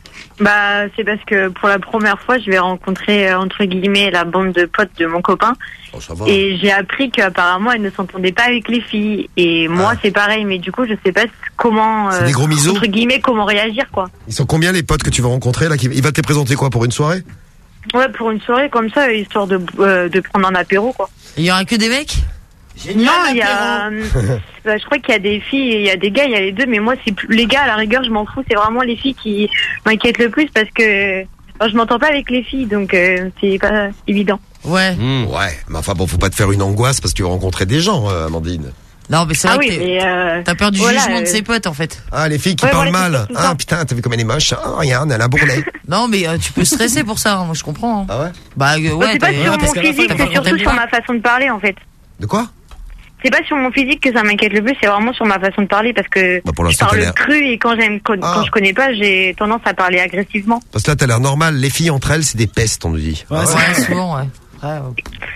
Bah, c'est parce que pour la première fois, je vais rencontrer, euh, entre guillemets, la bande de potes de mon copain. Oh, ça va. Et j'ai appris qu'apparemment, elle ne s'entendait pas avec les filles. Et moi, c'est pareil, mais du coup, je sais pas comment, C'est des gros misos entre guillemets, comment réagir, quoi. Ils sont combien les potes que tu vas rencontrer là? qui- Il va te les présenter quoi pour une soirée? Ouais, pour une soirée comme ça, histoire de, euh, de prendre un apéro, quoi. Il y aura que des mecs? Non, il y a, euh, bah, je crois qu'il y a des filles et il y a des gars, il y a les deux, mais moi, c'est plus, les gars, à la rigueur, je m'en fous, c'est vraiment les filles qui m'inquiètent le plus parce que, enfin, je m'entends pas avec les filles, donc, euh, c'est pas évident. Ouais. Mmh, ouais, mais enfin bon, faut pas te faire une angoisse parce que tu vas rencontrer des gens, euh, Amandine. Non, mais c'est Ah vrai oui, que mais, euh, t'as peur du voilà, jugement de euh, ses potes, en fait. Ah, les filles qui Ouais, parlent voilà, c'est mal. surtout ça. Ah putain, t'as vu comme elle est moche. Ah, regarde, elle a un bourrelet. Non, mais euh, tu peux stresser pour ça, hein, moi je comprends. hein. Ah ouais? Bah, euh, Bah, ouais, c'est pas t'as- sur ouais, mon parce qu'à la fin, physique, t'as c'est pas surtout compris. sur ma façon de parler, en fait. De quoi? C'est pas sur mon physique que ça m'inquiète le plus, c'est vraiment sur ma façon de parler parce que Bah, pour je l'instant, t'as parle l'air- cru et quand j'aime, quand, Ah. quand je connais pas, j'ai tendance à parler agressivement. Parce que là, t'as l'air normal. Les filles entre elles, c'est des pestes, on nous dit. Ouais, ouais, souvent, ouais. Après, euh,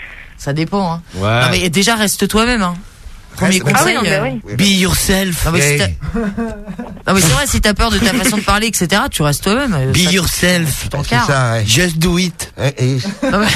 ça dépend, hein. Ouais. Non, mais déjà, reste toi-même, hein. Premier Reste- conseil. Ah oui, non, euh, mais oui. Be yourself. Non, mais si Hey. t'as- non, mais c'est vrai, si t'as peur de ta façon de parler, et cetera, tu restes toi-même. euh, Be ça- yourself. t'en C'est carres. ça, ouais. Just do it. Eh, eh. Non, mais-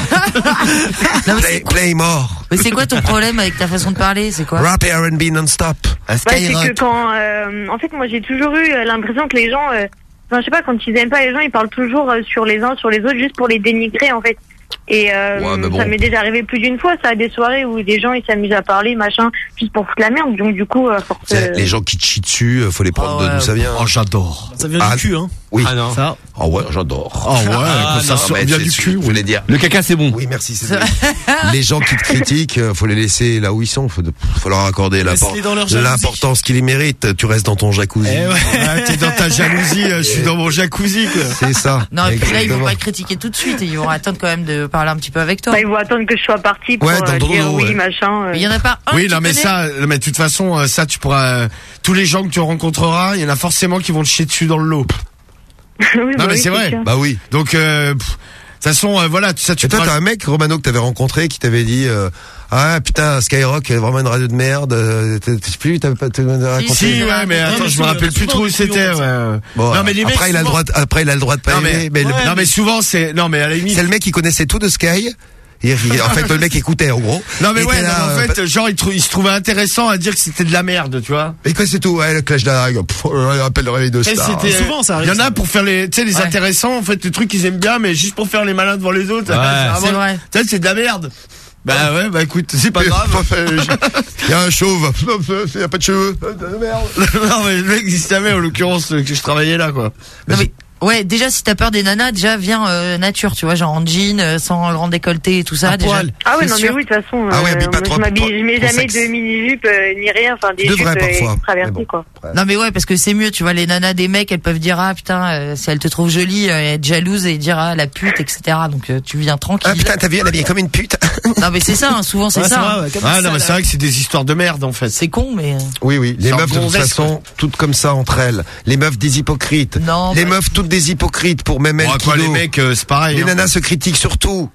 Non, mais Play, c'est- play more. mais c'est quoi ton problème avec ta façon de parler? C'est quoi? Rap et R and B non-stop. À Bah, c'est Skyrock. que quand, euh, en fait, moi, j'ai toujours eu euh, l'impression que les gens, euh, enfin, je sais pas, quand ils aiment pas les gens, ils parlent toujours euh, sur les uns, sur les autres, juste pour les dénigrer, en fait. Et euh, Ouais, mais bon. ça m'est déjà arrivé plus d'une fois, ça, à des soirées où des gens, ils s'amusent à parler, machin, juste pour foutre la merde. Donc, du coup, à force, C'est- euh, Les gens qui te chient dessus, euh, faut les prendre Ah de ouais. d'où ça vient. Oh, j'adore. Ça vient Ah, du cul, hein. Oui. Ah non. Ça. Ah ouais, j'adore. Oh ouais, Ah, quand ça non, sort mais bien c'est- du je cul. voulais dire. Le caca, c'est bon. Oui, merci. c'est- Les gens qui te critiquent, euh, faut les laisser là où ils sont. Faut, de- faut leur accorder l'apport- Laisse-les dans leur jalousie. l'importance qu'ils méritent. Tu restes dans ton jacuzzi. Eh ouais. Ouais, t'es dans ta jalousie, euh, je suis dans mon jacuzzi, quoi. C'est ça. Non, et puis là, ils vont Exactement. pas te critiquer tout de suite, ils vont attendre quand même de parler un petit peu avec toi. bah, ils vont attendre que je sois partie pour Ouais, dans euh, ton dire dos, oui, ouais. machin. euh. Mais il y en a pas un Oui, que non, tu mais connais ça, mais de toute façon, euh, ça, tu pourras, euh, tous les gens que tu rencontreras, il y en a forcément qui vont te chier dessus dans le lot. Oui, Non, bah mais oui, c'est vrai. sûr. Bah oui. Donc, euh, pff, de toute façon, euh, voilà, ça, tu Et toi, pourras- t'as un mec, Romano, que t'avais rencontré, qui t'avait dit, euh, ah putain, Skyrock, est vraiment une radio de merde. euh, t'as- t'as- plus, t'avais pas, t'as raconté. Si, ouais, mais Non, attends, mais je me souvent, rappelle plus souvent, trop où des c'était, couillons ouais. Bon, Non, mais les mecs, après, il a le souvent- droit, de- après, il a le droit de pas Non, aimer, mais, mais le- non, mais souvent, c'est, non, mais à la limite. c'est le mec qui connaissait tout de Sky. Et, il- en fait, le mec écoutait, en gros. Non, mais Il ouais, était non, là, mais en euh, fait, genre, il, trou- il se trouvait intéressant à dire que c'était de la merde, tu vois. Et quoi, c'est tout, ouais, le clash d'Arag, pff, on appelle le réveil de Et star. c'était- Souvent, ça Il y arrive, en a ça. pour faire les, tu sais, les Ouais. intéressants, en fait, les trucs qu'ils aiment bien, mais juste pour faire les malins devant les autres. Ouais, vraiment- c'est vrai. Tu sais, c'est de la merde. Bah ouais, bah écoute, c'est pas grave. Il y a un chauve, il y a pas de cheveux. Merde. Non, mais le mec, il savait, en l'occurrence, que je travaillais là, quoi. Non, mais, ouais, déjà, si t'as peur des nanas, déjà, viens euh, nature, tu vois, genre en jean, euh, sans grand décolleté et tout ça, À déjà. poil. Ah ouais, C'est non, mais sûr. oui, de toute façon, Ah ouais, euh, habille pas moi, trop- je m'habille, trop- je mets trop jamais sexe. de mini-jupe, euh, ni rien, enfin, des Tu jupes devrais, euh, parfois, mais traversées, bon. quoi. Non, mais ouais, parce que c'est mieux, tu vois, les nanas des mecs, elles peuvent dire, ah, putain, euh, si elle te trouve jolie, euh, être jalouse et dire, ah, la pute, et cetera. Donc, euh, tu viens tranquille. Ah putain, t'as vu, elle habillée comme une pute. Non, mais c'est ça, hein, souvent, c'est Ouais, ça. vrai, hein. ouais, comme Ah ça, non, mais là. c'est vrai que c'est des histoires de merde, en fait. C'est con, mais. euh, Oui, oui. Les Genre meufs, de toute gonzesse, façon, toutes comme ça entre elles. Les meufs des hypocrites. Non, Les bah- meufs toutes des hypocrites pour même elles Bon, qui quoi, les mecs, euh, c'est pareil. Les hein. nanas se critiquent surtout.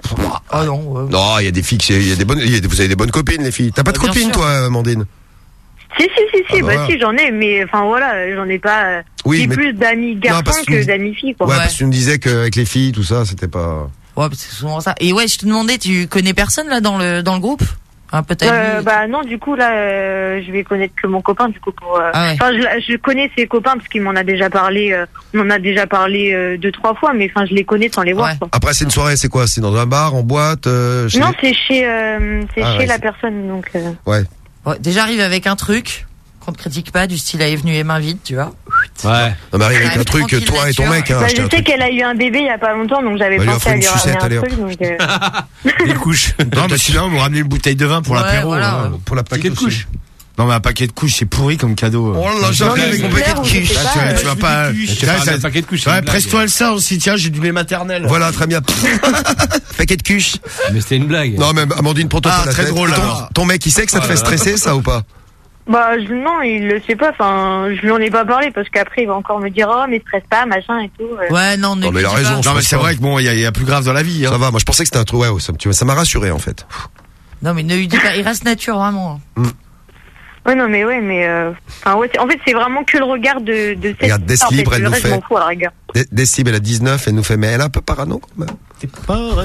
Ah non, ouais. Non, il y a des filles, qui- il y a des bonnes, il y a des- vous avez des bonnes copines, les filles. T'as pas de Bah, bien copine, sûr. toi, Amandine? Si, si, si, si, Ah bah bah voilà. si, j'en ai, mais enfin voilà, j'en ai pas. euh, Oui, j'ai mais- plus d'amis garçons parce que- que d'amis filles, quoi. Ouais, parce que tu me disais qu'avec les filles, tout ça, c'était pas. Ouais, c'est souvent ça. Et ouais, je te demandais, tu connais personne, là, dans le, dans le groupe? Un peu ta Euh, vie. bah non, du coup là, euh, je vais connaître que mon copain, du coup pour. euh, Ah ouais. Enfin, je, je connais ses copains parce qu'il m'en a déjà parlé. euh, on en a déjà parlé euh, deux trois fois, mais enfin je les connais sans les voir. Ouais. quoi. Après, c'est une soirée, c'est quoi? C'est dans un bar, en boîte, euh, chez Non, les- c'est chez, euh, c'est Ah chez ouais, la c'est- personne, donc. euh, Ouais. Ouais, déjà, arrive avec un truc qu'on te critique pas, du style, elle est venue les mains vides, tu vois. Ouais. Non, mais arrive avec Ouais, un truc, tranquille, toi et ton nature. mec, hein. Bah, acheter je un sais truc. qu'elle a eu un bébé il y a pas longtemps, donc j'avais Bah, lui pensé offre à une lui ramener sucette, un allez, hop. truc. Donc, euh, Des couches. Non, mais sinon, vous ramenez une bouteille de vin pour Ouais, l'apéro. voilà, hein. ouais. Pour la Paquet de aussi. couches. Non, mais un paquet de couches, c'est pourri comme cadeau. Oh là, j'arrive avec mon paquet de quiche. Là, tu, vas- tu vas pas. Je te Là, parle ça- d'un paquet de couches, c'est Ouais, une blague. presse-toi le sein aussi, tiens, j'ai du lait maternel. Voilà, très bien. Paquet de cuche. Mais c'était une blague. Non, mais Amandine, prends-toi Ah, pas la très tête. drôle, Ton, alors. ton mec, il sait que ça te Oh fait là là. stresser, ça, ou pas? bah je, non, il le sait pas. Enfin, je lui en ai pas parlé parce qu'après il va encore me dire oh mais stresse pas, machin et tout. euh. Ouais, non, ne Non, mais lui il a dis raison. pas. je Non, mais pense c'est pas. vrai que bon, il y, a- il y a plus grave dans la vie. Ça Hein. va, moi je pensais que c'était un truc, ouais, ça, tu vois, ça m'a rassuré en fait. Non, mais ne lui dis pas, il reste nature, vraiment. Ouais, non, mais ouais, mais. euh, Enfin, ouais, c'est- en fait, c'est vraiment que le regard de, de cette. Regarde, Des en fait, Libre, elle le nous reste, fait- je m'en fous à la rigueur. Dé- Décib, elle a dix-neuf, elle nous fait, mais elle est un peu parano quand même. T'es parano.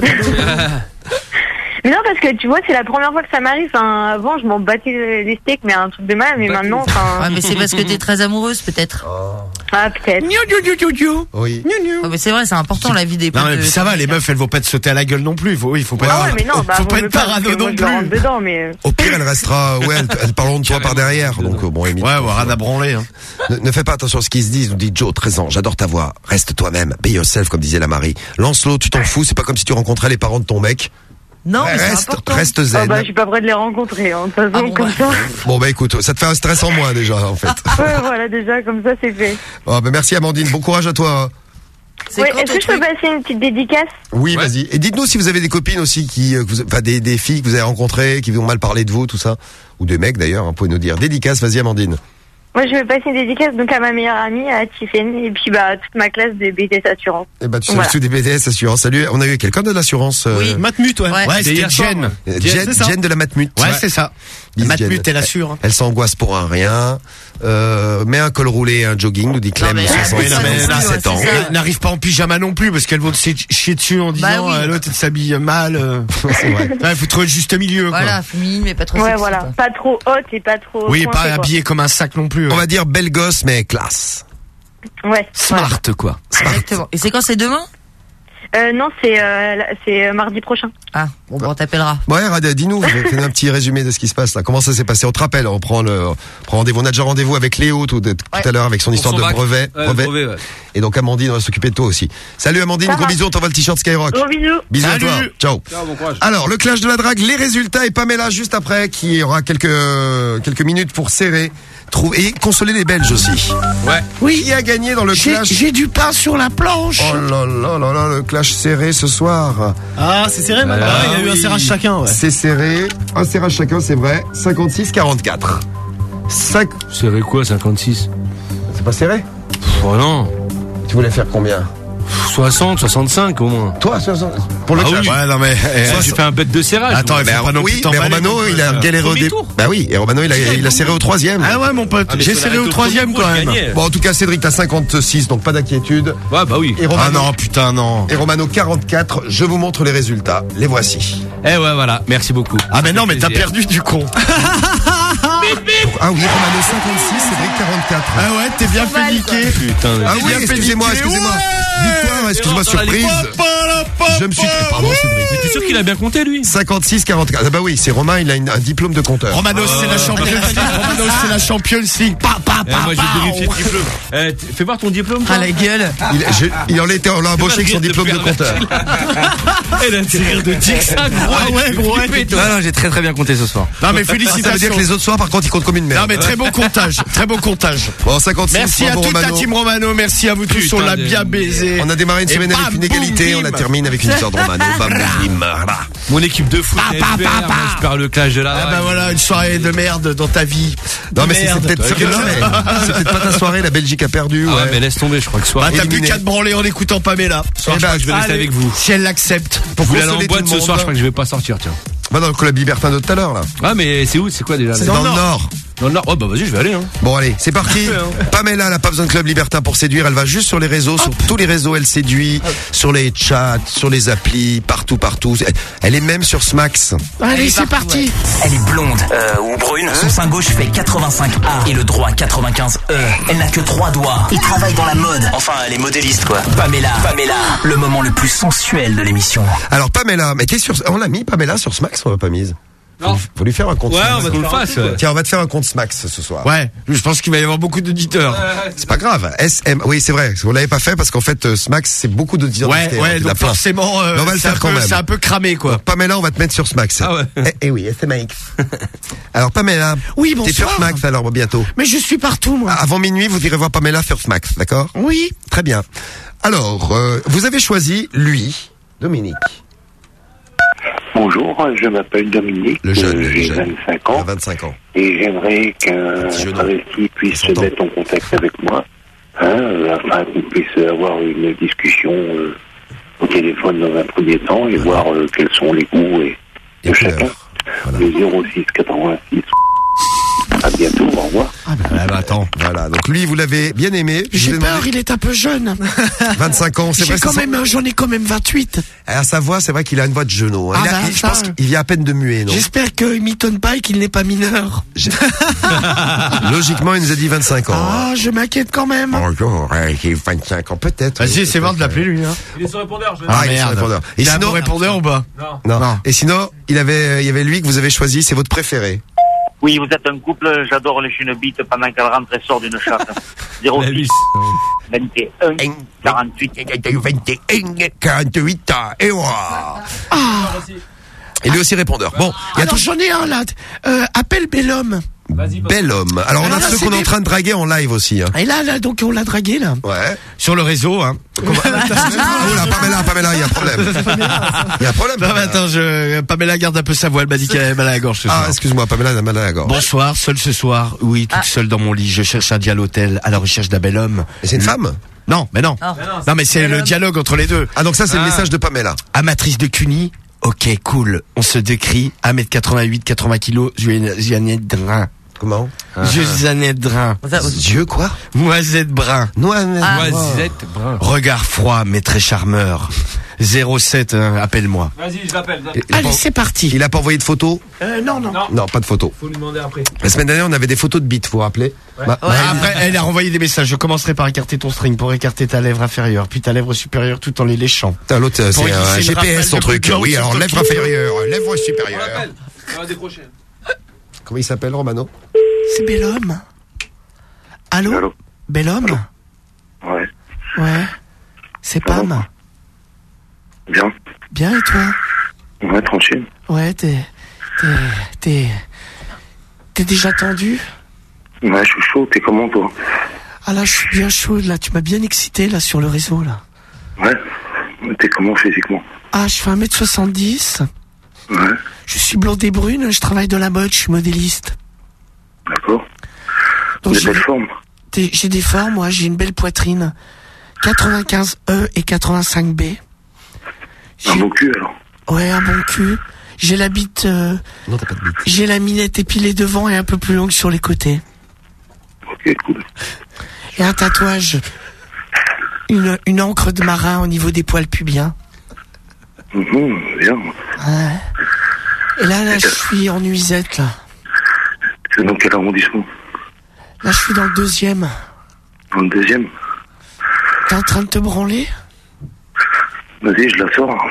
Mais non, parce que tu vois, c'est la première fois que ça m'arrive. Enfin, avant, je m'en battais les steaks, mais un truc de mal, mais maintenant, enfin. Ouais, mais c'est parce que t'es très amoureuse, peut-être. Ah, peut-être. Oui. Oh, mais c'est vrai, c'est important la vie des Non, potes mais de- puis ça va, les meufs, elles vont pas te sauter à la gueule non plus. Il faut, il faut pas. Ah ouais, mais non, bah, faut vaut pas mieux être parce parano que moi, non je le rentre plus. dedans, mais. Au pire, elle restera, ouais, elle, elle parlera de toi par derrière. Donc, euh, bon, limite. Ouais, ouais, rien à branler. Hein. Ne, ne fais pas attention à ce qu'ils se disent. Nous dit Joe, treize ans, j'adore ta voix. Reste toi-même. Be yourself, comme disait la Marie. Lancelot, tu t'en fous. C'est pas comme si tu rencontrais les parents de ton mec. Non, mais c'est Reste, important. reste Ah zen. bah, je suis pas prêt de les rencontrer, hein. De toute façon, comme ça. Bon, bah, écoute, ça te fait un stress en moins, déjà, en fait. Ouais, voilà, déjà, comme ça, c'est fait. Oh, bah, merci, Amandine. Bon courage à toi. Ouais, est-ce que je peux passer une petite dédicace? Oui, vas-y. Et dites-nous si vous avez des copines aussi qui, euh, que vous- enfin, des, des filles que vous avez rencontrées, qui vous ont mal parlé de vous, tout ça. Ou des mecs, d'ailleurs, hein, vous pouvez nous dire. Dédicace, vas-y, Amandine. Moi, je vais passer une dédicace donc à ma meilleure amie, à Tiffany, et puis bah à toute ma classe de B T S Assurance. Eh ben, tu sais, Voilà. tout des B D S Assurance. Salut, on a eu quelqu'un de l'assurance. Euh... Oui, Matmut, ouais. Ouais, Ouais, c'était Jen. Euh, Jen, Jen, c'est ça. Jen de la Matmut. Ouais, c'est ça. Bis La Matmut, Jen. elle assure. hein. Elle s'angoisse pour un rien. Euh, met un col roulé et un jogging, nous dit Clem, Oui, soixante-sept non, mais là, dix-sept ans. Elle n'arrive pas en pyjama non plus parce qu'elles vont se chier dessus en disant Bah oui. euh, l'autre elle s'habille mal. euh. C'est vrai. Il faut trouver le juste milieu. Quoi. Voilà, féminine, mais pas trop Ouais, sexy, voilà. quoi. Pas trop haute et pas trop. Oui, coincée, pas quoi. habillé comme un sac non plus. On va dire belle gosse, mais classe. Ouais. Smart, quoi. Exactement. Et c'est quand, c'est demain? Euh, non, c'est euh, la- c'est euh, mardi prochain. Ah, bon, bah, on t'appellera. Ouais, Rad, dis-nous, fais un petit résumé de ce qui se passe là. Comment ça s'est passé? On te rappelle, on prend le, on prend rendez-vous. On a déjà rendez-vous avec Léo tout, tout à l'heure avec son Pour histoire son de bac. brevet. Ouais, brevet. brevet, ouais. Et donc Amandine, on va s'occuper de toi aussi. Salut Amandine, Ça gros va. bisous, on t'envoie le t-shirt Skyrock. Gros bisous. Bisous Salut. à toi. Ciao. Ciao, bon courage. Alors, le clash de la drague, les résultats et Pamela juste après, qui aura quelques, quelques minutes pour serrer, trouver, et consoler les Belges aussi. Ouais. Oui. Qui a gagné dans le J'ai clash? j'ai du pain sur la planche. Oh là là là là, le clash serré ce soir. Ah, c'est serré, man. Ah Ah, il y a eu un oui. serrage chacun, ouais. C'est serré, un serrage chacun, c'est vrai. cinquante-six quarante-quatre. Cinq... Serré quoi, cinquante-six? C'est pas serré? Oh non. Tu voulais faire combien? soixante, soixante-cinq au moins. Toi, soixante Pour le Ah clash. oui. Ouais, non mais. eh, J'ai fait un bête de serrage. Attends, il Mais, faut pas non plus oui, mais t'emballer Romano, non plus. il a galéré au Premier début. tour. Bah oui, et Romano, il a, il a serré au troisième. Ah ouais, mon pote. Ah, mais J'ai faut serré l'arrêter au au troisième premier quand coup, même. je gagnais. Bon, en tout cas, Cédric, t'as cinquante-six, donc pas d'inquiétude. Ouais, bah oui. Et Ah Romano, non, putain, non. et Romano quarante-quatre. Je vous montre les résultats. Les voici. Eh ouais, voilà. Merci beaucoup. Ah mais non, mais t'as plaisir. perdu du con. Ah oui, Romano cinquante-six, Cédric quarante-quatre. Ah ouais, t'es bien fait niquer. Putain. Ah oui, bien fait excusez-moi, niquer. excusez-moi. Victoire, excusez-moi, dans la surprise. Je me suis... Pardon, Cédric. T'es sûr qu'il a bien compté, lui? cinquante-six quarante-quatre. Ah bah oui, c'est Romain, il a une- un diplôme de compteur. Romano, c'est la Champions League. Romano, c'est la Champions League. Pa, pa, Eh, pa, moi, je pa. vais vérifier le diplôme. Eh, t- fais voir ton diplôme, toi. Ah, la gueule. Il, je- il en était, on l'a embauché avec son diplôme de compteur. Elle a rire de dire ça, gros. Ah ouais, gros, ouais. Non, non, j'ai très très bien compté ce soir. Non mais Ça veut dire félicitations. que les autres soirs, par contre, ils comptent comme une merde. Non mais très bon comptage, très bon comptage. Bon, cinquante-six, Merci à bravo, toute la Romano. team Romano, merci à vous tous, Putain on l'a de- bien baisé. On a démarré une Et semaine bam, avec une boum, égalité, bim. on la termine avec une histoire de Romano. Bam, bim, bam. Mon équipe de foot, Pa, elle pa, perd, pa, pa. moi, je perds le clash de la Ah drague. bah voilà, une soirée de merde dans ta vie. Non, De mais c'est c'est merde. peut-être c'est peut-être- non, mais c'est peut-être pas ta soirée, la Belgique a perdu. Ah ouais, ouais. mais laisse tomber, je crois que ce Bah soir. t'as plus éliminé. qu'à te branler en écoutant Pamela. Eh ben, je vais rester Allez, avec vous. Si elle l'accepte. Pour Vous allez en consoler boîte tout ce le soir, je monde. crois que je vais pas sortir, tiens. Va dans le club libertin de tout à l'heure, là. Ah, mais c'est où? C'est quoi déjà? C'est dans le Nord. Dans le Nord. Oh, bah vas-y, je vais aller, hein. Bon, allez, c'est parti. Pamela, elle n'a pas besoin de club libertin pour séduire. Elle va juste sur les réseaux, sur tous les réseaux, elle séduit. Sur les chats, sur les applis, partout, partout. Elle est même sur Smax. Allez, c'est parti. Elle est blonde euh, ou brune. Son sein gauche fait quatre-vingt-cinq A et le droit quatre-vingt-quinze E. Elle n'a que trois doigts. Il travaille dans la mode. Enfin, elle est modéliste, quoi. Pamela, Pamela, le moment le plus sensuel de l'émission. Alors, Pamela, mais t'es sur, on l'a mis, Pamela, sur Smax, on l'a pas mise. Non. Faut, faut lui faire un compte Ouais, Smax. on va te le faire, ouais. Tiens, on va te faire un compte Smax ce soir. Ouais, je pense qu'il va y avoir beaucoup d'auditeurs. C'est pas grave. S M, oui, c'est vrai. Vous l'avez pas fait parce qu'en fait, euh, Smax, c'est beaucoup d'auditeurs. Ouais, restés, hein, ouais, il y en a donc plein. forcément, euh, Mais on va le c'est un faire quand peu- même. c'est un peu cramé, quoi. Donc, Pamela, on va te mettre sur Smax. Ah ouais. Eh, eh oui, S M A X. Alors, Pamela. Oui, T'es sur bonsoir. Smax alors bientôt. Mais je suis partout, moi. Avant minuit, vous irez voir Pamela sur Smax, d'accord? Oui. Très bien. Alors, euh, vous avez choisi lui, Dominique. Bonjour, je m'appelle Dominique, Le jeune, euh, le j'ai jeune. vingt-cinq ans vingt-cinq ans. et j'aimerais qu'un jeune. travesti puisse se Ils sont mettre en contact avec moi, hein, euh, afin qu'on puisse avoir une discussion euh, au téléphone dans un premier temps et voir euh, quels sont les goûts et, de chacun. Le zéro six quatre-vingt-six À bientôt, au revoir. Ah bah, bah, attends. Voilà, donc lui, vous l'avez bien aimé. Je J'ai vous ai peur, demandé- il est un peu jeune. vingt-cinq ans, c'est J'ai vrai. quand ça sent- même, j'en ai quand même vingt-huit. À sa voix, c'est vrai qu'il a une voix de genou. hein. Ah Il a- bah, il- je ça. pense qu'il vient à peine de muer, non? J'espère qu'il m'étonne pas et qu'il n'est pas mineur. Logiquement, il nous a dit vingt-cinq ans. Ah, je m'inquiète quand même. Bonjour, euh, il a vingt-cinq ans peut-être. Vas-y, c'est marrant de l'appeler lui. Hein. Il est sur répondeur, je vais Ah, Ah, il est sur merde. répondeur. Il a un bon répondeur ou pas? Non. Non. Et sinon, il avait, il y avait lui que vous avez choisi, c'est votre préféré. Oui, vous êtes un couple, j'adore lécher une bite pendant qu'elle rentre et sort d'une chatte. zéro six vingt et un quarante-huit vingt et un quarante-huit ans. Et voilà. Et lui aussi répondeur. Bon, il y a Alors tout j'en ai un là. Euh, appelle Bellhomme. bel homme. Alors on Alors a là, ceux c'est qu'on est en des- train de draguer en live aussi. Hein. Et là, là, donc on l'a dragué là. Ouais. Sur le réseau, hein. Oh là, Pamela, Pamela, il y a un problème. Il y a un problème. Non, mais attends, je, Pamela garde un peu sa voix, elle m'a dit qu'elle avait mal à la gorge ce Ah, soir. excuse-moi, Pamela, elle a mal à la gorge. Bonsoir, seul ce soir, oui, toute seule dans mon lit, je cherche un dialogue à la recherche d'un bel homme. Et c'est une Le- femme? Non, mais non. Non. Non, mais c'est le dialogue entre les deux. Ah, donc ça, c'est le Ah. message de Pamela. Amatrice de Cuny, ok, cool. On se décrit, un mètre quatre-vingt-huit, quatre-vingts kilos, Jeannette Drin. Comment? Jeannette Drin. Dieu, quoi? Noisette Brun. Noisette Ah. Noisette brun. Regard froid, mais très charmeur. zéro sept, hein, appelle-moi. Vas-y, je l'appelle. Il a Allez, pas- c'est parti. Il a pas envoyé de photos? Euh, non, non. Non, Non, pas de photos. faut lui demander après. La semaine dernière, on avait des photos de bites, vous vous rappelez? Bah, Ouais, après, elle a renvoyé des messages. Je commencerai par écarter ton string pour écarter ta lèvre inférieure, puis ta lèvre supérieure tout en les léchant. putain, l'autre, euh, Pour c'est un glisser G une P S, rafale son de truc. coups de Oui, jambe alors sur lèvre ton inférieure, lèvre On supérieure. l'appelle. On va décrocher. Comment il s'appelle, Romano? C'est Bellhomme. Allô, Allô. Bellhomme. Ouais. Ouais. C'est Pam. Bien. Bien et toi? Ouais, tranquille. Ouais, t'es, t'es, t'es, t'es déjà tendu? Ouais, je suis chaud. T'es comment, toi? Ah là, je suis bien chaude là. Tu m'as bien excité là sur le réseau là. Ouais. T'es comment physiquement? Ah, je fais un mètre soixante-dix. Ouais. Je suis blonde et brune. Je travaille dans la mode. Je suis modéliste. D'accord. Donc Des j'ai, belles formes. des- j'ai des formes. Moi, j'ai une belle poitrine. quatre-vingt-quinze E et quatre-vingt-cinq B. Un beau cul, alors. Ouais, un bon cul. J'ai la bite. euh, Non, t'as pas de bite. j'ai la minette épilée devant et un peu plus longue sur les côtés. Ok, cool. Et un tatouage. Une, une encre de marin au niveau des poils pubiens. Mhm, bien. Ouais. Et là, là, je suis en nuisette, là. C'est dans quel arrondissement? Là, je suis dans le deuxième. Dans le deuxième? T'es en train de te branler? Vas-y, je la sors.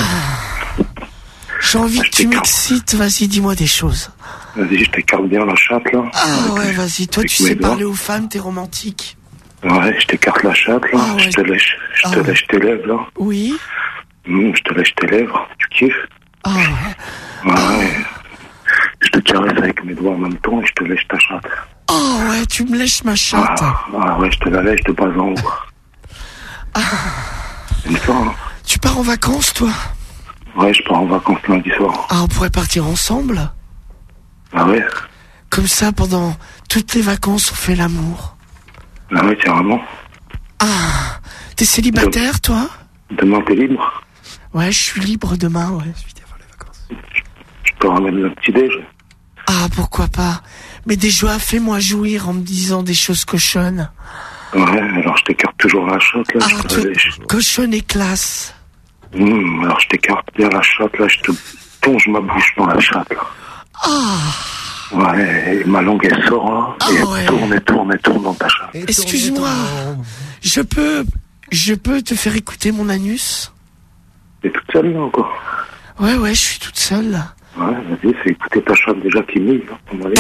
J'ai envie que tu m'excites. Vas-y, dis-moi des choses. Vas-y, je t'écarte bien la chatte, là. Ah ouais, vas-y. Toi, avec tu mes sais doigts. parler aux femmes, t'es romantique. Ouais, je t'écarte la chatte, là. Ah ouais. Je te lèche, je te Ah ouais. lèche tes lèvres, là. Oui. Mmh, je te lèche tes lèvres. Tu kiffes? Ah ouais. Ouais. Je te caresse avec mes doigts en même temps et je te lèche ta chatte. Oh ouais, tu me lèches ma chatte. Ah, ah ouais, je te la lèche de bas en haut. Ah. Comme ça, hein. Tu pars en vacances, toi? Ouais, je pars en vacances lundi soir. Ah, on pourrait partir ensemble? Ah ouais? Comme ça, pendant toutes les vacances, on fait l'amour. Ah ouais, carrément. Ah, t'es célibataire, toi? Demain, t'es libre? Ouais, je suis libre demain, ouais. Je te ramène le petit déj. Ah, pourquoi pas? Mais déjà, fais-moi jouir en me disant des choses cochonnes. Ouais, alors je t'écarte toujours la chatte, là. Ah, je te la tu- lèche. cochonne et classe. Mmh, alors je t'écarte bien la chatte, là. Je te plonge ma bouche dans la chatte, là. Ah, Ouais, et ma langue, elle sort, là. Ah et elle ouais. tourne et tourne et tourne dans ta chatte. excuse-moi. Je peux, je peux te faire écouter mon anus? T'es toute seule, là, encore? Ouais, ouais, je suis toute seule, là. Ouais, vas-y, fais écouter ta chatte déjà qui mille, là. On va aller.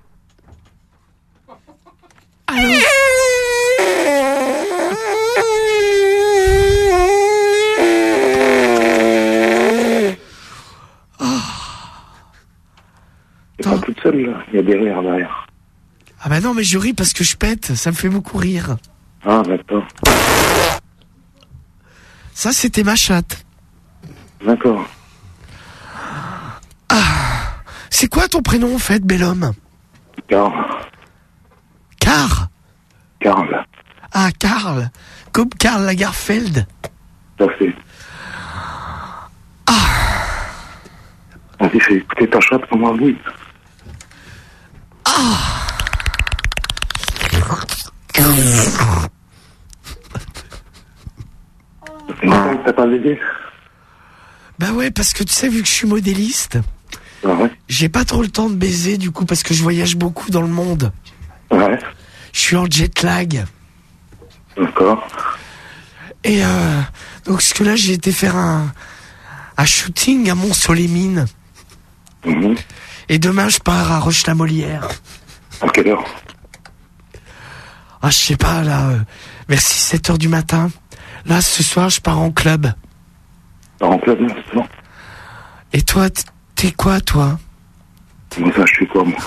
Allô? T'es pas toute seule, là. Il y a des rires derrière. Ah bah non, mais je ris parce que je pète, ça me fait beaucoup rire. Ah, d'accord. Ça, c'était ma chatte. D'accord. Ah, c'est quoi ton prénom, en fait, bel homme? Carl. Car? Carl. Ah, Karl. Comme Karl Lagerfeld. Tout à fait. Ah. Vas-y, fais écouter ta chatte comme un bruit. Ah, T'as pas bébé? Bah ouais, parce que tu sais, vu que je suis modéliste, Ah ouais. j'ai pas trop le temps de baiser, du coup, parce que je voyage beaucoup dans le monde. Ouais. Je suis en jet lag. D'accord. Et euh, donc, parce que là, j'ai été faire un, un shooting à Mont-Solémine. Mhm. Et demain, je pars à Roche-la-Molière. À quelle heure? Ah, je sais pas, là, euh, vers six sept heures du matin. Là, ce soir, je pars en club. En club, non, c'est bon. Et toi, t- t'es quoi, toi? Moi, ça, je suis quoi, moi?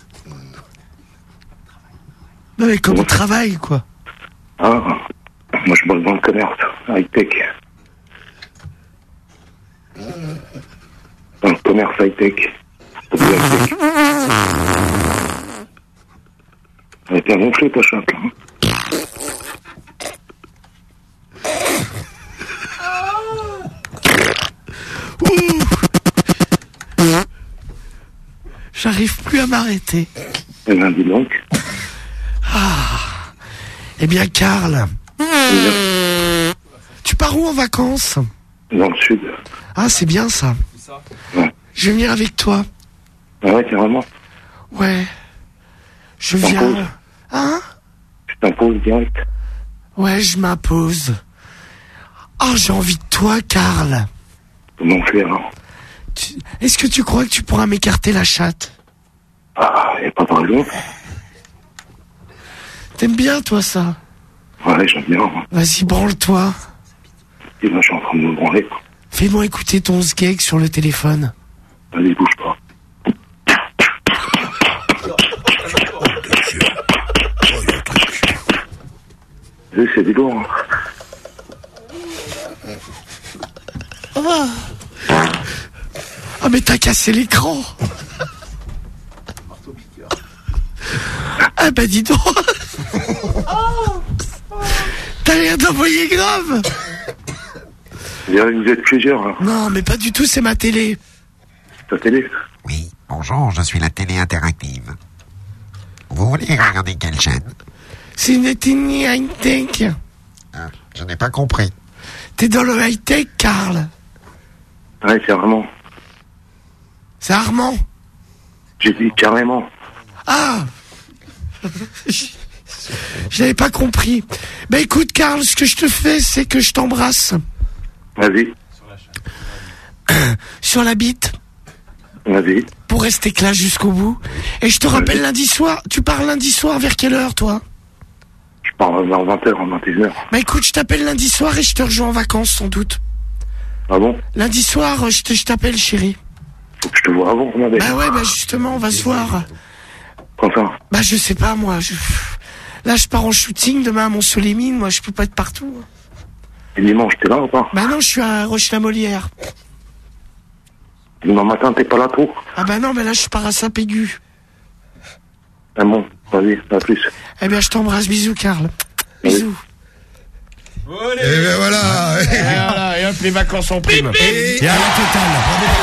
Non, mais comme au travail, quoi. Ah, moi, je bosse dans le commerce, high-tech. Dans le commerce high-tech. Pour du high-tech. Elle était gonflée, ta chatte, là. J'arrive plus à m'arrêter. Eh bien, dis donc. Ah. Eh bien, Karl. Tu pars où en vacances? Dans le sud. Ah, c'est bien ça. Ouais. Je vais venir avec toi. Ah ouais, carrément. Ouais. Je Tu viens. t'imposes? Hein? Tu t'imposes direct. Ouais, je m'impose. Oh, j'ai envie de toi, Karl. Comment faire, hein? Tu- Est-ce que tu crois que tu pourras m'écarter la chatte? Ah, y a pas de raison. T'aimes bien, toi, ça? Ouais, j'aime bien. Hein. Vas-y, branle-toi. Et là, je suis en train de me branler. Fais-moi écouter ton sgeg sur le téléphone. Allez, bouge pas. Oui, c'est du lourd. Hein. Ah, ah mais t'as cassé l'écran. Ah bah dis donc. T'as l'air d'envoyer grave. Vous êtes plusieurs, là. Non, mais pas du tout, c'est ma télé. Ta télé? Oui, bonjour, je suis la télé interactive. Vous voulez regarder quelle chaîne? C'est une télé high-tech. Ah, je n'ai pas compris. T'es dans le high-tech, Karl. Ouais, c'est vraiment. C'est Armand. J'ai dit carrément. Ah. Je n'avais pas compris. Bah écoute, Karl, ce que je te fais, c'est que je t'embrasse. Vas-y. Sur la bite. Vas-y. Pour rester classe jusqu'au bout. Et je te rappelle lundi soir. Tu pars lundi soir vers quelle heure, toi? Je pars vers vingt heures, vingt et une heures. Bah écoute, je t'appelle lundi soir et je te rejoins en vacances, sans doute. Ah bon? Lundi soir, je te- je t'appelle, chérie. Faut que je te vois avant, mon Bah ouais, bah justement, on va se voir. Quand ça? Bah je sais pas, moi. Je... Là, je pars en shooting demain à Mont-Solémine. Moi, je peux pas être partout. Et dimanche, t'es là ou pas? Bah non, je suis à Roche-la-Molière. Dimanche matin, t'es pas là trop? Ah bah non, mais là, je pars à Saint-Pégu. Ah bon, vas-y, à plus. Eh bien, je t'embrasse. Bisous, Karl. Bisous. Et ben voilà. Et voilà, et hop, les vacances en prime. Et Et à la totale.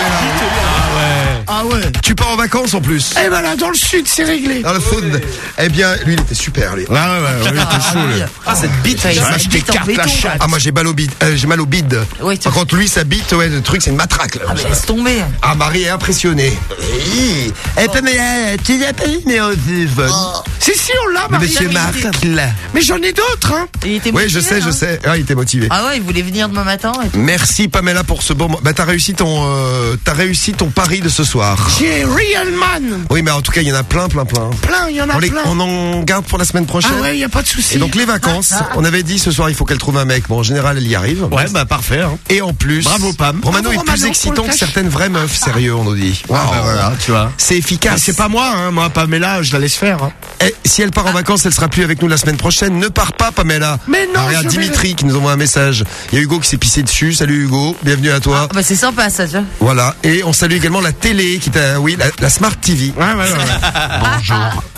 Ah ouais. Tu pars en vacances en plus. Eh ben là, dans le sud, c'est réglé. Dans le food. Eh bien, lui, il était super, lui. Ouais, ouais, ouais, ouais, il était chaud, lui. Ah, cette bite, Ouais, Ah, cette je bite en t'écarte la béton, chatte. quoi. Ah, moi, j'ai mal au bide. Euh, j'ai mal au bide. Ouais, Par contre, lui, sa bite, ouais, le truc, c'est une matraque, là. Ah, mais laisse tomber. Ah, Marie est impressionnée. Oui. Eh, Pamela, tu l'as pas eu, mais au téléphone. Si, si, on l'a, Marie. Monsieur Marc. Mais j'en ai d'autres, hein. Il était Oui, je motivé, sais, je hein. sais. Ah, il était motivé. Ah ouais, il voulait venir demain matin. Et tout. Merci Pamela pour ce bon. Bah t'as réussi ton, euh, t'as réussi ton pari de ce soir. J'ai Real Man. Oui, mais en tout cas il y en a plein, plein, plein. Plein, il y en a On, les- plein. on en garde pour la semaine prochaine. Ah ouais, y a pas de souci. Et donc les vacances, on avait dit ce soir il faut qu'elle trouve un mec. Bon en général elle y arrive. Ouais, bah parfait. Hein. Et en plus, Bravo, Pam. Romano Bravo, est plus Romano, excitant pour le que cash. certaines vraies meufs. Sérieux, on nous dit. Ah, bah voilà, tu vois. C'est Ah, efficace. c'est pas moi, hein. Moi, Pamela, je la laisse faire. Hein. Et si elle part en vacances, elle sera plus avec nous la semaine prochaine. Ne pars pas, Pamela. Mais non, Ah, regarde, je vais- Dimitri qui nous envoie un message. Il y a Hugo qui s'est pissé dessus. Salut Hugo, bienvenue à toi. Ah, bah c'est sympa ça, tu vois. Voilà. Et on salue également la télé qui t'a, oui, la, la Smart T V. Ouais, ouais, ouais. ouais. Bonjour,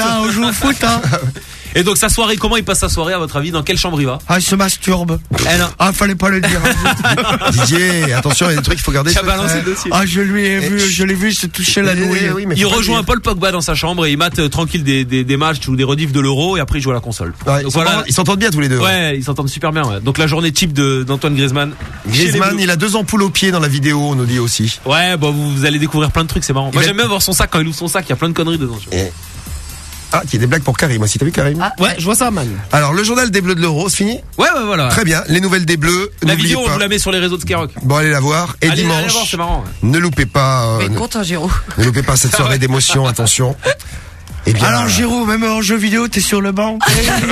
là, on joue au foot, hein. Et donc sa soirée, comment il passe sa soirée à votre avis? Dans quelle chambre il va? Ah, il se masturbe. Eh non. Ah, fallait pas le dire. Didier, attention, il y a des trucs qu'il faut garder. Tu as balancé le dossier. Ah, je lui ai vu, je l'ai vu se toucher la nouille. Oui, mais Il faut pas rejoint le dire. Paul Pogba dans sa chambre et il mate euh, tranquille des, des, des matchs ou des rediffs de l'Euro et après il joue à la console. Ouais, Donc ils s'entendent- ils s'entendent bien tous les deux. Ouais, ils s'entendent super bien. Ouais. Donc la journée type de d'Antoine Griezmann. Chez les Griezmann, Bleus. il a deux ampoules au pied dans la vidéo, on nous dit aussi. Ouais, bah vous, vous allez découvrir plein de trucs, c'est marrant. Moi Il a- j'aime bien voir son sac quand il ouvre son sac, il y a plein de conneries dedans. tu vois. Et- Ah, il y a des blagues pour Karim aussi, t'as vu Karim? Ah, ouais, je vois ça, man. Alors, le journal des Bleus de l'Euro, c'est fini? Ouais, ouais, voilà. Très bien, les nouvelles des Bleus. La n'oubliez vidéo, on pas. vous la met sur les réseaux de Skyrock. Bon, allez la voir. Et Allez, dimanche, allez la voir, c'est marrant. ouais. ne loupez pas, euh, Mais ne, content, Giro. ne loupez pas cette soirée d'émotion, attention. Eh bien, Alors, Giro, même en jeu vidéo, t'es sur le banc.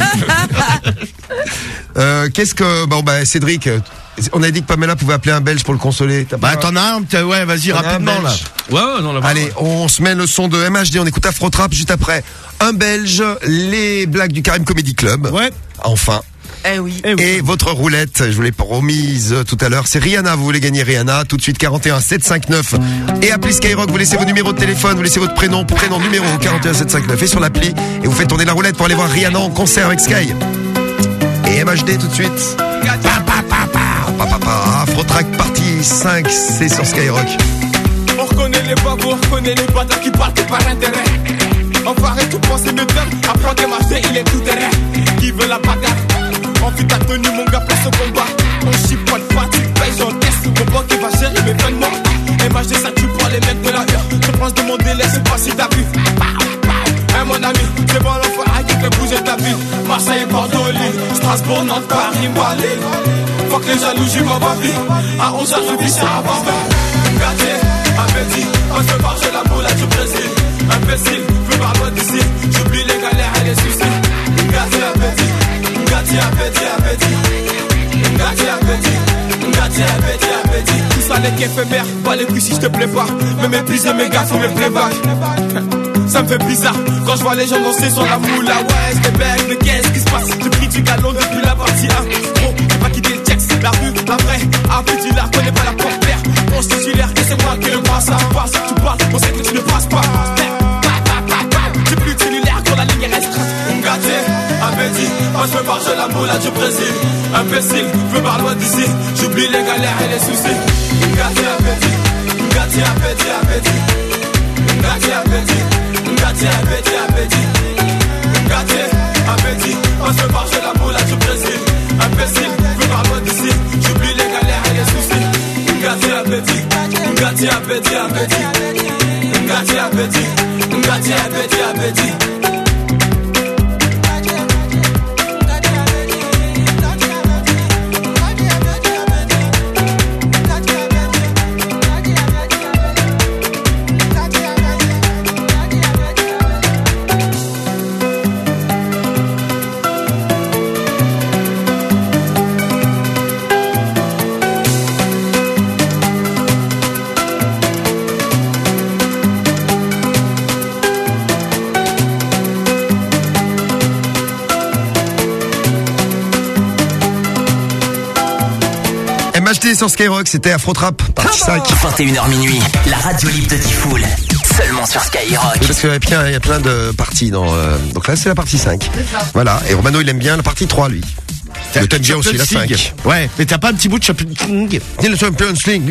euh, qu'est-ce que, bon, bah, Cédric, euh, on a dit que Pamela pouvait appeler un Belge pour le consoler. T'as Bah, pas- t'en as un, t'as- ouais, vas-y, T'en as un rapidement, là. Belge. Ouais, ouais, non, là Allez, on se met le son de M H D, on écoute Afro-Trap juste après. Un Belge, les blagues du Karim Comedy Club. Ouais. Enfin. Eh oui. Et votre roulette, je vous l'ai promise tout à l'heure, c'est Rihanna, vous voulez gagner Rihanna, tout de suite quarante et un sept cent cinquante-neuf. Et appelez Skyrock, vous laissez vos numéros de téléphone, vous laissez votre prénom, prénom, numéro quarante et un sept cent cinquante-neuf et sur l'appli, et vous faites tourner la roulette pour aller voir Rihanna en concert avec Sky. Et M H D tout de suite. Pa, pa, pa, pa, pa, pa, pa. Afro-Track partie cinq, c'est sur Skyrock. On reconnaît les babos, on reconnaît les bâtards qui partent par intérêt. Enfoiré, tout penser me donne, apprends des marchés, il est tout terrain. Qui veut la bagarre? Envie ta tenue, mon gars, place au combat. On chipote pas, tu payes, j'encaisse. Mon banque qui va gérer mes fins de mois. M H D, ça tue pour les mecs de la heure. Je pense de mon délai, c'est pas si t'as vu. Hein, mon ami, c'est bon l'enfoiré qui fait bouger ta vie. Marseille, Bordeaux, Lille, Strasbourg, Nantes, Paris, Malais. Faut que les jaloux, j'y m'en va vite. À onze heures, je vis ça avant vingt. Gâté, appétit, on se marche la boule à du Brésil. Imbécile, veux par loin d'ici. J'oublie les galères et les soucis. Gâté, appétit, gâté, appétit, appétit. Gâté, appétit, gâté, appétit, appétit. Tout ça n'est qu'éphémère, pas les couilles si je te plais pas. Me mépriser mes gars, faut me playback. Ça me fait bizarre quand je vois les gens danser sur la moula. Ouais, c'est bête, mais qu'est-ce qui se passe? Je prie du galon depuis la partie un. Gros, j'ai pas quitté le texte, la rue, la vraie. Appétit, la connais pas la porte-terre. On se titulaire, et c'est moi qui le passe. Ça passe, tu parles, on sait que tu ne passes pas. J'ai plus de cellulaire quand la ligne est restreinte. Gâté, appétit, moi je veux marcher la moula du Brésil. Imbécile, veux par loin d'ici. J'oublie les galères et les soucis. Gâté, appétit, gâté, appétit, appétit. Gâté, appétit, gâté, appétit, appétit. Gâté, appétit, moi je veux marcher la moula du Brésil. Imbécile, veux par loin d'ici. J'oublie les galères et les soucis. Gâté, appétit, gâté, appétit, appétit. Gâté, appétit, gâté, appétit, appétit. M H D sur Skyrock, c'était Afro-Trap, partie cinq. vingt et une heures minuit, la radio libre de Tifoul, seulement sur Skyrock. Oui, parce qu'il y a plein, il y a plein de parties dans, euh, donc là, c'est la partie cinq. Voilà. Et Romano, il aime bien la partie trois, lui. Le t'aimes bien aussi la cinq. Ouais, mais t'as pas un petit bout de Champions League? Le Champions League.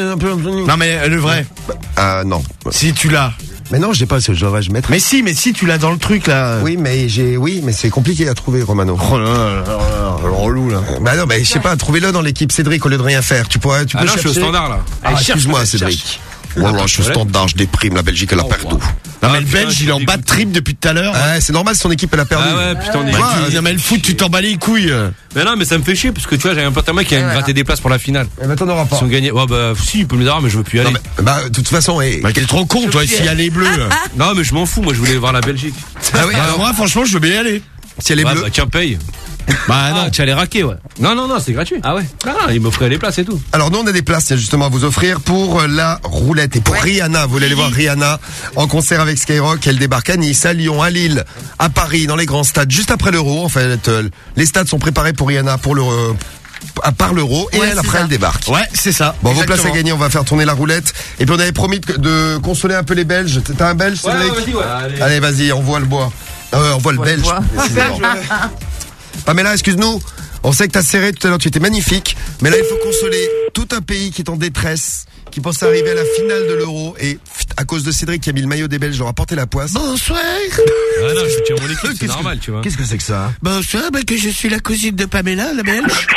Non, mais le vrai. Ah, non. Si tu l'as. Mais non, je l'ai pas, je devrais je mettre. Mais si, mais si, tu l'as dans le truc, là. Oui, mais j'ai, oui, mais c'est compliqué à trouver, Romano. Oh là là, là, le relou, là. Bah non, mais je sais pas, trouvez-le dans l'équipe Cédric au lieu de rien faire. Tu pourrais, tu Ah peux non, je suis chercher. au standard, là. Ah, Allez, excuse-moi, cherche, Cédric. cherche. Voilà, je suis au standard, je déprime, la Belgique, elle a perdu. Non, mais le Belge, il est en bas de trip depuis tout à l'heure. Ouais, c'est normal, son équipe, elle a perdu. Ah ouais, putain, on est. Ouais, tu- non, mais le foot, tu t'en bats les couilles. Mais non, mais ça me fait chier parce que tu vois, j'avais un pote à moi qui a Ouais, gratté des places pour la finale. Eh ben, t'en auras pas. Ils ont gagné. Ouais, bah, si, il peut me le dire, mais je veux plus y aller. Non, mais, bah, de toute façon, et. Bah, t'es trop con, toi, s'il y a les bleus. Non, mais je m'en fous, moi, je voulais voir la Belgique. Ah oui, Bah, alors, moi, franchement, je veux bien y aller. si elle est Ouais, bleue. bah, tiens, paye. Bah non, tu allais raquer, ouais. Non, non, non, c'est gratuit. Ah ouais. Ah, il m'offrait les places et tout. Alors nous on a des places tiens, justement à vous offrir pour euh, la roulette et pour Rihanna. Vous voulez aller voir Rihanna en concert avec Skyrock. Elle débarque à Nice, à Lyon, à Lille, à Paris, dans les grands stades, juste après l'Euro. En fait, euh, les stades sont préparés pour Rihanna pour le euh, à part l'Euro et Ouais, elle c'est après ça. elle débarque. Ouais, c'est ça. Bon, vos Exactement. places à gagner, on va faire tourner la roulette. Et puis on avait promis de, de consoler un peu les Belges. T'as un Belge, Ouais, Cédric ouais, vas-y, ouais. Allez, vas-y, on voit le bois. Ah ouais, on voit le On belge. le voit. précisément. Pamela, excuse-nous. On sait que t'as serré tout à l'heure, tu étais magnifique. Mais là, il faut consoler tout un pays qui est en détresse, qui pense arriver à la finale de l'Euro. Et pff, à cause de Cédric qui a mis le maillot des Belges, leur a porté la poisse. Bonsoir. Ah non, je soutiens mon équipe, c'est Qu'est-ce normal, que- tu vois. Qu'est-ce que c'est que ça? Bonsoir, ben que je suis la cousine de Pamela, la belge.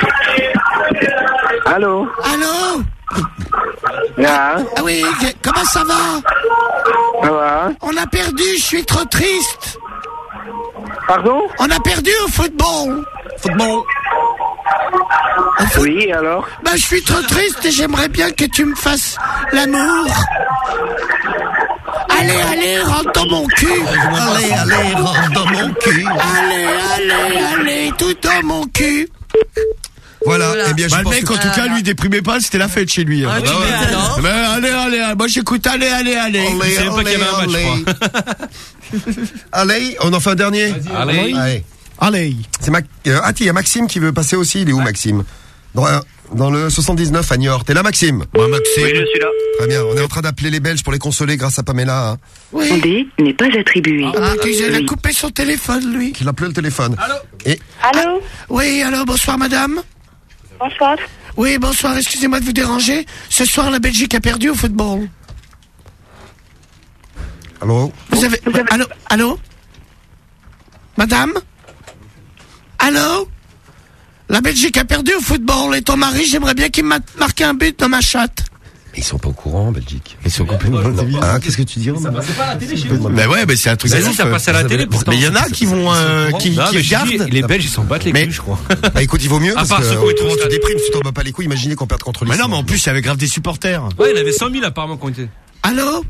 Allô? Allô? Ah, Ah oui, que- comment ça va? ça va? On a perdu, je suis trop triste. Pardon? On a perdu au football. Football. Oui, alors? Ben je suis trop triste et j'aimerais bien que tu me fasses l'amour. Allez, allez, rentre dans mon cul. Allez, allez, rentre dans mon cul. Allez, allez, allez, tout dans mon cul. Voilà, Voilà. eh bien, je Bah, le pense mec, que- en tout cas, lui, déprimait pas, c'était la fête chez lui. hein. Ah, tu Bah ouais. m'étonnes. Mais allez, allez, allez, moi j'écoute, allez, allez, allez. Allez, Je savais pas qu'il y avait un match, allez, je crois. Allez, on en fait un dernier. Allez. Allez. Allez. C'est Mac... euh, ah, tiens, il y a Maxime qui veut passer aussi. Il est où, Maxime? Dans, dans le soixante-dix-neuf à Niort. T'es là, Maxime? Moi, Maxime. Oui, je suis là. Très bien. On est en train d'appeler les Belges pour les consoler grâce à Pamela, hein, Oui. B n'est pas attribué. Ah, ben, qu'il a coupé son téléphone, lui. qui l'a appelé le téléphone. Et Allô? Oui, alors, bonsoir, madame. Bonsoir. Oui, bonsoir, excusez-moi de vous déranger. Ce soir, la Belgique a perdu au football. allô? Vous avez... Allô? Allô? Madame? Allô? La Belgique a perdu au football et ton mari, j'aimerais bien qu'il m'a marqué un but dans ma chatte. Ils sont pas au courant en Belgique. Ils sont complètement débiles. Hein, qu'est-ce que tu dis? Romain? Mais ouais, mais c'est un truc. Mais de si, ouf, ça euh. passe à la télé, pourtant. Mais il y en a qui vont, euh, qui, Non, qui mais je dis, regardent. les Belges, ils s'en battent les Mais- couilles, je crois. Bah écoute, il vaut mieux À parce part que ceux qui ont été autrement, au tu stade. déprimes, tu t'en bats pas les couilles. Imaginez qu'on perde contre Mais l'Islande. non, mais en plus, il y avait grave des supporters. Ouais, il avait cent mille apparemment qui ont été. Allô?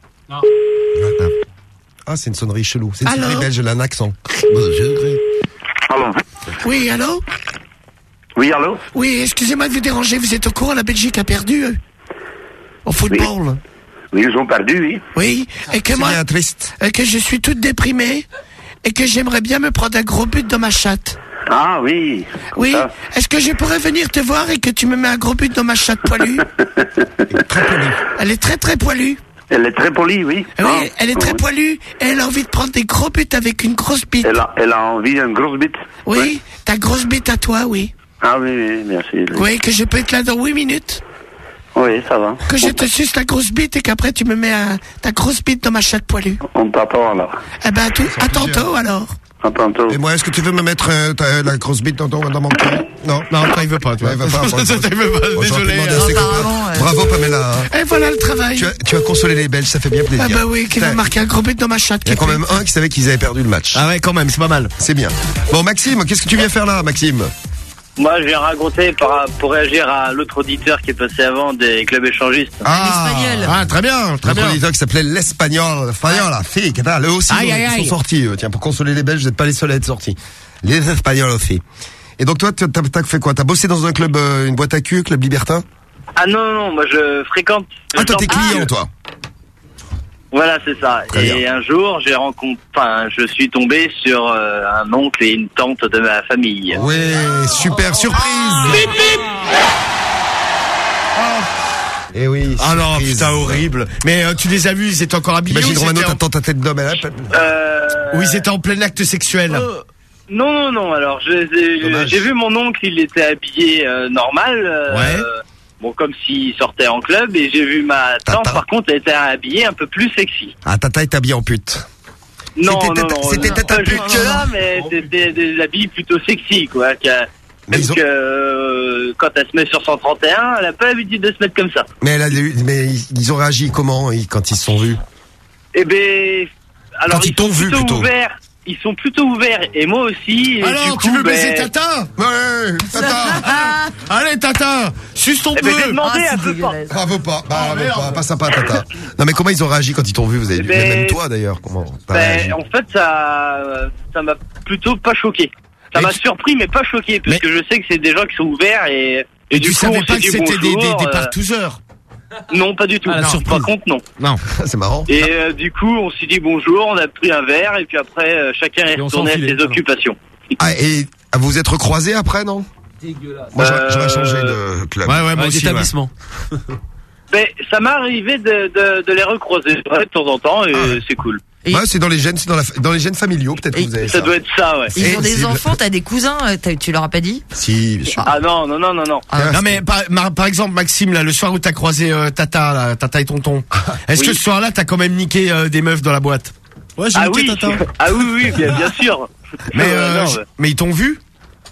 Ah, c'est une sonnerie chelou. C'est une Allô? sonnerie belge, elle a un accent. Allô? Oui, allô? Oui, allô? Oui, excusez-moi de vous déranger, vous êtes au courant, la Belgique a perdu euh, au football. Oui, ils ont perdu, oui. Oui, et que C'est moi, bien triste. et que je suis toute déprimée et que j'aimerais bien me prendre un gros but dans ma chatte. Ah, oui. Oui, Ah. est-ce que je pourrais venir te voir et que tu me mets un gros but dans ma chatte poilue? Elle est très très poilue. Elle est très polie, oui. Oui, Ah. elle est très Oui. poilue et elle a envie de prendre des gros buts avec une grosse bite. Elle a, elle a envie d'une grosse bite. Oui, ta grosse bite à toi, oui. Ah oui, oui, merci. Oui, que je peux être là dans huit minutes. Oui, ça va. Que je te suce la grosse bite et qu'après tu me mets un- ta grosse bite dans ma chatte poilue. On t'attend alors. Eh ben, à, tout, à tantôt alors. À tantôt. Et moi, est-ce que tu veux me mettre euh, ta- la grosse bite dans, ton- dans mon cul? Non, Non, toi, il veut pas, toi. Ouais, il veut pas. Bon, Ça, il veut pas, bon, j'aurais pu désolé. demander à ses apparemment, copains. euh. Bravo, Pamela. hein. Et voilà le travail. Tu as, tu as consolé les Belges, ça fait bien plaisir. Ah bah oui, qui va Putain, marquer un gros but dans ma chatte. Il y a qui quand pue. même un qui savait qu'ils avaient perdu le match. Ah ouais, quand même, c'est pas mal. C'est bien. Bon, Maxime, qu'est-ce que tu viens faire là, Maxime? Moi, je viens raconter par, pour réagir à l'autre auditeur qui est passé avant des clubs échangistes. L'espagnol. Ah, très bien, très Notre bien. auditeur qui s'appelait l'Espagnol. Espagnol, la fille, qu'est-ce que eux aussi, Aïe, ils, aïe, ils aïe. sont sortis, eux. Tiens, pour consoler les Belges, vous n'êtes pas les seuls à être sortis. Les Espagnols aussi. Et donc, toi, t'as, t'as fait quoi? T'as bossé dans un club, euh, une boîte à cul, club libertin? Ah non, non, non, moi je fréquente... Ah, toi, je t'es sors- client, toi. Voilà, c'est ça. Très et bien. un jour, j'ai rencontré... Enfin, je suis tombé sur euh, un oncle et une tante de ma famille. Oui, super surprise. Eh oui. Ah non, surprise. putain, horrible. Mais euh, tu les as vus, ils étaient encore habillés. Imagine ou Romano, ils étaient t'attends ta tête d'homme, elle a- en- Euh... Ou ils étaient en plein acte sexuel. Euh, non, non, non. Alors, je- j'ai Dommage. j'ai vu mon oncle, il était habillé euh, normal. euh, Ouais. Bon, comme s'il sortait en club. Et j'ai vu ma tante, Tata. par contre, elle était habillée un peu plus sexy. Ah, Tata est habillée en pute. Non, C'était non, tata- non. c'était non, tata pas pute. jusque là, mais c'était des habits plutôt sexy, quoi. que- Mais Même ils ont- que euh, quand elle se met sur cent trente et un, elle a pas l'habitude de se mettre comme ça. Mais elle a eu- mais ils ils ont réagi comment, ils, quand ils se sont vus? Eh ben, alors Quand ils ils t'ont sont vu, plutôt plutôt. ouverts. Ils sont plutôt ouverts et moi aussi. Et Alors, du tu coup, veux baiser ben, Tata? Ouais, Tata. Allez, Tata, suce ton Eh ben, j'ai peu. demandé, Ah, elle c'est veut pas. dégueulasse. Bravo pas, bah, Oh, bravo merde. pas, pas sympa, Tata. Non, mais comment ils ont réagi quand ils t'ont vu? Vous avez Eh vu, ben, même toi d'ailleurs, comment t'as réagi? Ben, en fait, ça, ça m'a plutôt pas choqué. Ça Mais m'a tu- surpris, mais pas choqué, parce Mais- que je sais que c'est des gens qui sont ouverts et. Et du tu coup, savais on pas s'est que dit c'était des, des, bonjour, des euh, partouzeurs. Non, pas du tout. Ah, la Non, surprise. Par contre, non. Non. C'est marrant. Et euh, du coup, on s'est dit bonjour, on a pris un verre, et puis après, euh, chacun est Et on retourné à s'enfilait, ses voilà. occupations. Ah, et ah, vous vous êtes recroisés après, non? Dégueulasse. Moi, j'aurais, j'aurais Euh, changé de club. Ouais, ouais, moi Ouais, aussi. ouais. d'établissement. Ben, ça m'est arrivé de, de, de les recroiser ouais, de temps en temps, et Ah ouais. c'est cool. Et- Ouais, c'est dans les gènes, c'est dans, la, dans les gènes familiaux, peut-être que vous avez ça. Ça doit être ça, ouais. Ils ont des Possible. enfants, t'as des cousins, euh, t'as- tu leur as pas dit? Si, bien sûr. Ah non, non, non, non, non. Ah, Non mais par, mar- par exemple Maxime là, le soir où t'as croisé euh, Tata, là, Tata et Tonton, est-ce Oui. que ce soir-là t'as quand même niqué euh, des meufs dans la boîte? Ouais, j'ai Ah niqué oui, Tata. ah oui, oui, bien, bien sûr. Mais Euh, euh, non, j- ouais. mais ils t'ont vu?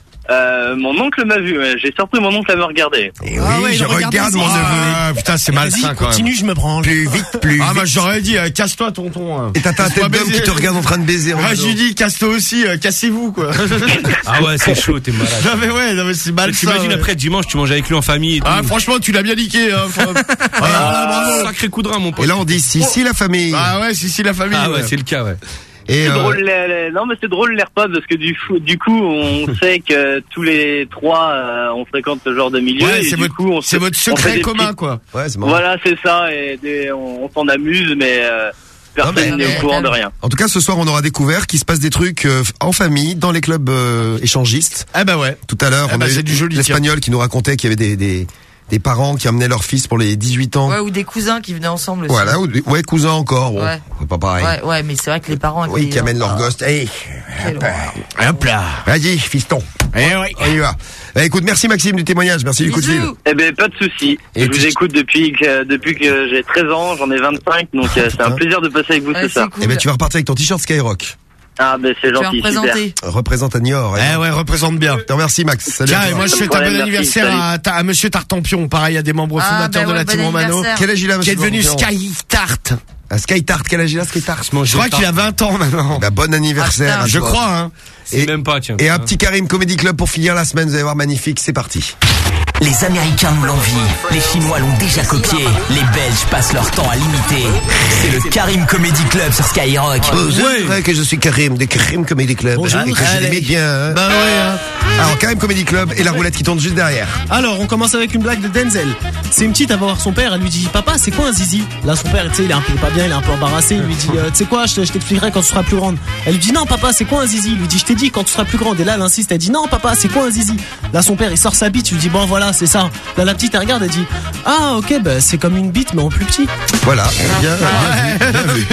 Euh, mon oncle m'a vu, ouais. J'ai surpris mon oncle à me regarder. Et Ah oui, ouais, je il regarde regarde les mon enfants. neveu. Ah putain c'est malsain Vas-y, quand même. continue, je me branle. Plus vite, plus Ah bah vite. j'aurais dit euh, casse-toi Tonton. hein. Et t'as ta Laisse-moi tête d'homme baiser. qui te regarde en train de baiser. Ah Romano. je lui dis casse-toi aussi, euh, cassez-vous quoi. Ah ouais, c'est chaud, t'es malade. Non mais ouais, non mais c'est malsain. T'imagines ouais. après dimanche, tu manges avec lui en famille et tout. Ah franchement tu l'as bien niqué. Hein, faut- Ah, là, bravo. Sacré coup de rein, mon pote. Et là, on dit si, si, la famille. Ah ouais, si si la famille. Ah ouais, c'est le cas, ouais. Et, C'est euh, drôle, les- les- non mais c'est drôle les repas parce que du, fou- du coup on sait que tous les trois euh, on fréquente ce genre de milieu Ouais, et c'est du votre- coup on c'est se- votre on fait secret des commun petites- quoi. ouais, c'est marrant. Voilà c'est ça et des- on, on s'en amuse mais euh, personne Non, mais- n'est au courant de rien. En tout cas, ce soir, on aura découvert qu'il se passe des trucs euh, en famille, dans les clubs euh, échangistes. Ah bah ouais. Tout à l'heure, Eh on ben, a eu c'est du joli, l'Espagnol qui nous racontait qu'il y avait des, des, des parents qui amenaient leur fils pour les dix-huit ans. Ouais, ou des cousins qui venaient ensemble aussi. Voilà, ou des- ouais, cousins encore. Bon, Ouais. c'est pas pareil. Ouais, ouais, mais c'est vrai que les parents avec Oui, les qui amènent leur Ah, gosse. Hey, quelle horreur. Hop là. vas-y, fiston. Eh oui. On y va. Eh, écoute, merci Maxime du témoignage, merci du coup de fil. Bisous. Eh ben pas de souci. Et Je puis- vous écoute depuis que depuis que j'ai treize ans, j'en ai vingt-cinq donc euh, c'est un putain. plaisir de passer avec vous Ouais, ce c'est soir. cool. Eh ben, tu vas repartir avec ton t-shirt Skyrock. Ah ben c'est Tu vas gentil, super. représenter. Représente à Niort. Eh ouais, représente bien. Je te remercie Max. Salut. Tiens, à et toi. moi je souhaite un Problème, bon merci, anniversaire salut. à, ta- à Monsieur Tartampion, pareil, à des membres Ah, fondateurs bah de la ouais, team bon Romano, anniversaire. Quel âge il a, qui est monsieur devenu Tartampion Sky Tart. À Sky Tart, quel âge il a Sky Tart Je crois qu'il a vingt ans maintenant. Bah, bon anniversaire. Ah, à Je toi. crois, hein. C'est Et- même pas, tiens. Et un petit Karim Comedy Club pour finir la semaine, vous allez voir, magnifique, c'est parti. Les Américains nous l'envient, les Chinois l'ont déjà copié, les Belges passent leur temps à l'imiter. C'est le Karim Comedy Club sur Skyrock. C'est vrai que je suis Karim, des Karim Comedy Club. Bonjour. Et que je Allez. l'aimais bien. Hein. Bah ouais, hein. Alors, Karim Comedy Club et la roulette qui tourne juste derrière. Alors, on commence avec une blague de Denzel. C'est une petite, elle va voir son père, elle lui dit papa, c'est quoi un zizi? Là, son père, tu sais, il est un peu pas bien, il est un peu embarrassé. Il lui dit, euh, tu sais quoi, je te- je t'expliquerai quand tu seras plus grande. Elle lui dit non, papa, c'est quoi un zizi? Il lui dit, je t'ai dit quand tu seras plus grande. Et là, elle insiste, elle dit non, papa, c'est quoi un zizi? Là, son père, il sort sa bite, il lui dit bon, voilà, c'est ça. Là, la petite, elle regarde, elle dit ah, ok, bah, c'est comme une bite, mais en plus petit. Voilà. Bien, bien vu, bien vu.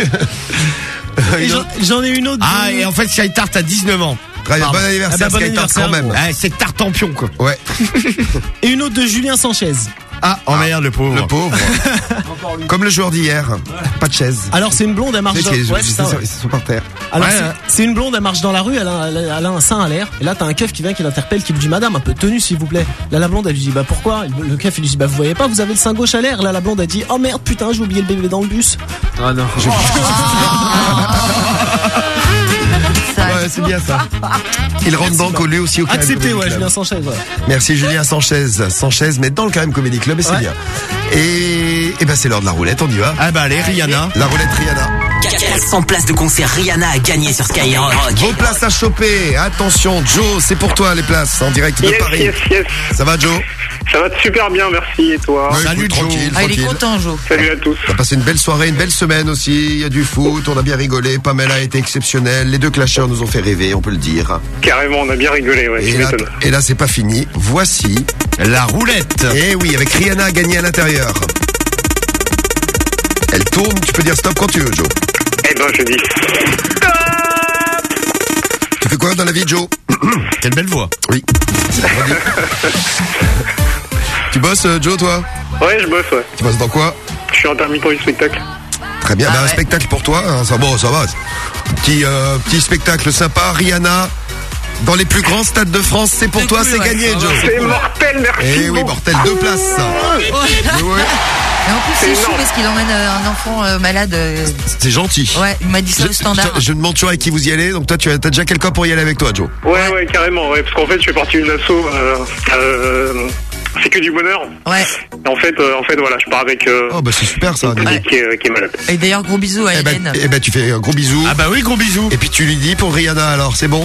Et j'en- J'en ai une autre. Ah, de- et en fait, Sky Tart a dix-neuf ans. Très bien, bon anniversaire, Ah bah, bon Sky Tart quand anniversaire, même. Ouais, c'est Tartampion, quoi. Ouais. Et une autre de Julien Sanchez. Ah, oh merde, le pauvre. Le pauvre. Comme le joueur d'hier. Pas de chaise. Alors, c'est une blonde, elle marche Tu sais dans... qu'il y a des- Ouais, c'est ça, ouais. ils sont par terre. Alors Ouais, c'est- ouais. c'est une blonde, elle marche dans la rue, elle a, elle a- elle a un sein à l'air. Et là t'as un keuf qui vient, qui l'interpelle, qui lui dit madame, un peu de tenue s'il vous plaît. Là la blonde elle lui dit bah pourquoi? Le keuf il lui dit bah vous voyez pas, vous avez le sein gauche à l'air. Là la blonde elle dit oh merde putain j'ai oublié le bébé dans le bus. Ah non. Ouais, c'est bien ça. Il rentre donc au lieu aussi au Karim Accepté Comedy ouais, Club. Julien Sanchez. Ouais. Merci Julien Sanchez. Sanchez, mais dans le Karim Comedy Club et c'est Ouais. bien. Et, et ben c'est l'heure de la roulette, on y va. Ah bah allez, Rihanna. La roulette Rihanna. quatre cents places de concert Rihanna à gagner sur Skyrock. Vos places à choper. Attention, Joe, c'est pour toi les places en direct de Yes, Paris. yes, yes. Ça va, Joe? Ça va super bien, merci. Et toi? Ouais, Salut, écoute, Joe. tranquille, Ah, il est tranquille. content, Jo. Salut à tous. On a passé une belle soirée, une belle semaine aussi. Il y a du foot, on a bien rigolé. Pamela a été exceptionnelle. Les deux clasheurs nous ont fait rêver, on peut le dire. Carrément, on a bien rigolé, ouais. Et tu là, m'étonnes. et là, c'est pas fini. Voici La roulette. Et oui, avec Rihanna à gagner à l'intérieur. Elle tourne, tu peux dire stop quand tu veux, Joe. Eh ben, je dis. Tu fais quoi dans la vie, Joe? Quelle belle voix. Oui. Tu bosses, euh, Joe, toi? Ouais, je bosse, ouais. Tu bosses dans quoi? Je suis intermittent du spectacle. Très bien, Ah ben, un ouais. spectacle pour toi, hein, ça, bon, ça va. Petit, euh, petit spectacle sympa, Rihanna, dans les plus grands stades de France, c'est pour C'est toi, cool, c'est ouais, gagné, ça va, Joe. C'est mortel, merci. Eh oui, beaucoup. mortel, deux places, ça. Ouais. Oui, oui. Et en plus, C'est c'est chou énorme. parce qu'il emmène euh, un enfant euh, malade. euh, C'est gentil. Ouais, il m'a dit ça Je, au standard. je- je demande toujours avec qui vous y allez, donc toi, tu as, t'as déjà quelqu'un pour y aller avec toi, Joe. Ouais, ouais, carrément, ouais. Parce qu'en fait, je fais partie d'une asso. Euh, euh, c'est que du bonheur. Ouais. Et en fait, euh, en fait, voilà, je pars avec. Euh, Oh, bah, c'est super, ça. dis donc. qui, est, qui est malade. Et d'ailleurs, gros bisous à Eh Hélène. ben, eh ben, tu fais un gros bisou. Ah bah oui, gros bisous. Et puis tu lui dis pour Rihanna, alors, c'est bon?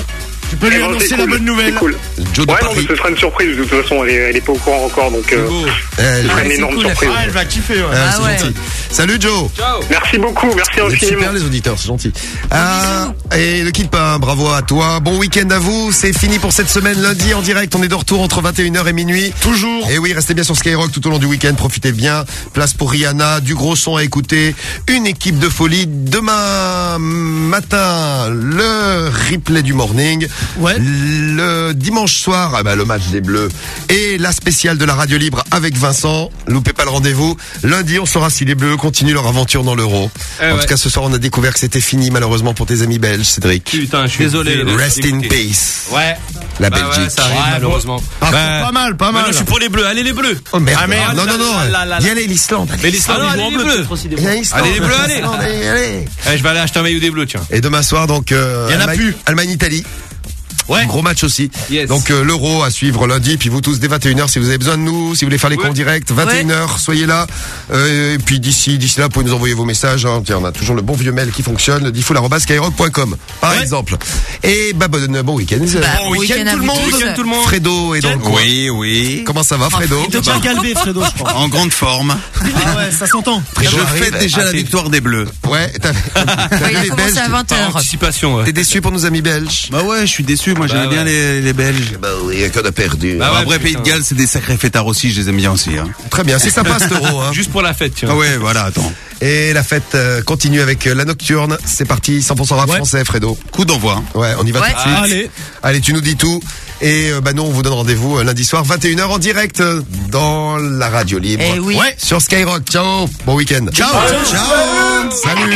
Tu peux lui Eh ben, annoncer c'est la cool, bonne nouvelle. c'est cool. Joe de Ouais, non, Paris. mais ce sera une surprise. De toute façon, elle est, elle est pas au courant encore, donc euh, Eh, ce sera ouais, une c'est énorme cool, surprise. Ah, elle va kiffer, ouais. Ah, Ah c'est ouais. gentil. Salut Joe. Merci beaucoup, merci Vous êtes infiniment. super les auditeurs, c'est gentil. Ah, et ne quitte pas, bravo à toi. Bon week-end à vous. C'est fini pour cette semaine. Lundi en direct, on est de retour entre vingt et une heures et minuit. Toujours. Et oui, restez bien sur Skyrock tout au long du week-end. Profitez bien. Place pour Rihanna, du gros son à écouter. Une équipe de folie. Demain matin, le replay du morning. Ouais. Le dimanche soir, ah bah, le match des Bleus. Et la spéciale de la radio libre avec Vincent. Loupez pas le rendez-vous. Lundi, on saura si les Bleus continuent leur aventure dans l'Euro. Eh en ouais. tout cas, ce soir, on a découvert que c'était fini, malheureusement, pour tes amis belges, Cédric. Putain, je suis désolé. là, Rest j'ai in écouté. peace. Ouais. La Bah Belgique. ouais, ça arrive Ouais, malheureusement. Par Bah, contre, pas mal, pas mal. Maintenant, je suis pour les bleus. Allez les bleus. Oh merde. Ah, merde. Non, non, non. Là, là, là, Il y là. a l'Islande. Mais l'Islande, Ah non, ils jouent en allez, les bleu. bleus, aussi, des Il y a bleus. l'Islande. Allez, les Bleus, allez. l'Islande, allez, allez. Eh, je vais aller acheter un maillot des bleus, tiens. Et demain soir, donc, euh, Il y en a Allemagne- plus. Allemagne-Italie. Ouais. Gros match aussi. Yes. Donc euh, l'Euro à suivre lundi, puis vous tous dès vingt et une heures si vous avez besoin de nous, si vous voulez faire les Ouais. comptes directs, vingt et une heures, soyez là. Euh, et puis d'ici d'ici là, vous pouvez nous envoyer vos messages. Hein. Tiens, on a toujours le bon vieux mail qui fonctionne, le diffoul arobase skyrock point com par Ouais. exemple. Et bah bon, bon week-end. Bah, bon bon week-end à tout le vous monde. tous. Week-end tout le monde. Fredo est dans le coin. Oui, oui. Comment ça va, Fredo? Il te tient galbé, Fredo, je crois. En grande forme. Ah ouais, ça s'entend. Fredo Je arrive. fête déjà Ah, la t'es- victoire des Bleus. Ouais, t'as t'as Ouais, vu il a les commencé Belges? à vingt heures. Anticipation. ouais. T'es déçu pour nos amis belges? Bah ouais, je suis déçu. Moi, Bah j'aimais ouais. bien les, les Belges. Bah oui, qu'on a perdu. Bah Bon, ouais, après, putain. Pays de Galles, c'est des sacrés fêtards aussi. Je les aime bien aussi. Hein. Très bien, c'est sympa cet Euro. Hein. Juste pour la fête, tiens. Ah ouais, voilà, attends. Et la fête euh, continue avec euh, la nocturne. C'est parti, cent pour cent rap Ouais. français, Fredo. Coup d'envoi. Ouais, on y va Ouais. tout de suite. Ah, allez. Allez, tu nous dis tout. Et euh, bah nous, on vous donne rendez-vous euh, lundi soir, vingt et une heures en direct euh, dans la radio libre. Eh oui. Ouais. Sur Skyrock. Ciao. Bon week-end. Ciao. Ciao. Salut.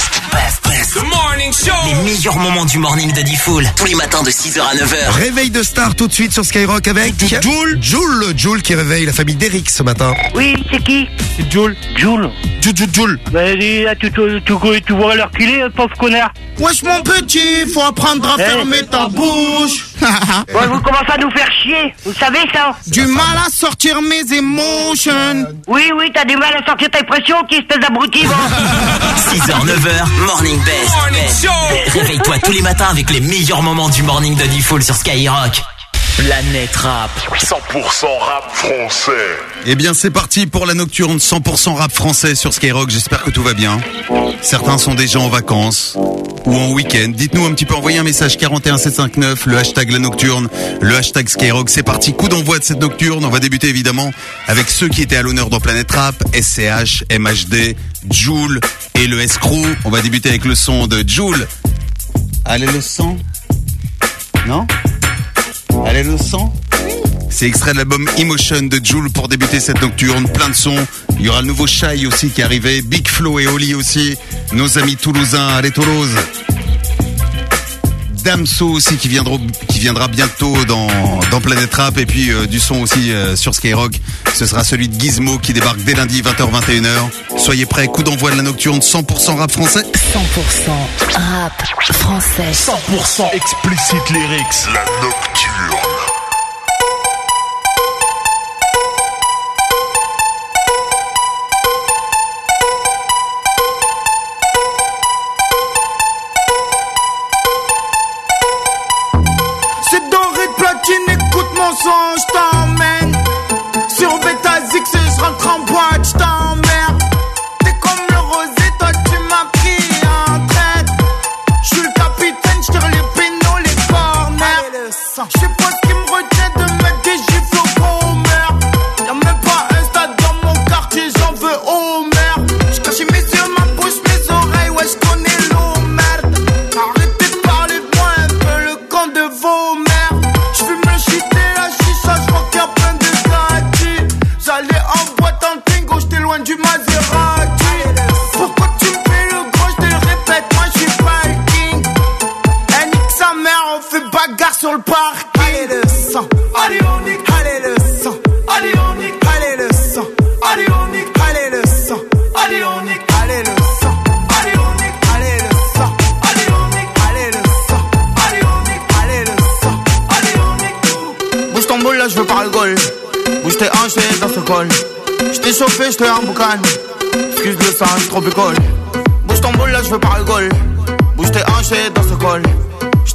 Les meilleurs moments du morning de Diffoul. Tous les matins de six heures à neuf heures. Réveil de star tout de suite sur Skyrock avec Joule. Joule, Joule qui réveille la famille d'Eric ce matin. Oui, c'est qui? C'est Jules. Jules. Joule, Joule, Joule. Bah, dis, là, tu, tu, tu, tu vois l'heure qu'il est, pauvre connard. Wesh mon petit, faut apprendre à Eh. fermer ta bouche. Ouais, vous commencez à nous faire chier. Vous savez ça? Du mal à sortir mes émotions. Oui, oui, t'as du mal à sortir ta pression, qui espèce d'abruti, va. six heures, neuf heures, Morning Best. Réveille-toi tous les matins avec les meilleurs moments du morning de Diffoul sur Skyrock. Planète Rap. cent pour cent rap français. Eh bien, c'est parti pour la nocturne cent pour cent rap français sur Skyrock. J'espère que tout va bien. Certains sont déjà en vacances ou en week-end. Dites-nous un petit peu, envoyez un message quarante et un sept cent cinquante-neuf, le hashtag la nocturne, le hashtag Skyrock. C'est parti, coup d'envoi de cette nocturne. On va débuter évidemment avec ceux qui étaient à l'honneur dans Planète Rap, S C H, M H D, Joule et le S-Crew. On va débuter avec le son de Joule. Allez le son. Non? Allez le son. C'est extrait de l'album Emotion de Joule pour débuter cette nocturne. Plein de sons. Il y aura le nouveau Shai aussi qui est arrivé. Big Flo et Oli aussi. Nos amis toulousains. Allez Toulouse. Damso aussi qui viendra, qui viendra bientôt dans, dans Planète Rap. Et puis euh, du son aussi euh, sur Skyrock. Ce sera celui de Gizmo qui débarque dès lundi vingt heures vingt et une heures. Soyez prêts. Coup d'envoi de la nocturne cent pour cent rap français. cent pour cent rap français. cent pour cent explicit lyrics. La nocturne. C'est doré de platine, écoute mon son, je t'emmène. Sur Betazix et je rentre en boîte, je t'emmerde. T'es comme le rosé, toi tu m'as pris en traite. Je suis le capitaine, je tire les pénaux, les corners. Je sais pas ce qui me retient de mettre des gifles au commer. Y'a même pas un stade dans mon quartier, j'en veux au maire. J'cache mes yeux, ma bouche, mes oreilles, ouais j'connais l'eau, merde. Arrêtez de parler de moi un peu, le camp de vos mères. J'fume le shit et la chicha, j'vois qu'il y a plein de gâtis. J'allais en boîte en tingo, j'étais loin du Maserati. Pourquoi tu me fais le gros, j'te le répète, moi j'suis pas le king. Elle nique sa mère, on fait bagarre sur le parking. Allez le sang, allez on nique, allez le sang, allez on nique, allez le sang, allez on nique, allez le sang, allez on nique, allez le sang, allez on nique, allez le sang, allez on nique, allez le sang, allez on nique, allez le sang, allez on nique. Bouge ton boule là, j'veux pas le goal. Bouge tes hanches et dans ce col. J't'ai chauffé, j't'ai en boucan. Excuse le sang, j'suis trop picole. Bouge ton boule là, j'veux pas le goal. Bouge tes hanches et dans ce col.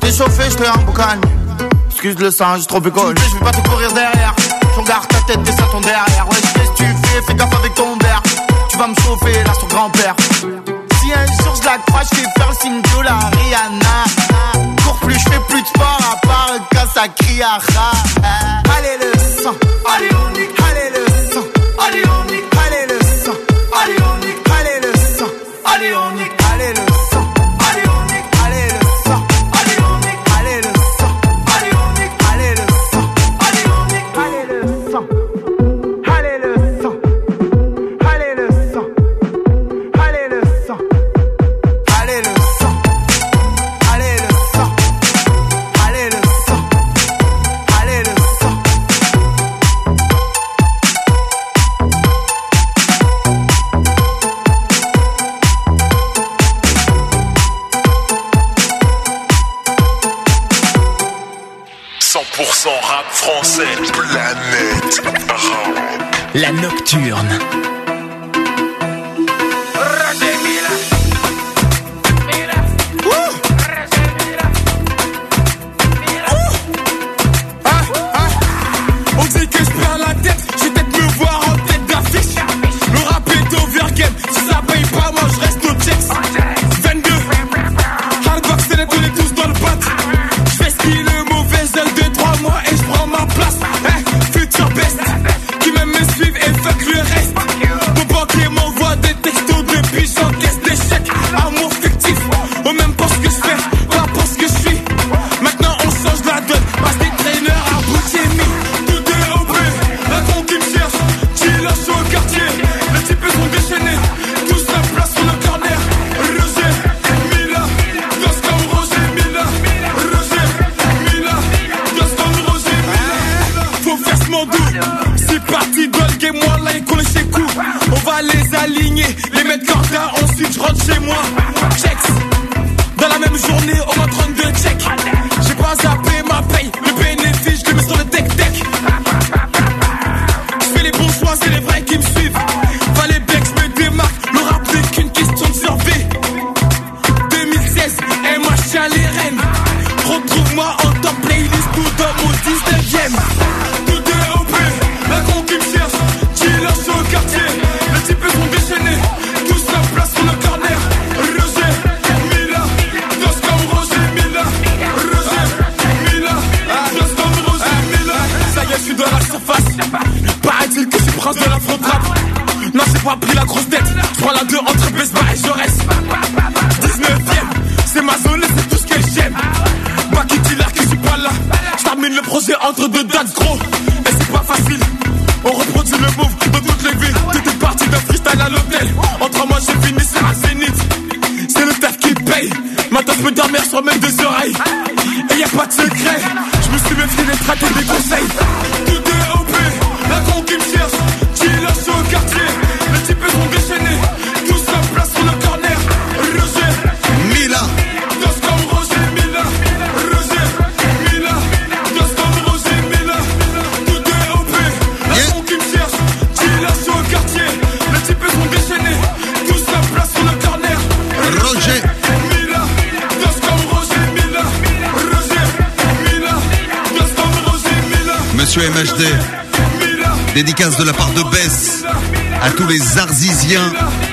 J't'ai chauffé, j't'ai un boucan. Excuse le sang, j'ai trop bu colle. Je vais pas te courir derrière. Je regarde ta tête, descends ton derrière. Ouais, qu'est-ce que tu fais? Fais gaffe avec ton verre. Tu vas me chauffer, là, sur grand-père. Si un jour je la crois, je vais faire le signe de la Rihanna. Cours plus, je fais plus de sport à part quand ça crie à rat. Allez le sang, allez on y, allez le sang, allez on y, allez le sang, allez on y, allez le sang, allez on y, allez le sang, allez on y, allez le sang, allez on y, allez le sang, allez on y, allez le sang, allez on y, allez le sang, allez le sang, allez le sang, allez le sang. Allez le sang, allez le sang, allez le sang, allez le sang. cent pour cent rap français, planète rap. La nocturne. On dit que je perds la tête, je vais peut-être me voir en tête d'affiche. Le rap est overgame, si ça paye pas, moi je reste au checks. vingt-deux, hardbox, c'est on est tous dans le bat. Je fais ski le mauvais œil de trois mois et je prends ma place. Eh, futur best, qui même me suivent et fuck le reste. Mon banquier m'envoie des textos depuis j'encaisse des chèques. Amour fictif, au même pas ce que je fais, pas pour ce que je suis. Maintenant on change la donne, passe des traîneurs à bout de mis. Tout est au bleu, la con qui me cherche, j'ai lâché au quartier. Les types sont déchaînés, tous se placent sur le corner. Roger, Mila, danse comme Roger, Mila. Roger, Mila, danse comme Roger, Mila. Faut faire ce mandou, c'est parti dans le game, moi là et qu'on les chez coup. On va les aligner, les mettre corda, ensuite je rentre chez moi. Checks, dans la même journée, on va trente-deux checks. J'ai pas zappé ma paye, le bénéfice, je le mets sur le tech-tech. Je fais les bons choix, c'est les vrais qui me suivent. Fallait bien que je me démarque, le rap n'est qu'une question de survie. deux mille seize, M H à les reines. Retrouve-moi en top playlist ou dans mon dix-neuvième. Tout est O P, la con qui me cherche, j'ai lâché au quartier. Les types sont déchaînés, tous se placent sur le corner. Roger, Mila, danse comme Roger, Mila. Roger, Mila, danse comme Roger, Mila. Ça y est, je suis dans la surface. Paraît-il que je suis prince de la front rap. Non, j'ai pas pris la grosse tête. Je prends la deux entre Besba et je reste. dix-neuvième, c'est ma zone, c'est tout ce que j'aime. Pas qui dit là que je suis pas là. Je termine le projet entre deux dates, gros. Et c'est pas facile. On reproduit le move dans toutes les villes. Tout est parti d'un freestyle à l'hôtel. En trois mois, j'ai fini sur un zénith. C'est le taf qui paye. Maintenant, je peux dormir sur mes deux oreilles. Et y a pas de secret. Je me suis méfié des traités et des conseils. Tout est O P, la con qui me cherche. J'ai lâché au quartier. Les types sont déchaînés. Tous se placent sur le corner. Roger, Mila, danse comme Roger, Mila. Roger, Mila, danse comme Roger, Mila. Tout est O P, la con qui me cherche. J'ai lâché au quartier. Les types sont déchaînés. Tous se placent sur le corner. Roger, Mila, danse comme Roger, Mila. Roger, Mila, danse comme Roger, Mila. Monsieur M H D, dédicace de la part de Bess à tous les Arzisiens.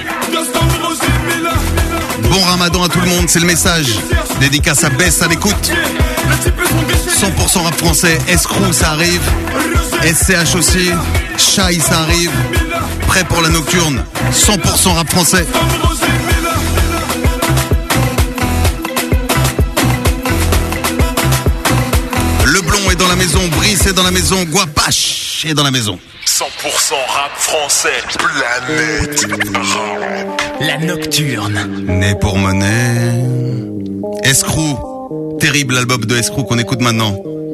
Bon ramadan à tout le monde, c'est le message. Dédicace à Bess à l'écoute. cent pour cent rap français, Escrew ça arrive. S C H aussi, Shai ça arrive. Prêt pour la nocturne, cent pour cent rap français. Leblon est dans la maison, Brice est dans la maison, Guapache est dans la maison. cent pour cent rap français, planète rap. La nocturne. Né pour monnaie. Escrew, terrible album de Escrew qu'on écoute maintenant.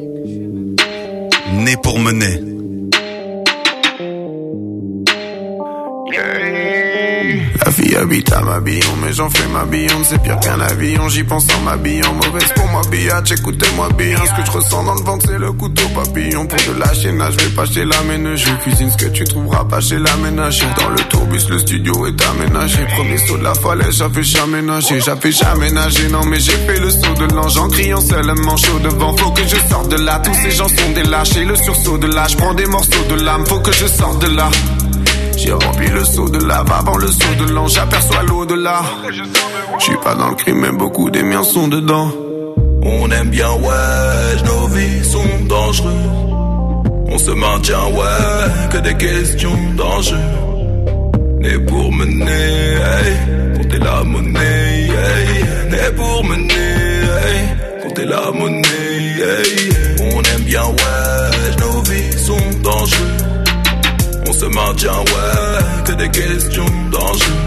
Né pour monnaie. La vie Habite à ma billon, mais j'en fais ma billon, c'est pire qu'un avion, j'y pense en m'habillant, mauvaise pour ma billage, écoutez-moi bien, ce que je ressens dans le ventre c'est le couteau papillon, pour de la chaînage, je vais pas chez la ménager, cuisine ce que tu trouveras pas chez la ménager, dans le tourbus le studio est aménagé, premier saut de la falaise, j'avais jamais nagé, j'avais jamais nagé, non mais j'ai fait le saut de l'ange, en criant seulement chaud devant, faut que je sorte de là, tous ces gens sont des lâches, et le sursaut de là, je prends des morceaux de l'âme, faut que je sorte de là. J'ai rempli le seau de lave avant le saut de l'ange, j'aperçois l'au-delà. J'suis pas dans le crime, mais beaucoup des miens sont dedans. On aime bien, ouais, nos vies sont dangereuses. On se maintient, ouais, que des questions d'enjeu. Né pour mener, hey, compter la monnaie, hey. Né pour mener, hey, compter la monnaie, hey. On aime bien, ouais, nos vies sont dangereuses. On se maintient, ouais, que des questions d'enjeu.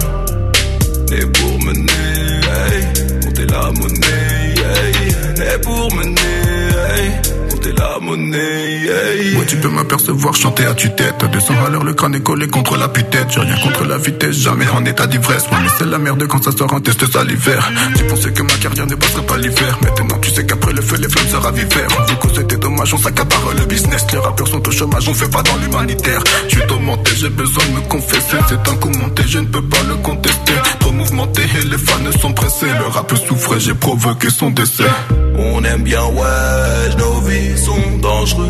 Né pour mener, hey, compter la monnaie, hey. Né pour mener, hey, compter la monnaie, hey. Ouais, tu peux m'apercevoir chanter à tue-tête. À deux cents à l'heure, le crâne est collé contre la putette. J'ai rien contre la vitesse, jamais en état d'ivresse. Ouais, mais c'est la merde quand ça sort un test salivaire. Tu pensais que ma carrière ne passerait pas l'hiver. Maintenant, tu sais qu'après le feu, les flammes se ravivèrent. Vu que c'était dommage, on s'accapare le business. Les rappeurs sont au chômage, on fait pas dans l'humanitaire. Je suis tourmenté, j'ai besoin de me confesser. C'est un coup monté, je ne peux pas le contester. Trop mouvementé et les fans sont pressés. Le rap souffrait, j'ai provoqué son décès. On aime bien, ouais, nos vies sont dangereuses.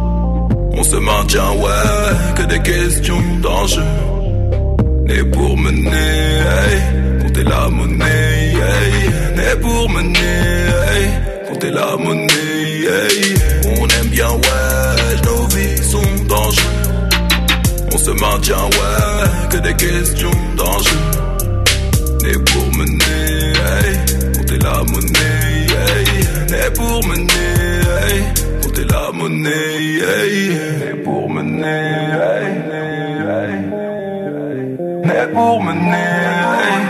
On se maintient, ouais, que des questions d'enjeu. Né pour mener, hey, compter la monnaie, hey. Né pour mener, hey, compter la monnaie, hey. On aime bien, ouais, nos vies sont dangereuses. On se maintient, ouais, que des questions d'enjeu. Né pour mener, hey, compter la monnaie, hey. Né pour mener, hey, compter la monnaie, hey. Né pour mener, hey, hey, hey. Né pour mener, hey,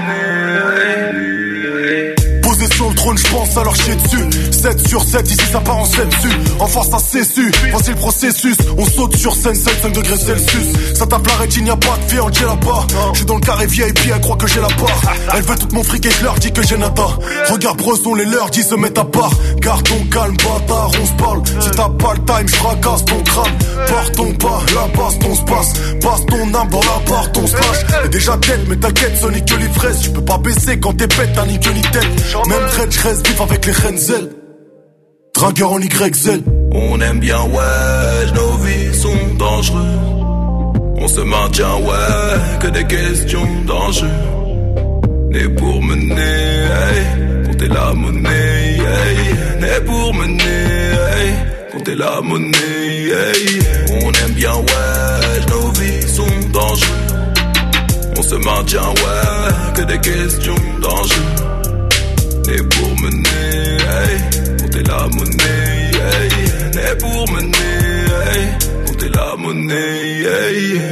hey, hey. Posé sur le trône, j'pense à leur chier dessus. sept sur sept, ici ça part en scène dessus. En force ça s'essuie, voici le processus. On saute sur scène, cinq degrés Celsius. Ça tape la rétine, y'a pas de vie, on là pas. J'suis dans le carré V I P, elle croit que j'ai la part. Elle veut tout mon fric et je leur dis que j'ai nata. Regarde Bresson, les leurs disent se mettent à part. Garde ton calme, bâtard, on se parle. Si t'as pas le time, j'fracasse ton crâne. Partons pas, la baston se passe. Passe ton âme dans la porte, on se lâche. T'es déjà tête, mais t'inquiète, ce n'est que l'ivresse. Tu peux pas baisser quand t'es bête, t'as ni queue ni tête. Même Red, j'reste vif avec les Renzel. Dragueur en Y Z. On aime bien, ouais, nos vies sont dangereuses. On se maintient, ouais, que des questions d'enjeu. Né pour mener, hey, compter la monnaie, hey. Né pour mener, hey, compter la monnaie, hey. On aime bien, ouais, nos vies sont dangereuses. On se maintient, ouais, que des questions d'enjeu. Né pour mener, hey, compter la monnaie, hey. Né pour mener, hey, compter la monnaie, hey.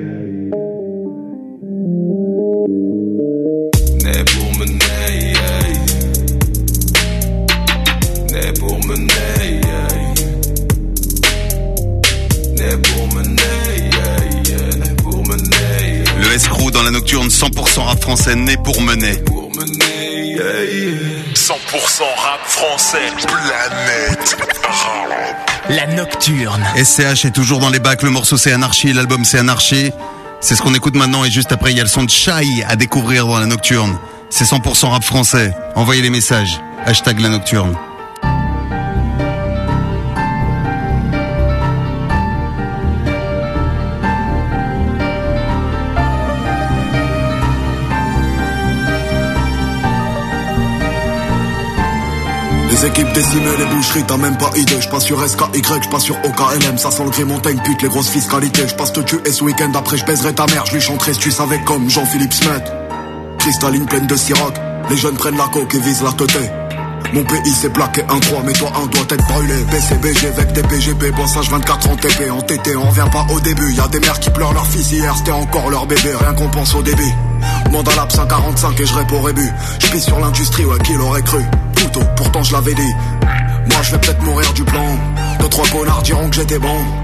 Né pour mener, hey. Né pour mener, hey. Né pour mener, hey. Né pour mener. Le escroc dans la nocturne, cent pour cent rap français, né pour mener. Pour mener, hey. cent pour cent rap français, planète rap. La nocturne. S C H est toujours dans les bacs, le morceau c'est Anarchie, l'album c'est Anarchie. C'est ce qu'on écoute maintenant et juste après il y a le son de Shai à découvrir dans la nocturne. C'est cent pour cent rap français. Envoyez les messages. Hashtag la nocturne. Les équipes décimées, les boucheries, t'as même pas idée. J'passe sur S K Y, j'passe sur O K L M. Ça sent le gris montagne, pute, les grosses fiscalités. J'passe te tuer ce week-end, après j'baiserai ta mère. J'lui chanterai si tu savais comme Jean-Philippe Smet. Cristalline pleine de Ciroc. Les jeunes prennent la coke et visent la teuté. Mon pays s'est plaqué un trois, mais toi un doit être brûlé. B C B G avec des P G P, bossage vingt-quatre en T P. En T T, on vient pas au début. Y'a des mères qui pleurent leur fils, hier c'était encore leur bébé. Rien qu'on pense au débit. Demande à l'Ab cent quarante-cinq et je réponds au rébut. J'pisse sur l'industrie, ouais, qui l'aurait cru. Plutôt, pourtant je l'avais dit. Moi je vais peut-être mourir du plan. Deux trois connards diront que j'étais bon.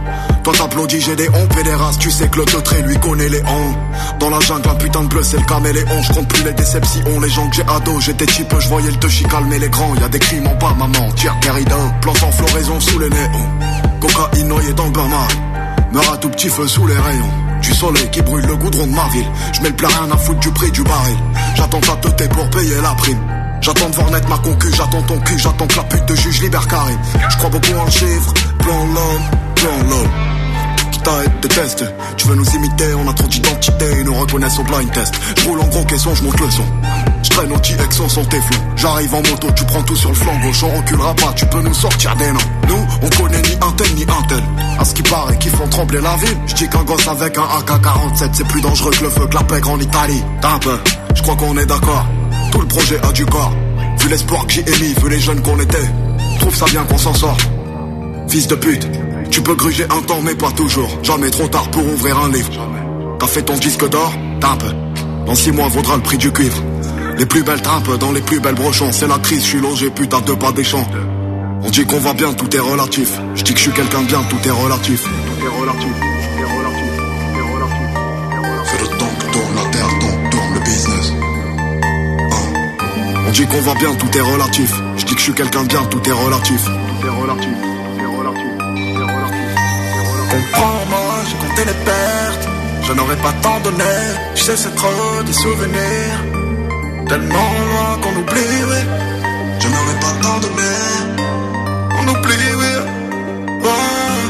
Toi t'applaudis, j'ai des hontes et des races. Tu sais que le teutré lui connaît les hontes. Dans la jungle, un putain de bleu, c'est le caméléon. Je compte plus les déceptions, les gens que j'ai ados. J'étais cheap, je voyais le touchy calmer les grands. Y'a des crimes en bas, maman, tire Garrido. Plante en floraison sous les néons. Cocaïne noyée dans le bain mal. Meurs à tout petit feu sous les rayons. Du soleil qui brûle le goudron de ma ville. Je mets le plat rien à foutre du prix du baril. J'attends ta teuté pour payer la prime. J'attends de voir naître ma concu, j'attends ton cul, j'attends que la pute de juge libère Karim. Je crois beaucoup en le chiffre, plan l'homme, plan l'homme. Qui t'arrête de test, tu veux nous imiter, on a trop d'identité, ils nous reconnaissent au blind test. Je roule en gros caisson, je monte le son. Je traîne au T-Exon sans téflon. J'arrive en moto, tu prends tout sur le flanc gauche, on reculera pas, tu peux nous sortir des noms. Nous, on connaît ni un tel ni un tel. À ce qui paraît qu'ils font trembler la ville. Je dis qu'un gosse avec un A K quarante-sept c'est plus dangereux que le feu que la pègre en Italie. T'as un peu, je crois qu'on est d'accord. Tout le projet a du corps. Vu l'espoir que j'ai émis, vu les jeunes qu'on était. Trouve ça bien qu'on s'en sort. Fils de pute, tu peux gruger un temps mais pas toujours. Jamais trop tard pour ouvrir un livre. T'as fait ton disque d'or, tape. Dans six mois vaudra le prix du cuivre. Les plus belles trappes dans les plus belles brochons. C'est la crise, je suis logé putain deux pas des champs. On dit qu'on va bien, tout est relatif. Je dis que je suis quelqu'un de bien, tout est relatif. Tout est relatif, tout est relatif, tout est relatif. C'est le temps que tourne la terre, donc tourne le business. On dit qu'on va bien, tout est relatif. Je dis que je suis quelqu'un de bien, tout est relatif. Tout est relatif, tout est relatif, tout est relatif. Comprends-moi, j'ai compté les pertes. Je n'aurais pas tant donné. Je sais, c'est trop des souvenirs. Tellement loin qu'on oublie, oui. Je n'aurais pas tant donné. On oublie, oui. Oh,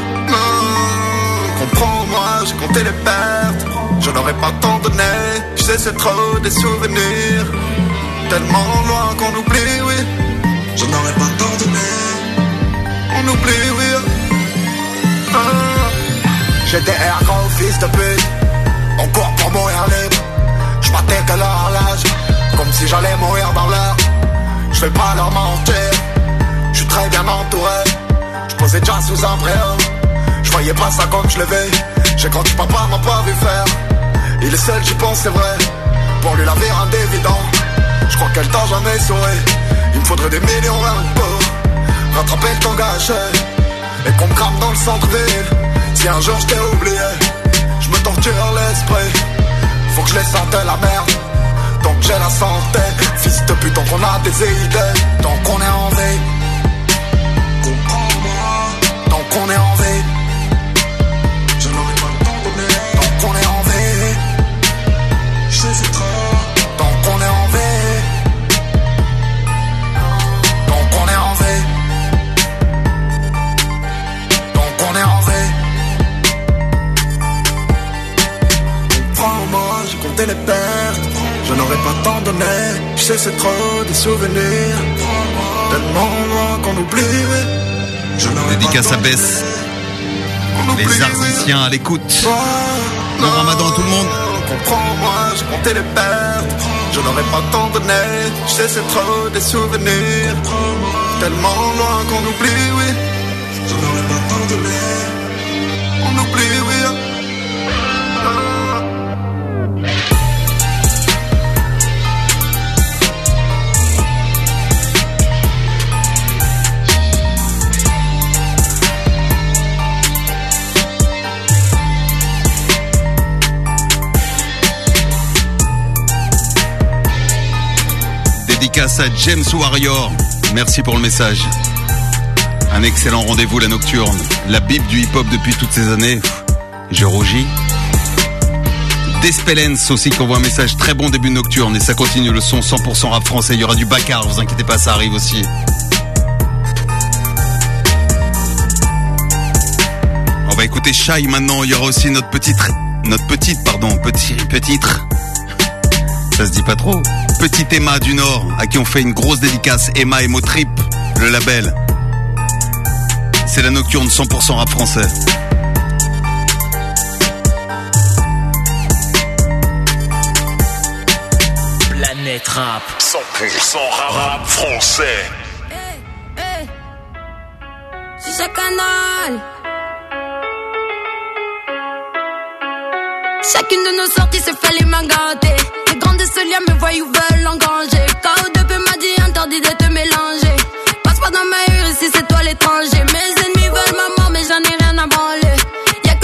non. Comprends-moi, j'ai compté les pertes. Je n'aurais pas tant donné. Je sais, c'est trop des souvenirs. Tellement loin qu'on oublie, oui. Je n'aurais pas tant donné. On oublie, oui. Ah. J'étais un gros fils de pute. On court pour mourir libre. Je battais que leur l'âge. Comme si j'allais mourir dans l'heure. Je vais pas leur mentir. Je suis très bien entouré. Je posais déjà sous un préau. Je voyais pas ça comme je l'avais. J'ai grandi, papa m'a pas vu faire. Il est seul, j'y pense, c'est vrai. Pour lui la vie un évident. Je crois qu'elle t'a jamais souri. Il me faudrait des millions rien pour rattraper le temps gâché. Et qu'on me crame dans le centre-ville. Si un jour je t'ai oublié, je me torture l'esprit. Faut que je les sente la merde. Tant que j'ai la santé. Fils de pute, tant qu'on a des idées. Tant qu'on est en vie. Comprends-moi. Tant qu'on est en vie. Je n'aurais pas le temps donné. Tant qu'on est en vie. Je sais c'est trop. Tant qu'on est en vie. Tant qu'on est en vie. Tant qu'on est en vie. Comprends-moi, j'ai compté les pertes. Je n'aurais pas tant donné. Je sais c'est trop des souvenirs. Tellement loin qu'on oublie, oui. Je n'aurais Dédicace à Bess. Les Arziciens à l'écoute. Bon ramadan à tout le monde. Comprends-moi, j'ai compté les pertes. Je n'aurais pas tant donné. Je sais c'est trop des souvenirs. Tellement loin qu'on oublie, oui. Je n'aurais pas tant donné. On oublie, oui. Dédicace à James Warrior. Merci pour le message. Un excellent rendez-vous, la nocturne. La bible du hip-hop depuis toutes ces années. Je rougis. Despelens aussi qui envoie un message. Très bon début de nocturne. Et ça continue, le son cent pour cent rap français. Il y aura du Baccar, vous inquiétez pas, ça arrive aussi. On va écouter Shai maintenant. Il y aura aussi notre petite... Notre petite, pardon, petit... Petitre. Ça se dit pas trop. Petite Emma du Nord, à qui on fait une grosse dédicace. Emma Emo Trip, le label. C'est la nocturne cent pour cent rap français. Planète Rap. cent pour cent rap français. Hey, hey. C'est ce canal. Chacune de nos sorties s'est fait les mains gâtées. Les grands de ce lien me voient ou veulent engranger. K O deux P m'a dit interdit de te mélanger. Passe pas dans ma rue si c'est toi l'étranger. Mes ennemis veulent ma mort mais j'en ai rien à branler. Y'a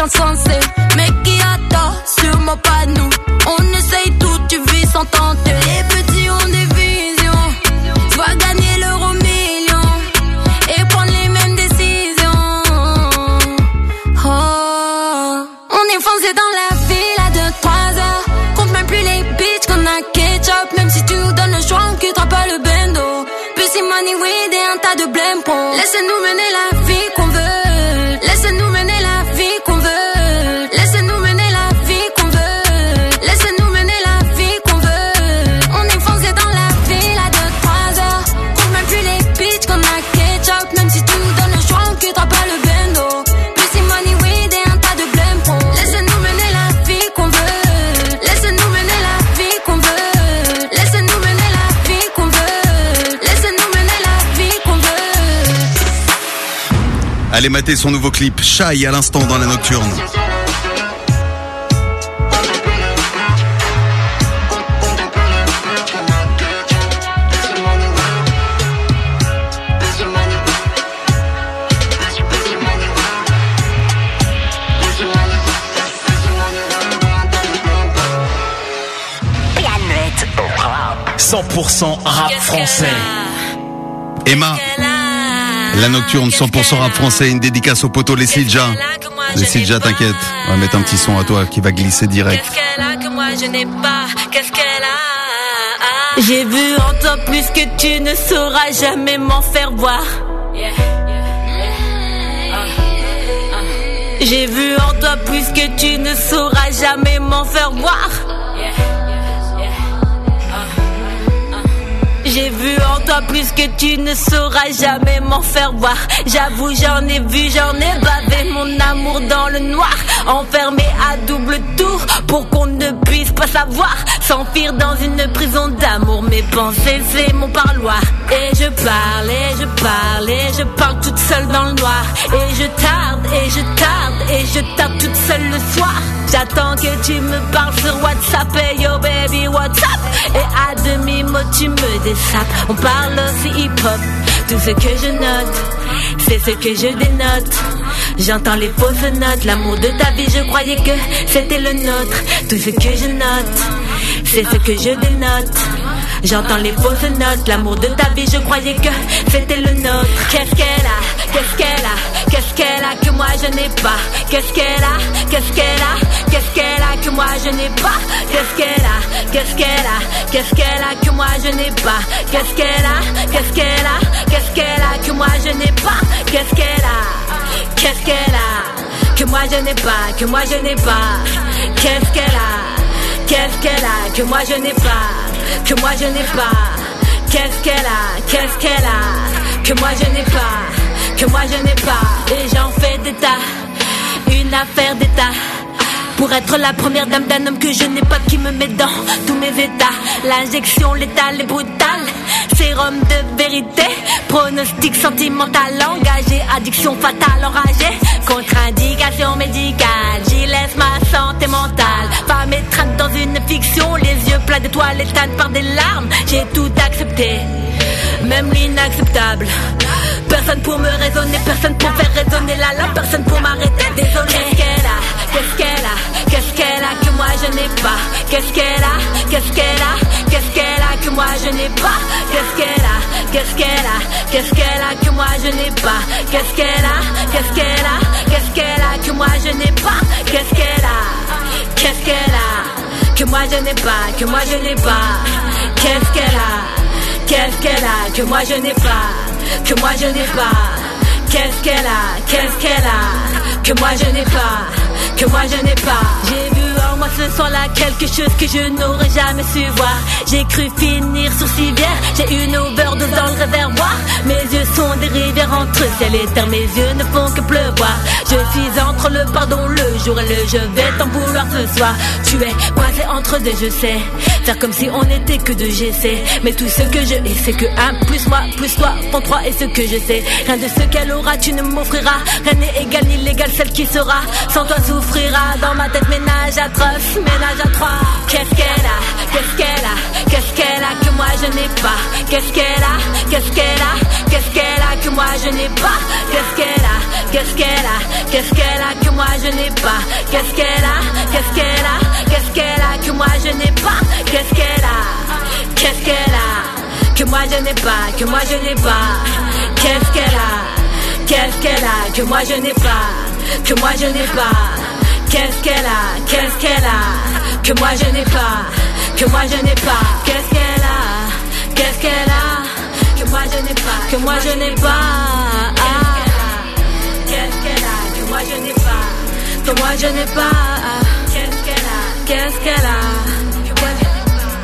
insensé. Mais qui a tort, sûrement pas nous. On essaye tout, tu vis sans tenter. Les petits ont des visions, soit gagner l'euro million et prendre les mêmes décisions. Oh, on est foncé dans la ville à deux trois heures. Compte même plus les bitches qu'on a ketchup. Même si tu nous donnes le choix, on quittera pas le bendo. Pussy money weed et un tas de blême pour. Laissez-nous mener la vie qu'on veut. Laissez-nous mener la vie qu'on veut. Laissez-nous mener la vie qu'on veut. Laissez-nous mener la vie qu'on veut. On est foncé dans la ville à deux trois heures. Compte même plus les bitches qu'on a ketchup. Même si tu nous donnes le choix, on quittera pas le bendo. Pussy money weed et un tas de blême pour. Laissez-nous mener la vie qu'on veut. Laissez-nous mener la vie qu'on veut. Laissez-nous mener la vie qu'on veut. Laissez-nous mener la vie qu'on veut. Allez mater son nouveau clip, Shy à l'instant dans la nocturne. cent pour cent rap français. Emma, la nocturne cent pour cent rap français, une dédicace au poteau les Sidja. Les Sidja, t'inquiète, on va mettre un petit son à toi qui va glisser direct. Qu'est-ce qu'elle a que moi je n'ai pas? Qu'est-ce qu'elle a? J'ai vu en toi plus que tu ne sauras jamais m'en faire voir. J'ai vu en toi plus que tu ne sauras jamais m'en faire voir. J'ai vu en toi plus que tu ne sauras jamais m'en faire voir. J'avoue j'en ai vu, j'en ai bavé mon amour dans le noir. Enfermé à double tour pour qu'on ne puisse pas savoir. S'enfuir dans une prison d'amour. Mes pensées c'est mon parloir. Et je parle, et je parle, et je parle toute seule dans le noir. Et je tarde, et je tarde, et je tarde toute seule le soir. J'attends que tu me parles sur WhatsApp. Et yo baby WhatsApp. Et à demi-mot tu me désapes. On parle aussi hip-hop. Tout ce que je note, c'est ce que je dénote. J'entends les fausses notes. L'amour de ta vie je croyais que c'était le nôtre. Tout ce que je note, c'est ce que je dénote. J'entends les fausses notes. L'amour de ta vie je croyais que c'était le nôtre. Qu'est-ce qu'elle a? Qu'est-ce qu'elle a? Qu'est-ce qu'elle a que moi je n'ai pas? Qu'est-ce qu'elle a? Qu'est-ce qu'elle a? Qu'est-ce qu'elle a que moi je n'ai pas? Qu'est-ce qu'elle a? Qu'est-ce qu'elle a? Qu'est-ce qu'elle a que moi je n'ai pas? Qu'est-ce qu'elle a? Qu'est-ce qu'elle a? Qu'est-ce qu'elle a que moi je n'ai pas? Qu'est-ce qu'elle a? Qu'est-ce qu'elle a? Que moi je n'ai pas? Que moi je n'ai pas? Qu'est-ce qu'elle a? Qu'est-ce qu'elle a? Que moi je n'ai pas? Que moi je n'ai pas? Qu'est-ce qu'elle a? Qu'est-ce qu'elle a? Que moi je n'ai pas? Que moi je n'ai pas? Et j'en fais d'état, une affaire d'état. Pour être la première dame d'un homme que je n'ai pas, qui me met dans tous mes états. L'injection létale et brutale, sérum de vérité, pronostic sentimental engagé, addiction fatale enragée, contre-indication médicale, j'y laisse ma santé mentale. Femme étreinte dans une fiction, les yeux pleins d'étoiles éteintes par des larmes. J'ai tout accepté, même l'inacceptable. Personne pour me raisonner, personne pour faire résonner la lame, personne pour m'arrêter. Désolé. Qu'est-ce qu'elle a? Qu'est-ce qu'elle a? Qu'est-ce qu'elle a que moi je n'ai pas? Qu'est-ce qu'elle a? Qu'est-ce qu'elle a? Qu'est-ce qu'elle a que moi je n'ai pas? Qu'est-ce qu'elle a? Qu'est-ce qu'elle a? Qu'est-ce qu'elle a que moi je n'ai pas? Qu'est-ce qu'elle a? Qu'est-ce qu'elle a? Qu'est-ce qu'elle a que moi je n'ai pas? Qu'est-ce qu'elle a? Qu'est-ce qu'elle a? Que moi je n'ai pas? Que moi je n'ai pas? Qu'est-ce qu'elle a? Qu'est-ce qu'elle a? Que moi je n'ai pas? Que moi je n'ai pas? Qu'est-ce qu'elle a? Qu'est-ce qu'elle a? Que moi je n'ai pas? Que moi je n'ai pas? J'ai vu en moi ce soir-là quelque chose que je n'aurais jamais su voir. J'ai cru finir sur civière, j'ai une overdose dans le réservoir. Mes yeux sont des rivières entre ciel et terre, mes yeux ne font que pleuvoir. Je suis entre le pardon, le jour et le je vais t'en vouloir ce soir. Tu es coincé entre deux, je sais, faire comme si on n'était que deux, j'essaie. Mais tout ce que je hais, c'est que un plus moi plus toi font trois, et ce que je sais, rien de ce qu'elle aura tu ne m'offriras. Rien n'est égal ni légal, celle qui sera sans toi souffrira. Dans ma tête ménage atroce, meuf, ménage à trois. Qu'est-ce qu'elle a, qu'est-ce qu'elle a, qu'est-ce qu'elle a que moi je n'ai pas. Qu'est-ce qu'elle a, qu'est-ce qu'elle a, qu'est-ce qu'elle a que moi je n'ai pas. Qu'est-ce qu'elle a, qu'est-ce qu'elle a, qu'est-ce qu'elle a que moi je n'ai pas. Qu'est-ce qu'elle a, qu'est-ce qu'elle a, qu'est-ce qu'elle a que moi je n'ai pas. Qu'est-ce qu'elle a, qu'est-ce qu'elle a que moi je n'ai pas, que moi je n'ai pas. Qu'est-ce qu'elle a, qu'est-ce qu'elle a que moi je n'ai pas, que moi je n'ai pas. Qu'est-ce qu'elle a, qu'est-ce qu'elle a que moi je n'ai pas, que moi je n'ai pas. Qu'est-ce qu'elle a, qu'est-ce qu'elle a que moi je n'ai pas, que moi je n'ai pas. Qu'est-ce qu'elle a, que moi je n'ai pas, que moi je n'ai pas. Qu'est-ce qu'elle a, qu'est-ce qu'elle a que moi je n'ai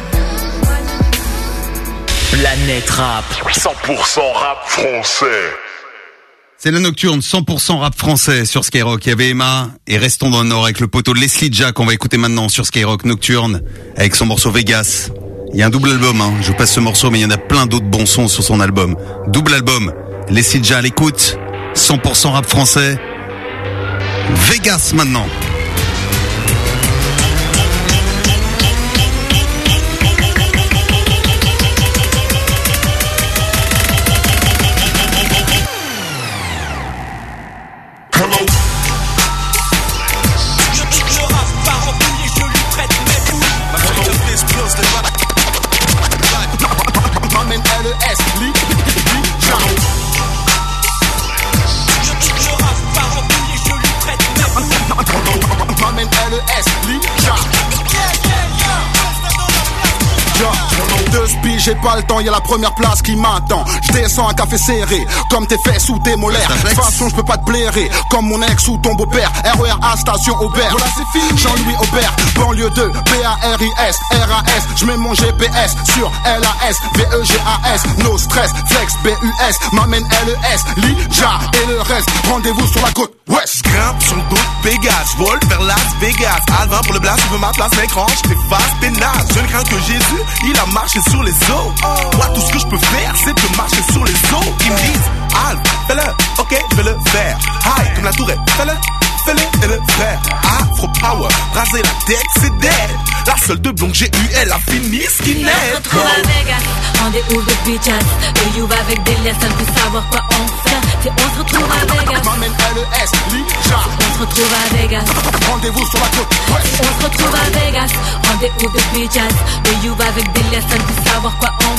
pas. Planète Rap, cent pour cent rap français. C'est la nocturne cent pour cent rap français sur Skyrock. Il y avait Emma et restons dans le Nord avec le poteau de Leslie Jack. On va écouter maintenant sur Skyrock Nocturne avec son morceau Vegas. Il y a un double album, hein. Je vous passe ce morceau, mais il y en a plein d'autres bons sons sur son album. Double album. Leslie Jack à l'écoute. cent pour cent rap français. Vegas maintenant. J'ai pas le temps, y'a la première place qui m'attend. Je descends un café serré, comme tes fesses ou tes molaires. De toute façon, je peux pas te blairer, comme mon ex ou ton beau-père. R E R A, station Aubert. Voilà, c'est fini. Jean-Louis Aubert, banlieue deux, B A R I S, R A S. Je mets mon G P S sur L A S, V E G A S. No stress, flex, B U S. M'amène L E S, Lija et le reste. Rendez-vous sur la côte ouest. Grimpe sur le dos de Pégase, vol vers Las Vegas. Alvin pour le blast, je veux ma place, l'écran, je t'efface tes nazes. Je ne crains que Jésus, il a marché sur les eaux. Moi tout ce que je peux faire c'est de marcher sur les eaux. Ils me disent Alv, fais-le, ok je vais le faire. High comme la tourette, fais-le, fais-le et le faire. Afro power, raser la tête c'est dead. La seule de blonde que j'ai eu elle a fini skinhead. On se retrouve à Vegas, rendez-vous de bitches. Le you va avec des liens sans plus savoir quoi on fait. C'est on se retrouve à Vegas. M'amène L E S, Lija. On se retrouve à Vegas. Rendez-vous sur la côte ouest. On se retrouve à Vegas, rendez-vous de bitches. Le you va avec des liens sans plus